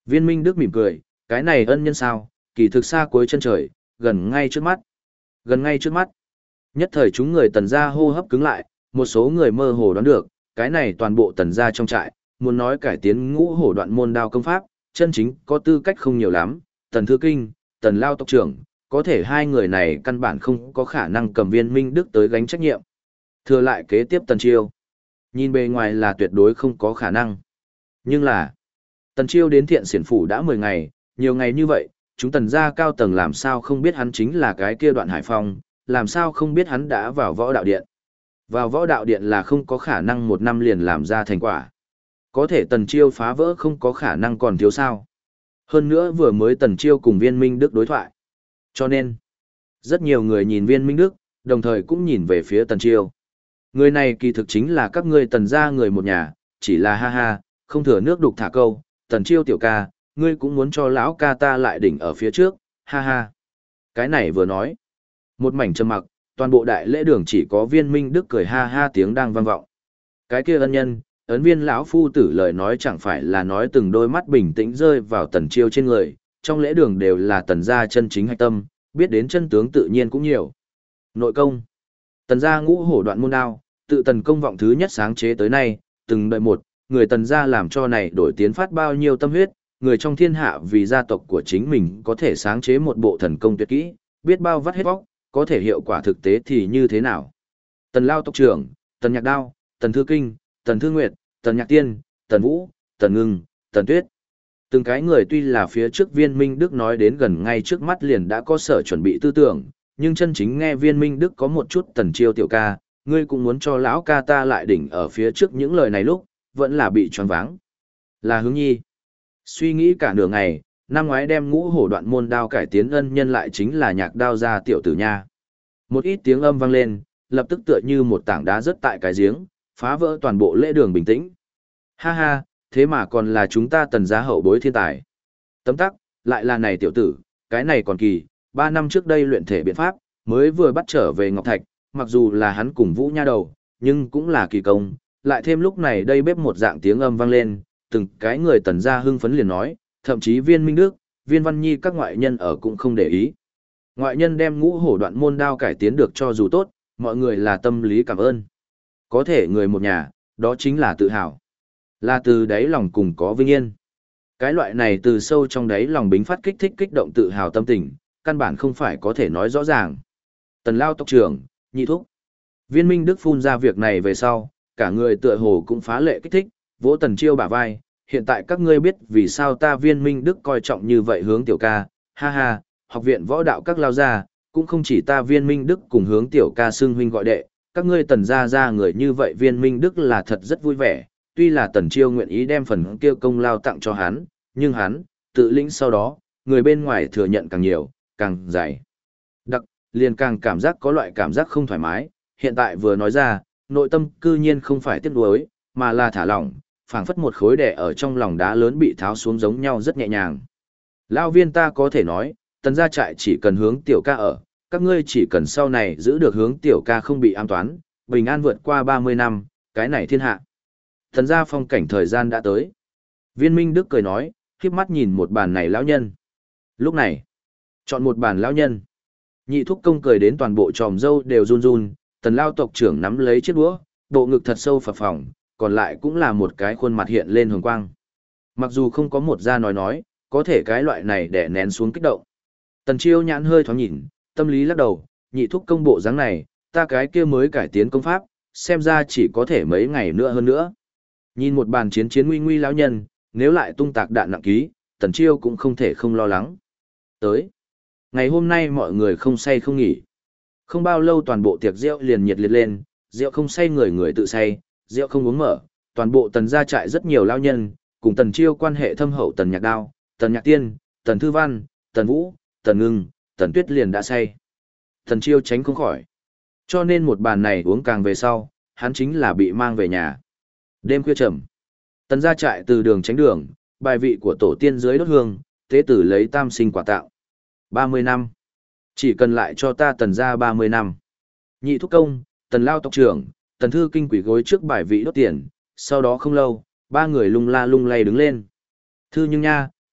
Viên Minh Đức mỉm cười, cái này ân nhân sao, kỳ thực xa cuối chân trời, gần ngay trước mắt. Gần ngay trước mắt. Nhất thời chúng người tần gia hô hấp cứng lại, một số người mơ hồ đoán được, cái này toàn bộ tần gia trong trại, muốn nói cải tiến ngũ hổ đoạn môn đao công pháp, chân chính có tư cách không nhiều lắm, tần thư kinh, tần lao tộc trưởng, có thể hai người này căn bản không có khả năng cầm Viên Minh Đức tới gánh trách nhiệm. Thừa lại kế tiếp tần chiêu. Nhìn bề ngoài là tuyệt đối không có khả năng. Nhưng là, tần chiêu đến thiện xiển phủ đã 10 ngày, nhiều ngày như vậy, chúng tần gia cao tầng làm sao không biết hắn chính là cái kia Đoạn Hải Phong, làm sao không biết hắn đã vào võ đạo điện. Vào võ đạo điện là không có khả năng một năm liền làm ra thành quả. Có thể tần chiêu phá vỡ không có khả năng còn thiếu sao. Hơn nữa vừa mới tần chiêu cùng Viên Minh Đức đối thoại. Cho nên, rất nhiều người nhìn Viên Minh Đức, đồng thời cũng nhìn về phía tần chiêu. Người này kỳ thực chính là các ngươi tần gia người một nhà, chỉ là ha ha, không thừa nước đục thả câu, tần chiêu tiểu ca, ngươi cũng muốn cho lão ca ta lại đỉnh ở phía trước, ha ha. Cái này vừa nói, một mảnh trầm mặc, toàn bộ đại lễ đường chỉ có Viên Minh Đức cười ha ha tiếng đang vang vọng. Cái kia ân nhân, ấn viên lão phu tử lời nói chẳng phải là nói từng đôi mắt bình tĩnh rơi vào tần chiêu trên người, trong lễ đường đều là tần gia chân chính hạch tâm, biết đến chân tướng tự nhiên cũng nhiều. Nội công, tần gia ngũ hổ đoạn môn đao, tự tần công vọng thứ nhất sáng chế tới nay, từng đợi một, người tần gia làm cho này đổi tiến phát bao nhiêu tâm huyết, người trong thiên hạ vì gia tộc của chính mình có thể sáng chế một bộ thần công tuyệt kỹ, biết bao vắt hết bóc, có thể hiệu quả thực tế thì như thế nào. Tần lao tộc trưởng, tần nhạc đao, tần thư kinh, tần thư nguyệt, tần nhạc tiên, tần vũ, tần ngưng, tần tuyết. Từng cái người tuy là phía trước Viên Minh Đức nói đến gần ngay trước mắt liền đã có sở chuẩn bị tư tưởng, nhưng chân chính nghe Viên Minh Đức có một chút tần chiêu tiểu ca, ngươi cũng muốn cho lão ca ta lại đỉnh ở phía trước những lời này lúc, vẫn là bị choáng váng. Là Hướng Nhi. Suy nghĩ cả nửa ngày, năm ngoái đem ngũ hổ đoạn môn đao cải tiến ân nhân lại chính là Nhạc Đao gia tiểu tử nha. Một ít tiếng âm vang lên, lập tức tựa như một tảng đá rớt tại cái giếng, phá vỡ toàn bộ lễ đường bình tĩnh. Ha ha, thế mà còn là chúng ta tần gia hậu bối thiên tài. Tấm tắc, lại là này tiểu tử, cái này còn kỳ, 3 năm trước đây luyện thể biện pháp, mới vừa bắt trở về Ngọc Thạch, mặc dù là hắn cùng Vũ Nha đầu, nhưng cũng là kỳ công, lại thêm lúc này đây bếp một dạng tiếng âm vang lên, từng cái người tần gia hưng phấn liền nói, thậm chí Viên Minh Đức, Viên Văn Nhi các ngoại nhân ở cũng không để ý. Ngoại nhân đem ngũ hổ đoạn môn đao cải tiến được cho dù tốt, mọi người là tâm lý cảm ơn. Có thể người một nhà, đó chính là tự hào. Là từ đáy lòng cùng có vinh yên. Cái loại này từ sâu trong đáy lòng bính phát kích thích kích động tự hào tâm tình, căn bản không phải có thể nói rõ ràng. Tần lao tộc trưởng, nhị thúc. Viên Minh Đức phun ra việc này về sau, cả người tựa hồ cũng phá lệ kích thích, vỗ tần chiêu bả vai. Hiện tại các ngươi biết vì sao ta Viên Minh Đức coi trọng như vậy Hướng tiểu ca, ha ha, học viện võ đạo các lao gia, cũng không chỉ ta Viên Minh Đức cùng Hướng tiểu ca xưng huynh gọi đệ, các ngươi tần gia người như vậy Viên Minh Đức là thật rất vui vẻ, tuy là tần chiêu nguyện ý đem phần kia công lao tặng cho hắn, nhưng hắn, tự lĩnh sau đó, người bên ngoài thừa nhận càng nhiều, càng dày. Đặc, liền càng cảm giác có loại cảm giác không thoải mái, hiện tại vừa nói ra, nội tâm cư nhiên không phải tiếc nuối, mà là thả lỏng, phảng phất một khối đè ở trong lòng đá lớn bị tháo xuống giống nhau rất nhẹ nhàng. Lão Viên ta có thể nói, tần gia trại chỉ cần Hướng tiểu ca ở, các ngươi chỉ cần sau này giữ được Hướng tiểu ca không bị ám toán, bình an vượt qua 30 năm, cái này thiên hạ. Tần gia phong cảnh thời gian đã tới. Viên Minh Đức cười nói, khiếp mắt nhìn một bàn này lão nhân. Lúc này, chọn một bàn lão nhân. Nhị thúc công cười đến toàn bộ tròm dâu đều run run, tần lao tộc trưởng nắm lấy chiếc đũa, bộ ngực thật sâu phập phồng, còn lại cũng là một cái khuôn mặt hiện lên hồng quang. Mặc dù không có một da nói, có thể cái loại này đè nén xuống kích động. Tần chiêu nhãn hơi thoáng nhìn, tâm lý lắc đầu, nhị thúc công bộ dáng này, ta cái kia mới cải tiến công pháp, xem ra chỉ có thể mấy ngày nữa hơn nữa. Nhìn một bàn chiến nguy nguy lão nhân, nếu lại tung tạc đạn nặng ký, tần chiêu cũng không thể không lo lắng. Tới. Ngày hôm nay mọi người không say không nghỉ. Không bao lâu toàn bộ tiệc rượu liền nhiệt liệt lên, rượu không say người người tự say, rượu không uống mở, toàn bộ tần gia trại rất nhiều lao nhân, cùng tần chiêu quan hệ thâm hậu tần nhạc đao, tần nhạc tiên, tần thư văn, tần vũ, tần ngưng, tần tuyết liền đã say. Tần chiêu tránh không khỏi. Cho nên một bàn này uống càng về sau, hắn chính là bị mang về nhà. Đêm khuya trầm. Tần gia trại từ đường tránh đường, bài vị của tổ tiên dưới đốt hương, tế tử lấy tam sinh quả tạo. 30 năm. Chỉ cần lại cho ta tần gia 30 năm. Nhị thúc công, tần lao tộc trưởng, tần thư kinh quỷ gối trước bài vị đốt tiền, sau đó không lâu, ba người lung la lung lay đứng lên. Thư nhưng nha,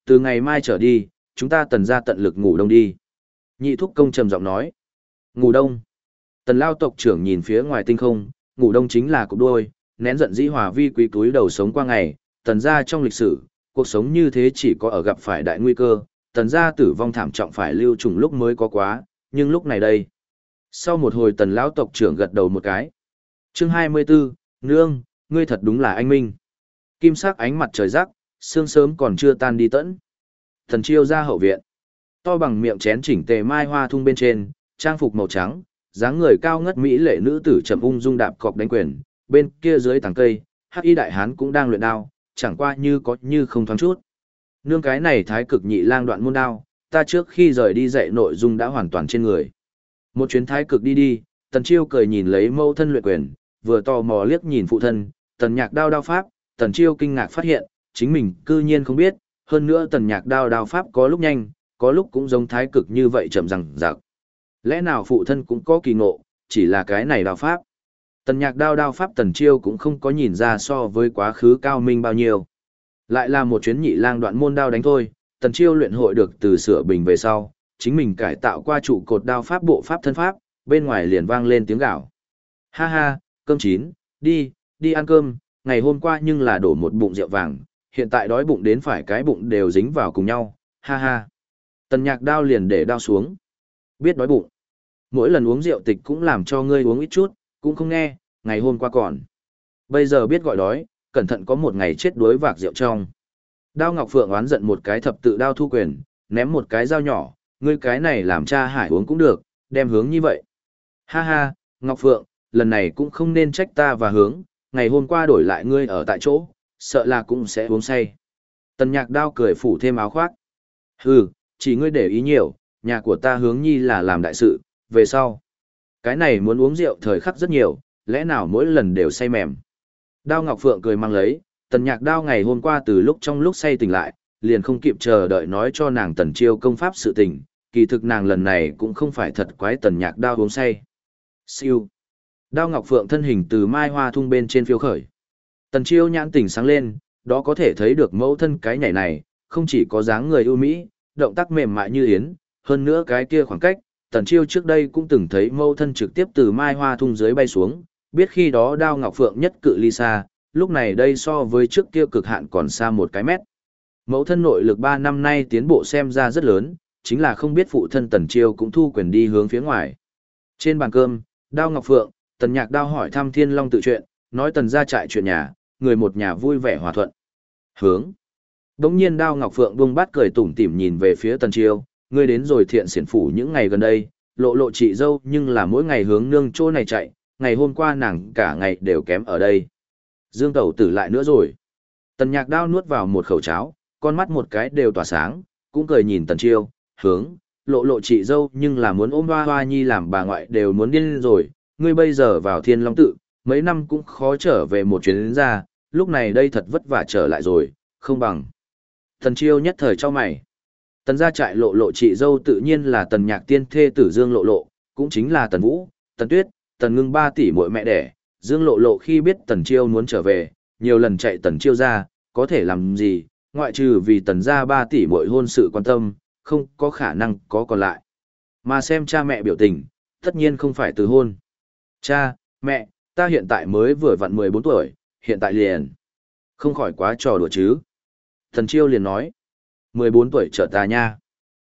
từ ngày mai trở đi, chúng ta tần ra tận lực ngủ đông đi. Nhị thúc công trầm giọng nói. Ngủ đông. Tần lao tộc trưởng nhìn phía ngoài tinh không, ngủ đông chính là cục đuôi, nén giận dĩ hòa vi quý túi đầu sống qua ngày, tần ra trong lịch sử, cuộc sống như thế chỉ có ở gặp phải đại nguy cơ, tần gia tử vong thảm trọng phải lưu trùng lúc mới có quá, nhưng lúc này đây. Sau một hồi tần lão tộc trưởng gật đầu một cái. Chương 24, Nương, ngươi thật đúng là anh minh. Kim sắc ánh mặt trời rắc, sương sớm còn chưa tan đi tẫn. Thần chiêu ra hậu viện. To bằng miệng chén chỉnh tề mai hoa thung bên trên, trang phục màu trắng, dáng người cao ngất mỹ lệ nữ tử chậm ung dung đạp cọc đánh quyền, bên kia dưới tàng cây, Hắc Y đại hán cũng đang luyện đao, chẳng qua như có như không thoáng chút. Nương cái này thái cực nhị lang đoạn môn đao, ta trước khi rời đi dạy nội dung đã hoàn toàn trên người. Một chuyến thái cực đi đi, Tần Chiêu cười nhìn lấy mâu thân luyện quyền, vừa tò mò liếc nhìn phụ thân, Tần Nhạc đao đao pháp, Tần Chiêu kinh ngạc phát hiện, chính mình cư nhiên không biết, hơn nữa Tần Nhạc đao đao pháp có lúc nhanh, có lúc cũng giống thái cực như vậy chậm rằng rạc. Lẽ nào phụ thân cũng có kỳ ngộ, chỉ là cái này đao pháp. Tần Nhạc đao đao pháp Tần Chiêu cũng không có nhìn ra so với quá khứ cao minh bao nhiêu. Lại là một chuyến nhị lang đoạn môn đao đánh thôi, Tần Chiêu luyện hội được từ sửa bình về sau, chính mình cải tạo qua trụ cột đao pháp bộ pháp thân pháp, bên ngoài liền vang lên tiếng gào. Ha ha, cơm chín, đi ăn cơm, ngày hôm qua nhưng là đổ một bụng rượu vàng, hiện tại đói bụng đến phải cái bụng đều dính vào cùng nhau, ha ha. Tần Nhạc đao liền để đao xuống. Biết đói bụng. Mỗi lần uống rượu tịch cũng làm cho ngươi uống ít chút, cũng không nghe, ngày hôm qua còn. Bây giờ biết gọi đói, cẩn thận có một ngày chết đuối vạc rượu trong. Đao Ngọc Phượng oán giận một cái thập tự đao thu quyền, ném một cái dao nhỏ, ngươi cái này làm cha Hải uống cũng được, đem hướng như vậy. Ha ha, Ngọc Phượng, lần này cũng không nên trách ta và hướng, ngày hôm qua đổi lại ngươi ở tại chỗ, sợ là cũng sẽ uống say. Tần Nhạc đao cười phủ thêm áo khoác. Hừ, chỉ ngươi để ý nhiều, nhà của ta hướng nhi là làm đại sự, về sau. Cái này muốn uống rượu thời khắc rất nhiều, lẽ nào mỗi lần đều say mềm. Đao Ngọc Phượng cười mang lấy, Tần Nhạc đao ngày hôm qua từ lúc trong lúc say tỉnh lại, liền không kịp chờ đợi nói cho nàng Tần Chiêu công pháp sự tình, kỳ thực nàng lần này cũng không phải thật quái Tần Nhạc đao uống say. Siêu. Đao Ngọc Phượng thân hình từ mai hoa thung bên trên phiêu khởi. Tần Chiêu nhãn tỉnh sáng lên, đó có thể thấy được mẫu thân cái nhảy này, không chỉ có dáng người ưu mỹ, động tác mềm mại như yến, hơn nữa cái kia khoảng cách, Tần Chiêu trước đây cũng từng thấy mẫu thân trực tiếp từ mai hoa thung dưới bay xuống, biết khi đó Đao Ngọc Phượng nhất cự ly xa, lúc này đây so với trước kia cực hạn còn xa một cái mét. Mẫu thân nội lực 3 năm nay tiến bộ xem ra rất lớn, chính là không biết phụ thân Tần Chiêu cũng thu quyền đi hướng phía ngoài. Trên bàn cơm, Đao Ngọc Phượng, Tần Nhạc đao hỏi thăm Thiên Long tự chuyện, nói Tần gia trại chuyện nhà, người một nhà vui vẻ hòa thuận. Hướng. Đống nhiên Đao Ngọc Phượng buông bát cười tủm tỉm nhìn về phía Tần Chiêu, ngươi đến rồi Thiện Xiển phủ những ngày gần đây, lộ lộ chị dâu nhưng là mỗi ngày hướng nương chỗ này chạy, ngày hôm qua nàng cả ngày đều kém ở đây. Dương tẩu tử lại nữa rồi. Tần Nhạc đao nuốt vào một khẩu cháo, con mắt một cái đều tỏa sáng, cũng cười nhìn Tần Chiêu, hướng, lộ lộ chị dâu nhưng là muốn ôm hoa hoa nhi làm bà ngoại đều muốn điên rồi, ngươi bây giờ vào Thiên Long tự, mấy năm cũng khó trở về một chuyến đến ra, lúc này đây thật vất vả trở lại rồi, không bằng. Tần Chiêu nhất thời cho mày. Tần gia trại lộ lộ chị dâu tự nhiên là Tần Nhạc tiên thê tử Dương lộ lộ, cũng chính là Tần Vũ, Tần Tuyết, Tần Ngưng 3 tỷ muội mẹ đẻ. Dương lộ lộ khi biết Tần Chiêu muốn trở về, nhiều lần chạy Tần Chiêu ra, có thể làm gì, ngoại trừ vì Tần gia 3 tỷ muội hôn sự quan tâm, không có khả năng có còn lại. Mà xem cha mẹ biểu tình, tất nhiên không phải từ hôn. Cha, mẹ, ta hiện tại mới vừa vặn 14 tuổi, hiện tại liền. Không khỏi quá trò đùa chứ. Tần Chiêu liền nói. 14 tuổi trở ta nha.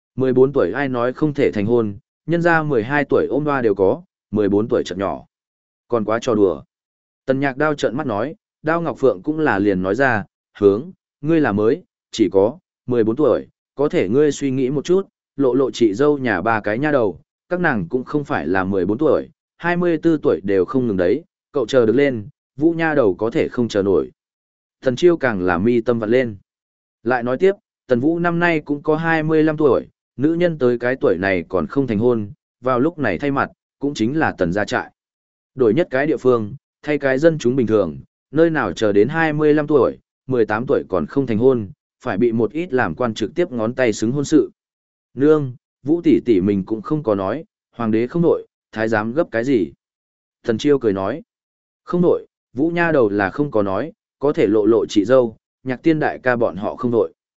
14 tuổi ai nói không thể thành hôn, nhân ra 12 tuổi ôm hoa đều có, 14 tuổi chợt nhỏ. Còn quá trò đùa. Tần Nhạc đao trợn mắt nói, Đao Ngọc Phượng cũng là liền nói ra, hướng, ngươi là mới, chỉ có, 14 tuổi, có thể ngươi suy nghĩ một chút, lộ lộ chị dâu nhà 3 cái nha đầu, các nàng cũng không phải là 14 tuổi, 24 tuổi đều không ngừng đấy, cậu chờ được lên, Vũ nha đầu có thể không chờ nổi. Thần Chiêu càng là mi tâm vặn lên. Lại nói tiếp, Tần Vũ năm nay cũng có 25 tuổi, nữ nhân tới cái tuổi này còn không thành hôn, vào lúc này thay mặt, cũng chính là Tần gia trại. Đổi nhất cái địa phương, thay cái dân chúng bình thường, nơi nào chờ đến 25 tuổi, 18 tuổi còn không thành hôn, phải bị một ít làm quan trực tiếp ngón tay xứng hôn sự. Nương, Vũ tỷ tỷ mình cũng không có nói, hoàng đế không nội, thái giám gấp cái gì. Thần Chiêu cười nói, không nội, Vũ nha đầu là không có nói, có thể lộ lộ chị dâu, Nhạc tiên đại ca bọn họ không nội.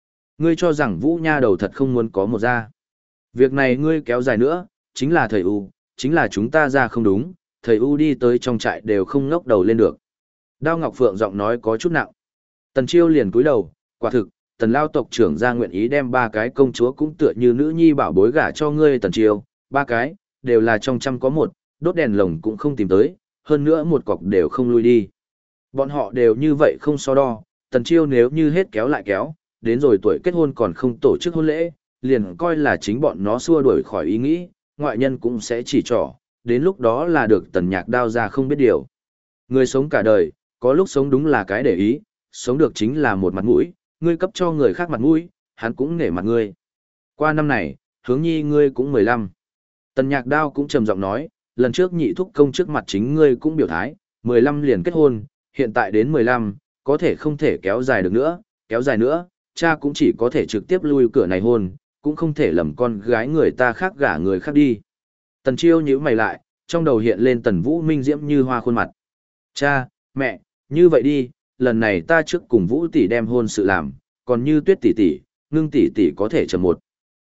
Ngươi cho rằng Vũ nha đầu thật không muốn có một gia. Việc này ngươi kéo dài nữa, chính là thầy U, chính là chúng ta ra không đúng, thầy U đi tới trong trại đều không ngóc đầu lên được. Đao Ngọc Phượng giọng nói có chút nặng. Tần Chiêu liền cúi đầu, quả thực, Tần Lao tộc trưởng ra nguyện ý đem ba cái công chúa cũng tựa như nữ nhi bảo bối gả cho ngươi Tần Chiêu, ba cái, đều là trong trăm có một, đốt đèn lồng cũng không tìm tới, hơn nữa một cọc đều không lui đi. Bọn họ đều như vậy không so đo, Tần Chiêu nếu như hết kéo lại kéo, đến rồi tuổi kết hôn còn không tổ chức hôn lễ, liền coi là chính bọn nó xua đuổi khỏi ý nghĩ, ngoại nhân cũng sẽ chỉ trỏ, đến lúc đó là được Tần Nhạc đao ra không biết điều. Người sống cả đời, có lúc sống đúng là cái để ý, sống được chính là một mặt mũi, ngươi cấp cho người khác mặt mũi, hắn cũng nể mặt ngươi. Qua năm này, hướng nhi ngươi cũng 15. Tần Nhạc đao cũng trầm giọng nói, lần trước nhị thúc công trước mặt chính ngươi cũng biểu thái, 15 liền kết hôn, hiện tại đến 15, có thể không thể kéo dài được nữa, kéo dài nữa, cha cũng chỉ có thể trực tiếp lui cửa này hôn, cũng không thể lầm con gái người ta khác gả người khác đi. Tần Chiêu nhíu mày lại, trong đầu hiện lên Tần Vũ Minh diễm như hoa khuôn mặt. Cha, mẹ, như vậy đi, lần này ta trước cùng Vũ tỷ đem hôn sự làm, còn như Tuyết tỷ tỷ, Ngưng tỷ tỷ có thể chờ 1,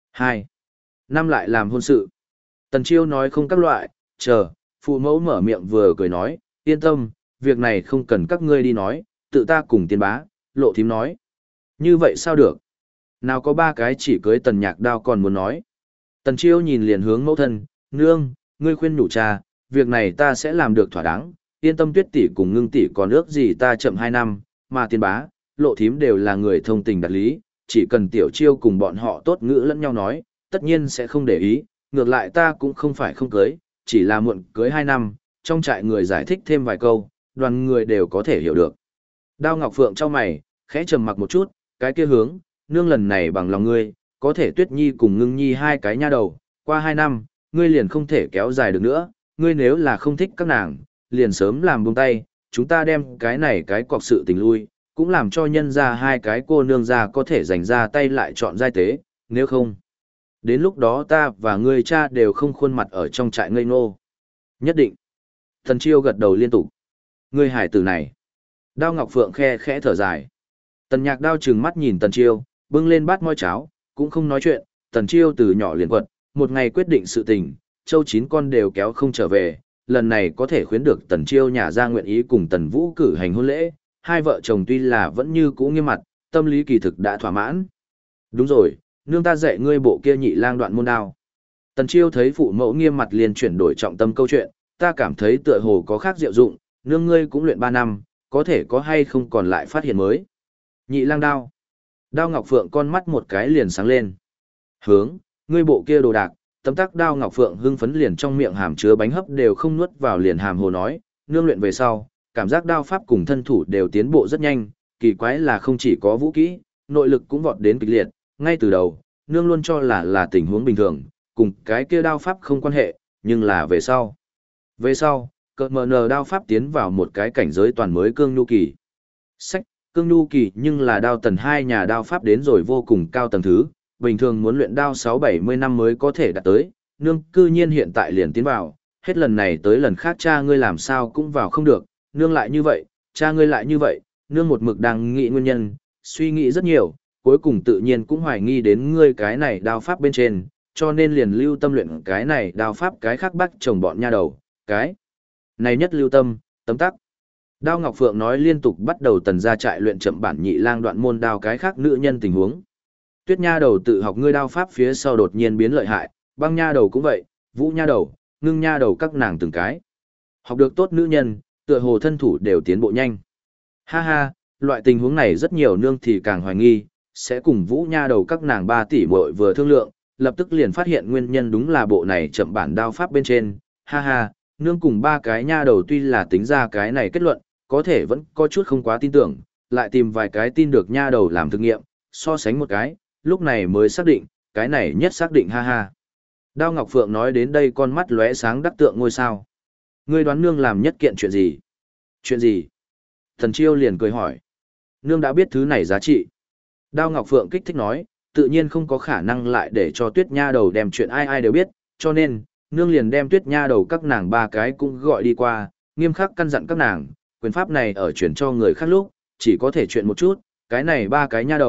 2 năm lại làm hôn sự. Tần Chiêu nói không các loại, chờ, phụ mẫu mở miệng vừa cười nói, yên tâm, việc này không cần các ngươi đi nói, tự ta cùng tiên bá, Lộ thím nói. Như vậy sao được? Nào có ba cái chỉ cưới Tần Nhạc đao còn muốn nói. Tần Chiêu nhìn liền hướng mẫu thân, nương, ngươi khuyên nhủ cha, việc này ta sẽ làm được thỏa đáng, yên tâm Tuyết tỷ cùng Ngưng tỷ còn ước gì ta chậm 2 năm, mà tiên bá, Lộ thím đều là người thông tình đạt lý, chỉ cần Tiểu Chiêu cùng bọn họ tốt ngữ lẫn nhau nói, tất nhiên sẽ không để ý, ngược lại ta cũng không phải không cưới, chỉ là muộn cưới 2 năm, trong trại người giải thích thêm vài câu, đoàn người đều có thể hiểu được. Đao Ngọc Phượng trong mày, khẽ trầm mặc một chút, cái kia hướng, nương lần này bằng lòng ngươi, có thể Tuyết Nhi cùng Ngưng Nhi hai cái nha đầu, qua 2 năm, ngươi liền không thể kéo dài được nữa, ngươi nếu là không thích các nàng, liền sớm làm buông tay, chúng ta đem cái này cái cọc sự tình lui, cũng làm cho nhân ra hai cái cô nương ra có thể dành ra tay lại chọn giai tế, nếu không. Đến lúc đó ta và ngươi cha đều không khuôn mặt ở trong trại ngây ngô. Nhất định. Thần Chiêu gật đầu liên tục. Ngươi hải tử này. Đao Ngọc Phượng khe khẽ thở dài. Tần Nhạc đao trừng mắt nhìn Tần Chiêu, bưng lên bát moi cháo, cũng không nói chuyện. Tần Chiêu từ nhỏ liền quật, một ngày quyết định sự tình, châu 9 con đều kéo không trở về. Lần này có thể khuyến được Tần Chiêu nhà ra nguyện ý cùng Tần Vũ cử hành hôn lễ. Hai vợ chồng tuy là vẫn như cũ nghiêm mặt, tâm lý kỳ thực đã thỏa mãn. Đúng rồi, nương ta dạy ngươi bộ kia nhị lang đoạn môn đao. Tần Chiêu thấy phụ mẫu nghiêm mặt liền chuyển đổi trọng tâm câu chuyện, ta cảm thấy tựa hồ có khác diệu dụng, nương ngươi cũng luyện 3 năm, có thể có hay không còn lại phát hiện mới. Nhị lang đao. Đao Ngọc Phượng con mắt một cái liền sáng lên. Hướng, ngươi bộ kia đồ đạc, tấm tắc Đao Ngọc Phượng hưng phấn liền trong miệng hàm chứa bánh hấp đều không nuốt vào liền hàm hồ nói, nương luyện về sau, cảm giác đao pháp cùng thân thủ đều tiến bộ rất nhanh, kỳ quái là không chỉ có vũ kỹ, nội lực cũng vọt đến kịch liệt, ngay từ đầu, nương luôn cho là tình huống bình thường, cùng cái kia đao pháp không quan hệ, nhưng là về sau. Về sau, cợt mờ nờ đao pháp tiến vào một cái cảnh giới toàn mới cương nhu kỳ. Sách, cương nhu kỳ nhưng là đao tần hai nhà đao pháp đến rồi vô cùng cao tầng thứ, bình thường muốn luyện đao 6-70 năm mới có thể đạt tới, nương cư nhiên hiện tại liền tiến vào, hết lần này tới lần khác cha ngươi làm sao cũng vào không được, nương lại như vậy, cha ngươi lại như vậy, nương một mực đang nghĩ nguyên nhân, suy nghĩ rất nhiều, cuối cùng tự nhiên cũng hoài nghi đến ngươi cái này đao pháp bên trên, cho nên liền lưu tâm luyện cái này đao pháp cái khác bắt chồng bọn nha đầu, cái này nhất lưu tâm, tấm tắc. Đao Ngọc Phượng nói liên tục bắt đầu tần ra trại luyện chậm bản nhị lang đoạn môn đao cái khác nữ nhân tình huống. Tuyết nha đầu tự học ngươi đao pháp phía sau đột nhiên biến lợi hại, băng nha đầu cũng vậy, vũ nha đầu, ngưng nha đầu các nàng từng cái. Học được tốt nữ nhân, tựa hồ thân thủ đều tiến bộ nhanh. Ha ha, loại tình huống này rất nhiều nương thì càng hoài nghi, sẽ cùng vũ nha đầu các nàng 3 tỷ muội vừa thương lượng, lập tức liền phát hiện nguyên nhân đúng là bộ này chậm bản đao pháp bên trên. Ha ha, nương cùng 3 cái nha đầu tuy là tính ra cái này kết luận, có thể vẫn có chút không quá tin tưởng, lại tìm vài cái tin được nha đầu làm thực nghiệm, so sánh một cái, lúc này mới xác định, cái này nhất xác định ha ha. Đao Ngọc Phượng nói đến đây con mắt lóe sáng đắc tượng ngôi sao. Ngươi đoán nương làm nhất kiện chuyện gì? Chuyện gì? Thần Chiêu liền cười hỏi. Nương đã biết thứ này giá trị. Đao Ngọc Phượng kích thích nói, tự nhiên không có khả năng lại để cho Tuyết nha đầu đem chuyện ai ai đều biết, cho nên, nương liền đem Tuyết nha đầu các nàng 3 cái cũng gọi đi qua, nghiêm khắc căn dặn các nàng, quyền pháp này ở chuyển cho người khác lúc, chỉ có thể chuyện một chút, cái này 3 cái nha đầu,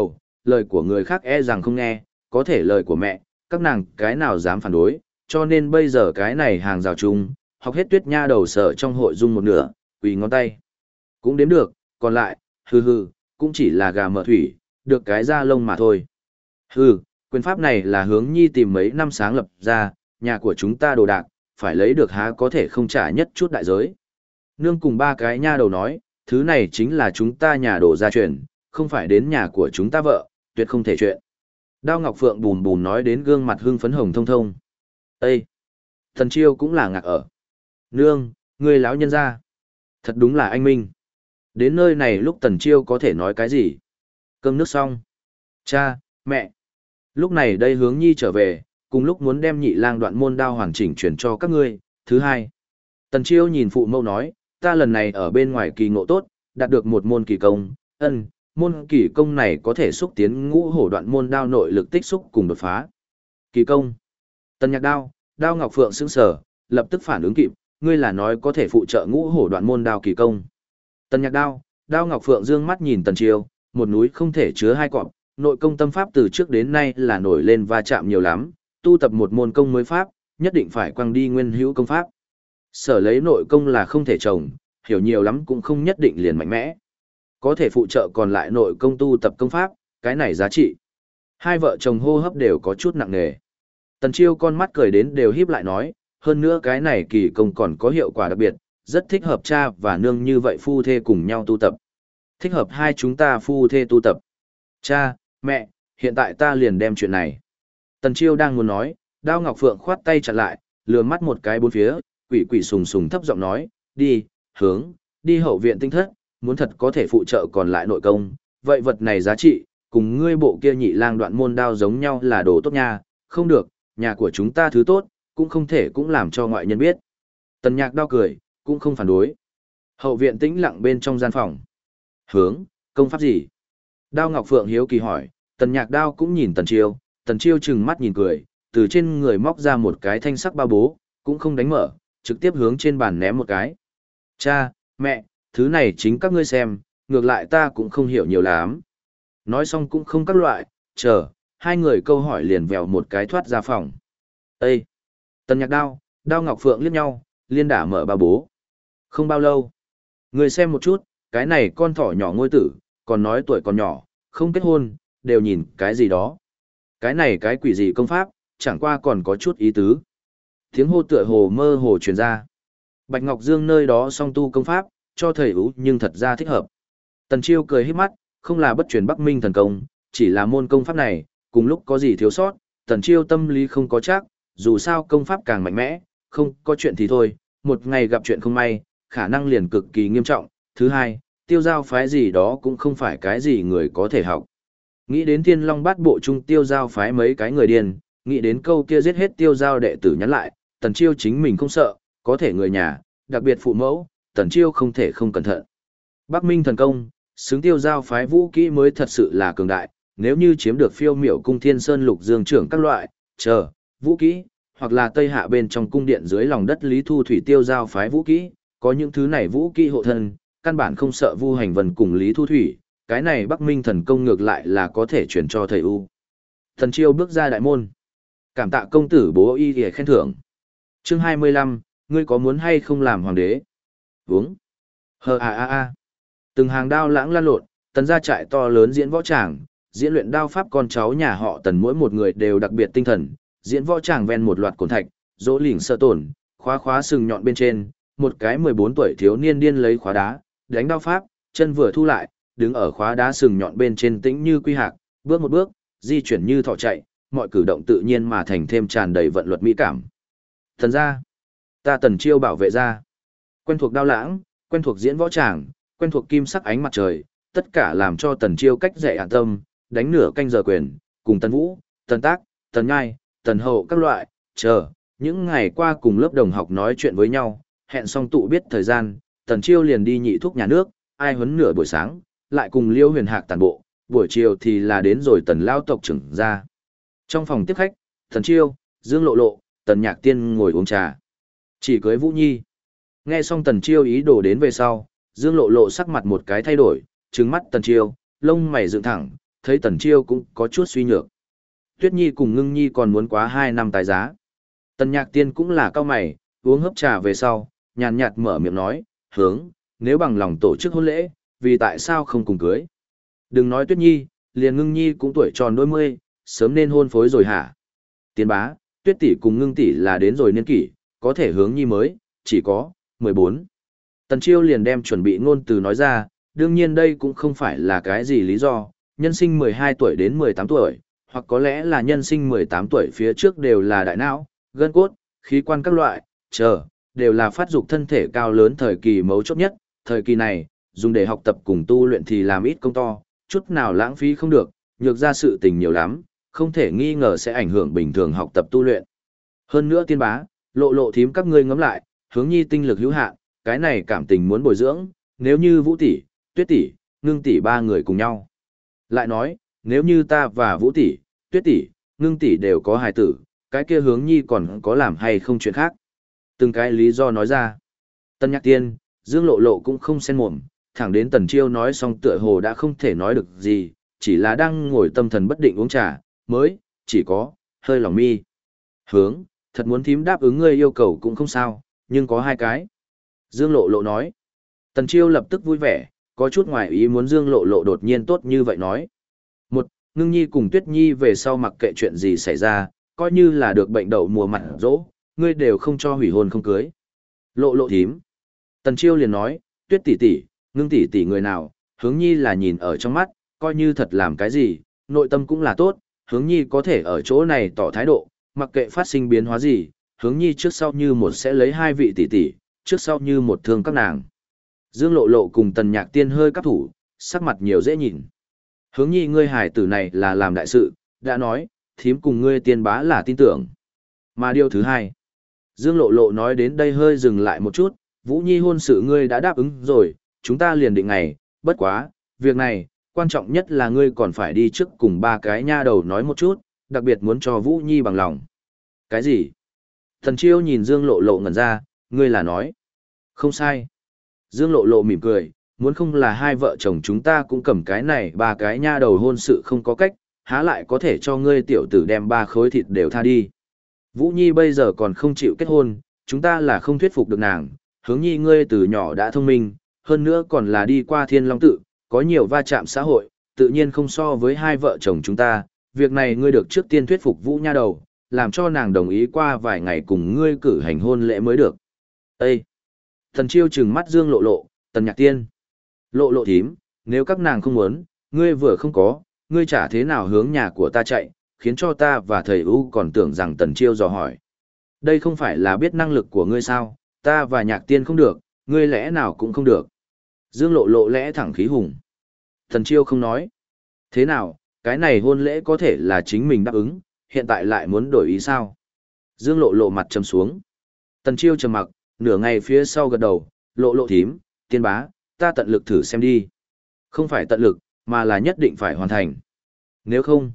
lời của người khác e rằng không nghe, có thể lời của mẹ, các nàng cái nào dám phản đối, cho nên bây giờ cái này hàng rào chung, học hết Tuyết Nha đầu sở trong hội dung một nửa, quỳ ngón tay. Cũng đếm được, còn lại, cũng chỉ là gà mở thủy, được cái da lông mà thôi. Quyền pháp này là Hướng Nhi tìm mấy năm sáng lập ra, nhà của chúng ta đồ đạc, phải lấy được há có thể không trả nhất chút đại giới. Nương cùng ba cái nha đầu nói, thứ này chính là chúng ta nhà đồ gia truyền, không phải đến nhà của chúng ta vợ, tuyệt không thể chuyện. Đao Ngọc Phượng bùn bùn nói đến gương mặt hưng phấn hồng thông thông. Ê! Thần Chiêu cũng là ngạc ở. Nương, ngươi lão nhân ra. Thật đúng là anh minh. Đến nơi này lúc Tần Chiêu có thể nói cái gì? Cơm nước xong. Cha, mẹ. Lúc này đây Hướng Nhi trở về, cùng lúc muốn đem Nhị Lang Đoạn môn đao hoàn chỉnh chuyển cho các ngươi. Thứ hai. Tần Chiêu nhìn phụ mẫu nói, ta lần này ở bên ngoài kỳ ngộ tốt, đạt được một môn kỳ công. Môn kỳ công này có thể xúc tiến Ngũ Hổ Đoạn môn đao nội lực tích xúc cùng đột phá. Kỳ công. Tần Nhạc Đao, Đao Ngọc Phượng sững sờ, lập tức phản ứng kịp, ngươi là nói có thể phụ trợ Ngũ Hổ Đoạn môn đao kỳ công. Tần Nhạc Đao, Đao Ngọc Phượng dương mắt nhìn Tần Chiêu, một núi không thể chứa hai cọp, nội công tâm pháp từ trước đến nay là nổi lên va chạm nhiều lắm, tu tập một môn công mới pháp, nhất định phải quăng đi nguyên hữu công pháp. Sở lấy nội công là không thể trồng, hiểu nhiều lắm cũng không nhất định liền mạnh mẽ. Có thể phụ trợ còn lại nội công tu tập công pháp, cái này giá trị. Hai vợ chồng hô hấp đều có chút nặng nề. Tần Chiêu con mắt cười đến đều híp lại nói, hơn nữa cái này kỳ công còn có hiệu quả đặc biệt, rất thích hợp cha và nương như vậy phu thê cùng nhau tu tập. Thích hợp hai chúng ta phu thê tu tập. Cha, mẹ, hiện tại ta liền đem chuyện này. Tần Chiêu đang muốn nói, Đao Ngọc Phượng khoát tay chặn lại, lừa mắt một cái bốn phía, quỷ quỷ sùng sùng thấp giọng nói, đi, đi hậu viện tinh thất, muốn thật có thể phụ trợ còn lại nội công, vậy vật này giá trị, cùng ngươi bộ kia Nhị Lang Đoạn môn đao giống nhau là đồ tốt nha, không được, nhà của chúng ta thứ tốt, cũng không thể cũng làm cho ngoại nhân biết. Tần Nhạc Đao cười, cũng không phản đối. Hậu viện tĩnh lặng bên trong gian phòng. Công pháp gì? Đao Ngọc Phượng hiếu kỳ hỏi, Tần Nhạc Đao cũng nhìn Tần Chiêu trừng mắt nhìn cười, từ trên người móc ra một cái thanh sắc bao bố, cũng không đánh mở, trực tiếp hướng trên bàn ném một cái. Cha, mẹ, thứ này chính các ngươi xem, ngược lại ta cũng không hiểu nhiều lắm. Nói xong cũng không các loại, chờ, hai người câu hỏi liền vèo một cái thoát ra phòng. Ê! Tần Nhạc Đao, Đao Ngọc Phượng liếc nhau, liên đả mở bao bố. Không bao lâu. Người xem một chút, cái này con thỏ nhỏ ngôi tử, còn nói tuổi còn nhỏ, không kết hôn, đều nhìn cái gì đó. Cái này cái quỷ gì công pháp, chẳng qua còn có chút ý tứ. Tiếng hô tựa hồ mơ hồ truyền ra. Bạch Ngọc Dương nơi đó song tu công pháp, cho thầy ú nhưng thật ra thích hợp. Tần Chiêu cười híp mắt, không là bất truyền Bắc Minh thần công, chỉ là môn công pháp này, cùng lúc có gì thiếu sót, Tần Chiêu tâm lý không có chắc, dù sao công pháp càng mạnh mẽ, không có chuyện thì thôi, một ngày gặp chuyện không may, khả năng liền cực kỳ nghiêm trọng. Thứ hai, tiêu giao phái gì đó cũng không phải cái gì người có thể học. Nghĩ đến Thiên Long Bát Bộ trung tiêu giao phái mấy cái người điên, nghĩ đến câu kia giết hết tiêu giao đệ tử nhắn lại, Tần Chiêu chính mình không sợ, có thể người nhà, đặc biệt phụ mẫu, Tần Chiêu không thể không cẩn thận. Bắc Minh thần công, xứng tiêu giao phái vũ kỹ mới thật sự là cường đại, nếu như chiếm được Phiêu Miểu cung Thiên Sơn Lục Dương trưởng các loại, vũ kỹ, hoặc là Tây Hạ bên trong cung điện dưới lòng đất Lý Thu Thủy tiêu giao phái vũ kỹ, có những thứ này vũ kỹ hộ thân, căn bản không sợ Vu Hành Vân cùng Lý Thu Thủy, cái này Bắc Minh thần công ngược lại là có thể chuyển cho thầy U. Thần Chiêu bước ra đại môn. Cảm tạ công tử bố y để khen thưởng. Chương 25, ngươi có muốn hay không làm hoàng đế? Uống. Từng hàng đao lãng lan lộn, Tần gia trại to lớn diễn võ tràng, diễn luyện đao pháp con cháu nhà họ Tần mỗi một người đều đặc biệt tinh thần, diễn võ tràng ven một loạt cồn thạch, dỗ lỉnh sơ tổn, khóa sừng nhọn bên trên, một cái 14 tuổi thiếu niên điên lấy khóa đá, đánh đao pháp, chân vừa thu lại, đứng ở khóa đá sừng nhọn bên trên tĩnh như quy hạc, bước một bước, di chuyển như thỏ chạy, mọi cử động tự nhiên mà thành thêm tràn đầy vận luật mỹ cảm. Thần gia, ta Tần Chiêu bảo vệ gia, quen thuộc đao lãng, quen thuộc diễn võ tràng, quen thuộc kim sắc ánh mặt trời, tất cả làm cho Tần Chiêu cách dạy an tâm, đánh nửa canh giờ quyền, cùng Tần Vũ, Tần Tác, Tần Nhai, Tần Hậu các loại, những ngày qua cùng lớp đồng học nói chuyện với nhau, hẹn xong tụ biết thời gian, Tần Chiêu liền đi nhị thúc nhà nước, ai huấn nửa buổi sáng, lại cùng Liêu Huyền Hạc tản bộ, buổi chiều thì là đến rồi Tần lao tộc trưởng ra. Trong phòng tiếp khách, Tần Chiêu, Dương Lộ Lộ, Tần Nhạc Tiên ngồi uống trà. Chỉ cưới Vũ Nhi. Nghe xong Tần Chiêu ý đồ đến về sau, Dương Lộ Lộ sắc mặt một cái thay đổi, trừng mắt Tần Chiêu, lông mày dựng thẳng, thấy Tần Chiêu cũng có chút suy nhược. Tuyết Nhi cùng Ngưng Nhi còn muốn quá 2 năm tái giá. Tần Nhạc Tiên cũng là cao mày, uống hớp trà về sau, nhàn nhạt mở miệng nói, hướng, nếu bằng lòng tổ chức hôn lễ, vì tại sao không cùng cưới? Đừng nói Tuyết Nhi, liền Ngưng Nhi cũng tuổi tròn đôi mươi, sớm nên hôn phối rồi hả? Tiên bá, Tuyết tỷ cùng Ngưng tỷ là đến rồi niên kỷ, có thể hướng Nhi mới, chỉ có 14. Tần Chiêu liền đem chuẩn bị ngôn từ nói ra, đương nhiên đây cũng không phải là cái gì lý do, nhân sinh 12 tuổi đến 18 tuổi, hoặc có lẽ là nhân sinh 18 tuổi phía trước đều là đại não, gân cốt, khí quan các loại, đều là phát dục thân thể cao lớn thời kỳ mấu chốt nhất, thời kỳ này, dùng để học tập cùng tu luyện thì làm ít công to, chút nào lãng phí không được, nhược ra sự tình nhiều lắm, không thể nghi ngờ sẽ ảnh hưởng bình thường học tập tu luyện. Hơn nữa tiên bá, lộ thím các ngươi ngẫm lại, hướng Nhi tinh lực hữu hạn, cái này cảm tình muốn bồi dưỡng, nếu như Vũ tỷ, Tuyết tỷ, Ngưng tỷ ba người cùng nhau. Lại nói, nếu như ta và Vũ tỷ, Tuyết tỷ, Ngưng tỷ đều có hài tử, cái kia hướng Nhi còn có làm hay không chuyện khác. Từng cái lý do nói ra. Tân Nhạc Tiên, Dương Lộ cũng không xen mồm, thẳng đến Tần Chiêu nói xong tựa hồ đã không thể nói được gì, chỉ là đang ngồi tâm thần bất định uống trà, mới, chỉ có, hơi lòng mi. Hướng, thật muốn thím đáp ứng ngươi yêu cầu cũng không sao, nhưng có 2 cái. Dương Lộ nói. Tần Chiêu lập tức vui vẻ, có chút ngoài ý muốn Dương Lộ đột nhiên tốt như vậy nói. Một, Ngưng Nhi cùng Tuyết Nhi về sau mặc kệ chuyện gì xảy ra, coi như là được bệnh đậu mùa mặt dỗ, ngươi đều không cho hủy hôn không cưới. Lộ thím. Tần Chiêu liền nói, Tuyết tỷ tỷ, Ngưng tỷ tỷ người nào, hướng Nhi là nhìn ở trong mắt, coi như thật làm cái gì, nội tâm cũng là tốt, hướng Nhi có thể ở chỗ này tỏ thái độ, mặc kệ phát sinh biến hóa gì, hướng Nhi trước sau như một sẽ lấy 2 vị tỷ tỷ, trước sau như một thương các nàng. Dương Lộ cùng Tần Nhạc Tiên hơi cắp thủ, sắc mặt nhiều dễ nhìn. Hướng Nhi ngươi hải tử này là làm đại sự, đã nói, thím cùng ngươi tiên bá là tin tưởng. Mà điều thứ 2, Dương Lộ nói đến đây hơi dừng lại một chút, Vũ Nhi hôn sự ngươi đã đáp ứng rồi, chúng ta liền định ngày, bất quá, việc này, quan trọng nhất là ngươi còn phải đi trước cùng 3 cái nha đầu nói một chút, đặc biệt muốn cho Vũ Nhi bằng lòng. Cái gì? Thần Chiêu nhìn Dương Lộ ngẩn ra, ngươi là nói. Không sai. Dương Lộ mỉm cười, muốn không là 2 vợ chồng chúng ta cũng cầm cái này 3 cái nha đầu hôn sự không có cách, há lại có thể cho ngươi tiểu tử đem 3 khối thịt đều tha đi. Vũ Nhi bây giờ còn không chịu kết hôn, chúng ta là không thuyết phục được nàng, hướng Nhi ngươi từ nhỏ đã thông minh, hơn nữa còn là đi qua Thiên Long Tự, có nhiều va chạm xã hội, tự nhiên không so với 2 vợ chồng chúng ta, việc này ngươi được trước tiên thuyết phục Vũ nha đầu, làm cho nàng đồng ý qua vài ngày cùng ngươi cử hành hôn lễ mới được. Ê! Thần Chiêu trừng mắt Dương Lộ, Tần Nhạc Tiên. Lộ thím, nếu các nàng không muốn, ngươi vừa không có, ngươi chả thế nào hướng nhà của ta chạy, khiến cho ta và thầy U còn tưởng rằng Tần Chiêu dò hỏi. Đây không phải là biết năng lực của ngươi sao, ta và Nhạc Tiên không được, ngươi lẽ nào cũng không được. Dương Lộ lẽ thẳng khí hùng. Tần Chiêu không nói. Thế nào, cái này hôn lễ có thể là chính mình đáp ứng, hiện tại lại muốn đổi ý sao? Dương Lộ mặt trầm xuống. Tần Chiêu trầm mặc, nửa ngày phía sau gật đầu, Lộ thím, tiên bá, ta tận lực thử xem đi. Không phải tận lực, mà là nhất định phải hoàn thành. Nếu không,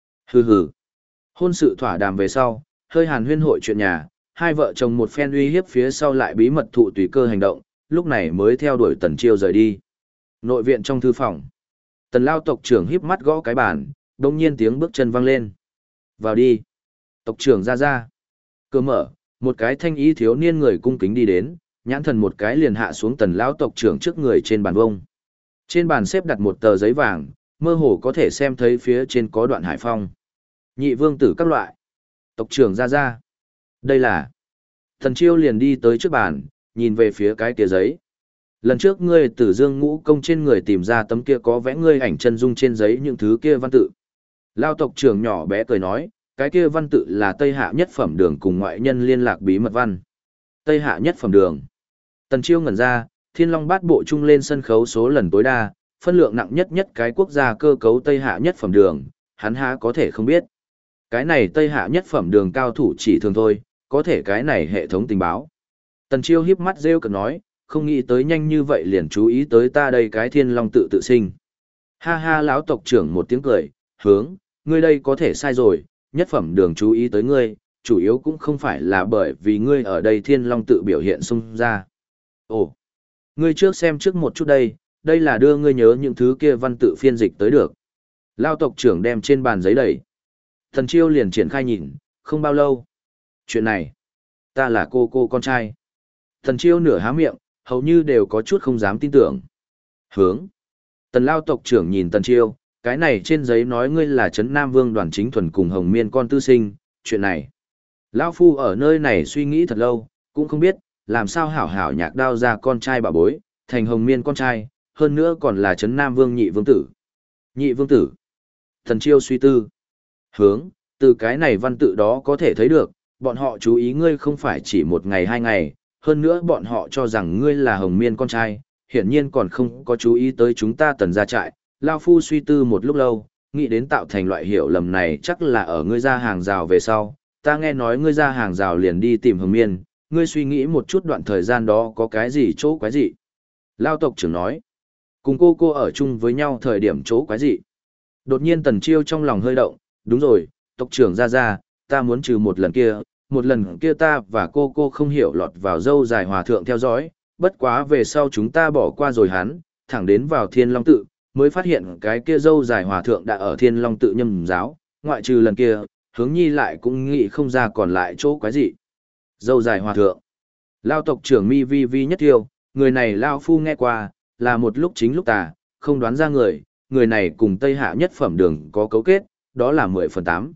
hừ. Hôn sự thỏa đàm về sau, hơi hàn huyên hội chuyện nhà, 2 vợ chồng một phen uy hiếp phía sau lại bí mật thụ tùy cơ hành động, lúc này mới theo đuổi Tần Chiêu rời đi. Nội viện trong thư phòng, Tần Lao tộc trưởng híp mắt gõ cái bàn, đột nhiên tiếng bước chân vang lên. Vào đi. Tộc trưởng ra. Cửa mở, một cái thanh ý thiếu niên người cung kính đi đến, nhãn thần một cái liền hạ xuống Tần Lão tộc trưởng trước người trên bàn vông. Trên bàn xếp đặt một tờ giấy vàng, mơ hồ có thể xem thấy phía trên có đoạn hải phong. Nhị vương tử các loại. Tộc trưởng ra. Đây là. Thần Chiêu liền đi tới trước bàn, nhìn về phía cái kia giấy. Lần trước ngươi từ Dương Ngũ công trên người tìm ra tấm kia có vẽ ngươi ảnh chân dung trên giấy những thứ kia văn tự. Lao tộc trưởng nhỏ bé cười nói, cái kia văn tự là Tây Hạ nhất phẩm đường cùng ngoại nhân liên lạc bí mật văn. Tây Hạ nhất phẩm đường. Tần Chiêu ngẩn ra, Thiên Long Bát Bộ chung lên sân khấu số lần tối đa, phân lượng nặng nhất cái quốc gia cơ cấu Tây Hạ nhất phẩm đường, hắn há có thể không biết. Cái này Tây Hạ nhất phẩm đường cao thủ chỉ thường thôi, có thể cái này hệ thống tình báo. Tần Chiêu híp mắt rêu cực nói, không nghĩ tới nhanh như vậy liền chú ý tới ta đây cái Thiên Long tự sinh. Ha lão tộc trưởng một tiếng cười, hướng, ngươi đây có thể sai rồi, nhất phẩm đường chú ý tới ngươi, chủ yếu cũng không phải là bởi vì ngươi ở đây Thiên Long tự biểu hiện xung ra. Ồ, ngươi trước xem trước một chút đây là đưa ngươi nhớ những thứ kia văn tự phiên dịch tới được. Lao tộc trưởng đem trên bàn giấy đẩy. Tần Chiêu liền triển khai nhìn, không bao lâu. Chuyện này, ta là cô con trai. Tần Chiêu nửa há miệng, hầu như đều có chút không dám tin tưởng. Hướng. Tần Lao tộc trưởng nhìn Tần Chiêu, cái này trên giấy nói ngươi là Trấn Nam Vương Đoàn Chính Thuần cùng Hồng Miên con tư sinh, chuyện này. Lão Phu ở nơi này suy nghĩ thật lâu, cũng không biết, làm sao hảo hảo nhạc đao ra con trai bà bối, thành Hồng Miên con trai, hơn nữa còn là Trấn Nam Vương nhị vương tử. Nhị vương tử. Tần Chiêu suy tư. Hướng, từ cái này văn tự đó có thể thấy được, bọn họ chú ý ngươi không phải chỉ một ngày hai ngày, hơn nữa bọn họ cho rằng ngươi là Hồng Miên con trai, hiển nhiên còn không có chú ý tới chúng ta Tần gia trại. Lao Phu suy tư một lúc lâu, nghĩ đến tạo thành loại hiểu lầm này chắc là ở ngươi ra hàng rào về sau, ta nghe nói ngươi ra hàng rào liền đi tìm Hồng Miên, ngươi suy nghĩ một chút đoạn thời gian đó có cái gì chỗ quái gì. Lao tộc trưởng nói, cùng cô ở chung với nhau thời điểm chỗ quái gì. Đột nhiên Tần Chiêu trong lòng hơi động, đúng rồi, tộc trưởng ra, ta muốn trừ một lần kia ta và cô không hiểu lọt vào dâu dài hòa thượng theo dõi, bất quá về sau chúng ta bỏ qua rồi hắn, thẳng đến vào Thiên Long tự, mới phát hiện cái kia dâu dài hòa thượng đã ở Thiên Long tự nhâm giáo, ngoại trừ lần kia, Hướng Nhi lại cũng nghĩ không ra còn lại chỗ quái gì. Dâu dài hòa thượng. Lao tộc trưởng mi vi vi nhất tiêu, người này Lao Phu nghe qua, là một lúc chính lúc tà, không đoán ra người này cùng Tây Hạ nhất phẩm đường có cấu kết, đó là 10/8.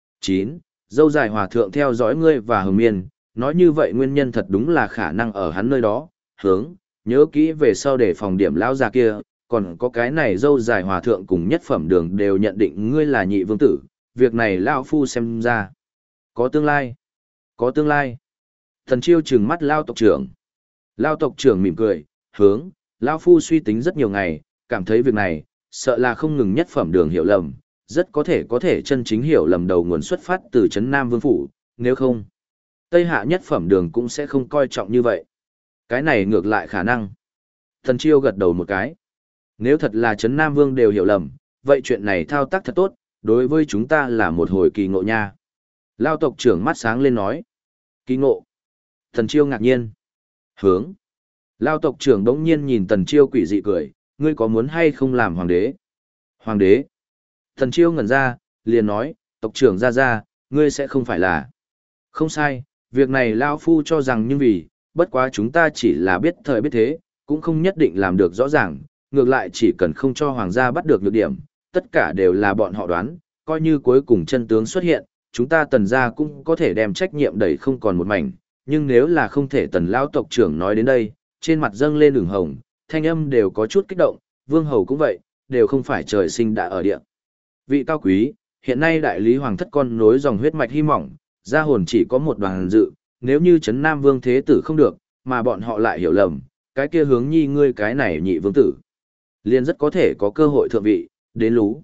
9. Dâu dài hòa thượng theo dõi ngươi và Hồng Miên, nói như vậy nguyên nhân thật đúng là khả năng ở hắn nơi đó. Hướng, nhớ kỹ về sau để phòng điểm lão già kia, còn có cái này dâu dài hòa thượng cùng nhất phẩm đường đều nhận định ngươi là nhị vương tử, việc này Lao Phu xem ra. Có tương lai. Có tương lai. Thần Chiêu trừng mắt Lao tộc trưởng. Lao tộc trưởng mỉm cười, Hướng, Lao Phu suy tính rất nhiều ngày, cảm thấy việc này, sợ là không ngừng nhất phẩm đường hiểu lầm, rất có thể chân chính hiểu lầm đầu nguồn xuất phát từ Trấn Nam Vương Phủ, nếu không, Tây Hạ nhất phẩm đường cũng sẽ không coi trọng như vậy. Cái này ngược lại khả năng. Thần Chiêu gật đầu một cái. Nếu thật là Trấn Nam Vương đều hiểu lầm, vậy chuyện này thao tác thật tốt, đối với chúng ta là một hồi kỳ ngộ nha. Lao tộc trưởng mắt sáng lên nói. Kỳ ngộ. Thần Chiêu ngạc nhiên. Hướng. Lao tộc trưởng đống nhiên nhìn Tần Chiêu quỷ dị cười, ngươi có muốn hay không làm hoàng đế? Hoàng đế. Thần Chiêu ngẩn ra, liền nói, tộc trưởng ra, ngươi sẽ không phải là. Không sai, việc này Lao Phu cho rằng nhưng vì, bất quá chúng ta chỉ là biết thời biết thế, cũng không nhất định làm được rõ ràng, ngược lại chỉ cần không cho hoàng gia bắt được nhược điểm, tất cả đều là bọn họ đoán, coi như cuối cùng chân tướng xuất hiện, chúng ta Tần gia cũng có thể đem trách nhiệm đẩy không còn một mảnh, nhưng nếu là không thể Tần lão tộc trưởng nói đến đây, trên mặt dâng lên ửng hồng, thanh âm đều có chút kích động, vương hầu cũng vậy, đều không phải trời sinh đã ở địa. Vị cao quý, hiện nay đại lý hoàng thất con nối dòng huyết mạch hy mỏng, gia hồn chỉ có một đoàn dự, nếu như Trấn Nam Vương thế tử không được, mà bọn họ lại hiểu lầm, cái kia Hướng Nhi ngươi cái này nhị vương tử, liền rất có thể có cơ hội thượng vị, đến lú.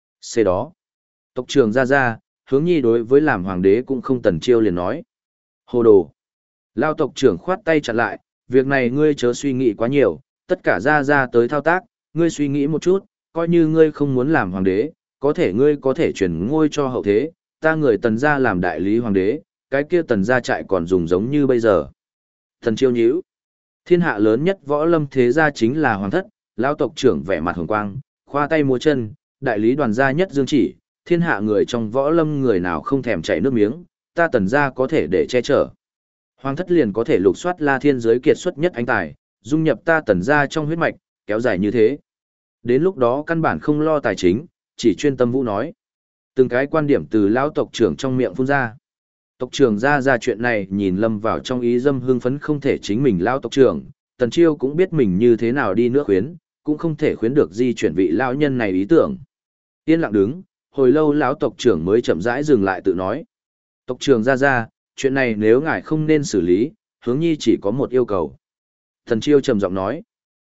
C đó, tộc trưởng ra, Hướng Nhi đối với làm hoàng đế cũng không Tần Chiêu liền nói. Hồ đồ. Lao tộc trưởng khoát tay chặn lại, việc này ngươi chớ suy nghĩ quá nhiều, tất cả ra tới thao tác, ngươi suy nghĩ một chút, coi như ngươi không muốn làm hoàng đế, có thể ngươi có thể chuyển ngôi cho hậu thế, ta người Tần gia làm đại lý hoàng đế, cái kia Tần gia trại còn dùng giống như bây giờ. Thần Chiêu nhíu. Thiên hạ lớn nhất võ lâm thế gia chính là hoàng thất, Lao tộc trưởng vẻ mặt hồng quang, khoa tay múa chân, đại lý đoàn gia nhất dương chỉ, thiên hạ người trong võ lâm người nào không thèm chảy nước miếng, ta Tần gia có thể để che chở. Hoàng thất liền có thể lục soát La Thiên giới kiệt xuất nhất anh tài, dung nhập ta Tần gia trong huyết mạch, kéo dài như thế. Đến lúc đó căn bản không lo tài chính, chỉ chuyên tâm vũ nói. Từng cái quan điểm từ lão tộc trưởng trong miệng phun ra. Tộc trưởng ra chuyện này nhìn lâm vào trong ý dâm hưng phấn không thể chính mình lão tộc trưởng, Tần Chiêu cũng biết mình như thế nào đi nữa khuyến, cũng không thể khuyến được di chuyển vị lão nhân này ý tưởng. Yên lặng đứng, hồi lâu lão tộc trưởng mới chậm rãi dừng lại tự nói. Tộc trưởng ra, chuyện này nếu ngài không nên xử lý, Hướng Nhi chỉ có một yêu cầu. Tần Chiêu trầm giọng nói.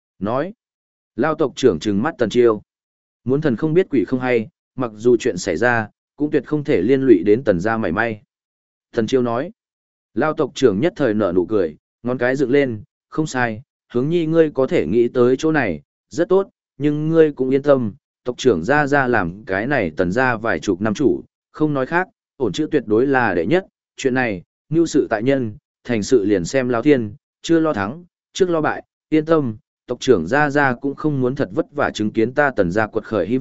Lão tộc trưởng trừng mắt Tần Chiêu. Muốn thần không biết quỷ không hay, mặc dù chuyện xảy ra, cũng tuyệt không thể liên lụy đến Tần gia mảy may. Tần Chiêu nói. Lão tộc trưởng nhất thời nở nụ cười, ngón cái dựng lên, không sai, Hướng Nhi ngươi có thể nghĩ tới chỗ này, rất tốt, nhưng ngươi cũng yên tâm, tộc trưởng ra làm cái này Tần gia vài chục năm chủ, không nói khác, ổn chữ tuyệt đối là đệ nhất, chuyện này, mưu sự tại nhân, thành sự liền xem Lão Thiên, chưa lo thắng, trước lo bại, yên tâm, tộc trưởng ra cũng không muốn thật vất vả chứng kiến ta Tần gia quật khởi hy vọng,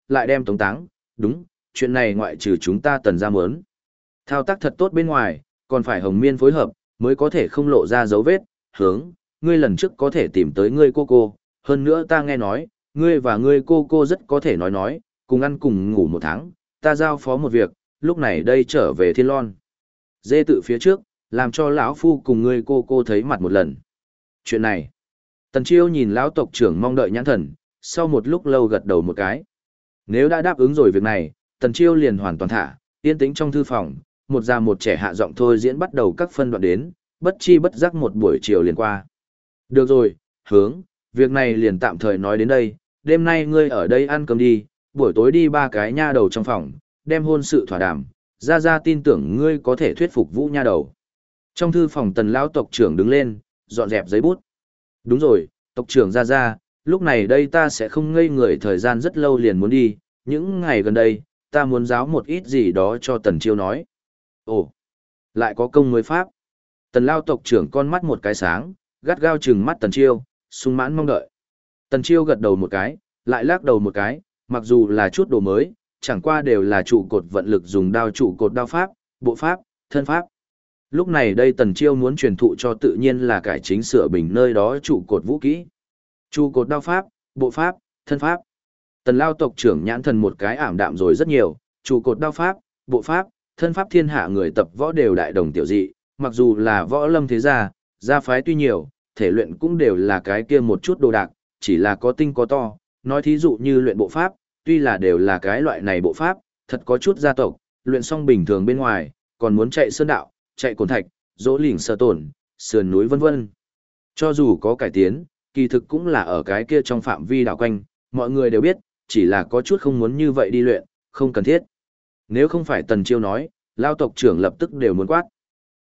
lại đem tống táng, đúng, chuyện này ngoại trừ chúng ta Tần gia muốn. Thao tác thật tốt bên ngoài, còn phải Hồng Miên phối hợp, mới có thể không lộ ra dấu vết, hướng, ngươi lần trước có thể tìm tới ngươi cô, hơn nữa ta nghe nói, ngươi và ngươi cô rất có thể nói, cùng ăn cùng ngủ một tháng, ta giao phó một việc, lúc này đây trở về Thiên Lon. Dê tự phía trước, làm cho lão phu cùng ngươi cô thấy mặt một lần. Chuyện này, Tần Chiêu nhìn lão tộc trưởng mong đợi nhãn thần, sau một lúc lâu gật đầu một cái. Nếu đã đáp ứng rồi việc này, Tần Chiêu liền hoàn toàn thả, yên tĩnh trong thư phòng, một già một trẻ hạ giọng thôi diễn bắt đầu các phân đoạn đến, bất chi bất giác một buổi chiều liền qua. Được rồi, hướng, việc này liền tạm thời nói đến đây, đêm nay ngươi ở đây ăn cơm đi, buổi tối đi ba cái nha đầu trong phòng, đem hôn sự thỏa đàm, ra tin tưởng ngươi có thể thuyết phục Vũ nha đầu. Trong thư phòng Tần lão tộc trưởng đứng lên, dọn dẹp giấy bút. Đúng rồi, tộc trưởng ra, lúc này đây ta sẽ không ngây người thời gian rất lâu liền muốn đi, những ngày gần đây, ta muốn giáo một ít gì đó cho Tần Chiêu nói. Ồ, lại có công mới pháp. Tần lao tộc trưởng con mắt một cái sáng, gắt gao trừng mắt Tần Chiêu, sung mãn mong đợi. Tần Chiêu gật đầu một cái, lại lắc đầu một cái, mặc dù là chút đồ mới, chẳng qua đều là trụ cột vận lực dùng đao trụ cột đao pháp, bộ pháp, thân pháp. Lúc này đây Tần Chiêu muốn truyền thụ cho tự nhiên là cải chính sửa bình nơi đó trụ cột vũ kỹ. Trụ cột đao pháp, bộ pháp, thân pháp. Tần lao tộc trưởng nhãn thần một cái ảm đạm rồi rất nhiều, trụ cột đao pháp, bộ pháp, thân pháp thiên hạ người tập võ đều đại đồng tiểu dị, mặc dù là võ lâm thế gia phái tuy nhiều, thể luyện cũng đều là cái kia một chút đồ đạc, chỉ là có tinh có to, nói thí dụ như luyện bộ pháp, tuy là đều là cái loại này bộ pháp, thật có chút gia tộc, luyện xong bình thường bên ngoài, còn muốn chạy sơn đạo, chạy cồn thạch, dỗ lỉnh sơ tổn, sườn núi vân vân. Cho dù có cải tiến, kỳ thực cũng là ở cái kia trong phạm vi đảo quanh, mọi người đều biết, chỉ là có chút không muốn như vậy đi luyện, không cần thiết. Nếu không phải Tần Chiêu nói, lao tộc trưởng lập tức đều muốn quát.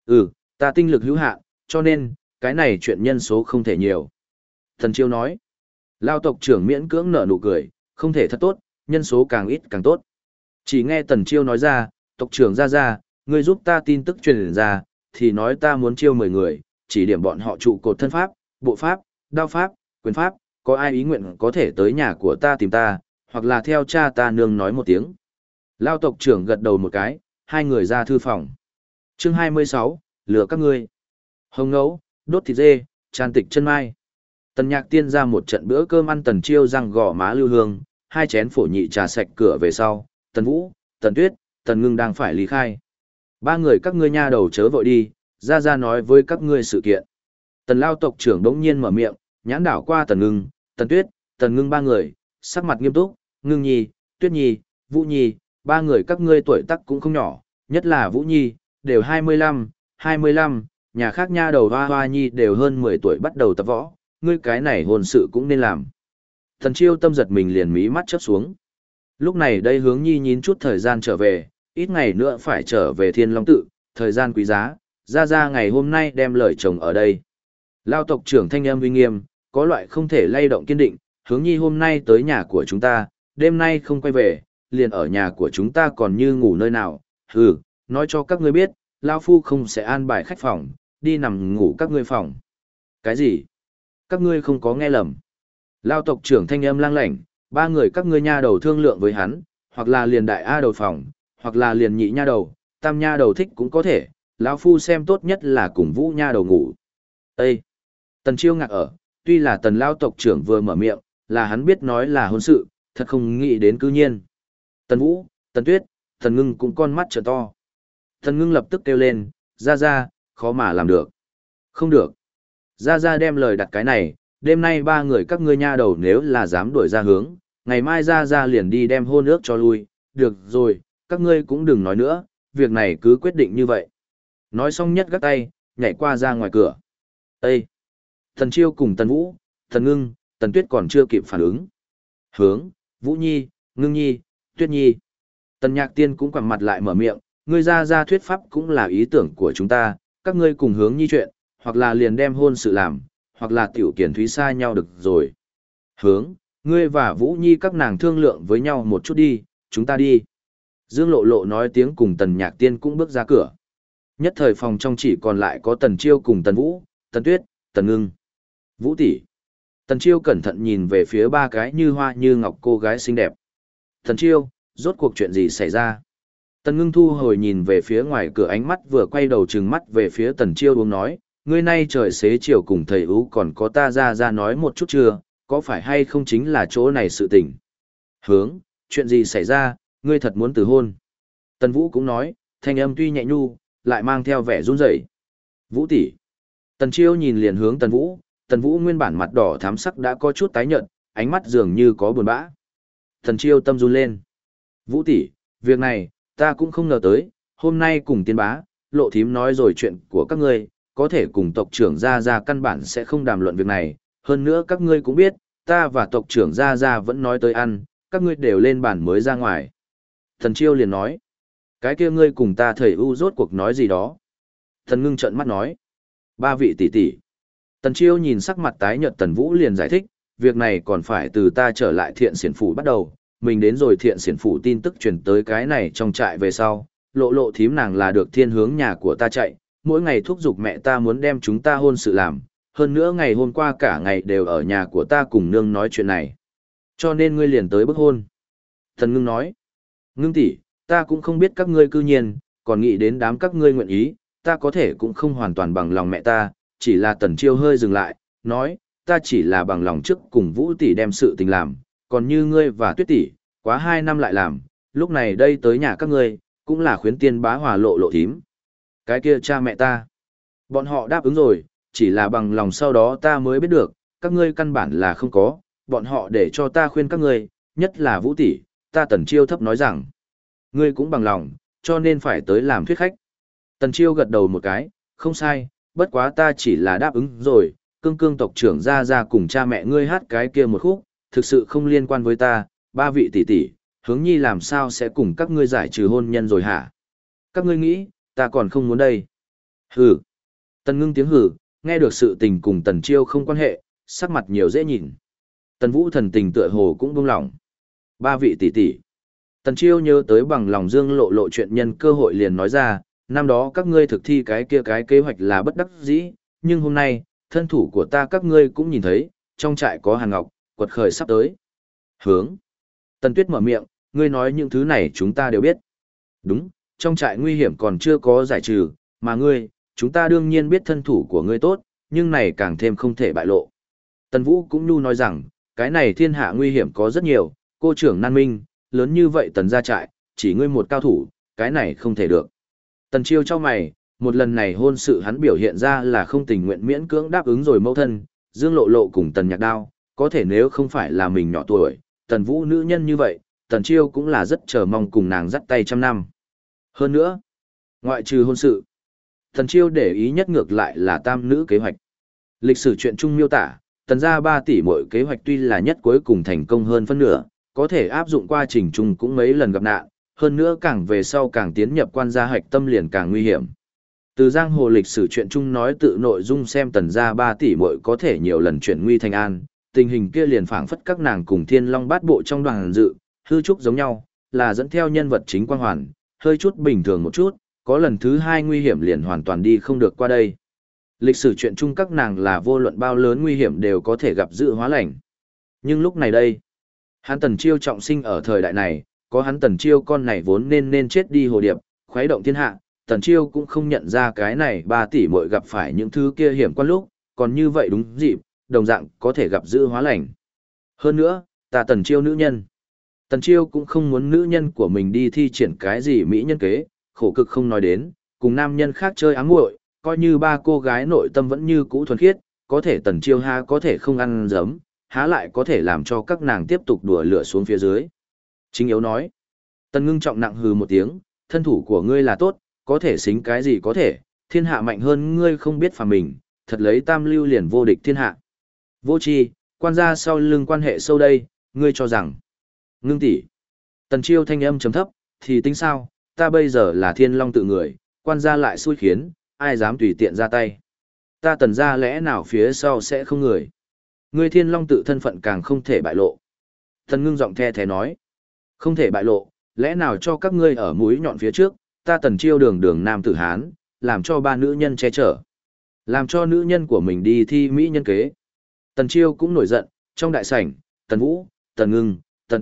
Ta tinh lực hữu hạn, cho nên, cái này chuyện nhân số không thể nhiều. Tần Chiêu nói, lao tộc trưởng miễn cưỡng nở nụ cười, không thể thật tốt, nhân số càng ít càng tốt. Chỉ nghe Tần Chiêu nói ra, tộc trưởng ra, ngươi giúp ta tin tức truyền ra, thì nói ta muốn chiêu 10 người, chỉ điểm bọn họ trụ cột thân pháp, bộ pháp, đao pháp, quyền pháp, có ai ý nguyện có thể tới nhà của ta tìm ta, hoặc là theo cha ta nương nói một tiếng. Lao tộc trưởng gật đầu một cái, hai người ra thư phòng. Chương 26, lừa các ngươi. Hồng ngấu, đốt thịt dê, tràn tịch chân mai. Tần Nhạc Tiên ra một trận bữa cơm ăn Tần Chiêu răng gò má lưu hương, hai chén phổ nhị trà sạch cửa về sau, Tần Vũ, Tần Tuyết, Tần Ngưng đang phải lý khai. Ba người các ngươi nha đầu chớ vội đi, ra nói với các ngươi sự kiện. Tần Lao tộc trưởng đống nhiên mở miệng, nhãn đảo qua Tần Ngưng, Tần Tuyết, Tần Ngưng ba người, sắc mặt nghiêm túc, Ngưng Nhi, Tuyết Nhi, Vũ Nhi, ba người các ngươi tuổi tác cũng không nhỏ, nhất là Vũ Nhi, đều 25, nhà khác nha đầu Hoa Nhi đều hơn 10 tuổi bắt đầu tập võ, ngươi cái này hôn sự cũng nên làm. Tần Chiêu tâm giật mình liền mí mắt chớp xuống. Lúc này đây Hướng Nhi nhín chút thời gian trở về, ít ngày nữa phải trở về Thiên Long Tự, thời gian quý giá, ra ngày hôm nay đem lời chồng ở đây. Lao tộc trưởng thanh âm uy nghiêm, có loại không thể lay động kiên định, Hướng Nhi hôm nay tới nhà của chúng ta, đêm nay không quay về, liền ở nhà của chúng ta còn như ngủ nơi nào, nói cho các ngươi biết, Lao Phu không sẽ an bài khách phòng, đi nằm ngủ các ngươi phòng. Cái gì? Các ngươi không có nghe lầm. Lao tộc trưởng thanh âm lang lảnh, ba người các ngươi nha đầu thương lượng với hắn, hoặc là liền đại A đầu phòng, hoặc là liền nhị nha đầu, tam nha đầu thích cũng có thể, lão phu xem tốt nhất là cùng Vũ nha đầu ngủ. Ê! Tần Chiêu ngạc ở, tuy là Tần Lao tộc trưởng vừa mở miệng, là hắn biết nói là hôn sự, thật không nghĩ đến cư nhiên. Tần Vũ, Tần Tuyết, Tần Ngưng cũng con mắt trợ to. Tần Ngưng lập tức kêu lên, ra, khó mà làm được. Không được. Ra đem lời đặt cái này, đêm nay ba người các ngươi nha đầu nếu là dám đuổi ra hướng, ngày mai ra liền đi đem hôn ước cho lui, được rồi, các ngươi cũng đừng nói nữa, việc này cứ quyết định như vậy. Nói xong nhất gắt tay, nhảy qua ra ngoài cửa. Ê! Tần Chiêu cùng Tần Vũ, Tần Ngưng, Tần Tuyết còn chưa kịp phản ứng. Hướng, Vũ Nhi, Ngưng Nhi, Tuyết Nhi. Tần Nhạc Tiên cũng quẳng mặt lại mở miệng, ngươi ra thuyết pháp cũng là ý tưởng của chúng ta, các ngươi cùng Hướng Nhi chuyện, hoặc là liền đem hôn sự làm, hoặc là tiểu kiển thúy xa nhau được rồi. Hướng, ngươi và Vũ Nhi các nàng thương lượng với nhau một chút đi, chúng ta đi. Dương Lộ Lộ nói tiếng cùng Tần Nhạc Tiên cũng bước ra cửa. Nhất thời phòng trong chỉ còn lại có Tần Chiêu cùng Tần Vũ, Tần Tuyết, Tần Ngưng. Vũ tỷ. Tần Chiêu cẩn thận nhìn về phía ba cái như hoa như ngọc cô gái xinh đẹp. Thần Chiêu, rốt cuộc chuyện gì xảy ra? Tần Ngưng thu hồi nhìn về phía ngoài cửa, ánh mắt vừa quay đầu trừng mắt về phía Tần Chiêu uống nói, ngươi nay trời xế chiều cùng thầy ú còn có ta ra nói một chút chưa, có phải hay không chính là chỗ này sự tình? Hướng, chuyện gì xảy ra, ngươi thật muốn từ hôn? Tần Vũ cũng nói, thanh âm tuy nhẹ nhu, lại mang theo vẻ run rẩy. Vũ tỷ. Tần Chiêu nhìn liền hướng Tần Vũ nguyên bản mặt đỏ thắm sắc đã có chút tái nhợt, ánh mắt dường như có buồn bã. Tần Chiêu tâm run lên. Vũ tỷ, việc này, ta cũng không ngờ tới, hôm nay cùng tiên bá, lộ thím nói rồi chuyện của các ngươi, có thể cùng tộc trưởng ra căn bản sẽ không đàm luận việc này, hơn nữa các ngươi cũng biết, ta và tộc trưởng ra vẫn nói tới ăn, các ngươi đều lên bàn mới ra ngoài. Thần Chiêu liền nói, cái kia ngươi cùng ta thầy u rốt cuộc nói gì đó. Thần Ngưng trợn mắt nói, ba vị tỷ tỷ. Tần Chiêu nhìn sắc mặt tái nhợt Tần Vũ liền giải thích, việc này còn phải từ ta trở lại Thiện Xiển phủ bắt đầu, mình đến rồi Thiện Xiển phủ tin tức truyền tới cái này trong trại về sau, lộ thím nàng là được thiên hướng nhà của ta chạy, mỗi ngày thúc giục mẹ ta muốn đem chúng ta hôn sự làm, hơn nữa ngày hôm qua cả ngày đều ở nhà của ta cùng nương nói chuyện này. Cho nên ngươi liền tới bức hôn. Thần Ngưng nói, Ngưng tỷ, ta cũng không biết các ngươi cư nhiên, còn nghĩ đến đám các ngươi nguyện ý, ta có thể cũng không hoàn toàn bằng lòng mẹ ta, chỉ là Tần Chiêu hơi dừng lại, nói, ta chỉ là bằng lòng trước cùng Vũ tỷ đem sự tình làm, còn như ngươi và Tuyết tỷ, quá 2 năm lại làm, lúc này đây tới nhà các ngươi, cũng là khuyến tiên bá hòa lộ thím. Cái kia cha mẹ ta, bọn họ đáp ứng rồi, chỉ là bằng lòng sau đó ta mới biết được, các ngươi căn bản là không có, bọn họ để cho ta khuyên các ngươi, nhất là Vũ tỷ, ta Tần Chiêu thấp nói rằng, ngươi cũng bằng lòng, cho nên phải tới làm thuyết khách. Tần Chiêu gật đầu một cái, không sai, bất quá ta chỉ là đáp ứng rồi, cương tộc trưởng ra cùng cha mẹ ngươi hát cái kia một khúc, thực sự không liên quan với ta, ba vị tỷ tỷ, hướng nhi làm sao sẽ cùng các ngươi giải trừ hôn nhân rồi hả? Các ngươi nghĩ, ta còn không muốn đây. Hừ. Tần Ngưng tiếng hừ, nghe được sự tình cùng Tần Chiêu không quan hệ, sắc mặt nhiều dễ nhìn. Tần Vũ thần tình tựa hồ cũng buông lỏng. Ba vị tỷ tỷ. Tần Chiêu nhớ tới bằng lòng Dương lộ chuyện nhân cơ hội liền nói ra, năm đó các ngươi thực thi cái kia cái kế hoạch là bất đắc dĩ, nhưng hôm nay, thân thủ của ta các ngươi cũng nhìn thấy, trong trại có Hàn Ngọc, quật khởi sắp tới. Hướng. Tần Tuyết mở miệng, ngươi nói những thứ này chúng ta đều biết. Đúng, trong trại nguy hiểm còn chưa có giải trừ, mà ngươi, chúng ta đương nhiên biết thân thủ của ngươi tốt, nhưng này càng thêm không thể bại lộ. Tần Vũ cũng nhu nói rằng, cái này thiên hạ nguy hiểm có rất nhiều, cô trưởng nan minh, lớn như vậy Tần gia trại, chỉ ngươi một cao thủ, cái này không thể được. Tần Chiêu cho mày, một lần này hôn sự hắn biểu hiện ra là không tình nguyện miễn cưỡng đáp ứng rồi mẫu thân, Dương Lộ cùng Tần Nhạc Đao, có thể nếu không phải là mình nhỏ tuổi, Tần Vũ nữ nhân như vậy, Tần Chiêu cũng là rất chờ mong cùng nàng dắt tay trăm năm. Hơn nữa, ngoại trừ hôn sự, Tần Chiêu để ý nhất ngược lại là tam nữ kế hoạch. Lịch sử truyện chung miêu tả, Tần gia 3 tỷ mỗi kế hoạch tuy là nhất cuối cùng thành công hơn phân nửa, có thể áp dụng qua trình chung cũng mấy lần gặp nạn, hơn nữa càng về sau càng tiến nhập quan gia hạch tâm liền càng nguy hiểm. Từ giang hồ lịch sử truyện chung nói tự nội dung xem Tần gia 3 tỷ mỗi có thể nhiều lần chuyển nguy thành an, tình hình kia liền phảng phất các nàng cùng Thiên Long Bát Bộ trong đoàn dự, hư trúc giống nhau, là dẫn theo nhân vật chính quang hoàn, hơi chút bình thường một chút, có lần thứ 2 nguy hiểm liền hoàn toàn đi không được qua đây. Lịch sử truyện chung các nàng là vô luận bao lớn nguy hiểm đều có thể gặp dự hóa lành. Nhưng lúc này đây, hắn Tần Chiêu trọng sinh ở thời đại này, có hắn Tần Chiêu con này vốn nên chết đi hồ điệp, khuấy động thiên hạ, Tần Chiêu cũng không nhận ra cái này 3 tỷ mỗi gặp phải những thứ kia hiểm quan lúc, còn như vậy đúng dịp, đồng dạng có thể gặp dự hóa lành. Hơn nữa, ta Tần Chiêu nữ nhân. Tần Chiêu cũng không muốn nữ nhân của mình đi thi triển cái gì mỹ nhân kế, khổ cực không nói đến, cùng nam nhân khác chơi áng muội, coi như 3 cô gái nội tâm vẫn như cũ thuần khiết, có thể Tần Chiêu há có thể không ăn giấm, há lại có thể làm cho các nàng tiếp tục đùa lửa xuống phía dưới. Chính yếu nói, Tần Ngưng trọng nặng hừ một tiếng, thân thủ của ngươi là tốt, có thể xính cái gì có thể, thiên hạ mạnh hơn ngươi không biết phàm mình, thật lấy tam lưu liền vô địch thiên hạ. Vô tri, quan gia sau lưng quan hệ sâu đây, ngươi cho rằng. Ngưng tỷ. Tần Chiêu thanh âm trầm thấp, thì tính sao, ta bây giờ là Thiên Long tự người, quan gia lại xui khiến, ai dám tùy tiện ra tay. Ta Tần gia lẽ nào phía sau sẽ không người. Ngươi Thiên Long tự thân phận càng không thể bại lộ. Tần Ngưng giọng the thế nói. Không thể bại lộ, lẽ nào cho các ngươi ở mũi nhọn phía trước, ta Tần Chiêu đường nam tử Hán, làm cho 3 nữ nhân che chở. Làm cho nữ nhân của mình đi thi mỹ nhân kế. Tần Chiêu cũng nổi giận, trong đại sảnh, Tần Vũ, Tần Ngưng, Tần Tuyết,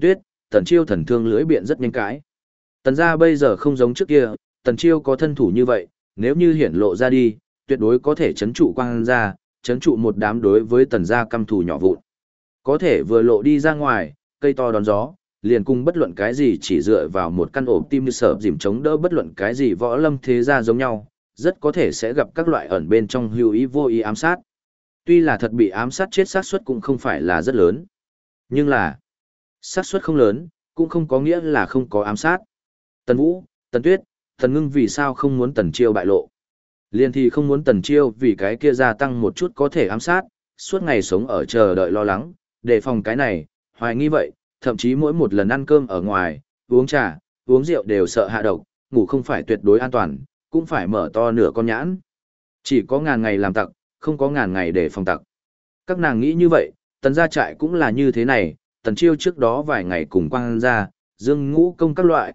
Tần Chiêu thần thương lưỡi biện rất nhanh cãi. Tần gia bây giờ không giống trước kia, Tần Chiêu có thân thủ như vậy, nếu như hiển lộ ra đi, tuyệt đối có thể chấn trụ Quang gia, chấn trụ một đám đối với Tần gia căm thù nhỏ vụn. Có thể vừa lộ đi ra ngoài, cây to đón gió, liền cùng bất luận cái gì chỉ dựa vào một căn ổ tim như sợ dìm chống đỡ bất luận cái gì võ lâm thế gia giống nhau, rất có thể sẽ gặp các loại ẩn bên trong hữu ý vô ý ám sát. Tuy là thật bị ám sát chết xác suất cũng không phải là rất lớn, nhưng là xác suất không lớn, cũng không có nghĩa là không có ám sát. Tần Vũ, Tần Tuyết, Tần Ngưng vì sao không muốn Tần Chiêu bại lộ? Liền thì không muốn Tần Chiêu vì cái kia gia tăng một chút có thể ám sát, suốt ngày sống ở chờ đợi lo lắng, đề phòng cái này, hoài nghi vậy, thậm chí mỗi một lần ăn cơm ở ngoài, uống trà, uống rượu đều sợ hạ độc, ngủ không phải tuyệt đối an toàn, cũng phải mở to nửa con nhãn. Chỉ có ngàn ngày làm tặc, không có ngàn ngày để phòng tặc. Các nàng nghĩ như vậy, Tần gia trại cũng là như thế này, Tần Chiêu trước đó vài ngày cùng Quang gia, Dương Ngũ công các loại,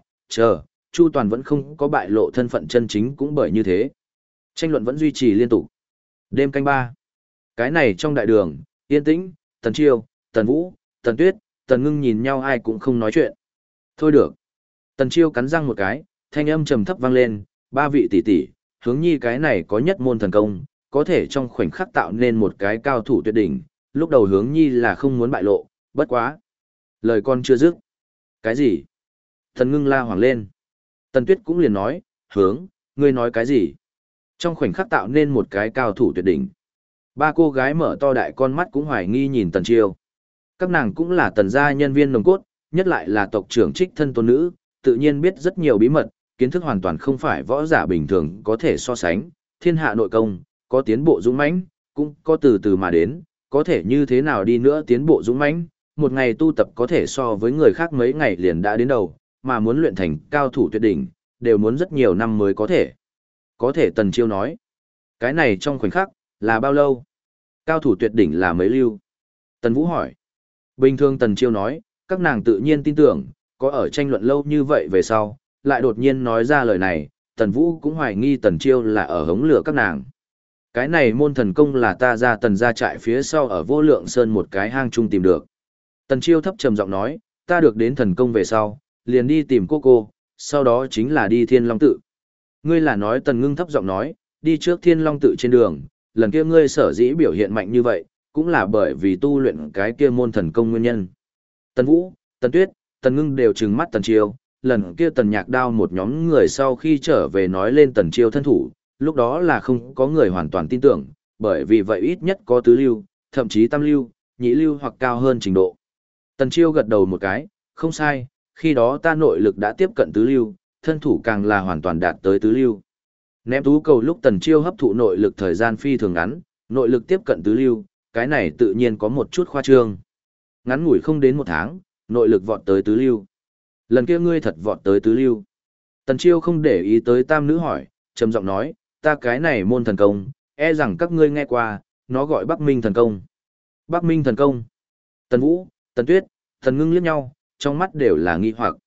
Chu Toàn vẫn không có bại lộ thân phận chân chính cũng bởi như thế. Tranh luận vẫn duy trì liên tục. Đêm canh ba. Cái này trong đại đường, yên tĩnh, Tần Chiêu, Tần Vũ, Tần Tuyết, Tần Ngưng nhìn nhau ai cũng không nói chuyện. Thôi được. Tần Chiêu cắn răng một cái, thanh âm trầm thấp vang lên, ba vị tỷ tỷ, hướng nhi cái này có nhất môn thần công, có thể trong khoảnh khắc tạo nên một cái cao thủ tuyệt đỉnh, lúc đầu hướng nhi là không muốn bại lộ, bất quá. Lời con chưa dứt. Cái gì? Tần Ngưng la hoảng lên. Tần Tuyết cũng liền nói, hướng, ngươi nói cái gì? Trong khoảnh khắc tạo nên một cái cao thủ tuyệt đỉnh. Ba cô gái mở to đại con mắt cũng hoài nghi nhìn Tần Chiêu. Các nàng cũng là Tần gia nhân viên nòng cốt, nhất lại là tộc trưởng trích thân tôn nữ, tự nhiên biết rất nhiều bí mật, kiến thức hoàn toàn không phải võ giả bình thường có thể so sánh, thiên hạ nội công, có tiến bộ dũng mãnh, cũng có từ từ mà đến, có thể như thế nào đi nữa tiến bộ dũng mãnh, một ngày tu tập có thể so với người khác mấy ngày liền đã đến đầu, mà muốn luyện thành cao thủ tuyệt đỉnh, đều muốn rất nhiều năm mới có thể. Có thể Tần Chiêu nói, cái này trong khoảnh khắc, là bao lâu? Cao thủ tuyệt đỉnh là mấy lưu? Tần Vũ hỏi. Bình thường Tần Chiêu nói, các nàng tự nhiên tin tưởng, có ở tranh luận lâu như vậy về sau, lại đột nhiên nói ra lời này, Tần Vũ cũng hoài nghi Tần Chiêu là ở hống lửa các nàng. Cái này môn thần công là ta ra Tần gia trại phía sau ở Vô Lượng Sơn một cái hang chung tìm được. Tần Chiêu thấp trầm giọng nói, ta được đến thần công về sau, liền đi tìm cô, sau đó chính là đi Thiên Long Tự. Ngươi là nói Tần Ngưng thấp giọng nói, đi trước Thiên Long Tự trên đường, lần kia ngươi sở dĩ biểu hiện mạnh như vậy, cũng là bởi vì tu luyện cái kia môn thần công nguyên nhân. Tần Vũ, Tần Tuyết, Tần Ngưng đều trừng mắt Tần Chiêu, lần kia Tần Nhạc Đao một nhóm người sau khi trở về nói lên Tần Chiêu thân thủ, lúc đó là không có người hoàn toàn tin tưởng, bởi vì vậy ít nhất có tứ lưu, thậm chí tam lưu, nhị lưu hoặc cao hơn trình độ. Tần Chiêu gật đầu một cái, không sai, khi đó ta nội lực đã tiếp cận tứ lưu, thân thủ càng là hoàn toàn đạt tới tứ lưu. Ném tú cầu lúc Tần Chiêu hấp thụ nội lực thời gian phi thường ngắn, nội lực tiếp cận tứ lưu, cái này tự nhiên có một chút khoa trương. Ngắn ngủi không đến một tháng, nội lực vọt tới tứ lưu. Lần kia ngươi thật vọt tới tứ lưu. Tần Chiêu không để ý tới tam nữ hỏi, trầm giọng nói, ta cái này môn thần công, e rằng các ngươi nghe qua, nó gọi Bắc Minh thần công. Bắc Minh thần công. Tần Vũ, Tần Tuyết, Tần Ngưng liếc nhau, trong mắt đều là nghi hoặc.